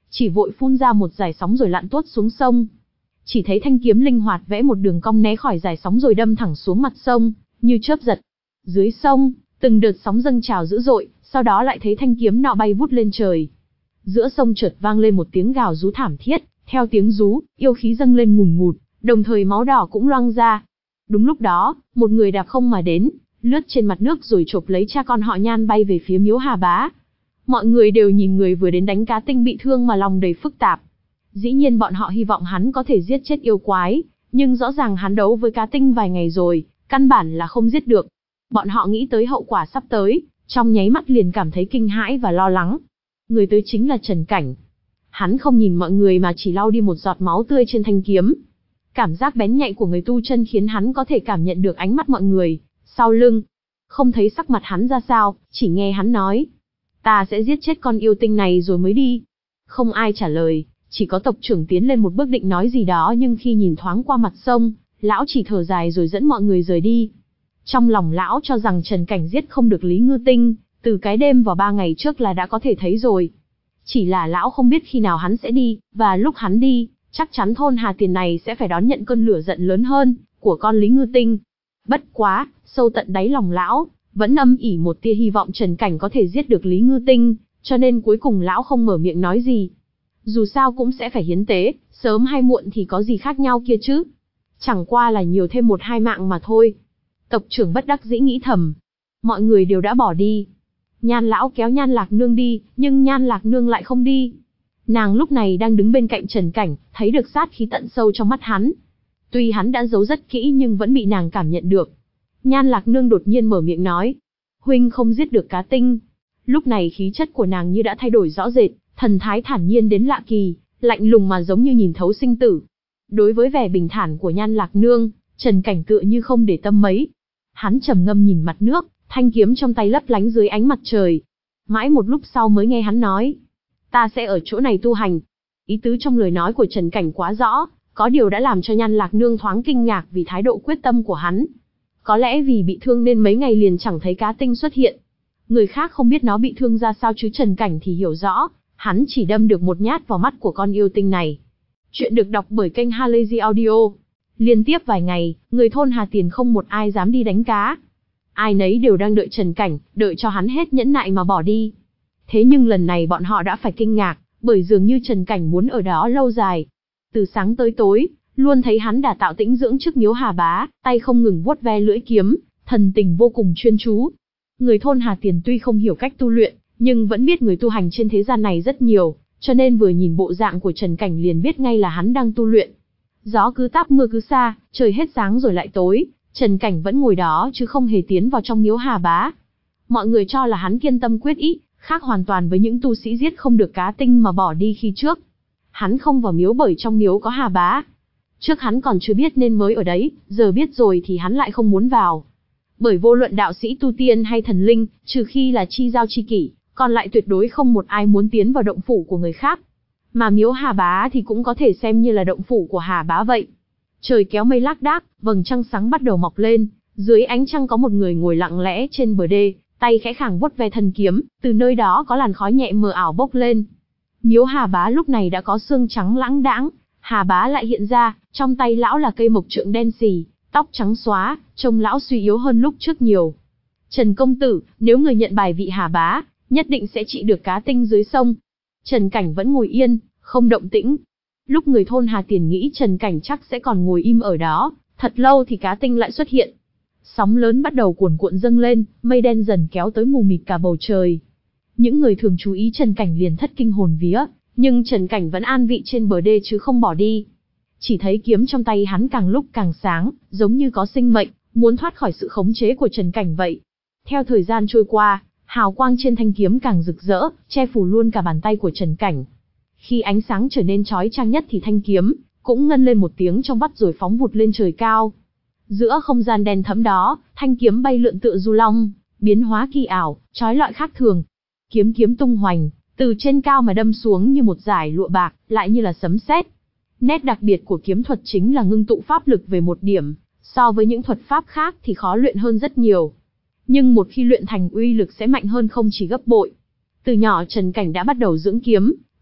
chỉ vội phun ra một dải sóng rồi lặn tuốt xuống sông. Chỉ thấy thanh kiếm linh hoạt vẽ một đường cong né khỏi dải sóng rồi đâm thẳng xuống mặt sông, như chớp giật. Dưới sông, từng đợt sóng dâng trào dữ dội, sau đó lại thấy thanh kiếm nọ bay vút lên trời. Giữa sông chợt vang lên một tiếng gào rú thảm thiết, theo tiếng rú, yêu khí dâng lên ngùn ngụt, đồng thời máu đỏ cũng loang ra. Đúng lúc đó, một người đạp không mà đến, lướt trên mặt nước rồi chộp lấy cha con họ Nhan bay về phía Miếu Hà Bá. Mọi người đều nhìn người vừa đến đánh cá tinh bị thương mà lòng đầy phức tạp. Dĩ nhiên bọn họ hy vọng hắn có thể giết chết yêu quái, nhưng rõ ràng hắn đấu với cá tinh vài ngày rồi, căn bản là không giết được. Bọn họ nghĩ tới hậu quả sắp tới, trong nháy mắt liền cảm thấy kinh hãi và lo lắng. Người tới chính là Trần Cảnh. Hắn không nhìn mọi người mà chỉ lau đi một giọt máu tươi trên thanh kiếm. Cảm giác bén nhạy của người tu chân khiến hắn có thể cảm nhận được ánh mắt mọi người sau lưng. Không thấy sắc mặt hắn ra sao, chỉ nghe hắn nói: "Ta sẽ giết chết con yêu tinh này rồi mới đi." Không ai trả lời, chỉ có tộc trưởng tiến lên một bước định nói gì đó, nhưng khi nhìn thoáng qua mặt sông, lão chỉ thở dài rồi dẫn mọi người rời đi. Trong lòng lão cho rằng Trần Cảnh giết không được Lý Ngư Tinh, từ cái đêm vào ba ngày trước là đã có thể thấy rồi. Chỉ là lão không biết khi nào hắn sẽ đi, và lúc hắn đi, chắc chắn thôn Hà Tiền này sẽ phải đón nhận cơn lửa giận lớn hơn của con Lý Ngư Tinh. Bất quá, sâu tận đáy lòng lão vẫn âm ỉ một tia hy vọng Trần Cảnh có thể giết được Lý Ngư Tinh, cho nên cuối cùng lão không mở miệng nói gì. Dù sao cũng sẽ phải hiến tế, sớm hay muộn thì có gì khác nhau kia chứ. Chẳng qua là nhiều thêm một hai mạng mà thôi. Tộc trưởng bất đắc dĩ nghĩ thầm. Mọi người đều đã bỏ đi. Nhan lão kéo Nhan Lạc Nương đi, nhưng Nhan Lạc Nương lại không đi. Nàng lúc này đang đứng bên cạnh Trần Cảnh, thấy được sát khí tận sâu trong mắt hắn. Tuy hắn đã giấu rất kỹ nhưng vẫn bị nàng cảm nhận được. Nhan Lạc Nương đột nhiên mở miệng nói: "Huynh không giết được cá tinh." Lúc này khí chất của nàng như đã thay đổi rõ rệt, thần thái thản nhiên đến lạ kỳ, lạnh lùng mà giống như nhìn thấu sinh tử. Đối với vẻ bình thản của Nhan Lạc Nương, Trần Cảnh tựa như không để tâm mấy. Hắn trầm ngâm nhìn mặt nước, thanh kiếm trong tay lấp lánh dưới ánh mặt trời. Mãi một lúc sau mới nghe hắn nói: "Ta sẽ ở chỗ này tu hành." Ý tứ trong lời nói của Trần Cảnh quá rõ, có điều đã làm cho Nhan Lạc Nương thoáng kinh ngạc vì thái độ quyết tâm của hắn. Có lẽ vì bị thương nên mấy ngày liền chẳng thấy cá tinh xuất hiện. Người khác không biết nó bị thương ra sao chứ Trần Cảnh thì hiểu rõ, hắn chỉ đâm được một nhát vào mắt của con yêu tinh này. Chuyện được đọc bởi kênh Halazy Audio. Liên tiếp vài ngày, người thôn Hà Tiền không một ai dám đi đánh cá. Ai nấy đều đang đợi Trần Cảnh, đợi cho hắn hết nhẫn nại mà bỏ đi. Thế nhưng lần này bọn họ đã phải kinh ngạc, bởi dường như Trần Cảnh muốn ở đó lâu dài. Từ sáng tới tối, luôn thấy hắn đả tạo tĩnh dưỡng trước Miếu Hà Bá, tay không ngừng vuốt ve lưỡi kiếm, thần tình vô cùng chuyên chú. Người thôn Hà Tiền tuy không hiểu cách tu luyện, nhưng vẫn biết người tu hành trên thế gian này rất nhiều, cho nên vừa nhìn bộ dạng của Trần Cảnh liền biết ngay là hắn đang tu luyện. Gió cứ táp mưa cứ xa, trời hết sáng rồi lại tối, Trần Cảnh vẫn ngồi đó chứ không hề tiến vào trong Miếu Hà Bá. Mọi người cho là hắn kiên tâm quyết ý, khác hoàn toàn với những tu sĩ giết không được cá tinh mà bỏ đi khi trước. Hắn không vào miếu bởi trong miếu có Hà Bá. Trước hắn còn chưa biết nên mới ở đấy, giờ biết rồi thì hắn lại không muốn vào. Bởi vô luận đạo sĩ tu tiên hay thần linh, trừ khi là chi giao chi kỷ, còn lại tuyệt đối không một ai muốn tiến vào động phủ của người khác. Mà miếu Hà Bá thì cũng có thể xem như là động phủ của Hà Bá vậy. Trời kéo mây lác đác, vầng trăng sáng bắt đầu mọc lên, dưới ánh trăng có một người ngồi lặng lẽ trên bờ đê, tay khẽ khàng vuốt ve thân kiếm, từ nơi đó có làn khói nhẹ mờ ảo bốc lên. Miếu Hà Bá lúc này đã có xương trắng lãng đãng, Hà Bá lại hiện ra, trong tay lão là cây mộc trượng đen xì, tóc trắng xóa, trông lão suy yếu hơn lúc trước nhiều. Trần công tử, nếu người nhận bài vị Hà Bá, nhất định sẽ trị được cá tinh dưới sông. Trần Cảnh vẫn ngồi yên, không động tĩnh. Lúc người thôn Hà Tiền nghĩ Trần Cảnh chắc sẽ còn ngồi im ở đó, thật lâu thì cá tinh lại xuất hiện. Sóng lớn bắt đầu cuồn cuộn dâng lên, mây đen dần kéo tới mù mịt cả bầu trời. Những người thường chú ý Trần Cảnh liền thất kinh hồn vía, nhưng Trần Cảnh vẫn an vị trên bờ đê chứ không bỏ đi. Chỉ thấy kiếm trong tay hắn càng lúc càng sáng, giống như có sinh mệnh, muốn thoát khỏi sự khống chế của Trần Cảnh vậy. Theo thời gian trôi qua, hào quang trên thanh kiếm càng rực rỡ, che phủ luôn cả bàn tay của Trần Cảnh. Khi ánh sáng trở nên chói chang nhất thì thanh kiếm cũng ngân lên một tiếng trong vắt rồi phóng vụt lên trời cao. Giữa không gian đen thẫm đó, thanh kiếm bay lượn tựa du long, biến hóa kỳ ảo, chói lọi khác thường. Kiếm kiếm tung hoành, từ trên cao mà đâm xuống như một dải lụa bạc, lại như là sấm sét. Nét đặc biệt của kiếm thuật chính là ngưng tụ pháp lực về một điểm, so với những thuật pháp khác thì khó luyện hơn rất nhiều. Nhưng một khi luyện thành uy lực sẽ mạnh hơn không chỉ gấp bội. Từ nhỏ Trần Cảnh đã bắt đầu dưỡng kiếm,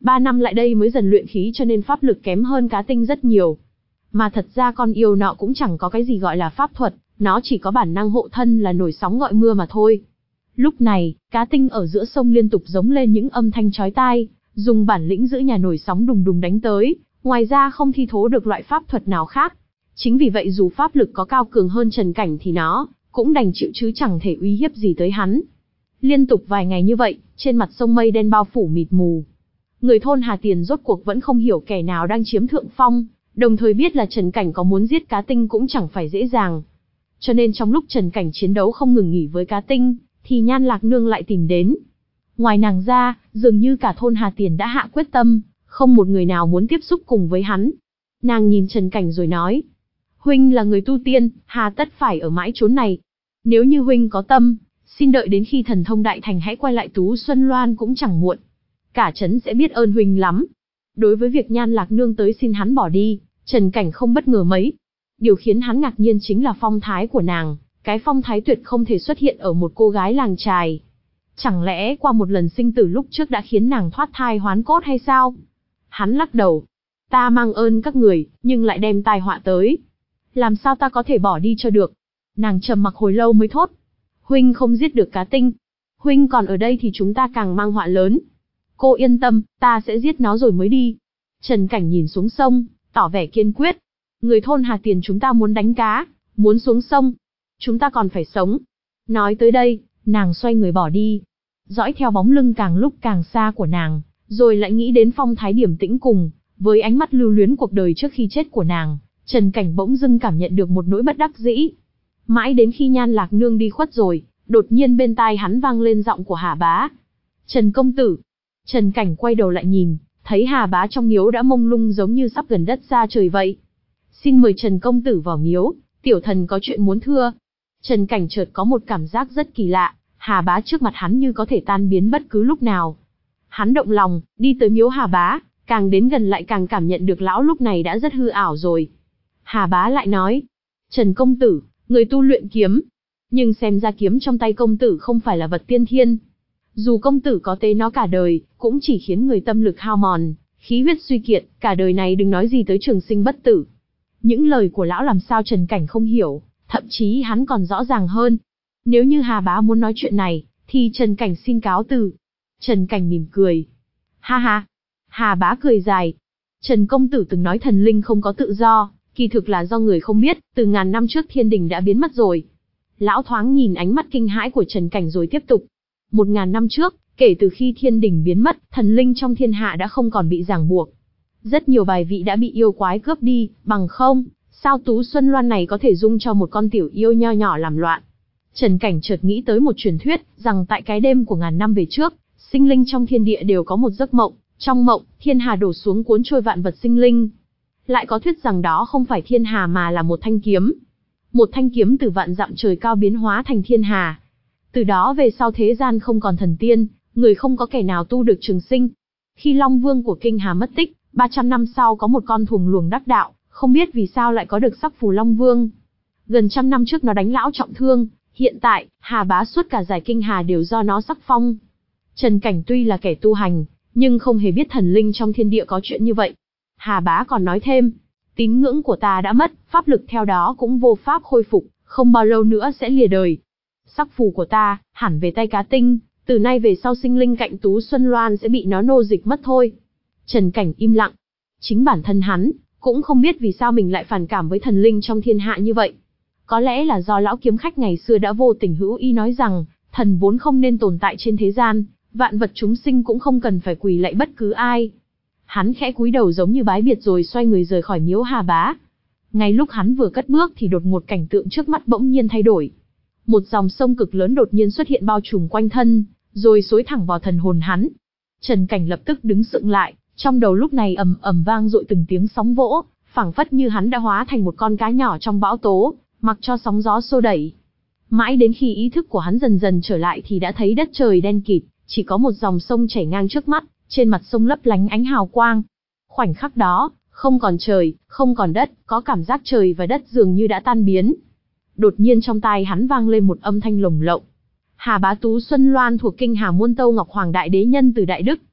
Ba năm lại đây mới dần luyện khí cho nên pháp lực kém hơn Cá Tinh rất nhiều. Mà thật ra con yêu nọ cũng chẳng có cái gì gọi là pháp thuật, nó chỉ có bản năng hộ thân là nổi sóng gọi mưa mà thôi. Lúc này, Cá Tinh ở giữa sông liên tục giống lên những âm thanh chói tai, dùng bản lĩnh giữ nhà nổi sóng đùng đùng đánh tới, ngoài ra không thi thố được loại pháp thuật nào khác. Chính vì vậy dù pháp lực có cao cường hơn Trần Cảnh thì nó cũng đành chịu chứ chẳng thể uy hiếp gì tới hắn. Liên tục vài ngày như vậy, trên mặt sông mây đen bao phủ mịt mù. Người thôn Hà Tiền rốt cuộc vẫn không hiểu kẻ nào đang chiếm thượng phong, đồng thời biết là Trần Cảnh có muốn giết Cá Tinh cũng chẳng phải dễ dàng. Cho nên trong lúc Trần Cảnh chiến đấu không ngừng nghỉ với Cá Tinh, thì Nhan Lạc Nương lại tìm đến. Ngoài nàng ra, dường như cả thôn Hà Tiền đã hạ quyết tâm, không một người nào muốn tiếp xúc cùng với hắn. Nàng nhìn Trần Cảnh rồi nói, huynh là người tu tiên, hà tất phải ở mãi chốn này. Nếu như huynh có tâm, xin đợi đến khi thần thông đại thành hãy quay lại Tú Xuân Loan cũng chẳng muộn. Cả trấn sẽ biết ơn huynh lắm. Đối với việc Nhan Lạc Nương tới xin hắn bỏ đi, Trần Cảnh không bất ngờ mấy. Điều khiến hắn ngạc nhiên chính là phong thái của nàng, cái phong thái tuyệt không thể xuất hiện ở một cô gái làng chài. Chẳng lẽ qua một lần sinh tử lúc trước đã khiến nàng thoát thai hoán cốt hay sao? Hắn lắc đầu. Ta mang ơn các người, nhưng lại đem tai họa tới. Làm sao ta có thể bỏ đi cho được? Nàng trầm mặc hồi lâu mới thốt. Huynh không giết được Cá Tinh. Huynh còn ở đây thì chúng ta càng mang họa lớn. Cô yên tâm, ta sẽ giết nó rồi mới đi. Trần Cảnh nhìn xuống sông, tỏ vẻ kiên quyết. Người thôn Hà Tiền chúng ta muốn đánh cá, muốn xuống sông. Chúng ta còn phải sống. Nói tới đây, nàng xoay người bỏ đi. Dõi theo bóng lưng càng lúc càng xa của nàng, rồi lại nghĩ đến phong thái điềm tĩnh cùng, với ánh mắt lưu luyến cuộc đời trước khi chết của nàng, Trần Cảnh bỗng dưng cảm nhận được một nỗi bất đắc dĩ. Mãi đến khi Nhan Lạc Nương đi khuất rồi, đột nhiên bên tai hắn vang lên giọng của Hà Bá. Trần công tử. Trần Cảnh quay đầu lại nhìn, thấy Hà Bá trong miếu đã mông lung giống như sắp gần đất xa trời vậy. Xin mời Trần công tử vào miếu, tiểu thần có chuyện muốn thưa. Trần Cảnh chợt có một cảm giác rất kỳ lạ, Hà Bá trước mặt hắn như có thể tan biến bất cứ lúc nào. Hắn động lòng, đi tới miếu Hà Bá, càng đến gần lại càng cảm nhận được lão lúc này đã rất hư ảo rồi. Hà Bá lại nói, Trần công tử, người tu luyện kiếm, nhưng xem ra kiếm trong tay công tử không phải là vật tiên thiên. Dù công tử có tế nó cả đời, cũng chỉ khiến người tâm lực hao mòn, khí huyết suy kiệt, cả đời này đừng nói gì tới trường sinh bất tử. Những lời của lão làm sao Trần Cảnh không hiểu, thậm chí hắn còn rõ ràng hơn. Nếu như Hà Bá muốn nói chuyện này, thì Trần Cảnh xin cáo từ. Trần Cảnh mỉm cười. Ha ha. Hà Bá cười dài. Trần công tử từng nói thần linh không có tự do, kỳ thực là do người không biết, từ ngàn năm trước thiên đình đã biến mất rồi. Lão thoáng nhìn ánh mắt kinh hãi của Trần Cảnh rồi tiếp tục. Một ngàn năm trước, kể từ khi thiên đình biến mất, thần linh trong thiên hạ đã không còn bị ràng buộc. Rất nhiều bài vị đã bị yêu quái cướp đi, bằng không, sao Tú Xuân Loan này có thể dung cho một con tiểu yêu nho nhỏ làm loạn. Trần Cảnh chợt nghĩ tới một truyền thuyết, rằng tại cái đêm của ngàn năm về trước, sinh linh trong thiên địa đều có một giấc mộng, trong mộng, thiên hà đổ xuống cuốn trôi vạn vật sinh linh. Lại có thuyết rằng đó không phải thiên hà mà là một thanh kiếm. Một thanh kiếm từ vạn dặm trời cao biến hóa thành thiên hà. Từ đó về sau thế gian không còn thần tiên, người không có kẻ nào tu được trường sinh. Khi Long Vương của Kinh Hà mất tích, ba trăm năm sau có một con thuồng luồng đắc đạo, không biết vì sao lại có được sắc phù Long Vương. Gần trăm năm trước nó đánh lão trọng thương, hiện tại, Hà Bá suốt cả giải Kinh Hà đều do nó sắc phong. Trần Cảnh tuy là kẻ tu hành, nhưng không hề biết thần linh trong thiên địa có chuyện như vậy. Hà Bá còn nói thêm, tín ngưỡng của ta đã mất, pháp lực theo đó cũng vô pháp khôi phục, không bao lâu nữa sẽ lìa đời. Sắc phù của ta, hẳn về tay Cá Tinh, từ nay về sau sinh linh cạnh Tú Xuân Loan sẽ bị nó nô dịch mất thôi. Trần Cảnh im lặng. Chính bản thân hắn, cũng không biết vì sao mình lại phản cảm với thần linh trong thiên hạ như vậy. Có lẽ là do lão kiếm khách ngày xưa đã vô tình hữu ý nói rằng, thần vốn không nên tồn tại trên thế gian, vạn vật chúng sinh cũng không cần phải quỳ lạy bất cứ ai. Hắn khẽ cúi đầu giống như bái biệt rồi xoay người rời khỏi miếu Hà Bá. Ngay lúc hắn vừa cất bước thì đột ngột cảnh tượng trước mắt bỗng nhiên thay đổi. Một dòng sông cực lớn đột nhiên xuất hiện bao trùm quanh thân, rồi xối thẳng vào thần hồn hắn. Trần Cảnh lập tức đứng sững lại, trong đầu lúc này ầm ầm vang dội từng tiếng sóng vỗ, phảng phất như hắn đã hóa thành một con cá nhỏ trong bão tố, mặc cho sóng gió xô đẩy. Mãi đến khi ý thức của hắn dần dần trở lại thì đã thấy đất trời đen kịt, chỉ có một dòng sông chảy ngang trước mắt, trên mặt sông lấp lánh ánh hào quang. Khoảnh khắc đó, không còn trời, không còn đất, có cảm giác trời và đất dường như đã tan biến. Đột nhiên trong tai hắn vang lên một âm thanh lồng lộng. Hà Bá Tú Xuân Loan thuộc Kinh Hà Muôn Tâu Ngọc Hoàng Đại Đế Nhân từ Đại Đức.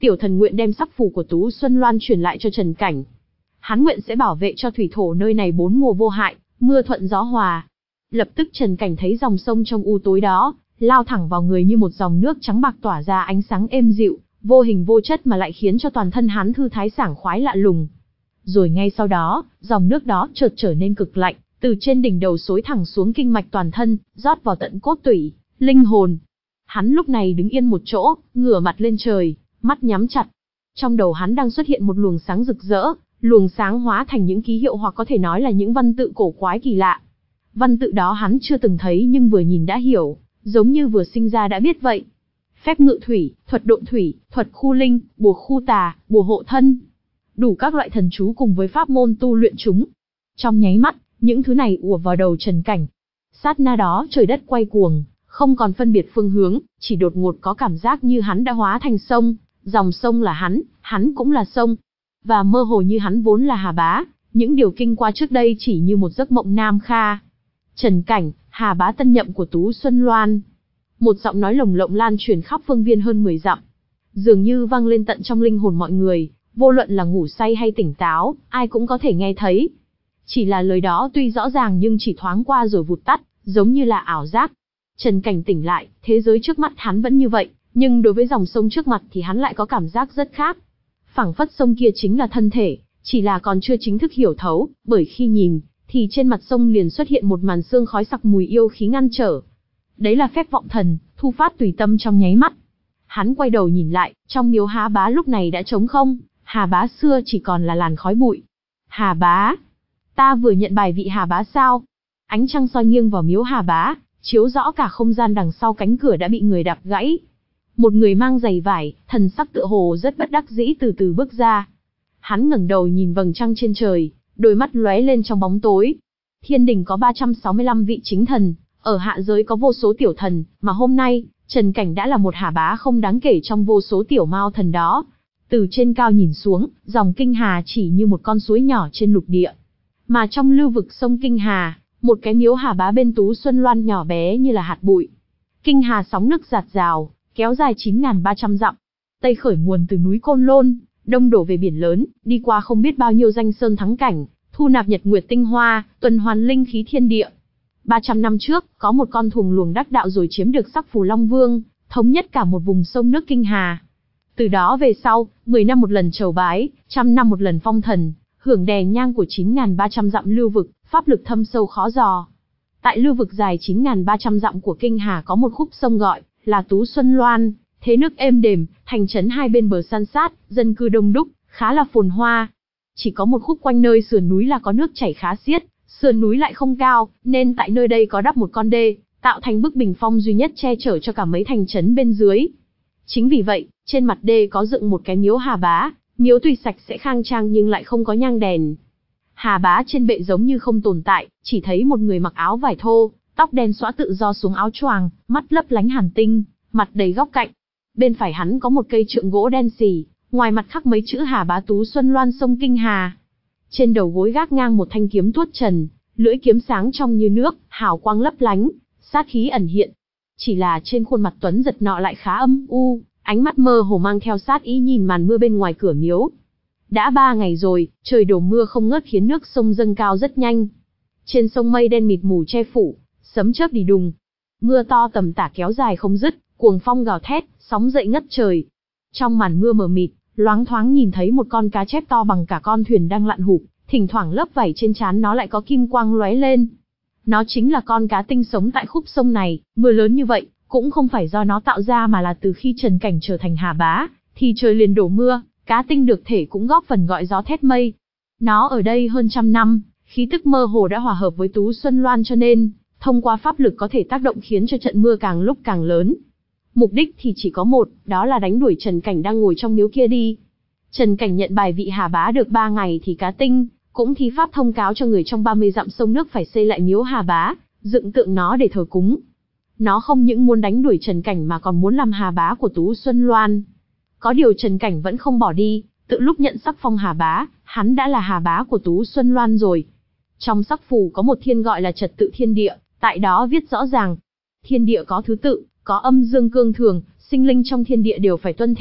Tiểu thần nguyện đem sắc phù của Tú Xuân Loan truyền lại cho Trần Cảnh. Hắn nguyện sẽ bảo vệ cho thủy thổ nơi này bốn mùa vô hại, mưa thuận gió hòa. Lập tức Trần Cảnh thấy dòng sông trong u tối đó, lao thẳng vào người như một dòng nước trắng bạc tỏa ra ánh sáng êm dịu, vô hình vô chất mà lại khiến cho toàn thân hắn thư thái sảng khoái lạ lùng. Rồi ngay sau đó, dòng nước đó chợt trở nên cực lạnh, từ trên đỉnh đầu xối thẳng xuống kinh mạch toàn thân, rót vào tận cốt tủy, linh hồn. Hắn lúc này đứng yên một chỗ, ngửa mặt lên trời, mắt nhắm chặt. Trong đầu hắn đang xuất hiện một luồng sáng rực rỡ, luồng sáng hóa thành những ký hiệu hoặc có thể nói là những văn tự cổ quái kỳ lạ. Văn tự đó hắn chưa từng thấy nhưng vừa nhìn đã hiểu, giống như vừa sinh ra đã biết vậy. Phép ngự thủy, thuật độn thủy, thuật khu linh, bùa khu tà, bùa hộ thân. Đủ các loại thần chú cùng với pháp môn tu luyện chúng. Trong nháy mắt, những thứ này ùa vào đầu Trần Cảnh. Sát na đó trời đất quay cuồng, không còn phân biệt phương hướng, chỉ đột ngột có cảm giác như hắn đã hóa thành sông, dòng sông là hắn, hắn cũng là sông. Và mơ hồ như hắn vốn là Hà Bá, những điều kinh qua trước đây chỉ như một giấc mộng nam kha. Trần Cảnh, Hà Bá tân nhậm của Tú Xuân Loan. Một giọng nói lồng lộng lan truyền khắp phương viên hơn mười dặm. Dường như vang lên tận trong linh hồn mọi người, vô luận là ngủ say hay tỉnh táo, ai cũng có thể nghe thấy. Chỉ là lời đó tuy rõ ràng nhưng chỉ thoáng qua rồi vụt tắt, giống như là ảo giác. Trần Cảnh tỉnh lại, thế giới trước mắt hắn vẫn như vậy, nhưng đối với dòng sông trước mặt thì hắn lại có cảm giác rất khác. Phảng phất sông kia chính là thân thể, chỉ là còn chưa chính thức hiểu thấu, bởi khi nhìn, thì trên mặt sông liền xuất hiện một màn sương khói sặc mùi yêu khí ngăn trở. Đấy là phép vọng thần, thu phát tùy tâm trong nháy mắt. Hắn quay đầu nhìn lại, trong miếu Hà Bá lúc này đã trống không, Hà Bá xưa chỉ còn là làn khói bụi. Hà Bá, ta vừa nhận bài vị Hà Bá sao? Ánh trăng soi nghiêng vào miếu Hà Bá, chiếu rõ cả không gian đằng sau cánh cửa đã bị người đạp gãy. Một người mang giày vải, thần sắc tựa hồ rất bất đắc dĩ từ từ bước ra. Hắn ngẩng đầu nhìn vầng trăng trên trời, đôi mắt lóe lên trong bóng tối. Thiên đình có ba trăm sáu mươi lăm vị chính thần, ở hạ giới có vô số tiểu thần, mà hôm nay, Trần Cảnh đã là một Hà Bá không đáng kể trong vô số tiểu mao thần đó. Từ trên cao nhìn xuống, dòng Kinh Hà chỉ như một con suối nhỏ trên lục địa. Mà trong lưu vực sông Kinh Hà, một cái miếu Hà Bá bên Tú Xuân Loan nhỏ bé như là hạt bụi. Kinh Hà sóng nước giạt rào, kéo dài chín nghìn ba trăm dặm. Tây khởi nguồn từ núi Côn Lôn, đông đổ về biển lớn, đi qua không biết bao nhiêu danh sơn thắng cảnh, thu nạp nhật nguyệt tinh hoa, tuần hoàn linh khí thiên địa. ba trăm năm trước, có một con thuồng luồng đắc đạo rồi chiếm được sắc phù Long Vương, thống nhất cả một vùng sông nước Kinh Hà. Từ đó về sau, mười năm một lần trầu bái, trăm năm một lần phong thần, hưởng đèn nhang của chín nghìn ba trăm dặm lưu vực, pháp lực thâm sâu khó dò. Tại lưu vực dài chín nghìn ba trăm dặm của Kinh Hà có một khúc sông gọi là Tú Xuân Loan, thế nước êm đềm, thành trấn hai bên bờ san sát, dân cư đông đúc, khá là phồn hoa. Chỉ có một khúc quanh nơi sườn núi là có nước chảy khá xiết, sườn núi lại không cao, nên tại nơi đây có đắp một con đê, tạo thành bức bình phong duy nhất che chở cho cả mấy thành trấn bên dưới. Chính vì vậy, trên mặt đê có dựng một cái miếu Hà Bá, miếu tuy sạch sẽ khang trang nhưng lại không có nhang đèn. Hà Bá trên bệ giống như không tồn tại, chỉ thấy một người mặc áo vải thô, tóc đen xõa tự do xuống áo choàng, mắt lấp lánh hàn tinh, mặt đầy góc cạnh. Bên phải hắn có một cây trượng gỗ đen xì, ngoài mặt khắc mấy chữ Hà Bá Tú Xuân Loan sông Kinh Hà. Trên đầu gối gác ngang một thanh kiếm tuốt trần, lưỡi kiếm sáng trong như nước, hào quang lấp lánh, sát khí ẩn hiện. Chỉ là trên khuôn mặt tuấn giật nọ lại khá âm u, ánh mắt mơ hồ mang theo sát ý nhìn màn mưa bên ngoài cửa miếu. Đã ba ngày rồi, trời đổ mưa không ngớt khiến nước sông dâng cao rất nhanh. Trên sông mây đen mịt mù che phủ, sấm chớp đi đùng. Mưa to tầm tả kéo dài không dứt, cuồng phong gào thét, sóng dậy ngất trời. Trong màn mưa mờ mịt, loáng thoáng nhìn thấy một con cá chép to bằng cả con thuyền đang lặn hụp, thỉnh thoảng lớp vảy trên trán nó lại có kim quang lóe lên. Nó chính là con cá tinh sống tại khúc sông này, mưa lớn như vậy, cũng không phải do nó tạo ra mà là từ khi Trần Cảnh trở thành Hà Bá, thì trời liền đổ mưa, cá tinh được thể cũng góp phần gọi gió thét mây. Nó ở đây hơn trăm năm, khí tức mơ hồ đã hòa hợp với Tú Xuân Loan cho nên, thông qua pháp lực có thể tác động khiến cho trận mưa càng lúc càng lớn. Mục đích thì chỉ có một, đó là đánh đuổi Trần Cảnh đang ngồi trong miếu kia đi. Trần Cảnh nhận bài vị Hà Bá được ba ngày thì cá tinh cũng thi pháp thông cáo cho người trong ba mươi dặm sông nước phải xây lại miếu Hà Bá, dựng tượng nó để thờ cúng. Nó không những muốn đánh đuổi Trần Cảnh mà còn muốn làm Hà Bá của Tú Xuân Loan. Có điều Trần Cảnh vẫn không bỏ đi, tự lúc nhận sắc phong Hà Bá, hắn đã là Hà Bá của Tú Xuân Loan rồi. Trong sắc phù có một thiên gọi là trật tự thiên địa, tại đó viết rõ ràng, thiên địa có thứ tự, có âm dương cương thường, sinh linh trong thiên địa đều phải tuân theo,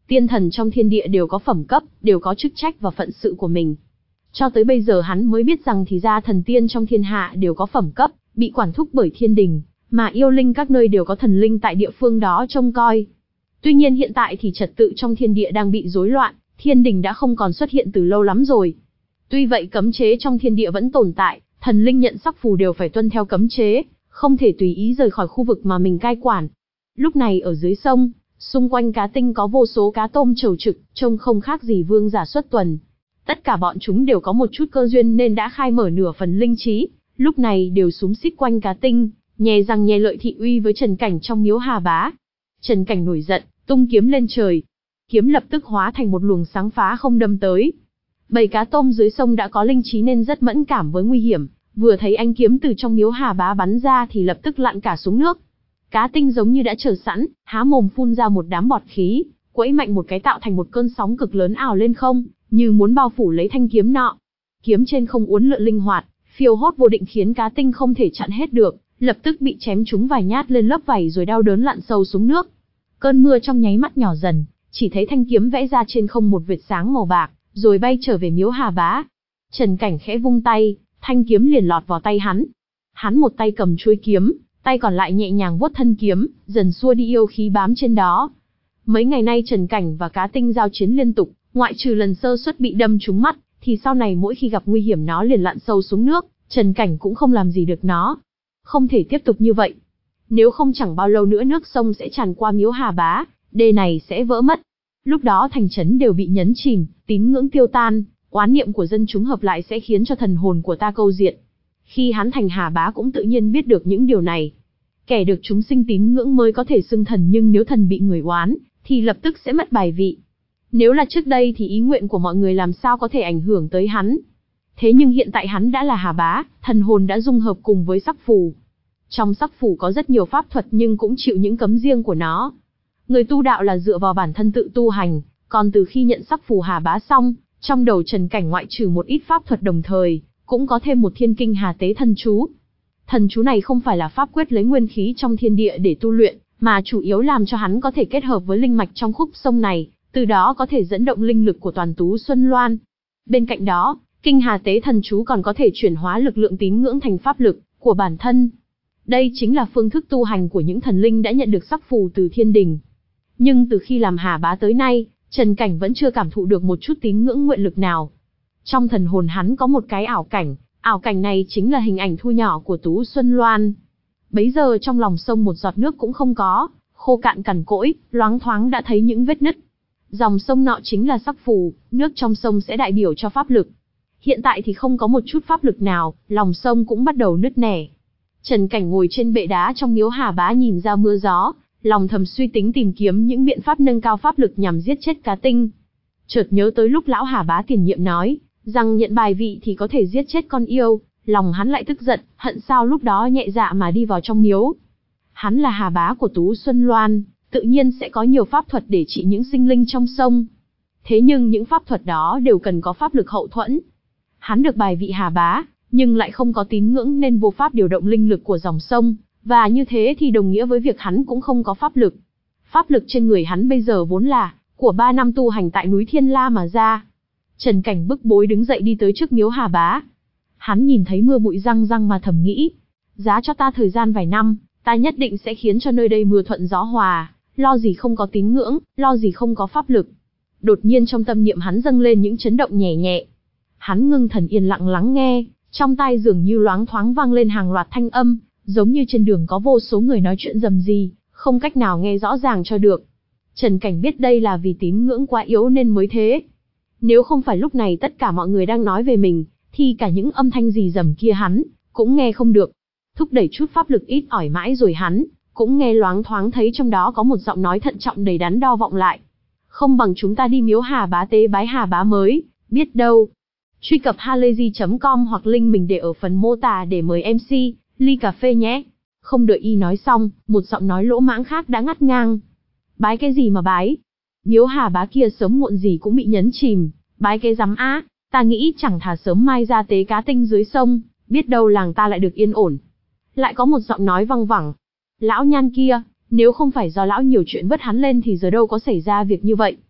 Tiên thần trong thiên địa đều có phẩm cấp, đều có chức trách và phận sự của mình. Cho tới bây giờ hắn mới biết rằng thì ra thần tiên trong thiên hạ đều có phẩm cấp, bị quản thúc bởi thiên đình, mà yêu linh các nơi đều có thần linh tại địa phương đó trông coi. Tuy nhiên hiện tại thì trật tự trong thiên địa đang bị rối loạn, thiên đình đã không còn xuất hiện từ lâu lắm rồi. Tuy vậy cấm chế trong thiên địa vẫn tồn tại, thần linh nhận sắc phù đều phải tuân theo cấm chế, không thể tùy ý rời khỏi khu vực mà mình cai quản. Lúc này ở dưới sông, xung quanh cá tinh có vô số cá tôm chầu trực, trông không khác gì vương giả xuất tuần. Tất cả bọn chúng đều có một chút cơ duyên nên đã khai mở nửa phần linh trí, lúc này đều xúm xít quanh cá tinh, nhè răng nhè lợi thị uy với Trần Cảnh trong miếu Hà Bá. Trần Cảnh nổi giận, tung kiếm lên trời. Kiếm lập tức hóa thành một luồng sáng phá không đâm tới. Bầy cá tôm dưới sông đã có linh trí nên rất mẫn cảm với nguy hiểm, vừa thấy ánh kiếm từ trong miếu Hà Bá bắn ra thì lập tức lặn cả xuống nước. Cá tinh giống như đã chờ sẵn, há mồm phun ra một đám bọt khí, quẫy mạnh một cái tạo thành một cơn sóng cực lớn ảo lên không, như muốn bao phủ lấy thanh kiếm nọ. Kiếm trên không uốn lượn linh hoạt, phiêu hốt vô định khiến cá tinh không thể chặn hết được, lập tức bị chém trúng vài nhát lên lớp vảy rồi đau đớn lặn sâu xuống nước. Cơn mưa trong nháy mắt nhỏ dần, chỉ thấy thanh kiếm vẽ ra trên không một vệt sáng màu bạc, rồi bay trở về miếu Hà Bá. Trần Cảnh khẽ vung tay, thanh kiếm liền lọt vào tay hắn. Hắn một tay cầm chuôi kiếm, tay còn lại nhẹ nhàng vuốt thân kiếm, dần xua đi yêu khí bám trên đó. Mấy ngày nay Trần Cảnh và cá tinh giao chiến liên tục, ngoại trừ lần sơ suất bị đâm trúng mắt, thì sau này mỗi khi gặp nguy hiểm nó liền lặn sâu xuống nước, Trần Cảnh cũng không làm gì được nó. Không thể tiếp tục như vậy. Nếu không chẳng bao lâu nữa nước sông sẽ tràn qua miếu Hà Bá, đê này sẽ vỡ mất. Lúc đó thành trấn đều bị nhấn chìm, tín ngưỡng tiêu tan, oán niệm của dân chúng hợp lại sẽ khiến cho thần hồn của ta câu diệt. Khi hắn thành Hà Bá cũng tự nhiên biết được những điều này. Kẻ được chúng sinh tín ngưỡng mới có thể xưng thần, nhưng nếu thần bị người oán, thì lập tức sẽ mất bài vị. Nếu là trước đây thì ý nguyện của mọi người làm sao có thể ảnh hưởng tới hắn. Thế nhưng hiện tại hắn đã là Hà Bá, thần hồn đã dung hợp cùng với sắc phù. Trong sắc phù có rất nhiều pháp thuật nhưng cũng chịu những cấm riêng của nó. Người tu đạo là dựa vào bản thân tự tu hành, còn từ khi nhận sắc phù Hà Bá xong, trong đầu Trần Cảnh ngoại trừ một ít pháp thuật đồng thời, cũng có thêm một thiên kinh Hà Tế thần chú. Thần chú này không phải là pháp quyết lấy nguyên khí trong thiên địa để tu luyện, mà chủ yếu làm cho hắn có thể kết hợp với linh mạch trong khúc sông này, từ đó có thể dẫn động linh lực của toàn Tú Xuân Loan. Bên cạnh đó, kinh Hà Tế thần chú còn có thể chuyển hóa lực lượng tín ngưỡng thành pháp lực của bản thân. Đây chính là phương thức tu hành của những thần linh đã nhận được sắc phù từ thiên đình. Nhưng từ khi làm Hà Bá tới nay, Trần Cảnh vẫn chưa cảm thụ được một chút tín ngưỡng nguyện lực nào. Trong thần hồn hắn có một cái ảo cảnh, ảo cảnh này chính là hình ảnh thu nhỏ của Tú Xuân Loan. Bấy giờ trong lòng sông một giọt nước cũng không có, khô cạn cằn cỗi, loáng thoáng đã thấy những vết nứt. Dòng sông nọ chính là sắc phù, nước trong sông sẽ đại biểu cho pháp lực. Hiện tại thì không có một chút pháp lực nào, lòng sông cũng bắt đầu nứt nẻ. Trần Cảnh ngồi trên bệ đá trong miếu Hà Bá nhìn ra mưa gió, lòng thầm suy tính tìm kiếm những biện pháp nâng cao pháp lực nhằm giết chết cá tinh. Chợt nhớ tới lúc lão Hà Bá tiền nhiệm nói, rằng nhận bài vị thì có thể giết chết con yêu, lòng hắn lại tức giận, hận sao lúc đó nhẹ dạ mà đi vào trong miếu. Hắn là Hà Bá của Tú Xuân Loan, tự nhiên sẽ có nhiều pháp thuật để trị những sinh linh trong sông. Thế nhưng những pháp thuật đó đều cần có pháp lực hậu thuẫn. Hắn được bài vị Hà Bá, nhưng lại không có tín ngưỡng nên vô pháp điều động linh lực của dòng sông, và như thế thì đồng nghĩa với việc hắn cũng không có pháp lực. Pháp lực trên người hắn bây giờ vốn là của ba năm tu hành tại núi Thiên La mà ra. Trần Cảnh bức bối đứng dậy đi tới trước miếu Hà Bá. Hắn nhìn thấy mưa bụi răng răng mà thầm nghĩ, giá cho ta thời gian vài năm, ta nhất định sẽ khiến cho nơi đây mưa thuận gió hòa, lo gì không có tín ngưỡng, lo gì không có pháp lực. Đột nhiên trong tâm niệm hắn dâng lên những chấn động nhẹ nhẹ. Hắn ngưng thần yên lặng lắng nghe, trong tai dường như loáng thoáng vang lên hàng loạt thanh âm, giống như trên đường có vô số người nói chuyện rầm rì, không cách nào nghe rõ ràng cho được. Trần Cảnh biết đây là vì tín ngưỡng quá yếu nên mới thế. Nếu không phải lúc này tất cả mọi người đang nói về mình, thì cả những âm thanh rì rầm kia hắn cũng nghe không được. Thúc đẩy chút pháp lực ít ỏi mãi rồi hắn cũng nghe loáng thoáng thấy trong đó có một giọng nói thận trọng đầy đắn đo vọng lại. Không bằng chúng ta đi miếu Hà Bá tế bái Hà Bá mới, biết đâu. Truy cập halayzi chấm com hoặc link mình để ở phần mô tả để mời em xê, ly cà phê nhé. Không đợi y nói xong, một giọng nói lỗ mãng khác đã ngắt ngang. Bái cái gì mà bái? Miếu Hà Bá kia sớm muộn gì cũng bị nhấn chìm, bái cái rắm á, ta nghĩ chẳng thà sớm mai ra tế cá tinh dưới sông, biết đâu làng ta lại được yên ổn. Lại có một giọng nói văng vẳng. Lão Nhan kia, nếu không phải do lão nhiều chuyện vất hắn lên thì giờ đâu có xảy ra việc như vậy.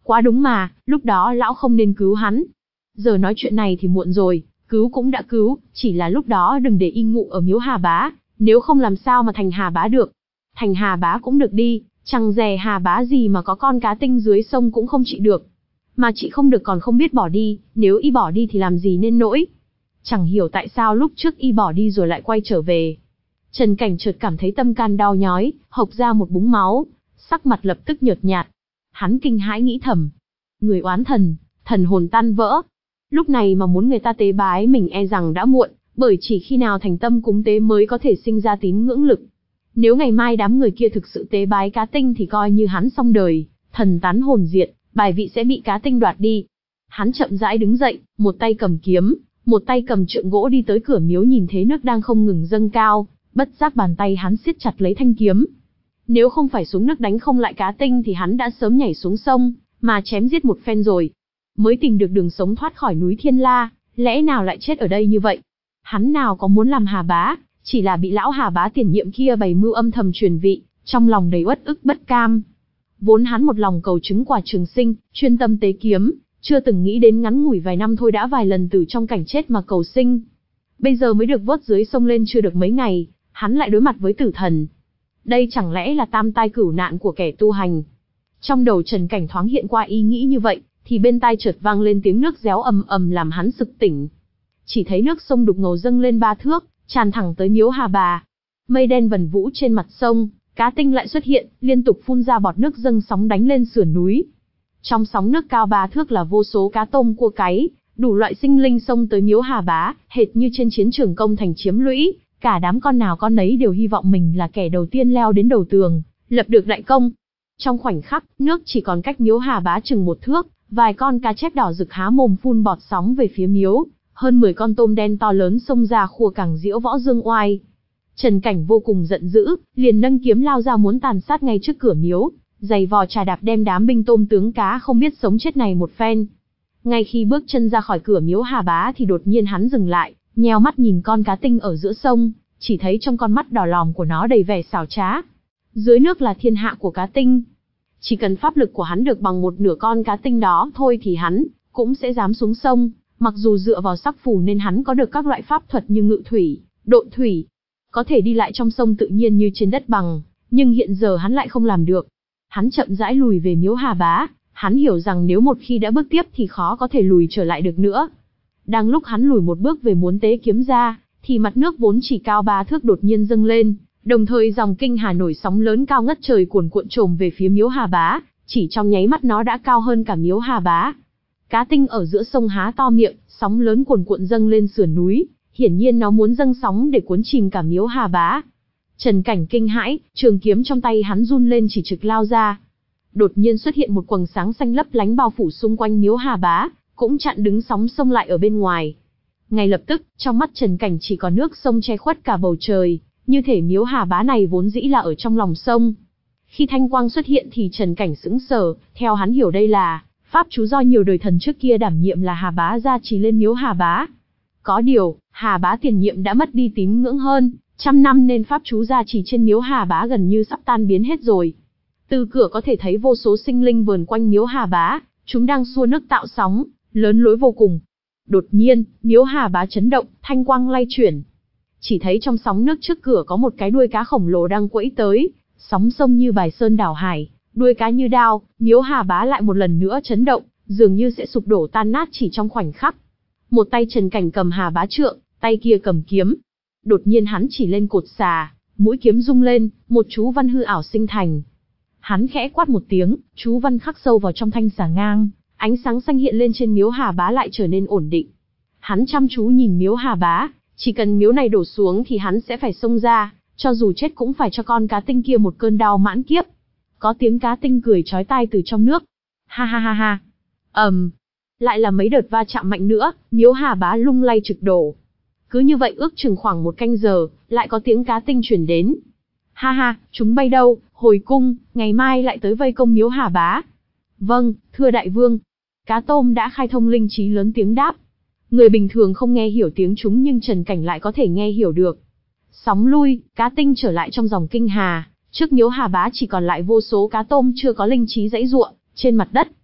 Quá đúng mà, lúc đó lão không nên cứu hắn. Giờ nói chuyện này thì muộn rồi, cứu cũng đã cứu, chỉ là lúc đó đừng để y ngụ ở miếu Hà Bá, nếu không làm sao mà thành Hà Bá được. Thành Hà Bá cũng được đi, chẳng dè Hà Bá gì mà có con cá tinh dưới sông cũng không trị được. Mà chị không được còn không biết bỏ đi, nếu y bỏ đi thì làm gì nên nỗi. Chẳng hiểu tại sao lúc trước y bỏ đi rồi lại quay trở về. Trần Cảnh chợt cảm thấy tâm can đau nhói, hộc ra một búng máu, sắc mặt lập tức nhợt nhạt. Hắn kinh hãi nghĩ thầm, người oán thần, thần hồn tan vỡ. Lúc này mà muốn người ta tế bái mình e rằng đã muộn, bởi chỉ khi nào thành tâm cúng tế mới có thể sinh ra tín ngưỡng lực. Nếu ngày mai đám người kia thực sự tế bái cá tinh thì coi như hắn xong đời, thần tán hồn diệt, bài vị sẽ bị cá tinh đoạt đi. Hắn chậm rãi đứng dậy, một tay cầm kiếm, một tay cầm trượng gỗ đi tới cửa miếu, nhìn thấy nước đang không ngừng dâng cao, bất giác bàn tay hắn siết chặt lấy thanh kiếm. Nếu không phải xuống nước đánh không lại cá tinh thì hắn đã sớm nhảy xuống sông, mà chém giết một phen rồi. Mới tìm được đường sống thoát khỏi núi Thiên La, lẽ nào lại chết ở đây như vậy? Hắn nào có muốn làm Hà Bá, chỉ là bị lão Hà Bá tiền nhiệm kia bày mưu âm thầm truyền vị, trong lòng đầy uất ức bất cam. Vốn hắn một lòng cầu chứng quả trường sinh, chuyên tâm tế kiếm, chưa từng nghĩ đến ngắn ngủi vài năm thôi đã vài lần từ trong cảnh chết mà cầu sinh. Bây giờ mới được vớt dưới sông lên chưa được mấy ngày, hắn lại đối mặt với tử thần. Đây chẳng lẽ là tam tai cửu nạn của kẻ tu hành? Trong đầu Trần Cảnh thoáng hiện qua ý nghĩ như vậy, thì bên tai chợt vang lên tiếng nước réo ầm ầm làm hắn sực tỉnh. Chỉ thấy nước sông đục ngầu dâng lên ba thước, tràn thẳng tới miếu Hà Bà. Mây đen vần vũ trên mặt sông, cá tinh lại xuất hiện, liên tục phun ra bọt nước dâng sóng đánh lên sườn núi. Trong sóng nước cao ba thước là vô số cá tôm cua cáy, đủ loại sinh linh xông tới miếu Hà Bá, hệt như trên chiến trường công thành chiếm lũy, cả đám con nào con nấy đều hy vọng mình là kẻ đầu tiên leo đến đầu tường, lập được đại công. Trong khoảnh khắc, nước chỉ còn cách miếu Hà Bá chừng một thước, vài con cá chép đỏ rực há mồm phun bọt sóng về phía miếu, hơn mười con tôm đen to lớn xông ra khua cẳng giễu võ dương oai. Trần Cảnh vô cùng giận dữ, liền nâng kiếm lao ra muốn tàn sát ngay trước cửa miếu, giày vò trà đạp đem đám binh tôm tướng cá không biết sống chết này một phen. Ngay khi bước chân ra khỏi cửa miếu Hà Bá thì đột nhiên hắn dừng lại, nheo mắt nhìn con cá tinh ở giữa sông, chỉ thấy trong con mắt đỏ lòm của nó đầy vẻ xảo trá. Dưới nước là thiên hạ của cá tinh. Chỉ cần pháp lực của hắn được bằng một nửa con cá tinh đó thôi thì hắn cũng sẽ dám xuống sông, mặc dù dựa vào sắc phù nên hắn có được các loại pháp thuật như ngự thủy, độn thủy, có thể đi lại trong sông tự nhiên như trên đất bằng, nhưng hiện giờ hắn lại không làm được. Hắn chậm rãi lùi về miếu Hà Bá, hắn hiểu rằng nếu một khi đã bước tiếp thì khó có thể lùi trở lại được nữa. Đang lúc hắn lùi một bước về muốn tế kiếm ra, thì mặt nước vốn chỉ cao ba thước đột nhiên dâng lên, đồng thời dòng kinh hà nổi sóng lớn cao ngất trời cuồn cuộn trồm về phía miếu Hà Bá, chỉ trong nháy mắt nó đã cao hơn cả miếu Hà Bá. Cá tinh ở giữa sông há to miệng, sóng lớn cuồn cuộn dâng lên sườn núi, hiển nhiên nó muốn dâng sóng để cuốn chìm cả miếu Hà Bá. Trần Cảnh kinh hãi, trường kiếm trong tay hắn run lên chỉ trực lao ra. Đột nhiên xuất hiện một quầng sáng xanh lấp lánh bao phủ xung quanh miếu Hà Bá, cũng chặn đứng sóng sông lại ở bên ngoài. Ngay lập tức, trong mắt Trần Cảnh chỉ có nước sông che khuất cả bầu trời, như thể miếu Hà Bá này vốn dĩ là ở trong lòng sông. Khi thanh quang xuất hiện thì Trần Cảnh sững sờ, theo hắn hiểu đây là pháp chú do nhiều đời thần trước kia đảm nhiệm là Hà Bá gia trì lên miếu Hà Bá. Có điều, Hà Bá tiền nhiệm đã mất đi tín ngưỡng hơn trăm năm nên pháp chú gia trì trên miếu Hà Bá gần như sắp tan biến hết rồi. Từ cửa có thể thấy vô số sinh linh vờn quanh miếu Hà Bá, chúng đang xua nước tạo sóng, lớn lối vô cùng. Đột nhiên, miếu Hà Bá chấn động, thanh quang lay chuyển. Chỉ thấy trong sóng nước trước cửa có một cái đuôi cá khổng lồ đang quẫy tới, sóng sông như bài sơn đảo hải, đuôi cá như đao, miếu Hà Bá lại một lần nữa chấn động, dường như sẽ sụp đổ tan nát chỉ trong khoảnh khắc. Một tay Trần Cảnh cầm Hà Bá trượng, tay kia cầm kiếm. Đột nhiên hắn chỉ lên cột xà, mũi kiếm rung lên, một chú văn hư ảo sinh thành. Hắn khẽ quát một tiếng, chú văn khắc sâu vào trong thanh xà ngang, ánh sáng xanh hiện lên trên miếu Hà Bá lại trở nên ổn định. Hắn chăm chú nhìn miếu Hà Bá, chỉ cần miếu này đổ xuống thì hắn sẽ phải xông ra, cho dù chết cũng phải cho con cá tinh kia một cơn đau mãn kiếp. Có tiếng cá tinh cười chói tai từ trong nước. Ha ha ha ha. ầm, um, lại là mấy đợt va chạm mạnh nữa, miếu Hà Bá lung lay trực đổ. Cứ như vậy ước chừng khoảng một canh giờ, lại có tiếng cá tinh truyền đến. Ha ha, chúng bay đâu, hồi cung, ngày mai lại tới vây công miếu Hà Bá. Vâng, thưa đại vương. Cá tôm đã khai thông linh trí lớn tiếng đáp. Người bình thường không nghe hiểu tiếng chúng nhưng Trần Cảnh lại có thể nghe hiểu được. Sóng lui, cá tinh trở lại trong dòng kinh hà, trước miếu Hà Bá chỉ còn lại vô số cá tôm chưa có linh trí giãy giụa trên mặt đất.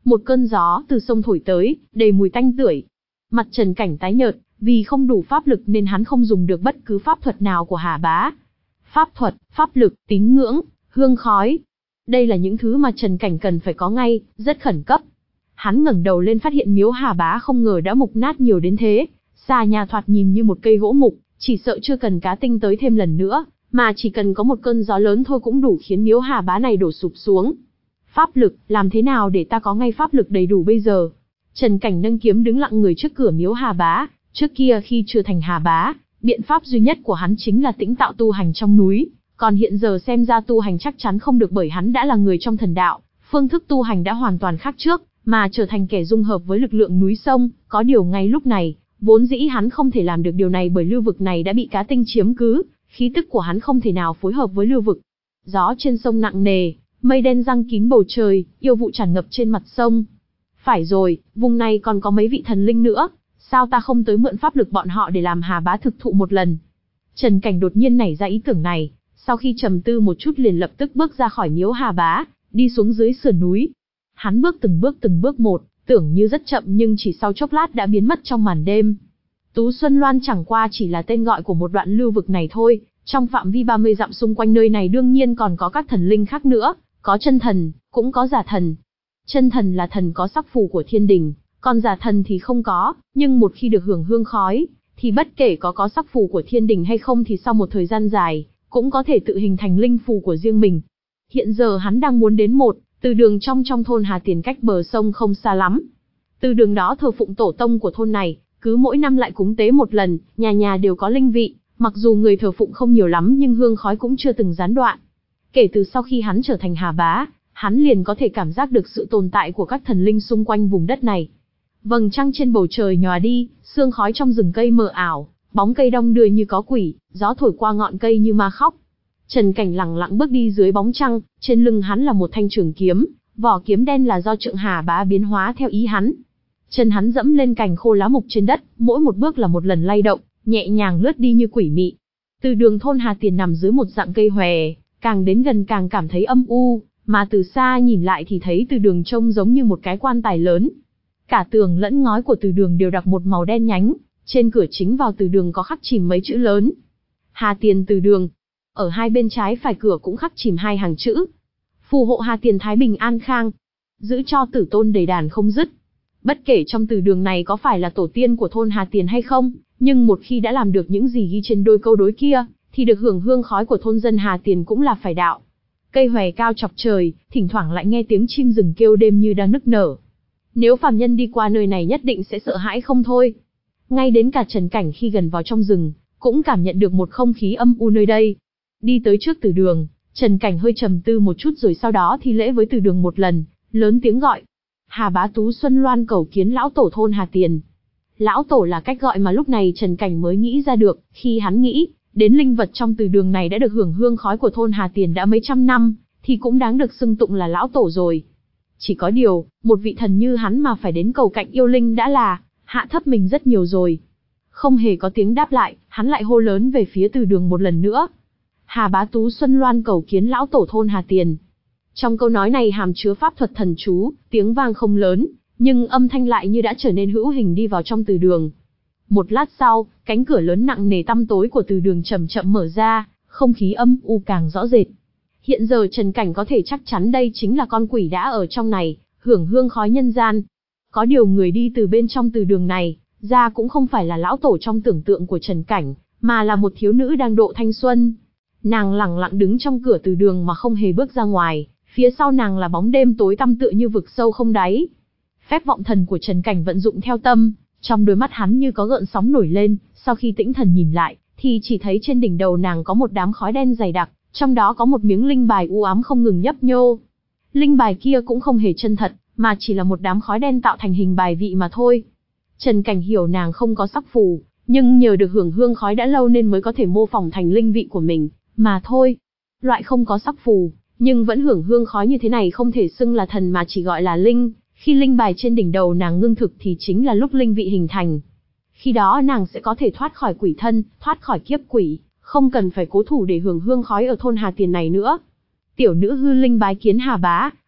Một cơn gió từ sông thổi tới, đầy mùi tanh tưởi. Mặt Trần Cảnh tái nhợt, vì không đủ pháp lực nên hắn không dùng được bất cứ pháp thuật nào của Hà Bá. Pháp thuật, pháp lực, tín ngưỡng, hương khói. Đây là những thứ mà Trần Cảnh cần phải có ngay, rất khẩn cấp. Hắn ngẩng đầu lên phát hiện miếu Hà Bá không ngờ đã mục nát nhiều đến thế. Xà nhà thoạt nhìn như một cây gỗ mục, chỉ sợ chưa cần cá tinh tới thêm lần nữa, mà chỉ cần có một cơn gió lớn thôi cũng đủ khiến miếu Hà Bá này đổ sụp xuống. Pháp lực, làm thế nào để ta có ngay pháp lực đầy đủ bây giờ? Trần Cảnh nâng kiếm đứng lặng người trước cửa miếu Hà Bá. Trước kia khi chưa thành Hà Bá, biện pháp duy nhất của hắn chính là tĩnh tạo tu hành trong núi, còn hiện giờ xem ra tu hành chắc chắn không được bởi hắn đã là người trong thần đạo, phương thức tu hành đã hoàn toàn khác trước, mà trở thành kẻ dung hợp với lực lượng núi sông, có điều ngay lúc này, vốn dĩ hắn không thể làm được điều này bởi lưu vực này đã bị cá tinh chiếm cứ, khí tức của hắn không thể nào phối hợp với lưu vực. Gió trên sông nặng nề, mây đen giăng kín bầu trời, yêu vụ tràn ngập trên mặt sông. Phải rồi, vùng này còn có mấy vị thần linh nữa, sao ta không tới mượn pháp lực bọn họ để làm Hà Bá thực thụ một lần? Trần Cảnh đột nhiên nảy ra ý tưởng này, sau khi trầm tư một chút liền lập tức bước ra khỏi miếu Hà Bá, đi xuống dưới sườn núi. Hắn bước từng bước từng bước một, tưởng như rất chậm nhưng chỉ sau chốc lát đã biến mất trong màn đêm. Tú Xuân Loan chẳng qua chỉ là tên gọi của một đoạn lưu vực này thôi, trong phạm vi ba mươi dặm xung quanh nơi này đương nhiên còn có các thần linh khác nữa, có chân thần, cũng có giả thần. Chân thần là thần có sắc phù của thiên đình, còn giả thần thì không có, nhưng một khi được hưởng hương khói, thì bất kể có có sắc phù của thiên đình hay không thì sau một thời gian dài, cũng có thể tự hình thành linh phù của riêng mình. Hiện giờ hắn đang muốn đến một từ đường trong trong thôn Hà Tiền cách bờ sông không xa lắm. Từ đường đó thờ phụng tổ tông của thôn này, cứ mỗi năm lại cúng tế một lần, nhà nhà đều có linh vị, mặc dù người thờ phụng không nhiều lắm nhưng hương khói cũng chưa từng gián đoạn. Kể từ sau khi hắn trở thành Hà Bá, hắn liền có thể cảm giác được sự tồn tại của các thần linh xung quanh vùng đất này. Vầng trăng trên bầu trời nhòa đi, sương khói trong rừng cây mờ ảo, bóng cây đong đưa như có quỷ, gió thổi qua ngọn cây như ma khóc. Trần Cảnh lặng lặng bước đi dưới bóng trăng, trên lưng hắn là một thanh trường kiếm, vỏ kiếm đen là do Trượng Hà Bá biến hóa theo ý hắn. Chân hắn dẫm lên cành khô lá mục trên đất, mỗi một bước là một lần lay động, nhẹ nhàng lướt đi như quỷ mị. Từ đường thôn Hà Tiền nằm dưới một dạng cây hòe, càng đến gần càng cảm thấy âm u, mà từ xa nhìn lại thì thấy từ đường trông giống như một cái quan tài lớn. Cả tường lẫn ngói của từ đường đều đặc một màu đen nhánh, trên cửa chính vào từ đường có khắc chìm mấy chữ lớn. Hà Tiền từ đường. Ở hai bên trái phải cửa cũng khắc chìm hai hàng chữ. Phù hộ Hà Tiền thái bình an khang. Giữ cho tử tôn đầy đàn không dứt. Bất kể trong từ đường này có phải là tổ tiên của thôn Hà Tiền hay không, nhưng một khi đã làm được những gì ghi trên đôi câu đối kia, thì được hưởng hương khói của thôn dân Hà Tiền cũng là phải đạo. Cây hòe cao chọc trời, thỉnh thoảng lại nghe tiếng chim rừng kêu đêm như đang nức nở. Nếu phàm nhân đi qua nơi này nhất định sẽ sợ hãi không thôi. Ngay đến cả Trần Cảnh khi gần vào trong rừng, cũng cảm nhận được một không khí âm u nơi đây. Đi tới trước từ đường, Trần Cảnh hơi trầm tư một chút rồi sau đó thi lễ với từ đường một lần, lớn tiếng gọi. Hà Bá Tú Xuân Loan cầu kiến lão tổ thôn Hà Tiền. Lão tổ là cách gọi mà lúc này Trần Cảnh mới nghĩ ra được, khi hắn nghĩ, đến linh vật trong từ đường này đã được hưởng hương khói của thôn Hà Tiền đã mấy trăm năm, thì cũng đáng được xưng tụng là lão tổ rồi. Chỉ có điều, một vị thần như hắn mà phải đến cầu cạnh yêu linh đã là hạ thấp mình rất nhiều rồi. Không hề có tiếng đáp lại, hắn lại hô lớn về phía từ đường một lần nữa. Hà Bá Tú Xuân Loan cầu kiến lão tổ thôn Hà Tiền. Trong câu nói này hàm chứa pháp thuật thần chú, tiếng vang không lớn, nhưng âm thanh lại như đã trở nên hữu hình đi vào trong từ đường. Một lát sau, cánh cửa lớn nặng nề tăm tối của từ đường chậm chậm mở ra, không khí âm u càng rõ rệt. Hiện giờ Trần Cảnh có thể chắc chắn đây chính là con quỷ đã ở trong này, hưởng hương khói nhân gian. Có điều người đi từ bên trong từ đường này, ra cũng không phải là lão tổ trong tưởng tượng của Trần Cảnh, mà là một thiếu nữ đang độ thanh xuân. Nàng lặng lặng đứng trong cửa từ đường mà không hề bước ra ngoài, phía sau nàng là bóng đêm tối tăm tựa như vực sâu không đáy. Phép vọng thần của Trần Cảnh vận dụng theo tâm, trong đôi mắt hắn như có gợn sóng nổi lên, sau khi tĩnh thần nhìn lại, thì chỉ thấy trên đỉnh đầu nàng có một đám khói đen dày đặc, trong đó có một miếng linh bài u ám không ngừng nhấp nhô. Linh bài kia cũng không hề chân thật, mà chỉ là một đám khói đen tạo thành hình bài vị mà thôi. Trần Cảnh hiểu nàng không có sắc phù, nhưng nhờ được hưởng hương khói đã lâu nên mới có thể mô phỏng thành linh vị của mình, mà thôi. Loại không có sắc phù, nhưng vẫn hưởng hương khói như thế này không thể xưng là thần mà chỉ gọi là linh. Khi linh bài trên đỉnh đầu nàng ngưng thực thì chính là lúc linh vị hình thành. Khi đó nàng sẽ có thể thoát khỏi quỷ thân, thoát khỏi kiếp quỷ, không cần phải cố thủ để hưởng hương khói ở thôn Hà Tiền này nữa. Tiểu nữ hư linh bái kiến Hà Bá,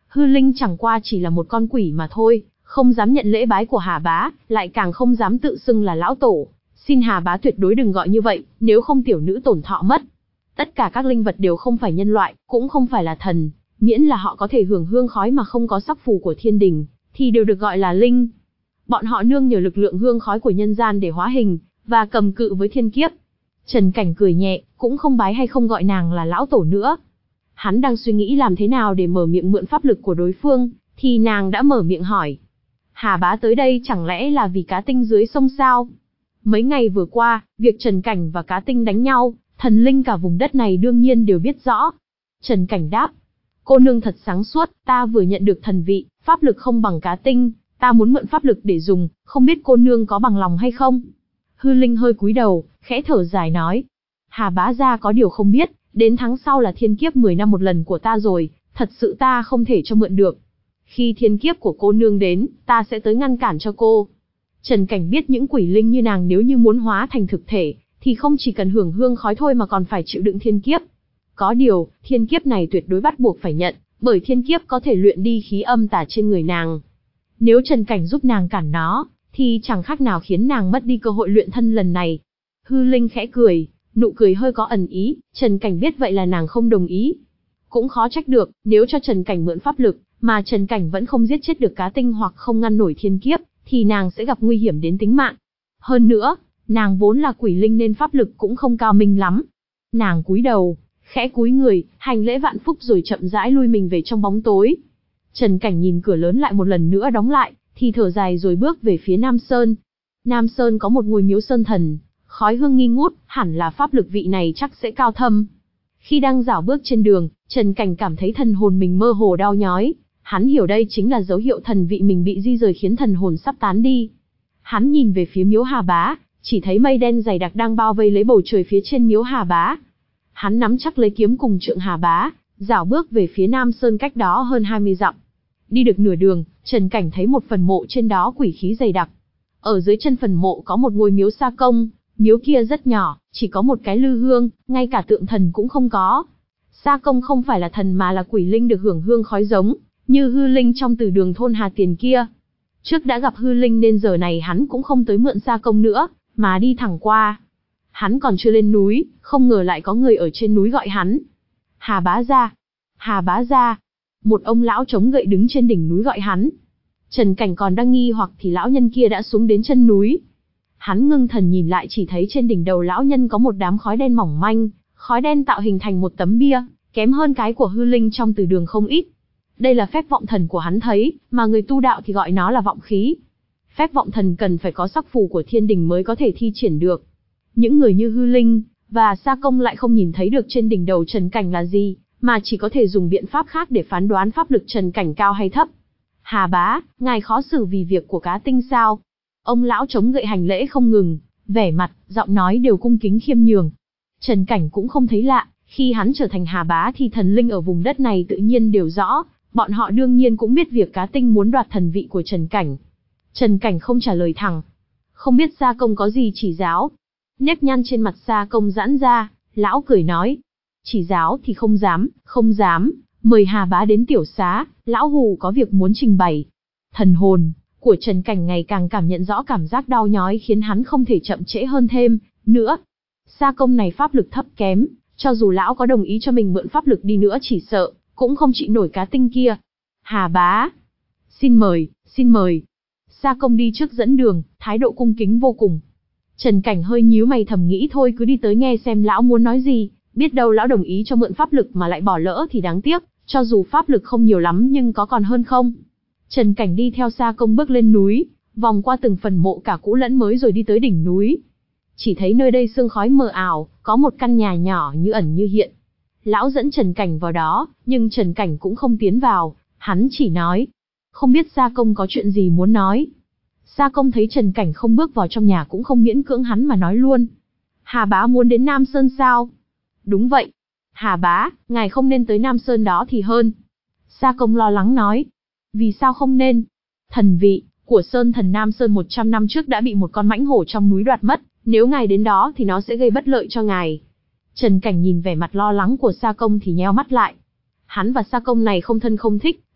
Hư Linh chẳng qua chỉ là một con quỷ mà thôi, không dám nhận lễ bái của Hà Bá, lại càng không dám tự xưng là lão tổ. Xin Hà Bá tuyệt đối đừng gọi như vậy, nếu không tiểu nữ tổn thọ mất. Tất cả các linh vật đều không phải nhân loại, cũng không phải là thần, miễn là họ có thể hưởng hương khói mà không có sắc phù của thiên đình, thì đều được gọi là linh. Bọn họ nương nhờ lực lượng hương khói của nhân gian để hóa hình, và cầm cự với thiên kiếp. Trần Cảnh cười nhẹ, cũng không bái hay không gọi nàng là lão tổ nữa. Hắn đang suy nghĩ làm thế nào để mở miệng mượn pháp lực của đối phương, thì nàng đã mở miệng hỏi. Hà Bá tới đây chẳng lẽ là vì cá tinh dưới sông sao? Mấy ngày vừa qua, việc Trần Cảnh và cá tinh đánh nhau, thần linh cả vùng đất này đương nhiên đều biết rõ. Trần Cảnh đáp, cô nương thật sáng suốt, ta vừa nhận được thần vị, pháp lực không bằng cá tinh, ta muốn mượn pháp lực để dùng, không biết cô nương có bằng lòng hay không? Hư Linh hơi cúi đầu, khẽ thở dài nói, Hà Bá gia có điều không biết, đến tháng sau là thiên kiếp mười năm một lần của ta rồi, thật sự ta không thể cho mượn được. Khi thiên kiếp của cô nương đến, ta sẽ tới ngăn cản cho cô. Trần Cảnh biết những quỷ linh như nàng nếu như muốn hóa thành thực thể, thì không chỉ cần hưởng hương khói thôi mà còn phải chịu đựng thiên kiếp. Có điều, thiên kiếp này tuyệt đối bắt buộc phải nhận, bởi thiên kiếp có thể luyện đi khí âm tà trên người nàng. Nếu Trần Cảnh giúp nàng cản nó, thì chẳng khác nào khiến nàng mất đi cơ hội luyện thân lần này. Hư Linh khẽ cười, nụ cười hơi có ẩn ý, Trần Cảnh biết vậy là nàng không đồng ý. Cũng khó trách được, nếu cho Trần Cảnh mượn pháp lực, mà Trần Cảnh vẫn không giết chết được cá tinh hoặc không ngăn nổi thiên kiếp, thì nàng sẽ gặp nguy hiểm đến tính mạng. Hơn nữa, nàng vốn là quỷ linh nên pháp lực cũng không cao minh lắm. Nàng cúi đầu, khẽ cúi người, hành lễ vạn phúc rồi chậm rãi lui mình về trong bóng tối. Trần Cảnh nhìn cửa lớn lại một lần nữa đóng lại, thì thở dài rồi bước về phía Nam Sơn. Nam Sơn có một ngôi miếu sơn thần, khói hương nghi ngút, hẳn là pháp lực vị này chắc sẽ cao thâm. Khi đang dạo bước trên đường, Trần Cảnh cảm thấy thần hồn mình mơ hồ đau nhói. Hắn hiểu đây chính là dấu hiệu thần vị mình bị di rời khiến thần hồn sắp tán đi. Hắn nhìn về phía miếu Hà Bá, chỉ thấy mây đen dày đặc đang bao vây lấy bầu trời phía trên miếu Hà Bá. Hắn nắm chắc lấy kiếm cùng trượng Hà Bá, dạo bước về phía Nam Sơn cách đó hơn hai mươi dặm. Đi được nửa đường, Trần Cảnh thấy một phần mộ trên đó quỷ khí dày đặc. Ở dưới chân phần mộ có một ngôi miếu Sa Công, miếu kia rất nhỏ, chỉ có một cái lư hương, ngay cả tượng thần cũng không có. Sa Công không phải là thần mà là quỷ linh được hưởng hương khói giống như Hư Linh trong Từ Đường thôn Hà Tiền kia. Trước đã gặp Hư Linh nên giờ này hắn cũng không tới mượn Sa Công nữa, mà đi thẳng qua. Hắn còn chưa lên núi, không ngờ lại có người ở trên núi gọi hắn. Hà Bá gia, Hà Bá gia. Một ông lão chống gậy đứng trên đỉnh núi gọi hắn. Trần Cảnh còn đang nghi hoặc thì lão nhân kia đã xuống đến chân núi. Hắn ngưng thần nhìn lại chỉ thấy trên đỉnh đầu lão nhân có một đám khói đen mỏng manh, khói đen tạo hình thành một tấm bia, kém hơn cái của Hư Linh trong Từ Đường không ít. Đây là phép vọng thần của hắn thấy, mà người tu đạo thì gọi nó là vọng khí. Phép vọng thần cần phải có sắc phù của thiên đình mới có thể thi triển được. Những người như Hư Linh và Sa Công lại không nhìn thấy được trên đỉnh đầu Trần Cảnh là gì, mà chỉ có thể dùng biện pháp khác để phán đoán pháp lực Trần Cảnh cao hay thấp. Hà Bá, ngài khó xử vì việc của cá tinh sao? Ông lão chống gậy hành lễ không ngừng, vẻ mặt, giọng nói đều cung kính khiêm nhường. Trần Cảnh cũng không thấy lạ, khi hắn trở thành Hà Bá thì thần linh ở vùng đất này tự nhiên đều rõ, bọn họ đương nhiên cũng biết việc cá tinh muốn đoạt thần vị của Trần Cảnh. Trần Cảnh không trả lời thẳng. Không biết Sa Công có gì chỉ giáo? Nếp nhăn trên mặt Sa Công giãn ra, lão cười nói. Chỉ giáo thì không dám, không dám, mời Hà Bá đến tiểu xá, lão hù có việc muốn trình bày. Thần hồn của Trần Cảnh ngày càng cảm nhận rõ cảm giác đau nhói khiến hắn không thể chậm trễ hơn thêm nữa. Sa Công này pháp lực thấp kém, cho dù lão có đồng ý cho mình mượn pháp lực đi nữa chỉ sợ cũng không chịu nổi cá tinh kia. Hà Bá, xin mời, xin mời. Sa Công đi trước dẫn đường, thái độ cung kính vô cùng. Trần Cảnh hơi nhíu mày thầm nghĩ thôi cứ đi tới nghe xem lão muốn nói gì, biết đâu lão đồng ý cho mượn pháp lực mà lại bỏ lỡ thì đáng tiếc, cho dù pháp lực không nhiều lắm nhưng có còn hơn không. Trần Cảnh đi theo Sa Công bước lên núi, vòng qua từng phần mộ cả cũ lẫn mới rồi đi tới đỉnh núi. Chỉ thấy nơi đây sương khói mờ ảo, có một căn nhà nhỏ như ẩn như hiện. Lão dẫn Trần Cảnh vào đó, nhưng Trần Cảnh cũng không tiến vào, hắn chỉ nói. Không biết Sa Công có chuyện gì muốn nói. Sa Công thấy Trần Cảnh không bước vào trong nhà cũng không miễn cưỡng hắn mà nói luôn. Hà Bá muốn đến Nam Sơn sao? Đúng vậy. Hà Bá, ngài không nên tới Nam Sơn đó thì hơn. Sa Công lo lắng nói. Vì sao không nên? Thần vị của Sơn Thần Nam Sơn một trăm năm trước đã bị một con mãnh hổ trong núi đoạt mất, nếu ngài đến đó thì nó sẽ gây bất lợi cho ngài. Trần Cảnh nhìn vẻ mặt lo lắng của Sa Công thì nheo mắt lại. Hắn và Sa Công này không thân không thích,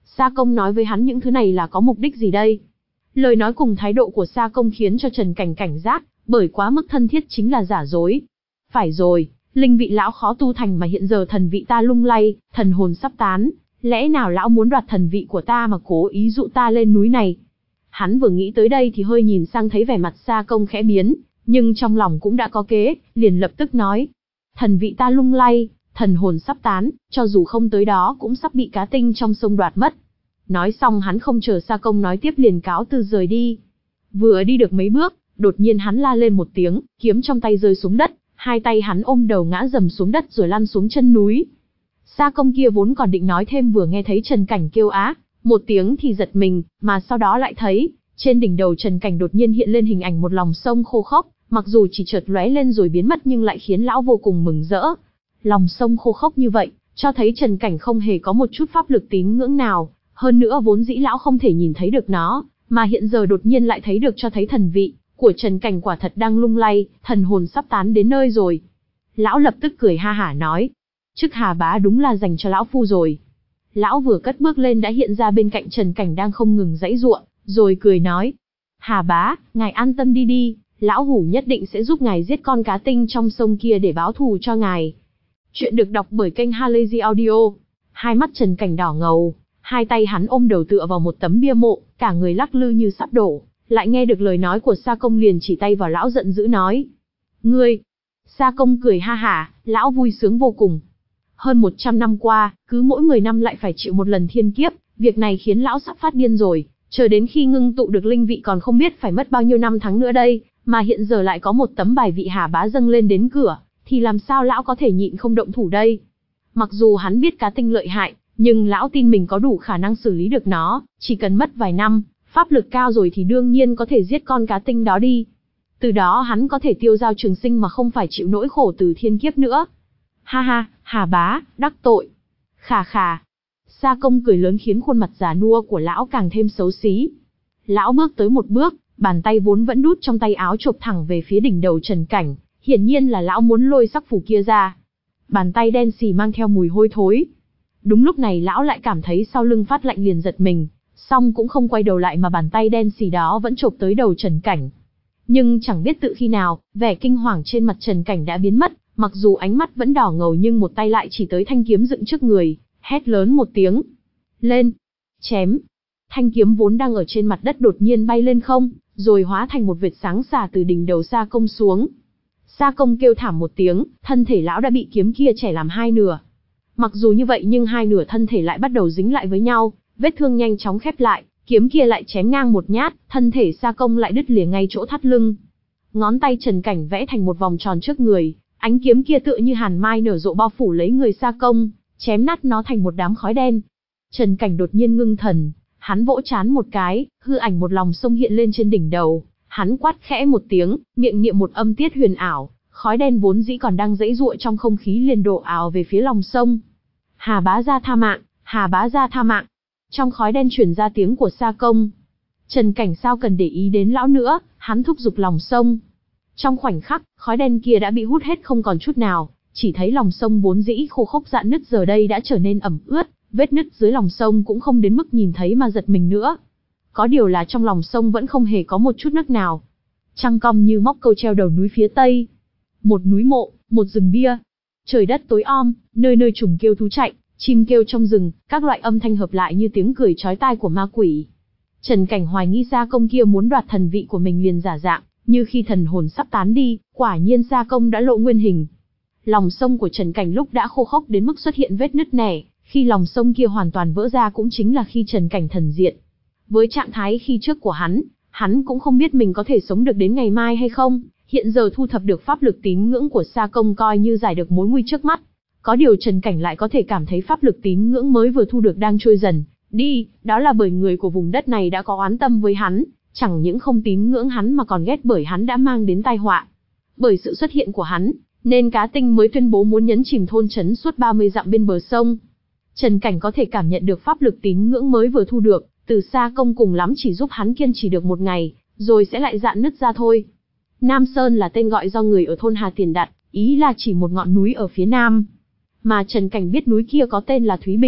Sa Công nói với hắn những thứ này là có mục đích gì đây? Lời nói cùng thái độ của Sa Công khiến cho Trần Cảnh cảnh giác, bởi quá mức thân thiết chính là giả dối. Phải rồi, linh vị lão khó tu thành mà hiện giờ thần vị ta lung lay, thần hồn sắp tán, lẽ nào lão muốn đoạt thần vị của ta mà cố ý dụ ta lên núi này? Hắn vừa nghĩ tới đây thì hơi nhìn sang thấy vẻ mặt Sa Công khẽ biến, nhưng trong lòng cũng đã có kế, liền lập tức nói. Thần vị ta lung lay, thần hồn sắp tán, cho dù không tới đó cũng sắp bị cá tinh trong sông đoạt mất. Nói xong hắn không chờ Sa Công nói tiếp liền cáo từ rời đi. Vừa đi được mấy bước, đột nhiên hắn la lên một tiếng, kiếm trong tay rơi xuống đất, hai tay hắn ôm đầu ngã dầm xuống đất rồi lăn xuống chân núi. Sa Công kia vốn còn định nói thêm vừa nghe thấy Trần Cảnh kêu á một tiếng thì giật mình, mà sau đó lại thấy, trên đỉnh đầu Trần Cảnh đột nhiên hiện lên hình ảnh một lòng sông khô khốc, mặc dù chỉ chợt lóe lên rồi biến mất nhưng lại khiến lão vô cùng mừng rỡ. Lòng sông khô khốc như vậy, cho thấy Trần Cảnh không hề có một chút pháp lực tín ngưỡng nào, hơn nữa vốn dĩ lão không thể nhìn thấy được nó, mà hiện giờ đột nhiên lại thấy được cho thấy thần vị của Trần Cảnh quả thật đang lung lay, thần hồn sắp tán đến nơi rồi. Lão lập tức cười ha hả nói, chức Hà Bá đúng là dành cho lão phu rồi. Lão vừa cất bước lên đã hiện ra bên cạnh Trần Cảnh đang không ngừng giãy giụa, rồi cười nói, Hà Bá, ngài an tâm đi đi, lão hủ nhất định sẽ giúp ngài giết con cá tinh trong sông kia để báo thù cho ngài. Chuyện được đọc bởi kênh Halazy Audio. Hai mắt Trần Cảnh đỏ ngầu, hai tay hắn ôm đầu tựa vào một tấm bia mộ, cả người lắc lư như sắp đổ, lại nghe được lời nói của Sa Công liền chỉ tay vào lão giận dữ nói. Ngươi! Sa Công cười ha hả, lão vui sướng vô cùng. Hơn một trăm năm qua, cứ mỗi mười năm lại phải chịu một lần thiên kiếp, việc này khiến lão sắp phát điên rồi, chờ đến khi ngưng tụ được linh vị còn không biết phải mất bao nhiêu năm tháng nữa đây, mà hiện giờ lại có một tấm bài vị Hà Bá dâng lên đến cửa, thì làm sao lão có thể nhịn không động thủ đây? Mặc dù hắn biết cá tinh lợi hại, nhưng lão tin mình có đủ khả năng xử lý được nó, chỉ cần mất vài năm, pháp lực cao rồi thì đương nhiên có thể giết con cá tinh đó đi. Từ đó hắn có thể tiêu dao trường sinh mà không phải chịu nỗi khổ từ thiên kiếp nữa. Ha ha, Hà Bá, đắc tội. Khà khà. Sa Công cười lớn khiến khuôn mặt già nua của lão càng thêm xấu xí. Lão bước tới một bước, bàn tay vốn vẫn đút trong tay áo chộp thẳng về phía đỉnh đầu Trần Cảnh, hiển nhiên là lão muốn lôi sắc phù kia ra. Bàn tay đen xì mang theo mùi hôi thối. Đúng lúc này lão lại cảm thấy sau lưng phát lạnh liền giật mình, xong cũng không quay đầu lại mà bàn tay đen xì đó vẫn chộp tới đầu Trần Cảnh. Nhưng chẳng biết tự khi nào, vẻ kinh hoàng trên mặt Trần Cảnh đã biến mất, mặc dù ánh mắt vẫn đỏ ngầu nhưng một tay lại chỉ tới thanh kiếm dựng trước người, hét lớn một tiếng. Lên! Chém! Thanh kiếm vốn đang ở trên mặt đất đột nhiên bay lên không, rồi hóa thành một vệt sáng xả từ đỉnh đầu Sa Công xuống. Sa Công kêu thảm một tiếng, thân thể lão đã bị kiếm kia chẻ làm hai nửa. Mặc dù như vậy nhưng hai nửa thân thể lại bắt đầu dính lại với nhau, vết thương nhanh chóng khép lại, kiếm kia lại chém ngang một nhát, thân thể Sa Công lại đứt lìa ngay chỗ thắt lưng. Ngón tay Trần Cảnh vẽ thành một vòng tròn trước người, ánh kiếm kia tựa như hàn mai nở rộ bao phủ lấy người Sa Công, chém nát nó thành một đám khói đen. Trần Cảnh đột nhiên ngưng thần, hắn vỗ trán một cái, hư ảnh một lòng sông hiện lên trên đỉnh đầu, hắn quát khẽ một tiếng, miệng niệm một âm tiết huyền ảo, khói đen vốn dĩ còn đang giãy giụa trong không khí liền đổ ào về phía lòng sông. Hà Bá gia tha mạng, Hà Bá gia tha mạng. Trong khói đen truyền ra tiếng của Sa Công. Trần Cảnh sao cần để ý đến lão nữa, hắn thúc giục lòng sông. Trong khoảnh khắc, khói đen kia đã bị hút hết không còn chút nào, chỉ thấy lòng sông vốn dĩ khô khốc rạn nứt giờ đây đã trở nên ẩm ướt, vết nứt dưới lòng sông cũng không đến mức nhìn thấy mà giật mình nữa. Có điều là trong lòng sông vẫn không hề có một chút nước nào. Trăng cong như móc câu treo đầu núi phía tây. Một núi mộ, một rừng bia. Trời đất tối om, nơi nơi trùng kêu thú chạy, chim kêu trong rừng, các loại âm thanh hợp lại như tiếng cười chói tai của ma quỷ. Trần Cảnh hoài nghi Sa Công kia muốn đoạt thần vị của mình liền giả dạng, như khi thần hồn sắp tán đi, quả nhiên Sa Công đã lộ nguyên hình. Lòng sông của Trần Cảnh lúc đã khô khốc đến mức xuất hiện vết nứt nẻ, khi lòng sông kia hoàn toàn vỡ ra cũng chính là khi Trần Cảnh thần diện. Với trạng thái khi trước của hắn, hắn cũng không biết mình có thể sống được đến ngày mai hay không, hiện giờ thu thập được pháp lực tín ngưỡng của Sa Công coi như giải được mối nguy trước mắt. Có điều Trần Cảnh lại có thể cảm thấy pháp lực tín ngưỡng mới vừa thu được đang trôi dần đi, đó là bởi người của vùng đất này đã có oán tâm với hắn, chẳng những không tín ngưỡng hắn mà còn ghét bởi hắn đã mang đến tai họa. Bởi sự xuất hiện của hắn, nên cá tinh mới tuyên bố muốn nhấn chìm thôn trấn suốt ba mươi dặm bên bờ sông. Trần Cảnh có thể cảm nhận được pháp lực tín ngưỡng mới vừa thu được, từ Sa Công cùng lắm chỉ giúp hắn kiên trì được một ngày, rồi sẽ lại rạn nứt ra thôi. Nam Sơn là tên gọi do người ở thôn Hà Tiền đặt, ý là chỉ một ngọn núi ở phía nam. Mà Trần Cảnh biết núi kia có tên là Thúy Bình,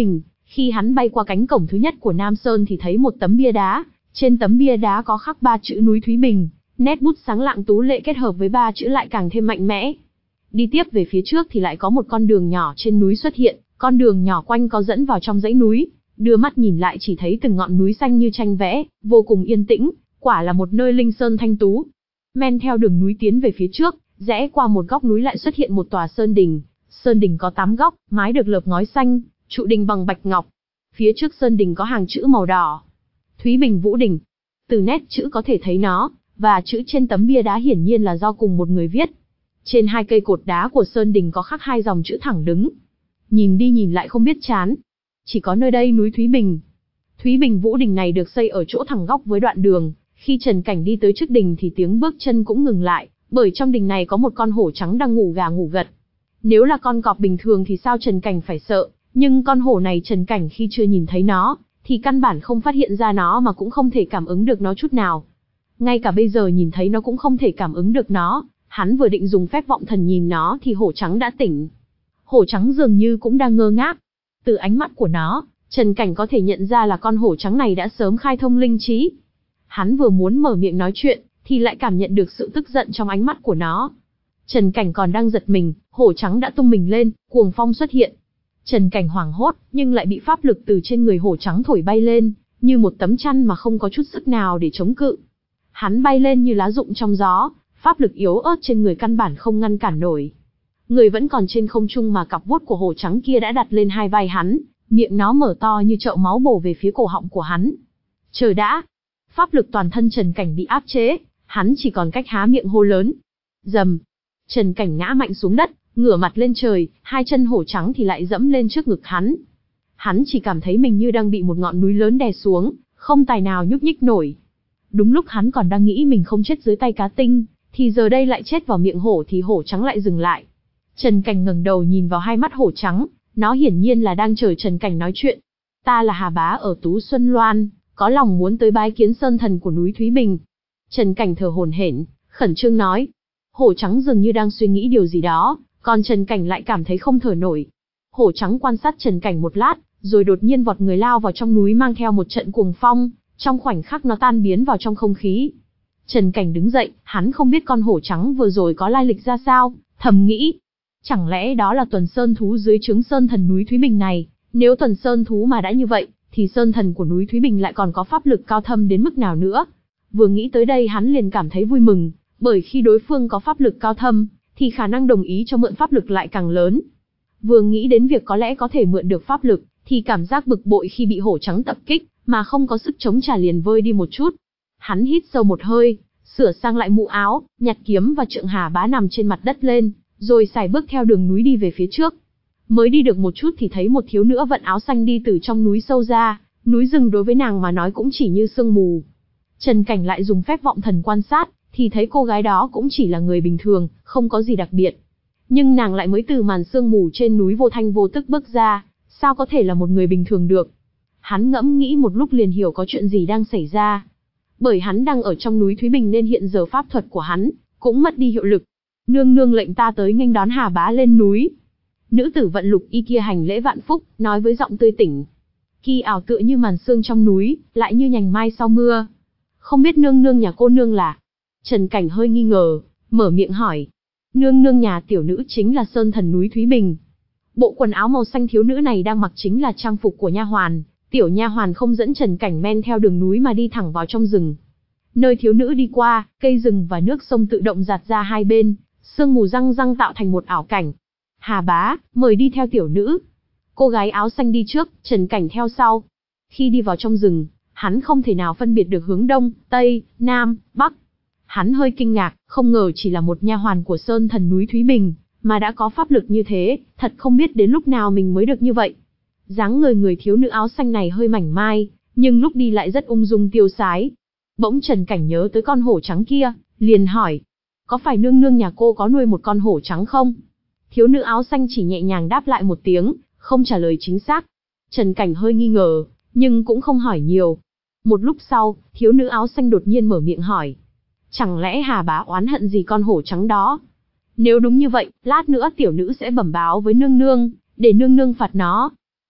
Khi hắn bay qua cánh cổng thứ nhất của Nam Sơn thì thấy một tấm bia đá, trên tấm bia đá có khắc ba chữ núi Thúy Bình, nét bút sáng lạng tú lệ kết hợp với ba chữ lại càng thêm mạnh mẽ. Đi tiếp về phía trước thì lại có một con đường nhỏ trên núi xuất hiện, con đường nhỏ quanh co dẫn vào trong dãy núi, đưa mắt nhìn lại chỉ thấy từng ngọn núi xanh như tranh vẽ, vô cùng yên tĩnh, quả là một nơi linh sơn thanh tú. Men theo đường núi tiến về phía trước, rẽ qua một góc núi lại xuất hiện một tòa sơn đình. Sơn đình có tám góc, mái được lợp ngói xanh, trụ đình bằng bạch ngọc. Phía trước sơn đình có hàng chữ màu đỏ: Thúy Bình Vũ Đình. Từ nét chữ có thể thấy nó, và chữ trên tấm bia đá hiển nhiên là do cùng một người viết. Trên hai cây cột đá của sơn đình có khắc hai dòng chữ thẳng đứng. Nhìn đi nhìn lại không biết chán. Chỉ có nơi đây núi Thúy Bình. Thúy Bình Vũ Đình này được xây ở chỗ thẳng góc với đoạn đường. Khi Trần Cảnh đi tới trước đình thì tiếng bước chân cũng ngừng lại, bởi trong đình này có một con hổ trắng đang ngủ gà ngủ gật. Nếu là con cọp bình thường thì sao Trần Cảnh phải sợ, nhưng con hổ này Trần Cảnh khi chưa nhìn thấy nó, thì căn bản không phát hiện ra nó mà cũng không thể cảm ứng được nó chút nào. Ngay cả bây giờ nhìn thấy nó cũng không thể cảm ứng được nó, hắn vừa định dùng phép vọng thần nhìn nó thì hổ trắng đã tỉnh. Hổ trắng dường như cũng đang ngơ ngác. Từ ánh mắt của nó, Trần Cảnh có thể nhận ra là con hổ trắng này đã sớm khai thông linh trí. Hắn vừa muốn mở miệng nói chuyện, thì lại cảm nhận được sự tức giận trong ánh mắt của nó. Trần Cảnh còn đang giật mình, hổ trắng đã tung mình lên, cuồng phong xuất hiện. Trần Cảnh hoảng hốt, nhưng lại bị pháp lực từ trên người hổ trắng thổi bay lên, như một tấm chăn mà không có chút sức nào để chống cự. Hắn bay lên như lá rụng trong gió, pháp lực yếu ớt trên người căn bản không ngăn cản nổi. Người vẫn còn trên không trung mà cặp vuốt của hổ trắng kia đã đặt lên hai vai hắn, miệng nó mở to như chậu máu bổ về phía cổ họng của hắn. Chờ đã! Pháp lực toàn thân Trần Cảnh bị áp chế, hắn chỉ còn cách há miệng hô lớn. Rầm! Trần Cảnh ngã mạnh xuống đất, ngửa mặt lên trời, hai chân hổ trắng thì lại dẫm lên trước ngực hắn. Hắn chỉ cảm thấy mình như đang bị một ngọn núi lớn đè xuống, không tài nào nhúc nhích nổi. Đúng lúc hắn còn đang nghĩ mình không chết dưới tay cá tinh, thì giờ đây lại chết vào miệng hổ thì hổ trắng lại dừng lại. Trần Cảnh ngẩng đầu nhìn vào hai mắt hổ trắng, nó hiển nhiên là đang chờ Trần Cảnh nói chuyện. Ta là Hà Bá ở Tú Xuân Loan, có lòng muốn tới bái kiến sơn thần của núi Thúy Bình. Trần Cảnh thở hổn hển, khẩn trương nói. Hổ trắng dường như đang suy nghĩ điều gì đó, còn Trần Cảnh lại cảm thấy không thở nổi. Hổ trắng quan sát Trần Cảnh một lát, rồi đột nhiên vọt người lao vào trong núi mang theo một trận cuồng phong, trong khoảnh khắc nó tan biến vào trong không khí. Trần Cảnh đứng dậy, hắn không biết con hổ trắng vừa rồi có lai lịch ra sao, thầm nghĩ. Chẳng lẽ đó là tuần sơn thú dưới trướng sơn thần núi Thúy Bình này, nếu tuần sơn thú mà đã như vậy, thì sơn thần của núi Thúy Bình lại còn có pháp lực cao thâm đến mức nào nữa. Vừa nghĩ tới đây hắn liền cảm thấy vui mừng, bởi khi đối phương có pháp lực cao thâm, thì khả năng đồng ý cho mượn pháp lực lại càng lớn. Vừa nghĩ đến việc có lẽ có thể mượn được pháp lực, thì cảm giác bực bội khi bị hổ trắng tập kích, mà không có sức chống trả liền vơi đi một chút. Hắn hít sâu một hơi, sửa sang lại mũ áo, nhặt kiếm và trượng Hà Bá nằm trên mặt đất lên, rồi sải bước theo đường núi đi về phía trước. Mới đi được một chút thì thấy một thiếu nữ vận áo xanh đi từ trong núi sâu ra, núi rừng đối với nàng mà nói cũng chỉ như sương mù. Trần Cảnh lại dùng phép vọng thần quan sát, thì thấy cô gái đó cũng chỉ là người bình thường, không có gì đặc biệt. Nhưng nàng lại mới từ màn sương mù trên núi vô thanh vô tức bước ra, sao có thể là một người bình thường được? Hắn ngẫm nghĩ một lúc liền hiểu có chuyện gì đang xảy ra. Bởi hắn đang ở trong núi Thúy Bình nên hiện giờ pháp thuật của hắn cũng mất đi hiệu lực. Nương nương lệnh ta tới nghênh đón Hà Bá lên núi. Nữ tử vận lục y kia hành lễ vạn phúc, nói với giọng tươi tỉnh. Kỳ ảo tựa như màn sương trong núi, lại như nhành mai sau mưa. Không biết nương nương nhà cô nương là? Trần Cảnh hơi nghi ngờ, mở miệng hỏi. Nương nương nhà tiểu nữ chính là sơn thần núi Thúy Bình. Bộ quần áo màu xanh thiếu nữ này đang mặc chính là trang phục của nha hoàn. Tiểu nha hoàn không dẫn Trần Cảnh men theo đường núi mà đi thẳng vào trong rừng. Nơi thiếu nữ đi qua, cây rừng và nước sông tự động dạt ra hai bên, sương mù răng răng tạo thành một ảo cảnh. Hà Bá, mời đi theo tiểu nữ. Cô gái áo xanh đi trước, Trần Cảnh theo sau. Khi đi vào trong rừng, hắn không thể nào phân biệt được hướng đông, tây, nam, bắc. Hắn hơi kinh ngạc, không ngờ chỉ là một nha hoàn của sơn thần núi Thúy Bình, mà đã có pháp lực như thế, thật không biết đến lúc nào mình mới được như vậy. Dáng người người thiếu nữ áo xanh này hơi mảnh mai, nhưng lúc đi lại rất ung dung tiêu sái. Bỗng Trần Cảnh nhớ tới con hổ trắng kia, liền hỏi. Có phải nương nương nhà cô có nuôi một con hổ trắng không? Thiếu nữ áo xanh chỉ nhẹ nhàng đáp lại một tiếng, không trả lời chính xác. Trần Cảnh hơi nghi ngờ, nhưng cũng không hỏi nhiều. Một lúc sau, thiếu nữ áo xanh đột nhiên mở miệng hỏi. Chẳng lẽ Hà Bá oán hận gì con hổ trắng đó? Nếu đúng như vậy, lát nữa tiểu nữ sẽ bẩm báo với nương nương, để nương nương phạt nó.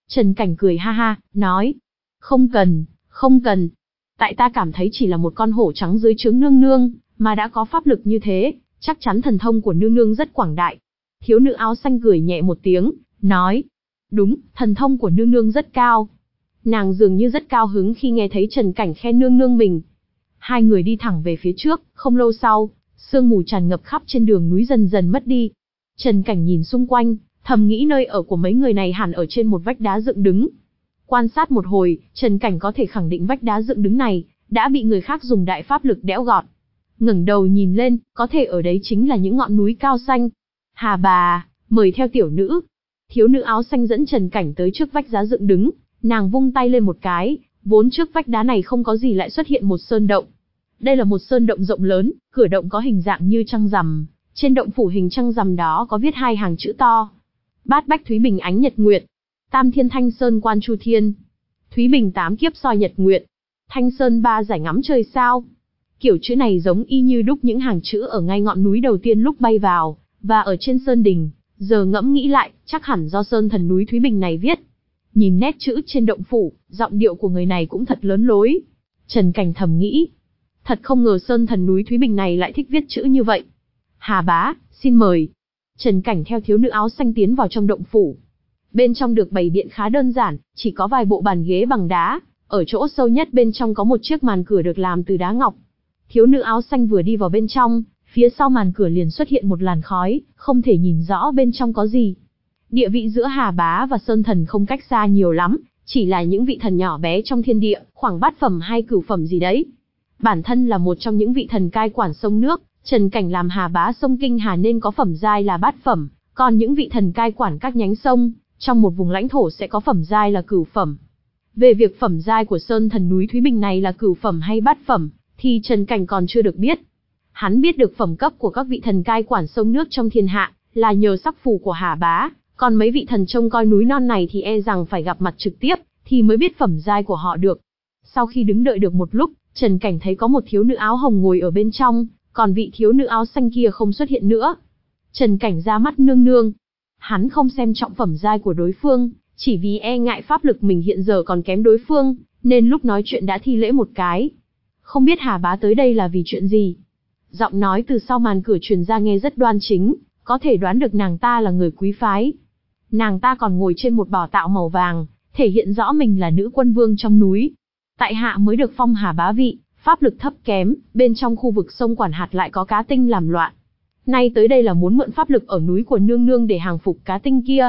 Trần Cảnh cười ha ha, nói. Không cần, không cần. Tại ta cảm thấy chỉ là một con hổ trắng dưới trướng nương nương, mà đã có pháp lực như thế, chắc chắn thần thông của nương nương rất quảng đại. Thiếu nữ áo xanh cười nhẹ một tiếng, nói. Đúng, thần thông của nương nương rất cao. Nàng dường như rất cao hứng khi nghe thấy Trần Cảnh khen nương nương mình. Hai người đi thẳng về phía trước, không lâu sau, sương mù tràn ngập khắp trên đường núi dần dần mất đi. Trần Cảnh nhìn xung quanh, thầm nghĩ nơi ở của mấy người này hẳn ở trên một vách đá dựng đứng. Quan sát một hồi, Trần Cảnh có thể khẳng định vách đá dựng đứng này đã bị người khác dùng đại pháp lực đẽo gọt. Ngẩng đầu nhìn lên, có thể ở đấy chính là những ngọn núi cao xanh. Hà bà, mời theo tiểu nữ. Thiếu nữ áo xanh dẫn Trần Cảnh tới trước vách đá dựng đứng, nàng vung tay lên một cái, vốn trước vách đá này không có gì lại xuất hiện một sơn động. Đây là một sơn động rộng lớn, cửa động có hình dạng như trăng rằm, trên động phủ hình trăng rằm đó có viết hai hàng chữ to. Bát Bách Thúy Bình Ánh Nhật Nguyệt, Tam Thiên Thanh Sơn Quan Chu Thiên, Thúy Bình Tám Kiếp Soi Nhật Nguyệt, Thanh Sơn Ba Giải Ngắm Trời Sao. Kiểu chữ này giống y như đúc những hàng chữ ở ngay ngọn núi đầu tiên lúc bay vào, và ở trên sơn đình, giờ ngẫm nghĩ lại, chắc hẳn do sơn thần núi Thúy Bình này viết. Nhìn nét chữ trên động phủ, giọng điệu của người này cũng thật lớn lối. Trần Cảnh thầm nghĩ, thật không ngờ sơn thần núi Thúy Bình này lại thích viết chữ như vậy. Hà bá, xin mời. Trần Cảnh theo thiếu nữ áo xanh tiến vào trong động phủ. Bên trong được bày biện khá đơn giản, chỉ có vài bộ bàn ghế bằng đá, ở chỗ sâu nhất bên trong có một chiếc màn cửa được làm từ đá ngọc. Thiếu nữ áo xanh vừa đi vào bên trong, phía sau màn cửa liền xuất hiện một làn khói, không thể nhìn rõ bên trong có gì. Địa vị giữa Hà bá và Sơn thần không cách xa nhiều lắm, chỉ là những vị thần nhỏ bé trong thiên địa, khoảng bát phẩm hay cửu phẩm gì đấy. Bản thân là một trong những vị thần cai quản sông nước, Trần Cảnh làm Hà bá sông Kinh Hà nên có phẩm giai là bát phẩm, còn những vị thần cai quản các nhánh sông, trong một vùng lãnh thổ sẽ có phẩm giai là cửu phẩm. Về việc phẩm giai của sơn thần núi Thúy Bình này là cửu phẩm hay bát phẩm, thì Trần Cảnh còn chưa được biết. Hắn biết được phẩm cấp của các vị thần cai quản sông nước trong thiên hạ, là nhờ sắc phù của Hà bá, còn mấy vị thần trông coi núi non này thì e rằng phải gặp mặt trực tiếp, thì mới biết phẩm giai của họ được. Sau khi đứng đợi được một lúc, Trần Cảnh thấy có một thiếu nữ áo hồng ngồi ở bên trong, còn vị thiếu nữ áo xanh kia không xuất hiện nữa. Trần Cảnh ra mắt nương nương. Hắn không xem trọng phẩm giai của đối phương, chỉ vì e ngại pháp lực mình hiện giờ còn kém đối phương, nên lúc nói chuyện đã thi lễ một cái. Không biết Hà bá tới đây là vì chuyện gì? Giọng nói từ sau màn cửa truyền ra nghe rất đoan chính, có thể đoán được nàng ta là người quý phái. Nàng ta còn ngồi trên một bảo tạo màu vàng, thể hiện rõ mình là nữ quân vương trong núi. Tại hạ mới được phong Hà bá vị, pháp lực thấp kém, bên trong khu vực sông quản hạt lại có cá tinh làm loạn. Nay tới đây là muốn mượn pháp lực ở núi của nương nương để hàng phục cá tinh kia.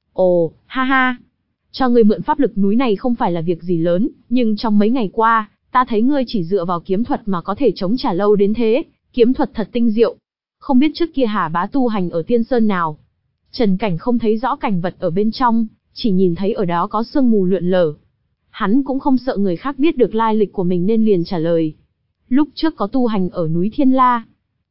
Ồ, ha ha. Cho ngươi mượn pháp lực núi này không phải là việc gì lớn, nhưng trong mấy ngày qua, ta thấy ngươi chỉ dựa vào kiếm thuật mà có thể chống trả lâu đến thế, kiếm thuật thật tinh diệu. Không biết trước kia Hà bá tu hành ở tiên sơn nào? Trần Cảnh không thấy rõ cảnh vật ở bên trong, chỉ nhìn thấy ở đó có sương mù lượn lờ. Hắn cũng không sợ người khác biết được lai lịch của mình nên liền trả lời. Lúc trước có tu hành ở núi Thiên La.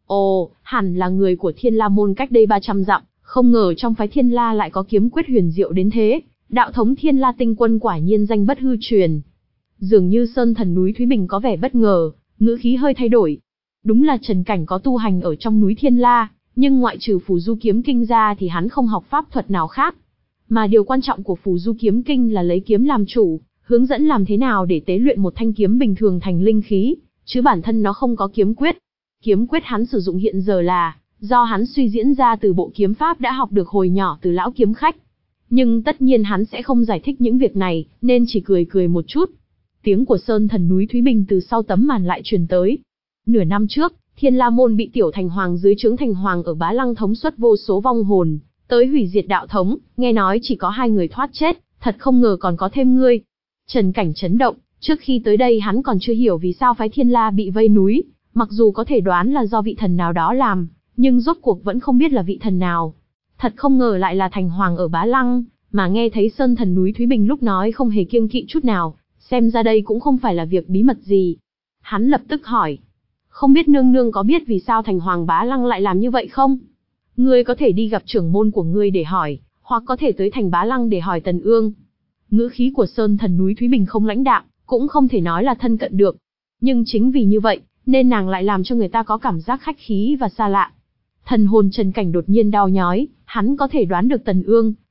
Ồ, hẳn là người của Thiên La môn cách đây ba trăm dặm, không ngờ trong phái Thiên La lại có kiếm quyết huyền diệu đến thế. Đạo thống Thiên La tinh quân quả nhiên danh bất hư truyền. Dường như sơn thần núi Thúy Bình có vẻ bất ngờ, ngữ khí hơi thay đổi. Đúng là Trần Cảnh có tu hành ở trong núi Thiên La, nhưng ngoại trừ Phù Du Kiếm Kinh ra thì hắn không học pháp thuật nào khác. Mà điều quan trọng của Phù Du Kiếm Kinh là lấy kiếm làm chủ, hướng dẫn làm thế nào để tế luyện một thanh kiếm bình thường thành linh khí, chứ bản thân nó không có kiếm quyết. Kiếm quyết hắn sử dụng hiện giờ là do hắn suy diễn ra từ bộ kiếm pháp đã học được hồi nhỏ từ lão kiếm khách. Nhưng tất nhiên hắn sẽ không giải thích những việc này, nên chỉ cười cười một chút. Tiếng của sơn thần núi Thúy Bình từ sau tấm màn lại truyền tới. Nửa năm trước, Thiên La môn bị Tiểu Thành Hoàng dưới trướng Thành Hoàng ở Bá Lăng thống suất vô số vong hồn, tới hủy diệt đạo thống, nghe nói chỉ có hai người thoát chết, thật không ngờ còn có thêm ngươi. Trần Cảnh chấn động, trước khi tới đây hắn còn chưa hiểu vì sao phái Thiên La bị vây núi, mặc dù có thể đoán là do vị thần nào đó làm, nhưng rốt cuộc vẫn không biết là vị thần nào. Thật không ngờ lại là Thành Hoàng ở Bá Lăng, mà nghe thấy sơn thần núi Thúy Bình lúc nói không hề kiêng kỵ chút nào, xem ra đây cũng không phải là việc bí mật gì. Hắn lập tức hỏi, không biết nương nương có biết vì sao Thành Hoàng Bá Lăng lại làm như vậy không? Ngươi có thể đi gặp trưởng môn của ngươi để hỏi, hoặc có thể tới thành Bá Lăng để hỏi Tần Ương. Ngữ khí của sơn thần núi Thúy Bình không lãnh đạm, cũng không thể nói là thân cận được. Nhưng chính vì như vậy, nên nàng lại làm cho người ta có cảm giác khách khí và xa lạ. Thần hồn Trần Cảnh đột nhiên đau nhói, hắn có thể đoán được Tần Ương,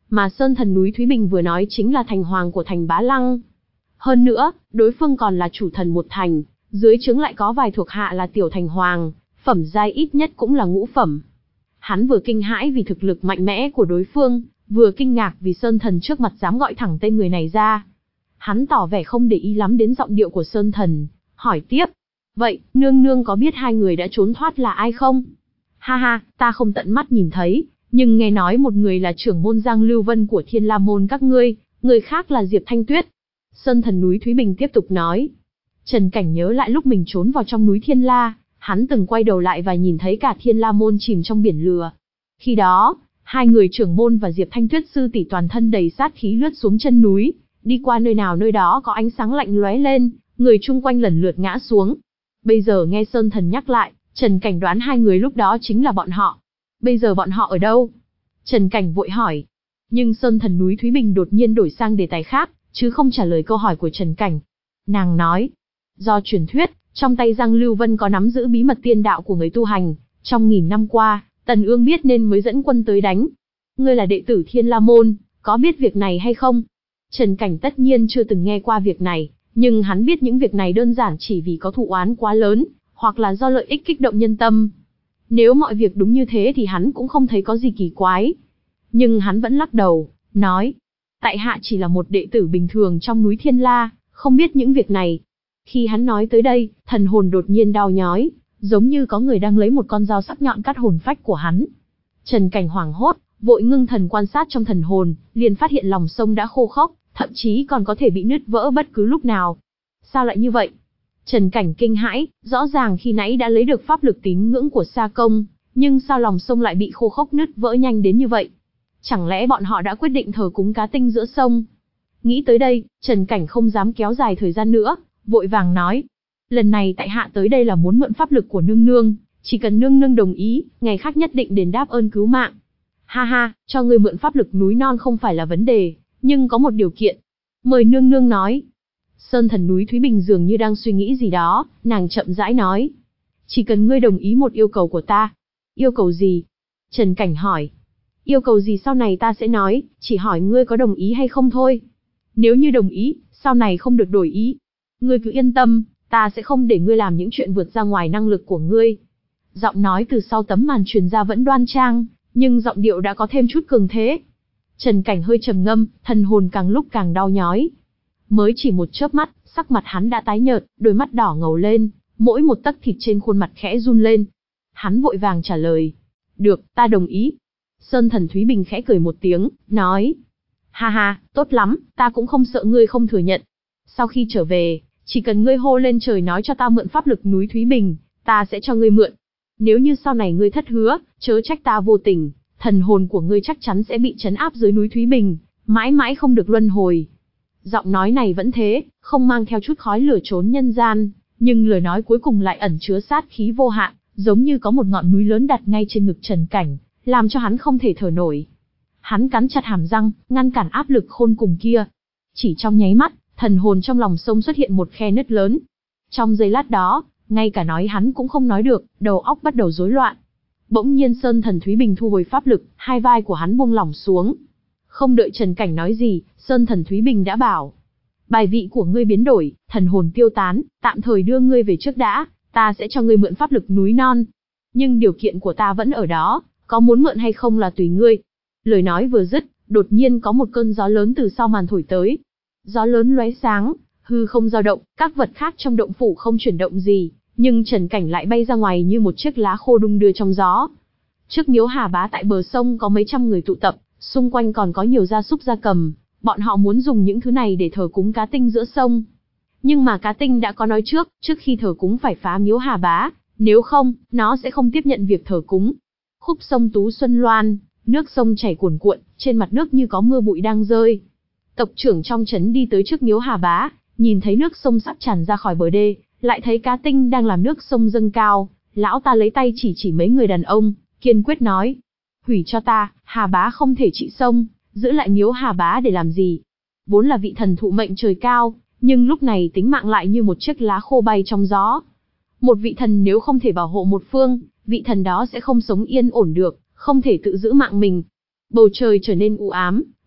Mà Sơn Thần núi Thúy Bình vừa nói chính là thành hoàng của thành Bá Lăng. Hơn nữa, đối phương còn là chủ thần một thành, dưới trướng lại có vài thuộc hạ là tiểu thành hoàng, phẩm giai ít nhất cũng là ngũ phẩm. Hắn vừa kinh hãi vì thực lực mạnh mẽ của đối phương, vừa kinh ngạc vì Sơn Thần trước mặt dám gọi thẳng tên người này ra. Hắn tỏ vẻ không để ý lắm đến giọng điệu của Sơn Thần, hỏi tiếp. Vậy, nương nương có biết hai người đã trốn thoát là ai không? Ha ha, ta không tận mắt nhìn thấy, nhưng nghe nói một người là trưởng môn Giang Lưu Vân của Thiên La Môn các ngươi, người khác là Diệp Thanh Tuyết. Sơn Thần núi Thúy Bình tiếp tục nói. Trần Cảnh nhớ lại lúc mình trốn vào trong núi Thiên La, hắn từng quay đầu lại và nhìn thấy cả Thiên La Môn chìm trong biển lửa. Khi đó, hai người trưởng môn và Diệp Thanh Tuyết sư tỷ toàn thân đầy sát khí lướt xuống chân núi, đi qua nơi nào nơi đó có ánh sáng lạnh lóe lên, người chung quanh lần lượt ngã xuống. Bây giờ nghe Sơn Thần nhắc lại, Trần Cảnh đoán hai người lúc đó chính là bọn họ. Bây giờ bọn họ ở đâu? Trần Cảnh vội hỏi. Nhưng Sơn Thần núi Thúy Bình đột nhiên đổi sang đề tài khác, chứ không trả lời câu hỏi của Trần Cảnh. Nàng nói, do truyền thuyết, trong tay Giang Lưu Vân có nắm giữ bí mật tiên đạo của người tu hành, trong nghìn năm qua, Tần Ương biết nên mới dẫn quân tới đánh. Ngươi là đệ tử Thiên La Môn, có biết việc này hay không? Trần Cảnh tất nhiên chưa từng nghe qua việc này, nhưng hắn biết những việc này đơn giản chỉ vì có thù oán quá lớn, hoặc là do lợi ích kích động nhân tâm. Nếu mọi việc đúng như thế thì hắn cũng không thấy có gì kỳ quái. Nhưng hắn vẫn lắc đầu, nói, tại hạ chỉ là một đệ tử bình thường trong núi Thiên La, không biết những việc này. Khi hắn nói tới đây, thần hồn đột nhiên đau nhói, giống như có người đang lấy một con dao sắc nhọn cắt hồn phách của hắn. Trần Cảnh hoảng hốt, vội ngưng thần quan sát trong thần hồn, liền phát hiện lòng sông đã khô khốc, thậm chí còn có thể bị nứt vỡ bất cứ lúc nào. Sao lại như vậy? Trần Cảnh kinh hãi, rõ ràng khi nãy đã lấy được pháp lực tín ngưỡng của Sa Công, nhưng sao lòng sông lại bị khô khốc nứt vỡ nhanh đến như vậy? Chẳng lẽ bọn họ đã quyết định thờ cúng cá tinh giữa sông? Nghĩ tới đây, Trần Cảnh không dám kéo dài thời gian nữa, vội vàng nói. Lần này tại hạ tới đây là muốn mượn pháp lực của nương nương, chỉ cần nương nương đồng ý, ngày khác nhất định đền đáp ơn cứu mạng. Ha ha, cho ngươi mượn pháp lực núi non không phải là vấn đề, nhưng có một điều kiện. Mời nương nương nói. Sơn Thần núi Thúy Bình dường như đang suy nghĩ gì đó, nàng chậm rãi nói. Chỉ cần ngươi đồng ý một yêu cầu của ta. Yêu cầu gì? Trần Cảnh hỏi. Yêu cầu gì sau này ta sẽ nói, chỉ hỏi ngươi có đồng ý hay không thôi. Nếu như đồng ý, sau này không được đổi ý. Ngươi cứ yên tâm, ta sẽ không để ngươi làm những chuyện vượt ra ngoài năng lực của ngươi. Giọng nói từ sau tấm màn truyền ra vẫn đoan trang, nhưng giọng điệu đã có thêm chút cường thế. Trần Cảnh hơi trầm ngâm, thần hồn càng lúc càng đau nhói. Mới chỉ một chớp mắt, sắc mặt hắn đã tái nhợt, đôi mắt đỏ ngầu lên, mỗi một tấc thịt trên khuôn mặt khẽ run lên. Hắn vội vàng trả lời. Được, ta đồng ý. Sơn Thần Thúy Bình khẽ cười một tiếng, nói. Ha ha, tốt lắm, ta cũng không sợ ngươi không thừa nhận. Sau khi trở về, chỉ cần ngươi hô lên trời nói cho ta mượn pháp lực núi Thúy Bình, ta sẽ cho ngươi mượn. Nếu như sau này ngươi thất hứa, chớ trách ta vô tình, thần hồn của ngươi chắc chắn sẽ bị trấn áp dưới núi Thúy Bình, mãi mãi không được luân hồi. Giọng nói này vẫn thế, không mang theo chút khói lửa trốn nhân gian, nhưng lời nói cuối cùng lại ẩn chứa sát khí vô hạn, giống như có một ngọn núi lớn đặt ngay trên ngực Trần Cảnh, làm cho hắn không thể thở nổi. Hắn cắn chặt hàm răng, ngăn cản áp lực khôn cùng kia. Chỉ trong nháy mắt, thần hồn trong lòng sông xuất hiện một khe nứt lớn. Trong giây lát đó, ngay cả nói hắn cũng không nói được, đầu óc bắt đầu rối loạn. Bỗng nhiên Sơn Thần Thúy Bình thu hồi pháp lực, hai vai của hắn buông lỏng xuống. Không đợi Trần Cảnh nói gì, Sơn Thần Thúy Bình đã bảo. Bài vị của ngươi biến đổi, thần hồn tiêu tán, tạm thời đưa ngươi về trước đã, ta sẽ cho ngươi mượn pháp lực núi non. Nhưng điều kiện của ta vẫn ở đó, có muốn mượn hay không là tùy ngươi. Lời nói vừa dứt, đột nhiên có một cơn gió lớn từ sau màn thổi tới. Gió lớn lóe sáng, hư không dao động, các vật khác trong động phủ không chuyển động gì, nhưng Trần Cảnh lại bay ra ngoài như một chiếc lá khô đung đưa trong gió. Trước miếu Hà Bá tại bờ sông có mấy trăm người tụ tập, xung quanh còn có nhiều gia súc gia cầm, bọn họ muốn dùng những thứ này để thờ cúng cá tinh giữa sông. Nhưng mà cá tinh đã có nói trước, trước khi thờ cúng phải phá miếu Hà Bá, nếu không, nó sẽ không tiếp nhận việc thờ cúng. Khúc sông Tú Xuân Loan, nước sông chảy cuồn cuộn, trên mặt nước như có mưa bụi đang rơi. Tộc trưởng trong trấn đi tới trước miếu Hà Bá, nhìn thấy nước sông sắp tràn ra khỏi bờ đê, lại thấy cá tinh đang làm nước sông dâng cao, lão ta lấy tay chỉ chỉ mấy người đàn ông, kiên quyết nói: "Hủy cho ta, Hà Bá không thể trị sông, giữ lại miếu Hà Bá để làm gì?" Vốn là vị thần thụ mệnh trời cao, nhưng lúc này tính mạng lại như một chiếc lá khô bay trong gió. Một vị thần nếu không thể bảo hộ một phương, vị thần đó sẽ không sống yên ổn được, không thể tự giữ mạng mình. Bầu trời trở nên u ám,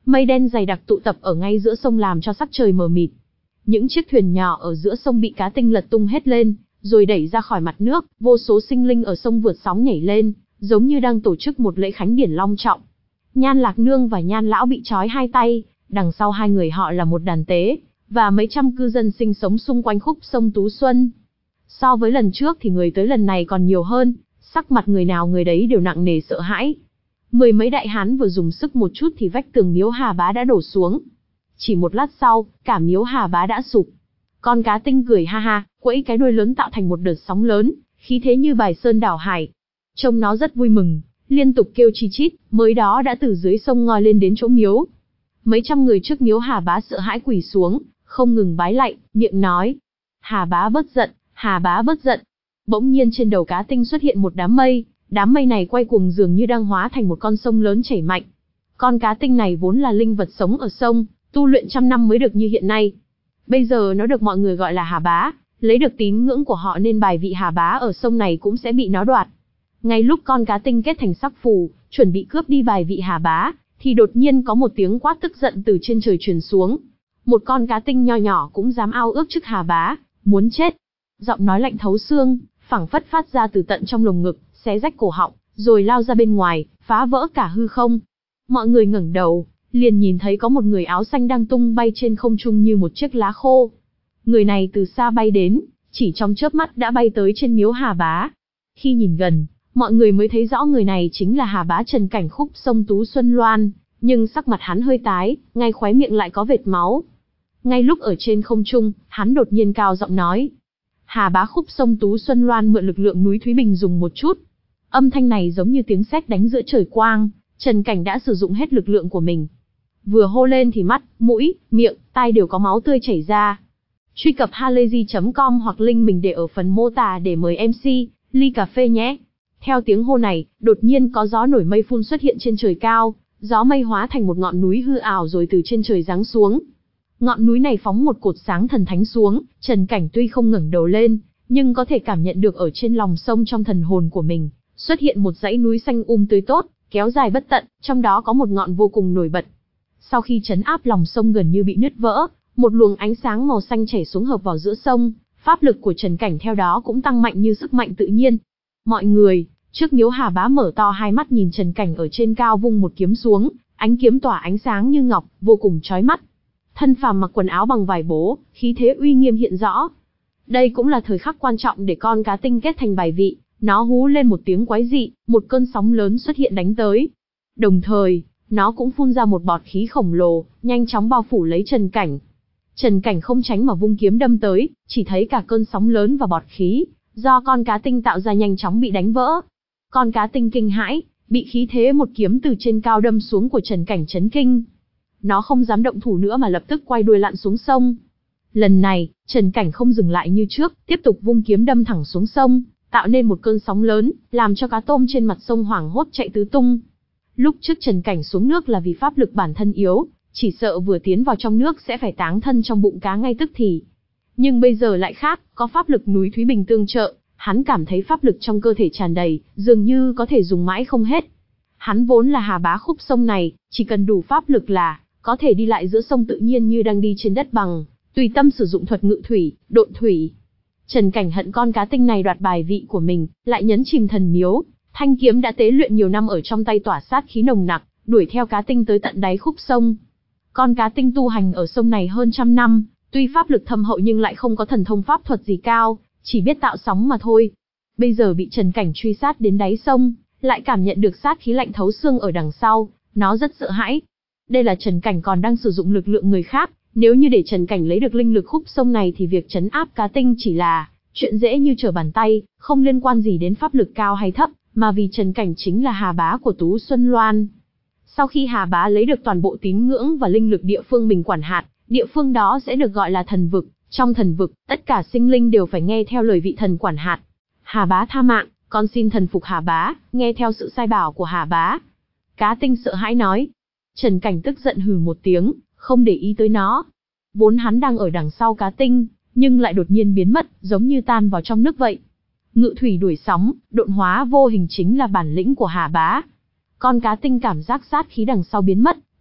Mây đen dày đặc tụ tập ở ngay giữa sông làm cho sắc trời mờ mịt. Những chiếc thuyền nhỏ ở giữa sông bị cá tinh lật tung hết lên, rồi đẩy ra khỏi mặt nước, vô số sinh linh ở sông vượt sóng nhảy lên, giống như đang tổ chức một lễ khánh điển long trọng. Nhan Lạc Nương và Nhan Lão bị trói hai tay, đằng sau hai người họ là một đàn tế, và mấy trăm cư dân sinh sống xung quanh khúc sông Tú Xuân. So với lần trước thì người tới lần này còn nhiều hơn, sắc mặt người nào người đấy đều nặng nề sợ hãi. Mười mấy đại hán vừa dùng sức một chút thì vách tường miếu Hà Bá đã đổ xuống. Chỉ một lát sau, cả miếu Hà Bá đã sụp. Con cá tinh cười ha ha, quẫy cái đuôi lớn tạo thành một đợt sóng lớn, khí thế như bài sơn đảo hải. Trông nó rất vui mừng, liên tục kêu chi chít, mới đó đã từ dưới sông ngoi lên đến chỗ miếu. Mấy trăm người trước miếu Hà Bá sợ hãi quỳ xuống, không ngừng bái lạy, miệng nói: Hà Bá bớt giận, Hà Bá bớt giận. Bỗng nhiên trên đầu cá tinh xuất hiện một đám mây, đám mây này quay cuồng dường như đang hóa thành một con sông lớn chảy mạnh. Con cá tinh này vốn là linh vật sống ở sông, tu luyện trăm năm mới được như hiện nay. Bây giờ nó được mọi người gọi là Hà Bá, lấy được tín ngưỡng của họ nên bài vị Hà Bá ở sông này cũng sẽ bị nó đoạt. Ngay lúc con cá tinh kết thành sắc phù, chuẩn bị cướp đi bài vị Hà Bá, thì đột nhiên có một tiếng quát tức giận từ trên trời truyền xuống. Một con cá tinh nho nhỏ cũng dám ao ước trước Hà Bá, muốn chết. Giọng nói lạnh thấu xương, phảng phất phát ra từ tận trong lồng ngực, xé rách cổ họng, rồi lao ra bên ngoài, phá vỡ cả hư không. Mọi người ngẩng đầu, liền nhìn thấy có một người áo xanh đang tung bay trên không trung như một chiếc lá khô. Người này từ xa bay đến, chỉ trong chớp mắt đã bay tới trên miếu Hà Bá. Khi nhìn gần, mọi người mới thấy rõ người này chính là Hà Bá Trần Cảnh khúc sông Tú Xuân Loan, nhưng sắc mặt hắn hơi tái, ngay khóe miệng lại có vệt máu. Ngay lúc ở trên không trung, hắn đột nhiên cao giọng nói: Hà Bá khúc sông Tú Xuân Loan mượn lực lượng núi Thúy Bình dùng một chút. Âm thanh này giống như tiếng sét đánh giữa trời quang, Trần Cảnh đã sử dụng hết lực lượng của mình. Vừa hô lên thì mắt, mũi, miệng, tai đều có máu tươi chảy ra. Truy cập halayzi chấm com hoặc link mình để ở phần mô tả để mời em xê, ly cà phê nhé. Theo tiếng hô này, đột nhiên có gió nổi mây phun xuất hiện trên trời cao, gió mây hóa thành một ngọn núi hư ảo rồi từ trên trời giáng xuống. Ngọn núi này phóng một cột sáng thần thánh xuống, Trần Cảnh tuy không ngẩng đầu lên, nhưng có thể cảm nhận được ở trên lòng sông trong thần hồn của mình, xuất hiện một dãy núi xanh um tươi tốt, kéo dài bất tận, trong đó có một ngọn vô cùng nổi bật. Sau khi trấn áp lòng sông gần như bị nứt vỡ, một luồng ánh sáng màu xanh chảy xuống hợp vào giữa sông, pháp lực của Trần Cảnh theo đó cũng tăng mạnh như sức mạnh tự nhiên. Mọi người, trước miếu Hà Bá mở to hai mắt nhìn Trần Cảnh ở trên cao vung một kiếm xuống, ánh kiếm tỏa ánh sáng như ngọc, vô cùng chói mắt. Thân phàm mặc quần áo bằng vải bố, khí thế uy nghiêm hiện rõ. Đây cũng là thời khắc quan trọng để con cá tinh kết thành bài vị, nó hú lên một tiếng quái dị, một cơn sóng lớn xuất hiện đánh tới. Đồng thời, nó cũng phun ra một bọt khí khổng lồ, nhanh chóng bao phủ lấy Trần Cảnh. Trần Cảnh không tránh mà vung kiếm đâm tới, chỉ thấy cả cơn sóng lớn và bọt khí do con cá tinh tạo ra nhanh chóng bị đánh vỡ. Con cá tinh kinh hãi, bị khí thế một kiếm từ trên cao đâm xuống của Trần Cảnh chấn kinh. Nó không dám động thủ nữa mà lập tức quay đuôi lặn xuống sông. Lần này, Trần Cảnh không dừng lại như trước, tiếp tục vung kiếm đâm thẳng xuống sông, tạo nên một cơn sóng lớn, làm cho cá tôm trên mặt sông hoảng hốt chạy tứ tung. Lúc trước Trần Cảnh xuống nước là vì pháp lực bản thân yếu, chỉ sợ vừa tiến vào trong nước sẽ phải táng thân trong bụng cá ngay tức thì. Nhưng bây giờ lại khác, có pháp lực núi Thúy Bình tương trợ, hắn cảm thấy pháp lực trong cơ thể tràn đầy, dường như có thể dùng mãi không hết. Hắn vốn là Hà Bá khúc sông này, chỉ cần đủ pháp lực là có thể đi lại giữa sông tự nhiên như đang đi trên đất bằng, tùy tâm sử dụng thuật ngự thủy, độn thủy. Trần Cảnh hận con cá tinh này đoạt bài vị của mình, lại nhấn chìm thần miếu, thanh kiếm đã tế luyện nhiều năm ở trong tay tỏa sát khí nồng nặc, đuổi theo cá tinh tới tận đáy khúc sông. Con cá tinh tu hành ở sông này hơn trăm năm, tuy pháp lực thâm hậu nhưng lại không có thần thông pháp thuật gì cao, chỉ biết tạo sóng mà thôi. Bây giờ bị Trần Cảnh truy sát đến đáy sông, lại cảm nhận được sát khí lạnh thấu xương ở đằng sau, nó rất sợ hãi. Đây là Trần Cảnh còn đang sử dụng lực lượng người khác, nếu như để Trần Cảnh lấy được linh lực khúc sông này thì việc trấn áp cá tinh chỉ là chuyện dễ như trở bàn tay, không liên quan gì đến pháp lực cao hay thấp, mà vì Trần Cảnh chính là Hà Bá của Tú Xuân Loan. Sau khi Hà Bá lấy được toàn bộ tín ngưỡng và linh lực địa phương mình quản hạt, địa phương đó sẽ được gọi là thần vực. Trong thần vực, tất cả sinh linh đều phải nghe theo lời vị thần quản hạt. Hà Bá tha mạng, con xin thần phục Hà Bá, nghe theo sự sai bảo của Hà Bá. Cá tinh sợ hãi nói. Trần Cảnh tức giận hừ một tiếng, không để ý tới nó. Vốn hắn đang ở đằng sau cá tinh, nhưng lại đột nhiên biến mất, giống như tan vào trong nước vậy. Ngự thủy đuổi sóng, độn hóa vô hình chính là bản lĩnh của Hà Bá. Con cá tinh cảm giác sát khí đằng sau biến mất,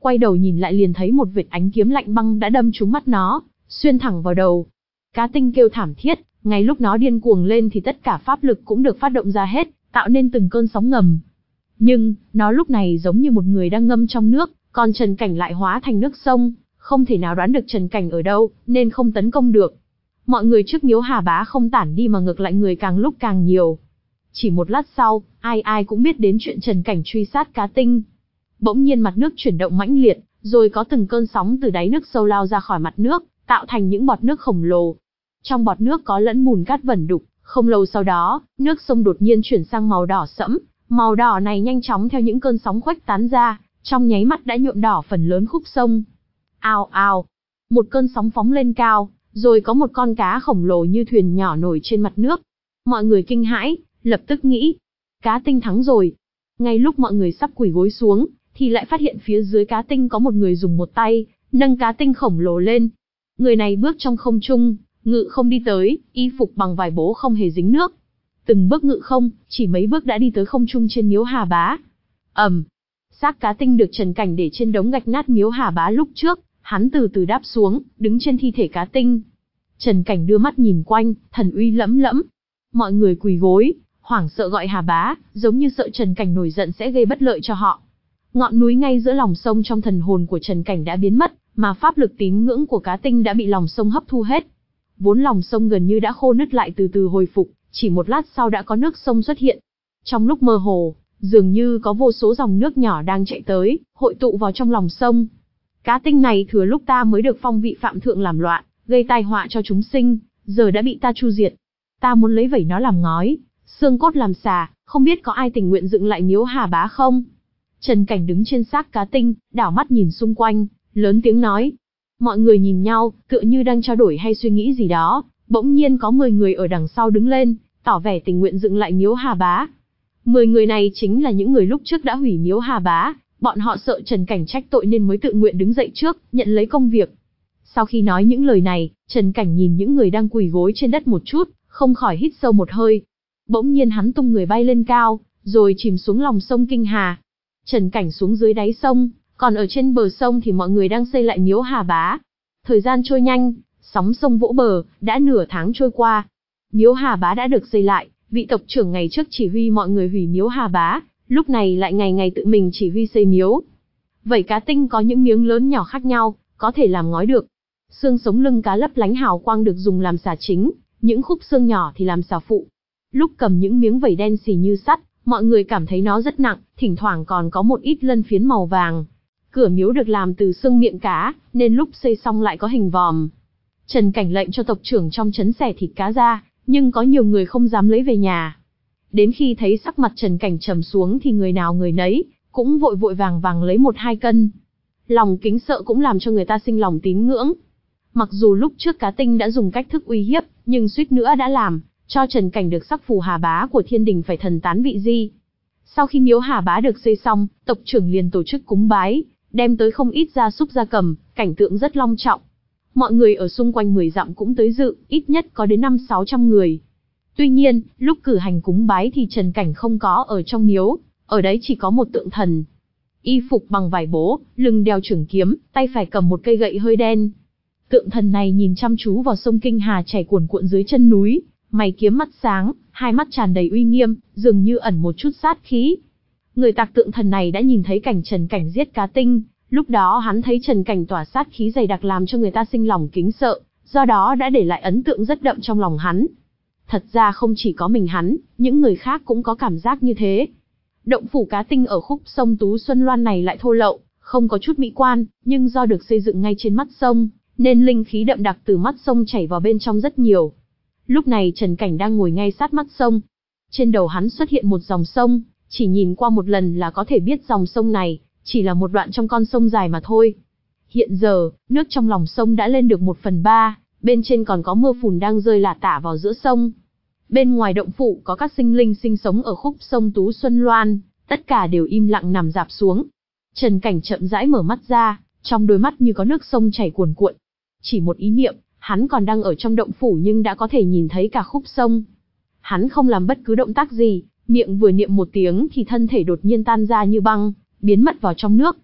quay đầu nhìn lại liền thấy một vệt ánh kiếm lạnh băng đã đâm trúng mắt nó, xuyên thẳng vào đầu. Cá tinh kêu thảm thiết, ngay lúc nó điên cuồng lên thì tất cả pháp lực cũng được phát động ra hết, tạo nên từng cơn sóng ngầm. Nhưng, nó lúc này giống như một người đang ngâm trong nước, còn Trần Cảnh lại hóa thành nước sông, không thể nào đoán được Trần Cảnh ở đâu, nên không tấn công được. Mọi người trước miếu Hà Bá không tản đi mà ngược lại người càng lúc càng nhiều. Chỉ một lát sau, ai ai cũng biết đến chuyện Trần Cảnh truy sát cá tinh. Bỗng nhiên mặt nước chuyển động mãnh liệt, rồi có từng cơn sóng từ đáy nước sâu lao ra khỏi mặt nước, tạo thành những bọt nước khổng lồ. Trong bọt nước có lẫn bùn cát vẩn đục, không lâu sau đó, nước sông đột nhiên chuyển sang màu đỏ sẫm, màu đỏ này nhanh chóng theo những cơn sóng khuếch tán ra, trong nháy mắt đã nhuộm đỏ phần lớn khúc sông. Ao ao, một cơn sóng phóng lên cao, rồi có một con cá khổng lồ như thuyền nhỏ nổi trên mặt nước. Mọi người kinh hãi, lập tức nghĩ, cá tinh thắng rồi. Ngay lúc mọi người sắp quỳ gối xuống, thì lại phát hiện phía dưới cá tinh có một người dùng một tay, nâng cá tinh khổng lồ lên. Người này bước trong không trung, ngự không đi tới, y phục bằng vải bố không hề dính nước. Từng bước ngự không, chỉ mấy bước đã đi tới không trung trên miếu Hà Bá. ầm, um, xác cá tinh được Trần Cảnh để trên đống gạch nát miếu Hà Bá lúc trước, hắn từ từ đáp xuống, đứng trên thi thể cá tinh. Trần Cảnh đưa mắt nhìn quanh, thần uy lẫm lẫm. Mọi người quỳ gối, hoảng sợ gọi Hà Bá, giống như sợ Trần Cảnh nổi giận sẽ gây bất lợi cho họ. Ngọn núi ngay giữa lòng sông trong thần hồn của Trần Cảnh đã biến mất, mà pháp lực tín ngưỡng của cá tinh đã bị lòng sông hấp thu hết. Vốn lòng sông gần như đã khô nứt lại từ từ hồi phục, chỉ một lát sau đã có nước sông xuất hiện. Trong lúc mơ hồ, dường như có vô số dòng nước nhỏ đang chạy tới, hội tụ vào trong lòng sông. Cá tinh này thừa lúc ta mới được phong vị phạm thượng làm loạn, gây tai họa cho chúng sinh, giờ đã bị ta chu diệt. Ta muốn lấy vảy nó làm ngói, xương cốt làm xà, không biết có ai tình nguyện dựng lại miếu Hà Bá không? Trần Cảnh đứng trên xác cá tinh, đảo mắt nhìn xung quanh, lớn tiếng nói. Mọi người nhìn nhau, tựa như đang trao đổi hay suy nghĩ gì đó, bỗng nhiên có mười người ở đằng sau đứng lên, tỏ vẻ tình nguyện dựng lại miếu Hà Bá. mười người này chính là những người lúc trước đã hủy miếu Hà Bá, bọn họ sợ Trần Cảnh trách tội nên mới tự nguyện đứng dậy trước, nhận lấy công việc. Sau khi nói những lời này, Trần Cảnh nhìn những người đang quỳ gối trên đất một chút, không khỏi hít sâu một hơi. Bỗng nhiên hắn tung người bay lên cao, rồi chìm xuống lòng sông Kinh Hà. Trần Cảnh xuống dưới đáy sông, còn ở trên bờ sông thì mọi người đang xây lại miếu Hà Bá. Thời gian trôi nhanh, sóng sông vỗ bờ, đã nửa tháng trôi qua. Miếu Hà Bá đã được xây lại, vị tộc trưởng ngày trước chỉ huy mọi người hủy miếu Hà Bá, lúc này lại ngày ngày tự mình chỉ huy xây miếu. Vảy cá tinh có những miếng lớn nhỏ khác nhau, có thể làm ngói được. Xương sống lưng cá lấp lánh hào quang được dùng làm xà chính, những khúc xương nhỏ thì làm xà phụ. Lúc cầm những miếng vảy đen xì như sắt, mọi người cảm thấy nó rất nặng, thỉnh thoảng còn có một ít lân phiến màu vàng. Cửa miếu được làm từ xương miệng cá, nên lúc xây xong lại có hình vòm. Trần Cảnh lệnh cho tộc trưởng trong trấn xẻ thịt cá ra, nhưng có nhiều người không dám lấy về nhà. Đến khi thấy sắc mặt Trần Cảnh trầm xuống thì người nào người nấy, cũng vội vội vàng vàng lấy một hai cân. Lòng kính sợ cũng làm cho người ta sinh lòng tín ngưỡng. Mặc dù lúc trước cá tinh đã dùng cách thức uy hiếp, nhưng suýt nữa đã làm cho Trần Cảnh được sắc phù Hà Bá của thiên đình phải thần tán vị di. Sau khi miếu Hà Bá được xây xong, tộc trưởng liền tổ chức cúng bái, đem tới không ít gia súc gia cầm, cảnh tượng rất long trọng. Mọi người ở xung quanh mười dặm cũng tới dự, ít nhất có đến năm sáu trăm người. Tuy nhiên, lúc cử hành cúng bái thì Trần Cảnh không có ở trong miếu, ở đấy chỉ có một tượng thần. Y phục bằng vải bố, lưng đeo trường kiếm, tay phải cầm một cây gậy hơi đen. Tượng thần này nhìn chăm chú vào sông Kinh Hà chảy cuồn cuộn dưới chân núi, mày kiếm mắt sáng, hai mắt tràn đầy uy nghiêm, dường như ẩn một chút sát khí. Người tạc tượng thần này đã nhìn thấy cảnh Trần Cảnh giết cá tinh, lúc đó hắn thấy Trần Cảnh tỏa sát khí dày đặc làm cho người ta sinh lòng kính sợ, do đó đã để lại ấn tượng rất đậm trong lòng hắn. Thật ra không chỉ có mình hắn, những người khác cũng có cảm giác như thế. Động phủ cá tinh ở khúc sông Tú Xuân Loan này lại thô lậu, không có chút mỹ quan, nhưng do được xây dựng ngay trên mắt sông, nên linh khí đậm đặc từ mắt sông chảy vào bên trong rất nhiều. Lúc này Trần Cảnh đang ngồi ngay sát mắt sông. Trên đầu hắn xuất hiện một dòng sông, chỉ nhìn qua một lần là có thể biết dòng sông này chỉ là một đoạn trong con sông dài mà thôi. Hiện giờ, nước trong lòng sông đã lên được một phần ba, bên trên còn có mưa phùn đang rơi lả tả vào giữa sông. Bên ngoài động phủ có các sinh linh sinh sống ở khúc sông Tú Xuân Loan, tất cả đều im lặng nằm rạp xuống. Trần Cảnh chậm rãi mở mắt ra, trong đôi mắt như có nước sông chảy cuồn cuộn. Chỉ một ý niệm, hắn còn đang ở trong động phủ nhưng đã có thể nhìn thấy cả khúc sông. Hắn không làm bất cứ động tác gì, miệng vừa niệm một tiếng thì thân thể đột nhiên tan ra như băng, biến mất vào trong nước.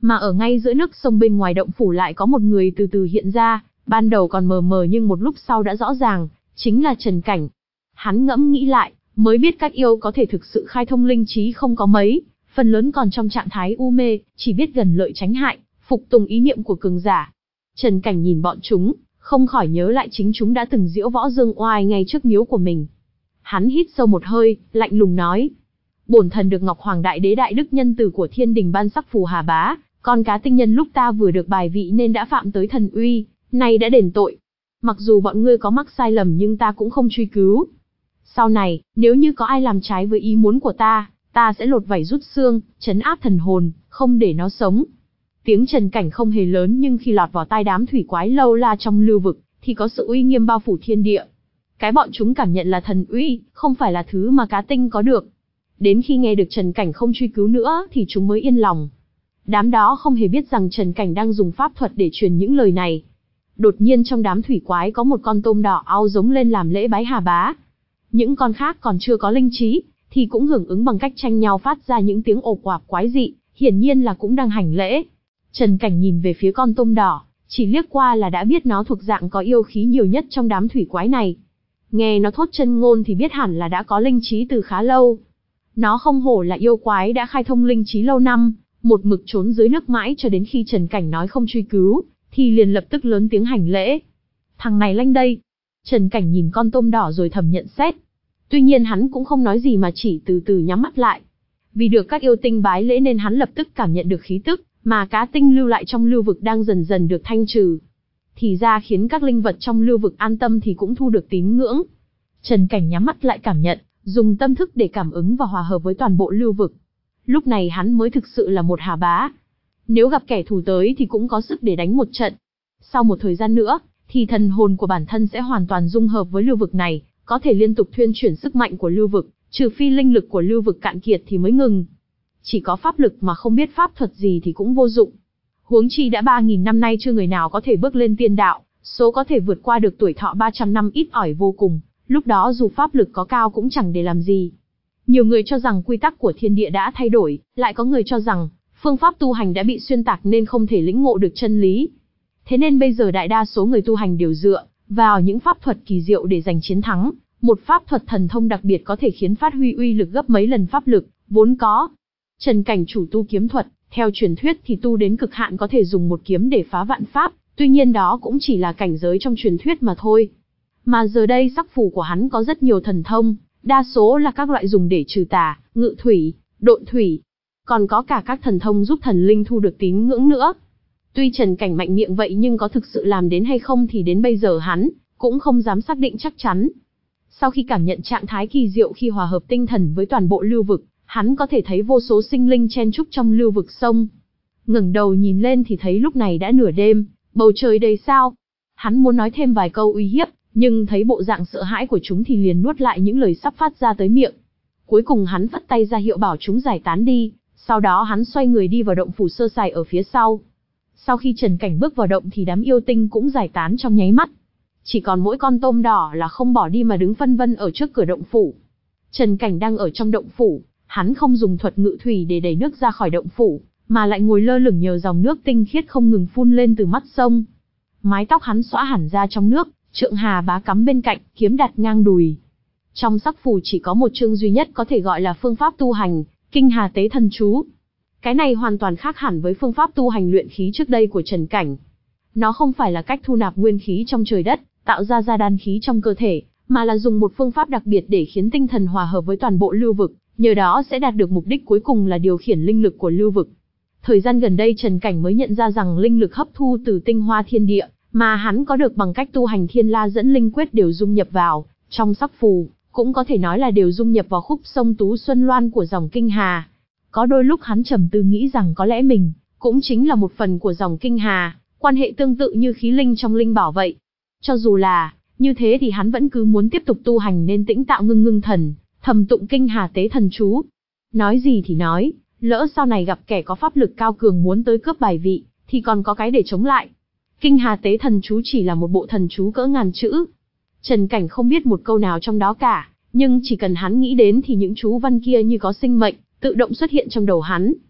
Mà ở ngay giữa nước sông bên ngoài động phủ lại có một người từ từ hiện ra, ban đầu còn mờ mờ nhưng một lúc sau đã rõ ràng, chính là Trần Cảnh. Hắn ngẫm nghĩ lại, mới biết các yêu có thể thực sự khai thông linh trí không có mấy, phần lớn còn trong trạng thái u mê, chỉ biết gần lợi tránh hại, phục tùng ý niệm của cường giả. Trần Cảnh nhìn bọn chúng, không khỏi nhớ lại chính chúng đã từng giễu võ dương oai ngay trước miếu của mình. Hắn hít sâu một hơi, lạnh lùng nói: bổn thần được Ngọc Hoàng Đại Đế đại đức nhân từ của Thiên Đình ban sắc phù Hà Bá, con cá tinh nhân lúc ta vừa được bài vị nên đã phạm tới thần uy, nay đã đền tội. Mặc dù bọn ngươi có mắc sai lầm nhưng ta cũng không truy cứu. Sau này, nếu như có ai làm trái với ý muốn của ta, ta sẽ lột vảy rút xương, trấn áp thần hồn, không để nó sống. Tiếng Trần Cảnh không hề lớn nhưng khi lọt vào tai đám thủy quái lâu la trong lưu vực, thì có sự uy nghiêm bao phủ thiên địa. Cái bọn chúng cảm nhận là thần uy, không phải là thứ mà cá tinh có được. Đến khi nghe được Trần Cảnh không truy cứu nữa thì chúng mới yên lòng. Đám đó không hề biết rằng Trần Cảnh đang dùng pháp thuật để truyền những lời này. Đột nhiên trong đám thủy quái có một con tôm đỏ ao giống lên làm lễ bái Hà Bá. Những con khác còn chưa có linh trí, thì cũng hưởng ứng bằng cách tranh nhau phát ra những tiếng ộp oạp quái dị, hiển nhiên là cũng đang hành lễ. Trần Cảnh nhìn về phía con tôm đỏ, chỉ liếc qua là đã biết nó thuộc dạng có yêu khí nhiều nhất trong đám thủy quái này. Nghe nó thốt chân ngôn thì biết hẳn là đã có linh trí từ khá lâu. Nó không hổ là yêu quái đã khai thông linh trí lâu năm, một mực trốn dưới nước mãi cho đến khi Trần Cảnh nói không truy cứu, thì liền lập tức lớn tiếng hành lễ. Thằng này lanh đây. Trần Cảnh nhìn con tôm đỏ rồi thầm nhận xét. Tuy nhiên hắn cũng không nói gì mà chỉ từ từ nhắm mắt lại. Vì được các yêu tinh bái lễ nên hắn lập tức cảm nhận được khí tức mà cá tinh lưu lại trong lưu vực đang dần dần được thanh trừ. Thì ra khiến các linh vật trong lưu vực an tâm thì cũng thu được tín ngưỡng. Trần Cảnh nhắm mắt lại cảm nhận, dùng tâm thức để cảm ứng và hòa hợp với toàn bộ lưu vực. Lúc này hắn mới thực sự là một Hà Bá. Nếu gặp kẻ thù tới thì cũng có sức để đánh một trận. Sau một thời gian nữa, thì thần hồn của bản thân sẽ hoàn toàn dung hợp với lưu vực này, có thể liên tục thuyên chuyển sức mạnh của lưu vực, trừ phi linh lực của lưu vực cạn kiệt thì mới ngừng. Chỉ có pháp lực mà không biết pháp thuật gì thì cũng vô dụng. Huống chi đã ba nghìn năm nay chưa người nào có thể bước lên tiên đạo, số có thể vượt qua được tuổi thọ ba trăm năm ít ỏi vô cùng, lúc đó dù pháp lực có cao cũng chẳng để làm gì. Nhiều người cho rằng quy tắc của thiên địa đã thay đổi, lại có người cho rằng phương pháp tu hành đã bị xuyên tạc nên không thể lĩnh ngộ được chân lý. Thế nên bây giờ đại đa số người tu hành đều dựa vào những pháp thuật kỳ diệu để giành chiến thắng, một pháp thuật thần thông đặc biệt có thể khiến phát huy uy lực gấp mấy lần pháp lực vốn có. Trần Cảnh chủ tu kiếm thuật, theo truyền thuyết thì tu đến cực hạn có thể dùng một kiếm để phá vạn pháp, tuy nhiên đó cũng chỉ là cảnh giới trong truyền thuyết mà thôi. Mà giờ đây sắc phù của hắn có rất nhiều thần thông, đa số là các loại dùng để trừ tà, ngự thủy, độn thủy, còn có cả các thần thông giúp thần linh thu được tín ngưỡng nữa. Tuy Trần Cảnh mạnh miệng vậy nhưng có thực sự làm đến hay không thì đến bây giờ hắn cũng không dám xác định chắc chắn. Sau khi cảm nhận trạng thái kỳ diệu khi hòa hợp tinh thần với toàn bộ lưu vực, hắn có thể thấy vô số sinh linh chen chúc trong lưu vực sông. Ngẩng đầu nhìn lên thì thấy lúc này đã nửa đêm, bầu trời đầy sao. Hắn muốn nói thêm vài câu uy hiếp, nhưng thấy bộ dạng sợ hãi của chúng thì liền nuốt lại những lời sắp phát ra tới miệng. Cuối cùng hắn phất tay ra hiệu bảo chúng giải tán đi, sau đó hắn xoay người đi vào động phủ sơ sài ở phía sau. Sau khi Trần Cảnh bước vào động thì đám yêu tinh cũng giải tán trong nháy mắt. Chỉ còn mỗi con tôm đỏ là không bỏ đi mà đứng phân vân ở trước cửa động phủ. Trần Cảnh đang ở trong động phủ, hắn không dùng thuật ngự thủy để đẩy nước ra khỏi động phủ, mà lại ngồi lơ lửng nhờ dòng nước tinh khiết không ngừng phun lên từ mắt sông. Mái tóc hắn xõa hẳn ra trong nước, trượng Hà Bá cắm bên cạnh, kiếm đặt ngang đùi. Trong sắc phù chỉ có một chương duy nhất có thể gọi là phương pháp tu hành, Kinh Hà Tế Thần Chú. Cái này hoàn toàn khác hẳn với phương pháp tu hành luyện khí trước đây của Trần Cảnh. Nó không phải là cách thu nạp nguyên khí trong trời đất, tạo ra ra đan khí trong cơ thể, mà là dùng một phương pháp đặc biệt để khiến tinh thần hòa hợp với toàn bộ lưu vực, nhờ đó sẽ đạt được mục đích cuối cùng là điều khiển linh lực của lưu vực. Thời gian gần đây Trần Cảnh mới nhận ra rằng linh lực hấp thu từ tinh hoa thiên địa, mà hắn có được bằng cách tu hành Thiên La Dẫn Linh Quyết đều dung nhập vào trong sắc phù, cũng có thể nói là đều dung nhập vào khúc sông Tú Xuân Loan của dòng Kinh Hà. Có đôi lúc hắn trầm tư nghĩ rằng có lẽ mình cũng chính là một phần của dòng Kinh Hà, quan hệ tương tự như khí linh trong linh bảo vậy. Cho dù là như thế thì hắn vẫn cứ muốn tiếp tục tu hành nên tĩnh tạo ngưng ngưng thần, thầm tụng Kinh Hà Tế Thần Chú. Nói gì thì nói, lỡ sau này gặp kẻ có pháp lực cao cường muốn tới cướp bài vị, thì còn có cái để chống lại. Kinh Hà Tế Thần Chú chỉ là một bộ thần chú cỡ ngàn chữ. Trần Cảnh không biết một câu nào trong đó cả, nhưng chỉ cần hắn nghĩ đến thì những chú văn kia như có sinh mệnh, tự động xuất hiện trong đầu hắn.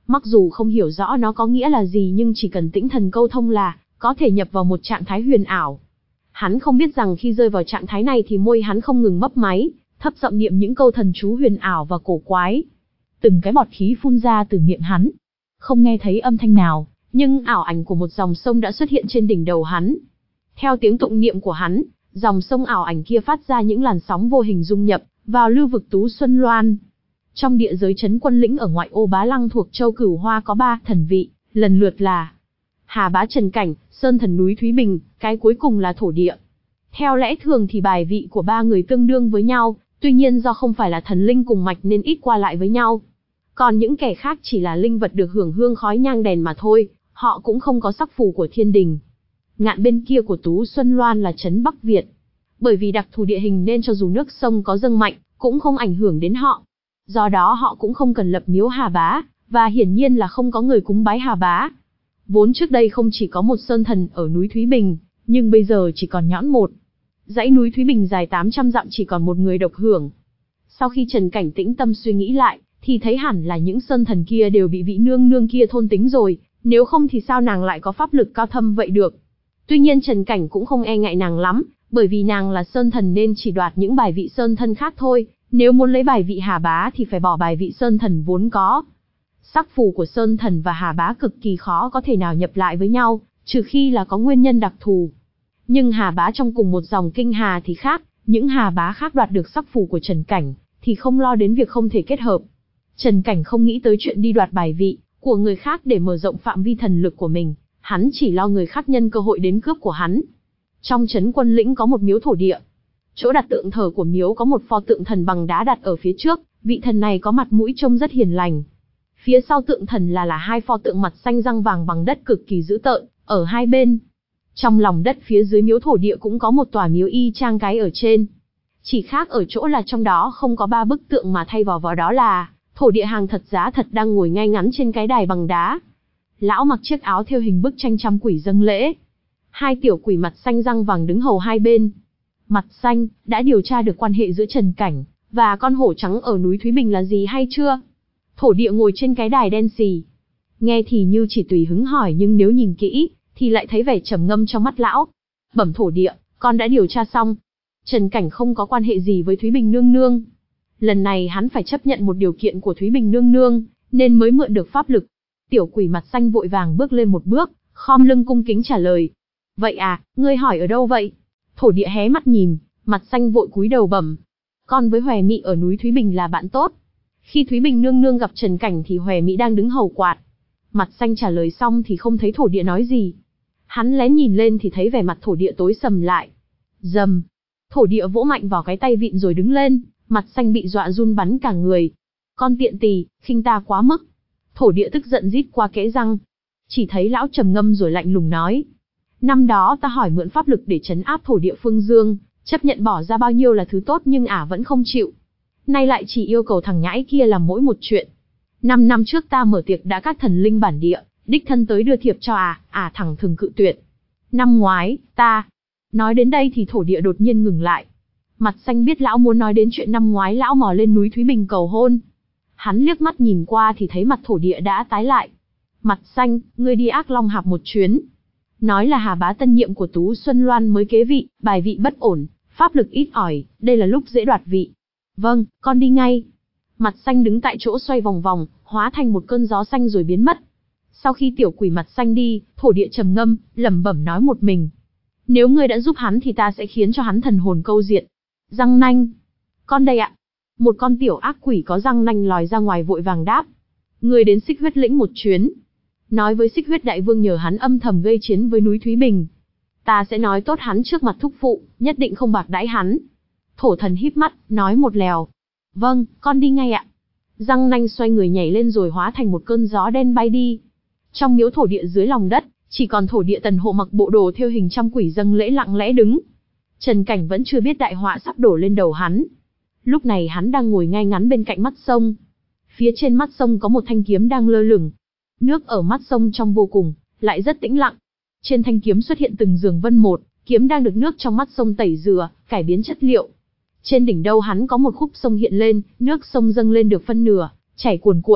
Mặc dù không hiểu rõ nó có nghĩa là gì nhưng chỉ cần tĩnh thần câu thông là có thể nhập vào một trạng thái huyền ảo. Hắn không biết rằng khi rơi vào trạng thái này thì môi hắn không ngừng mấp máy, thấp giọng niệm những câu thần chú huyền ảo và cổ quái. Từng cái bọt khí phun ra từ miệng hắn. Không nghe thấy âm thanh nào, nhưng ảo ảnh của một dòng sông đã xuất hiện trên đỉnh đầu hắn. Theo tiếng tụng niệm của hắn, dòng sông ảo ảnh kia phát ra những làn sóng vô hình dung nhập vào lưu vực Tú Xuân Loan. Trong địa giới trấn Quân Lĩnh ở ngoại ô Bá Lăng thuộc châu Cửu Hoa có ba thần vị, lần lượt là Hà Bá Trần Cảnh, Sơn Thần núi Thúy Bình, cái cuối cùng là thổ địa. Theo lẽ thường thì bài vị của ba người tương đương với nhau, tuy nhiên do không phải là thần linh cùng mạch nên ít qua lại với nhau. Còn những kẻ khác chỉ là linh vật được hưởng hương khói nhang đèn mà thôi, họ cũng không có sắc phù của thiên đình. Ngạn bên kia của Tú Xuân Loan là trấn Bắc Việt. Bởi vì đặc thù địa hình nên cho dù nước sông có dâng mạnh, cũng không ảnh hưởng đến họ. Do đó họ cũng không cần lập miếu Hà Bá, và hiển nhiên là không có người cúng bái Hà Bá. Vốn trước đây không chỉ có một sơn thần ở núi Thúy Bình, nhưng bây giờ chỉ còn nhõn một. Dãy núi Thúy Bình dài tám trăm dặm chỉ còn một người độc hưởng. Sau khi Trần Cảnh tĩnh tâm suy nghĩ lại, thì thấy hẳn là những sơn thần kia đều bị vị nương nương kia thôn tính rồi, nếu không thì sao nàng lại có pháp lực cao thâm vậy được. Tuy nhiên Trần Cảnh cũng không e ngại nàng lắm, bởi vì nàng là sơn thần nên chỉ đoạt những bài vị sơn thân khác thôi, nếu muốn lấy bài vị Hà Bá thì phải bỏ bài vị sơn thần vốn có. Sắc phù của sơn thần và Hà Bá cực kỳ khó có thể nào nhập lại với nhau, trừ khi là có nguyên nhân đặc thù. Nhưng Hà Bá trong cùng một dòng kinh hà thì khác, những Hà Bá khác đoạt được sắc phù của Trần Cảnh, thì không lo đến việc không thể kết hợp. Trần Cảnh không nghĩ tới chuyện đi đoạt bài vị của người khác để mở rộng phạm vi thần lực của mình, hắn chỉ lo người khác nhân cơ hội đến cướp của hắn. Trong trấn Quân Lĩnh có một miếu thổ địa. Chỗ đặt tượng thờ của miếu có một pho tượng thần bằng đá đặt ở phía trước, vị thần này có mặt mũi trông rất hiền lành. Phía sau tượng thần là là hai pho tượng mặt xanh răng vàng bằng đất cực kỳ dữ tợn, ở hai bên. Trong lòng đất phía dưới miếu thổ địa cũng có một tòa miếu y chang cái ở trên. Chỉ khác ở chỗ là trong đó không có ba bức tượng mà thay vào vào đó là thổ địa hàng thật giá thật đang ngồi ngay ngắn trên cái đài bằng đá. Lão mặc chiếc áo thêu hình bức tranh trăm quỷ dâng lễ. Hai tiểu quỷ mặt xanh răng vàng đứng hầu hai bên. Mặt xanh, đã điều tra được quan hệ giữa Trần Cảnh và con hổ trắng ở núi Thúy Bình là gì hay chưa? Thổ địa ngồi trên cái đài đen xì. Nghe thì như chỉ tùy hứng hỏi nhưng nếu nhìn kỹ, thì lại thấy vẻ trầm ngâm trong mắt lão. Bẩm thổ địa, con đã điều tra xong. Trần Cảnh không có quan hệ gì với Thúy Bình nương nương. Lần này hắn phải chấp nhận một điều kiện của Thúy Bình nương nương, nên mới mượn được pháp lực. Tiểu quỷ mặt xanh vội vàng bước lên một bước, khom lưng cung kính trả lời. Vậy à, ngươi hỏi ở đâu vậy? Thổ địa hé mắt nhìn, mặt xanh vội cúi đầu bẩm. Con với Hòe Mị ở núi Thúy Bình là bạn tốt. Khi Thúy Bình nương nương gặp Trần Cảnh thì Hòe Mị đang đứng hầu quạt. Mặt xanh trả lời xong thì không thấy thổ địa nói gì. Hắn lén nhìn lên thì thấy vẻ mặt thổ địa tối sầm lại. Dầm. Thổ địa vỗ mạnh vào cái tay vịn rồi đứng lên, mặt xanh bị dọa run bắn cả người. Con tiện tỳ, khinh ta quá mức. Thổ địa tức giận rít qua kẽ răng. Chỉ thấy lão trầm ngâm rồi lạnh lùng nói. Năm đó ta hỏi mượn pháp lực để trấn áp thổ địa phương Dương, chấp nhận bỏ ra bao nhiêu là thứ tốt nhưng ả vẫn không chịu. Nay lại chỉ yêu cầu thằng nhãi kia làm mỗi một chuyện. Năm năm trước ta mở tiệc đã các thần linh bản địa, đích thân tới đưa thiệp cho ả, ả thẳng thừng cự tuyệt. Năm ngoái, ta... Nói đến đây thì thổ địa đột nhiên ngừng lại. Mặt xanh biết lão muốn nói đến chuyện năm ngoái lão mò lên núi Thúy Bình cầu hôn. Hắn liếc mắt nhìn qua thì thấy mặt thổ địa đã tái lại. Mặt xanh, ngươi đi Ác Long Hạp một chuyến. Nói là Hà Bá tân nhiệm của Tú Xuân Loan mới kế vị, bài vị bất ổn, pháp lực ít ỏi, đây là lúc dễ đoạt vị. Vâng, con đi ngay. Mặt xanh đứng tại chỗ xoay vòng vòng, hóa thành một cơn gió xanh rồi biến mất. Sau khi tiểu quỷ mặt xanh đi, thổ địa trầm ngâm, lẩm bẩm nói một mình. Nếu ngươi đã giúp hắn thì ta sẽ khiến cho hắn thần hồn câu diệt. Răng nanh. Con đây ạ. Một con tiểu ác quỷ có răng nanh lòi ra ngoài vội vàng đáp. Ngươi đến Xích Huyết Lĩnh một chuyến. Nói với Xích Huyết Đại Vương nhờ hắn âm thầm gây chiến với núi Thúy Bình. Ta sẽ nói tốt hắn trước mặt thúc phụ, nhất định không bạc đãi hắn. Thổ thần híp mắt, nói một lèo. Vâng, con đi ngay ạ. Răng nanh xoay người nhảy lên rồi hóa thành một cơn gió đen bay đi. Trong miếu thổ địa dưới lòng đất, chỉ còn thổ địa Tần Hộ mặc bộ đồ thêu hình trăm quỷ dâng lễ lặng lẽ đứng. Trần Cảnh vẫn chưa biết đại họa sắp đổ lên đầu hắn. Lúc này hắn đang ngồi ngay ngắn bên cạnh mắt sông. Phía trên mắt sông có một thanh kiếm đang lơ lửng. Nước ở mắt sông trong vô cùng, lại rất tĩnh lặng. Trên thanh kiếm xuất hiện từng giường vân một, kiếm đang được nước trong mắt sông tẩy rửa, cải biến chất liệu. Trên đỉnh đầu hắn có một khúc sông hiện lên, nước sông dâng lên được phân nửa, chảy cuồn cuộn.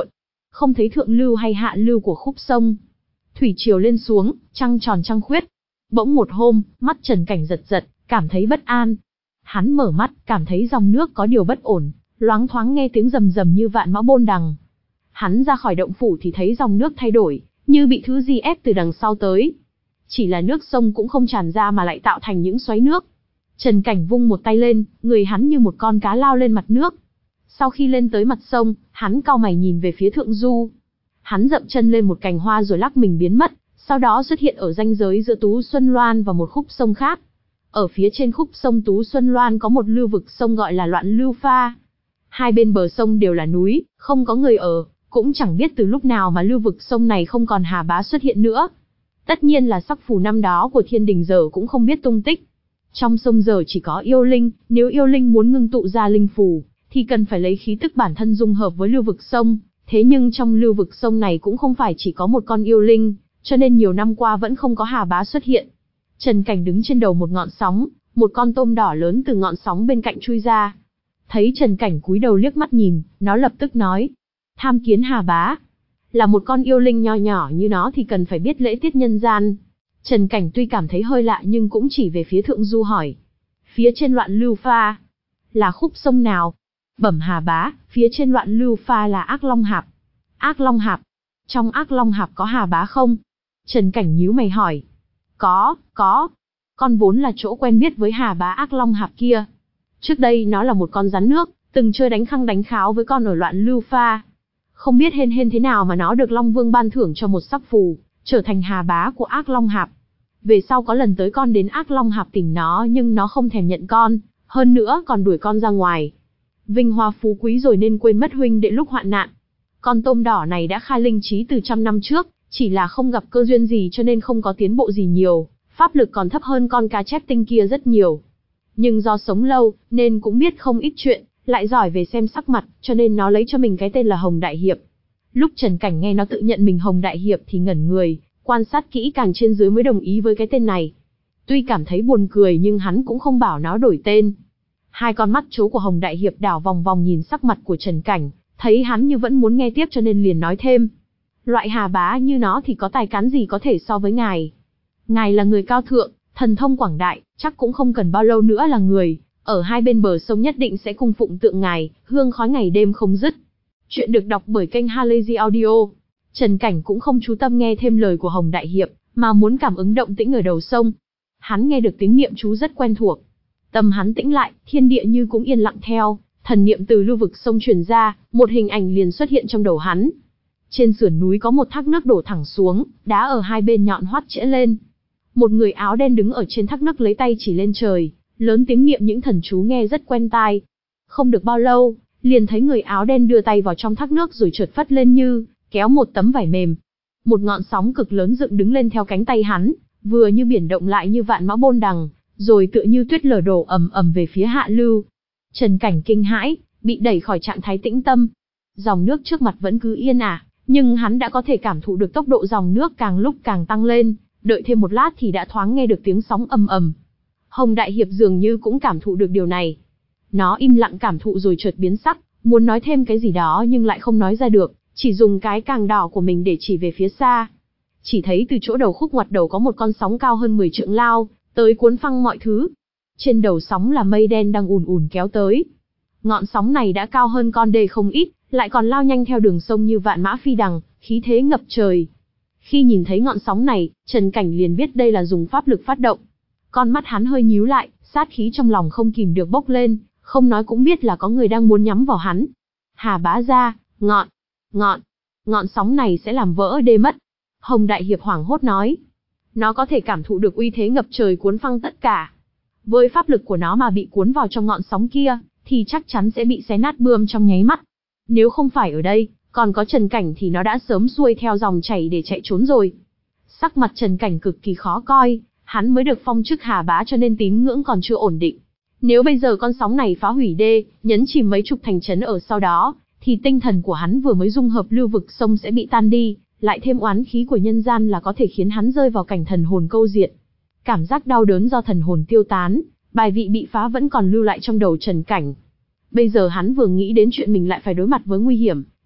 không thấy thượng lưu hay hạ lưu của khúc sông. Thủy triều lên xuống, trăng tròn trăng khuyết. Bỗng một hôm, mắt Trần Cảnh giật giật, cảm thấy bất an. Hắn mở mắt, cảm thấy dòng nước có điều bất ổn, loáng thoáng nghe tiếng rầm rầm như vạn mã bôn đằng. Hắn ra khỏi động phủ thì thấy dòng nước thay đổi, như bị thứ gì ép từ đằng sau tới. Chỉ là nước sông cũng không tràn ra mà lại tạo thành những xoáy nước. Trần Cảnh vung một tay lên, người hắn như một con cá lao lên mặt nước. Sau khi lên tới mặt sông, hắn cau mày nhìn về phía thượng du. Hắn dậm chân lên một cành hoa rồi lắc mình biến mất, sau đó xuất hiện ở ranh giới giữa Tú Xuân Loan và một khúc sông khác. Ở phía trên khúc sông Tú Xuân Loan có một lưu vực sông gọi là Loạn Lưu Pha. Hai bên bờ sông đều là núi, không có người ở, cũng chẳng biết từ lúc nào mà lưu vực sông này không còn Hà Bá xuất hiện nữa. Tất nhiên là sắc phù năm đó của Thiên Đình giờ cũng không biết tung tích. Trong sông giờ chỉ có yêu linh, nếu yêu linh muốn ngưng tụ ra linh phù, thì cần phải lấy khí tức bản thân dung hợp với lưu vực sông. Thế nhưng trong lưu vực sông này cũng không phải chỉ có một con yêu linh, cho nên nhiều năm qua vẫn không có Hà Bá xuất hiện. Trần Cảnh đứng trên đầu một ngọn sóng, một con tôm đỏ lớn từ ngọn sóng bên cạnh chui ra. Thấy Trần Cảnh cúi đầu liếc mắt nhìn, nó lập tức nói: tham kiến Hà Bá. Là một con yêu linh nho nhỏ như nó thì cần phải biết lễ tiết nhân gian. Trần Cảnh tuy cảm thấy hơi lạ nhưng cũng chỉ về phía thượng du hỏi: phía trên Loạn Lưu Pha là khúc sông nào? Bẩm Hà Bá, phía trên Loạn Lưu Pha là Ác Long Hạp. Ác Long Hạp? Trong Ác Long Hạp có Hà Bá không? Trần Cảnh nhíu mày hỏi. Có, có. Con vốn là chỗ quen biết với Hà Bá Ác Long Hạp kia. Trước đây nó là một con rắn nước, từng chơi đánh khăng đánh kháo với con ở Loạn Lưu Pha. Không biết hên hên thế nào mà nó được Long Vương ban thưởng cho một sắc phù, trở thành Hà Bá của Ác Long Hạp. Về sau có lần tới con đến Ác Long Hạp tìm nó nhưng nó không thèm nhận con, hơn nữa còn đuổi con ra ngoài. Vinh hoa phú quý rồi nên quên mất huynh đệ lúc hoạn nạn. Con tôm đỏ này đã khai linh trí từ trăm năm trước, chỉ là không gặp cơ duyên gì cho nên không có tiến bộ gì nhiều, pháp lực còn thấp hơn con cá chép tinh kia rất nhiều. Nhưng do sống lâu, nên cũng biết không ít chuyện, lại giỏi về xem sắc mặt, cho nên nó lấy cho mình cái tên là Hồng Đại Hiệp. Lúc Trần Cảnh nghe nó tự nhận mình Hồng Đại Hiệp thì ngẩn người, quan sát kỹ càng trên dưới mới đồng ý với cái tên này. Tuy cảm thấy buồn cười nhưng hắn cũng không bảo nó đổi tên. Hai con mắt chố của Hồng Đại Hiệp đảo vòng vòng nhìn sắc mặt của Trần Cảnh, thấy hắn như vẫn muốn nghe tiếp cho nên liền nói thêm. Loại Hà Bá như nó thì có tài cán gì có thể so với ngài. Ngài là người cao thượng, thần thông quảng đại, chắc cũng không cần bao lâu nữa là người, ở hai bên bờ sông nhất định sẽ cung phụng tượng ngài, hương khói ngày đêm không dứt. Chuyện được đọc bởi kênh Halazy Audio. Trần Cảnh cũng không chú tâm nghe thêm lời của Hồng Đại Hiệp, mà muốn cảm ứng động tĩnh ở đầu sông. Hắn nghe được tiếng niệm chú rất quen thuộc. Tâm hắn tĩnh lại, thiên địa như cũng yên lặng theo, thần niệm từ lưu vực sông truyền ra, một hình ảnh liền xuất hiện trong đầu hắn. Trên sườn núi có một thác nước đổ thẳng xuống, đá ở hai bên nhọn hoắt chĩa lên. Một người áo đen đứng ở trên thác nước lấy tay chỉ lên trời, lớn tiếng niệm những thần chú nghe rất quen tai. Không được bao lâu, liền thấy người áo đen đưa tay vào trong thác nước rồi trượt phất lên như kéo một tấm vải mềm. Một ngọn sóng cực lớn dựng đứng lên theo cánh tay hắn, vừa như biển động lại như vạn mã bôn đằng, rồi tựa như tuyết lở đổ ầm ầm về phía hạ lưu. Trần Cảnh kinh hãi, bị đẩy khỏi trạng thái tĩnh tâm. Dòng nước trước mặt vẫn cứ yên ả, nhưng hắn đã có thể cảm thụ được tốc độ dòng nước càng lúc càng tăng lên, đợi thêm một lát thì đã thoáng nghe được tiếng sóng ầm ầm. Hồng Đại Hiệp dường như cũng cảm thụ được điều này. Nó im lặng cảm thụ rồi chợt biến sắc, muốn nói thêm cái gì đó nhưng lại không nói ra được, chỉ dùng cái càng đỏ của mình để chỉ về phía xa. Chỉ thấy từ chỗ đầu khúc ngoặt đầu có một con sóng cao hơn mười trượng lao, tới cuốn phăng mọi thứ. Trên đầu sóng là mây đen đang ùn ùn kéo tới. Ngọn sóng này đã cao hơn con đê không ít, lại còn lao nhanh theo đường sông như vạn mã phi đằng, khí thế ngập trời. Khi nhìn thấy ngọn sóng này, Trần Cảnh liền biết đây là dùng pháp lực phát động. Con mắt hắn hơi nhíu lại, sát khí trong lòng không kìm được bốc lên, không nói cũng biết là có người đang muốn nhắm vào hắn. Hà Bá gia, ngọn, ngọn, ngọn sóng này sẽ làm vỡ đê mất. Hồng Đại Hiệp hoảng hốt nói. Nó có thể cảm thụ được uy thế ngập trời cuốn phăng tất cả. Với pháp lực của nó mà bị cuốn vào trong ngọn sóng kia, thì chắc chắn sẽ bị xé nát bươm trong nháy mắt. Nếu không phải ở đây, còn có Trần Cảnh thì nó đã sớm xuôi theo dòng chảy để chạy trốn rồi. Sắc mặt Trần Cảnh cực kỳ khó coi, hắn mới được phong chức Hà Bá cho nên tín ngưỡng còn chưa ổn định. Nếu bây giờ con sóng này phá hủy đê, nhấn chìm mấy chục thành trấn ở sau đó, thì tinh thần của hắn vừa mới dung hợp lưu vực sông sẽ bị tan đi, lại thêm oán khí của nhân gian là có thể khiến hắn rơi vào cảnh thần hồn câu diệt. Cảm giác đau đớn do thần hồn tiêu tán, bài vị bị phá vẫn còn lưu lại trong đầu Trần Cảnh. Bây giờ hắn vừa nghĩ đến chuyện mình lại phải đối mặt với nguy hiểm,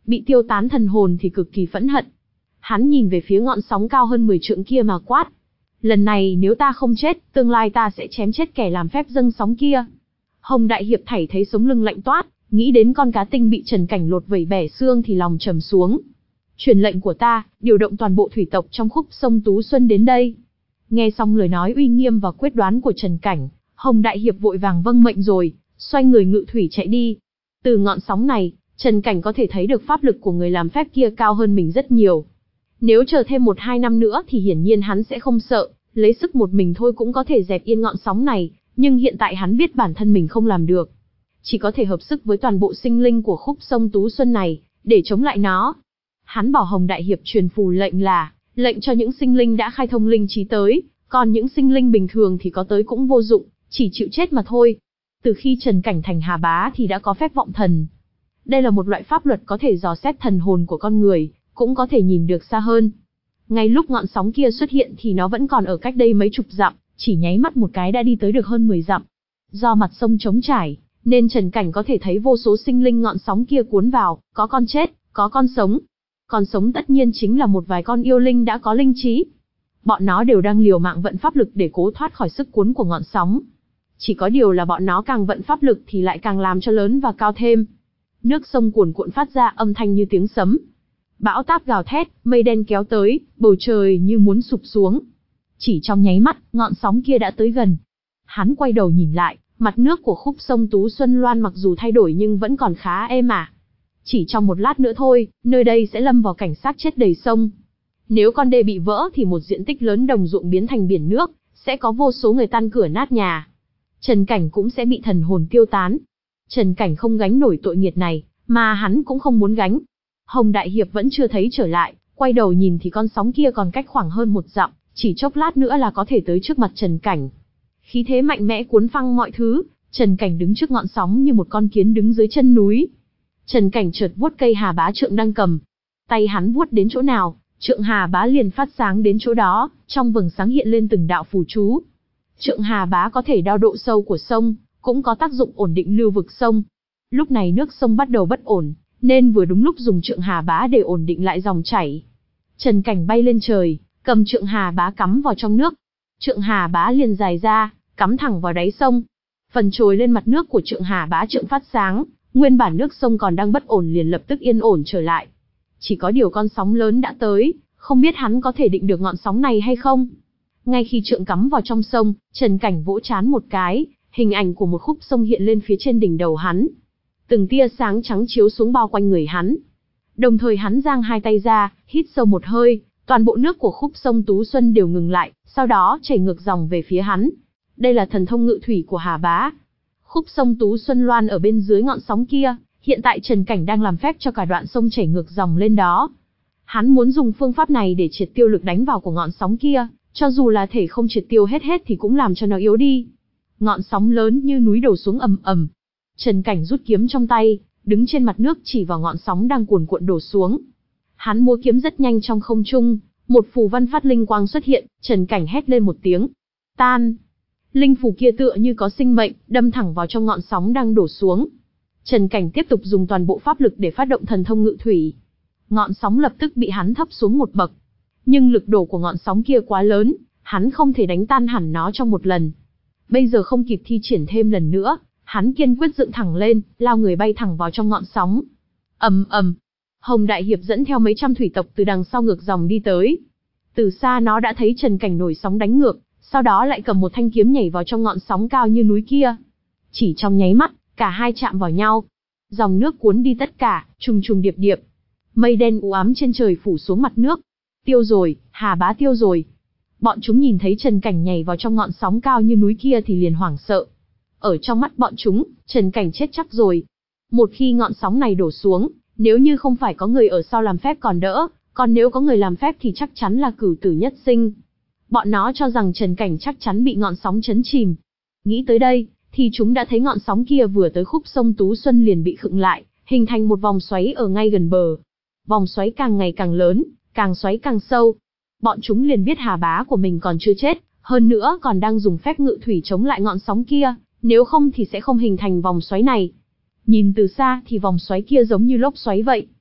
bị tiêu tán thần hồn thì cực kỳ phẫn hận. Hắn nhìn về phía ngọn sóng cao hơn mười trượng kia mà quát. Lần này nếu ta không chết, tương lai ta sẽ chém chết kẻ làm phép dâng sóng kia. Hồng Đại Hiệp thảy thấy sống lưng lạnh toát, nghĩ đến con cá tinh bị Trần Cảnh lột vẩy bẻ xương thì lòng trầm xuống. Truyền lệnh của ta, điều động toàn bộ thủy tộc trong khúc sông Tú Xuân đến đây. Nghe xong lời nói uy nghiêm và quyết đoán của Trần Cảnh, Hồng Đại Hiệp vội vàng vâng mệnh rồi, xoay người ngự thủy chạy đi. Từ ngọn sóng này, Trần Cảnh có thể thấy được pháp lực của người làm phép kia cao hơn mình rất nhiều. Nếu chờ thêm một hai năm nữa thì hiển nhiên hắn sẽ không sợ, lấy sức một mình thôi cũng có thể dẹp yên ngọn sóng này, nhưng hiện tại hắn biết bản thân mình không làm được. Chỉ có thể hợp sức với toàn bộ sinh linh của khúc sông Tú Xuân này, để chống lại nó. Hắn bảo Hồng Đại Hiệp truyền phù lệnh là, lệnh cho những sinh linh đã khai thông linh trí tới, còn những sinh linh bình thường thì có tới cũng vô dụng, chỉ chịu chết mà thôi. Từ khi Trần Cảnh thành Hà Bá thì đã có phép vọng thần. Đây là một loại pháp luật có thể dò xét thần hồn của con người, cũng có thể nhìn được xa hơn. Ngay lúc ngọn sóng kia xuất hiện thì nó vẫn còn ở cách đây mấy chục dặm, chỉ nháy mắt một cái đã đi tới được hơn mười dặm. Do mặt sông trống trải, nên Trần Cảnh có thể thấy vô số sinh linh ngọn sóng kia cuốn vào, có con chết, có con sống. Con sống tất nhiên chính là một vài con yêu linh đã có linh trí. Bọn nó đều đang liều mạng vận pháp lực để cố thoát khỏi sức cuốn của ngọn sóng. Chỉ có điều là bọn nó càng vận pháp lực thì lại càng làm cho lớn và cao thêm. Nước sông cuồn cuộn phát ra âm thanh như tiếng sấm. Bão táp gào thét, mây đen kéo tới, bầu trời như muốn sụp xuống. Chỉ trong nháy mắt, ngọn sóng kia đã tới gần. Hắn quay đầu nhìn lại, mặt nước của khúc sông Tú Xuân Loan mặc dù thay đổi nhưng vẫn còn khá êm ả. Chỉ trong một lát nữa thôi, nơi đây sẽ lâm vào cảnh xác chết đầy sông. Nếu con đê bị vỡ thì một diện tích lớn đồng ruộng biến thành biển nước, sẽ có vô số người tan cửa nát nhà. Trần Cảnh cũng sẽ bị thần hồn tiêu tán. Trần Cảnh không gánh nổi tội nghiệt này, mà hắn cũng không muốn gánh. Hồng Đại Hiệp vẫn chưa thấy trở lại, quay đầu nhìn thì con sóng kia còn cách khoảng hơn một dặm, chỉ chốc lát nữa là có thể tới trước mặt Trần Cảnh. Khí thế mạnh mẽ cuốn phăng mọi thứ, Trần Cảnh đứng trước ngọn sóng như một con kiến đứng dưới chân núi. Trần Cảnh chợt vuốt cây Hà Bá trượng đang cầm. Tay hắn vuốt đến chỗ nào, trượng Hà Bá liền phát sáng đến chỗ đó, trong vầng sáng hiện lên từng đạo phù chú. Trượng Hà Bá có thể đo độ sâu của sông, cũng có tác dụng ổn định lưu vực sông. Lúc này nước sông bắt đầu bất ổn, nên vừa đúng lúc dùng trượng Hà Bá để ổn định lại dòng chảy. Trần Cảnh bay lên trời, cầm trượng Hà Bá cắm vào trong nước. Trượng Hà Bá liền dài ra, cắm thẳng vào đáy sông. Phần trồi lên mặt nước của trượng Hà Bá trượng phát sáng, nguyên bản nước sông còn đang bất ổn liền lập tức yên ổn trở lại. Chỉ có điều con sóng lớn đã tới, không biết hắn có thể định được ngọn sóng này hay không. Ngay khi trượng cắm vào trong sông, Trần Cảnh vỗ trán một cái, hình ảnh của một khúc sông hiện lên phía trên đỉnh đầu hắn. Từng tia sáng trắng chiếu xuống bao quanh người hắn. Đồng thời hắn giang hai tay ra, hít sâu một hơi, toàn bộ nước của khúc sông Tú Xuân đều ngừng lại, sau đó chảy ngược dòng về phía hắn. Đây là thần thông ngự thủy của Hà Bá. Khúc sông Tú Xuân loan ở bên dưới ngọn sóng kia, hiện tại Trần Cảnh đang làm phép cho cả đoạn sông chảy ngược dòng lên đó. Hắn muốn dùng phương pháp này để triệt tiêu lực đánh vào của ngọn sóng kia, cho dù là thể không triệt tiêu hết hết thì cũng làm cho nó yếu đi. Ngọn sóng lớn như núi đổ xuống ầm ầm. Trần Cảnh rút kiếm trong tay, đứng trên mặt nước chỉ vào ngọn sóng đang cuồn cuộn đổ xuống. Hắn múa kiếm rất nhanh trong không trung, một phù văn phát linh quang xuất hiện, Trần Cảnh hét lên một tiếng. Tan! Linh phù kia tựa như có sinh mệnh, đâm thẳng vào trong ngọn sóng đang đổ xuống. Trần Cảnh tiếp tục dùng toàn bộ pháp lực để phát động thần thông ngự thủy. Ngọn sóng lập tức bị hắn thấp xuống một bậc. Nhưng lực đổ của ngọn sóng kia quá lớn, hắn không thể đánh tan hẳn nó trong một lần. Bây giờ không kịp thi triển thêm lần nữa, hắn kiên quyết dựng thẳng lên, lao người bay thẳng vào trong ngọn sóng. Ầm ầm, Hồng Đại Hiệp dẫn theo mấy trăm thủy tộc từ đằng sau ngược dòng đi tới. Từ xa nó đã thấy Trần Cảnh nổi sóng đánh ngược, sau đó lại cầm một thanh kiếm nhảy vào trong ngọn sóng cao như núi kia. Chỉ trong nháy mắt, cả hai chạm vào nhau. Dòng nước cuốn đi tất cả, trùng trùng điệp điệp. Mây đen u ám trên trời phủ xuống mặt nước. Tiêu rồi, Hà Bá tiêu rồi. Bọn chúng nhìn thấy Trần Cảnh nhảy vào trong ngọn sóng cao như núi kia thì liền hoảng sợ. Ở trong mắt bọn chúng, Trần Cảnh chết chắc rồi. Một khi ngọn sóng này đổ xuống, nếu như không phải có người ở sau làm phép còn đỡ, còn nếu có người làm phép thì chắc chắn là cửu tử nhất sinh. Bọn nó cho rằng Trần Cảnh chắc chắn bị ngọn sóng chấn chìm. Nghĩ tới đây, thì chúng đã thấy ngọn sóng kia vừa tới khúc sông Tú Xuân liền bị khựng lại, hình thành một vòng xoáy ở ngay gần bờ. Vòng xoáy càng ngày càng lớn, càng xoáy càng sâu. Bọn chúng liền biết Hà Bá của mình còn chưa chết, hơn nữa còn đang dùng phép ngự thủy chống lại ngọn sóng kia, nếu không thì sẽ không hình thành vòng xoáy này. Nhìn từ xa thì vòng xoáy kia giống như lốc xoáy vậy.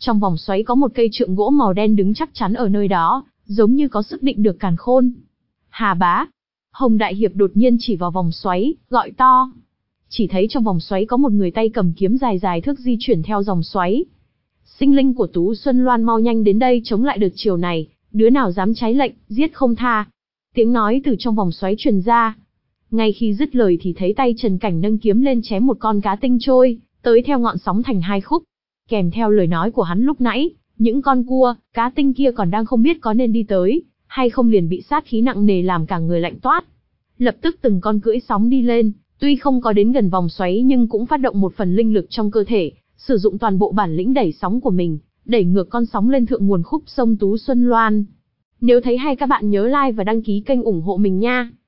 Trong vòng xoáy có một cây trượng gỗ màu đen đứng chắc chắn ở nơi đó, giống như có sức định được càn khôn. Hà bá. Hồng Đại Hiệp đột nhiên chỉ vào vòng xoáy, gọi to. Chỉ thấy trong vòng xoáy có một người tay cầm kiếm dài dài thước di chuyển theo dòng xoáy. Sinh linh của Tú Xuân Loan mau nhanh đến đây chống lại đợt chiều này, đứa nào dám trái lệnh, giết không tha. Tiếng nói từ trong vòng xoáy truyền ra. Ngay khi dứt lời thì thấy tay Trần Cảnh nâng kiếm lên chém một con cá tinh trôi, tới theo ngọn sóng thành hai khúc. Kèm theo lời nói của hắn lúc nãy, những con cua, cá tinh kia còn đang không biết có nên đi tới, hay không liền bị sát khí nặng nề làm cả người lạnh toát. Lập tức từng con cưỡi sóng đi lên, tuy không có đến gần vòng xoáy nhưng cũng phát động một phần linh lực trong cơ thể, sử dụng toàn bộ bản lĩnh đẩy sóng của mình, đẩy ngược con sóng lên thượng nguồn khúc sông Tú Xuân Loan. Nếu thấy hay các bạn nhớ like và đăng ký kênh ủng hộ mình nha.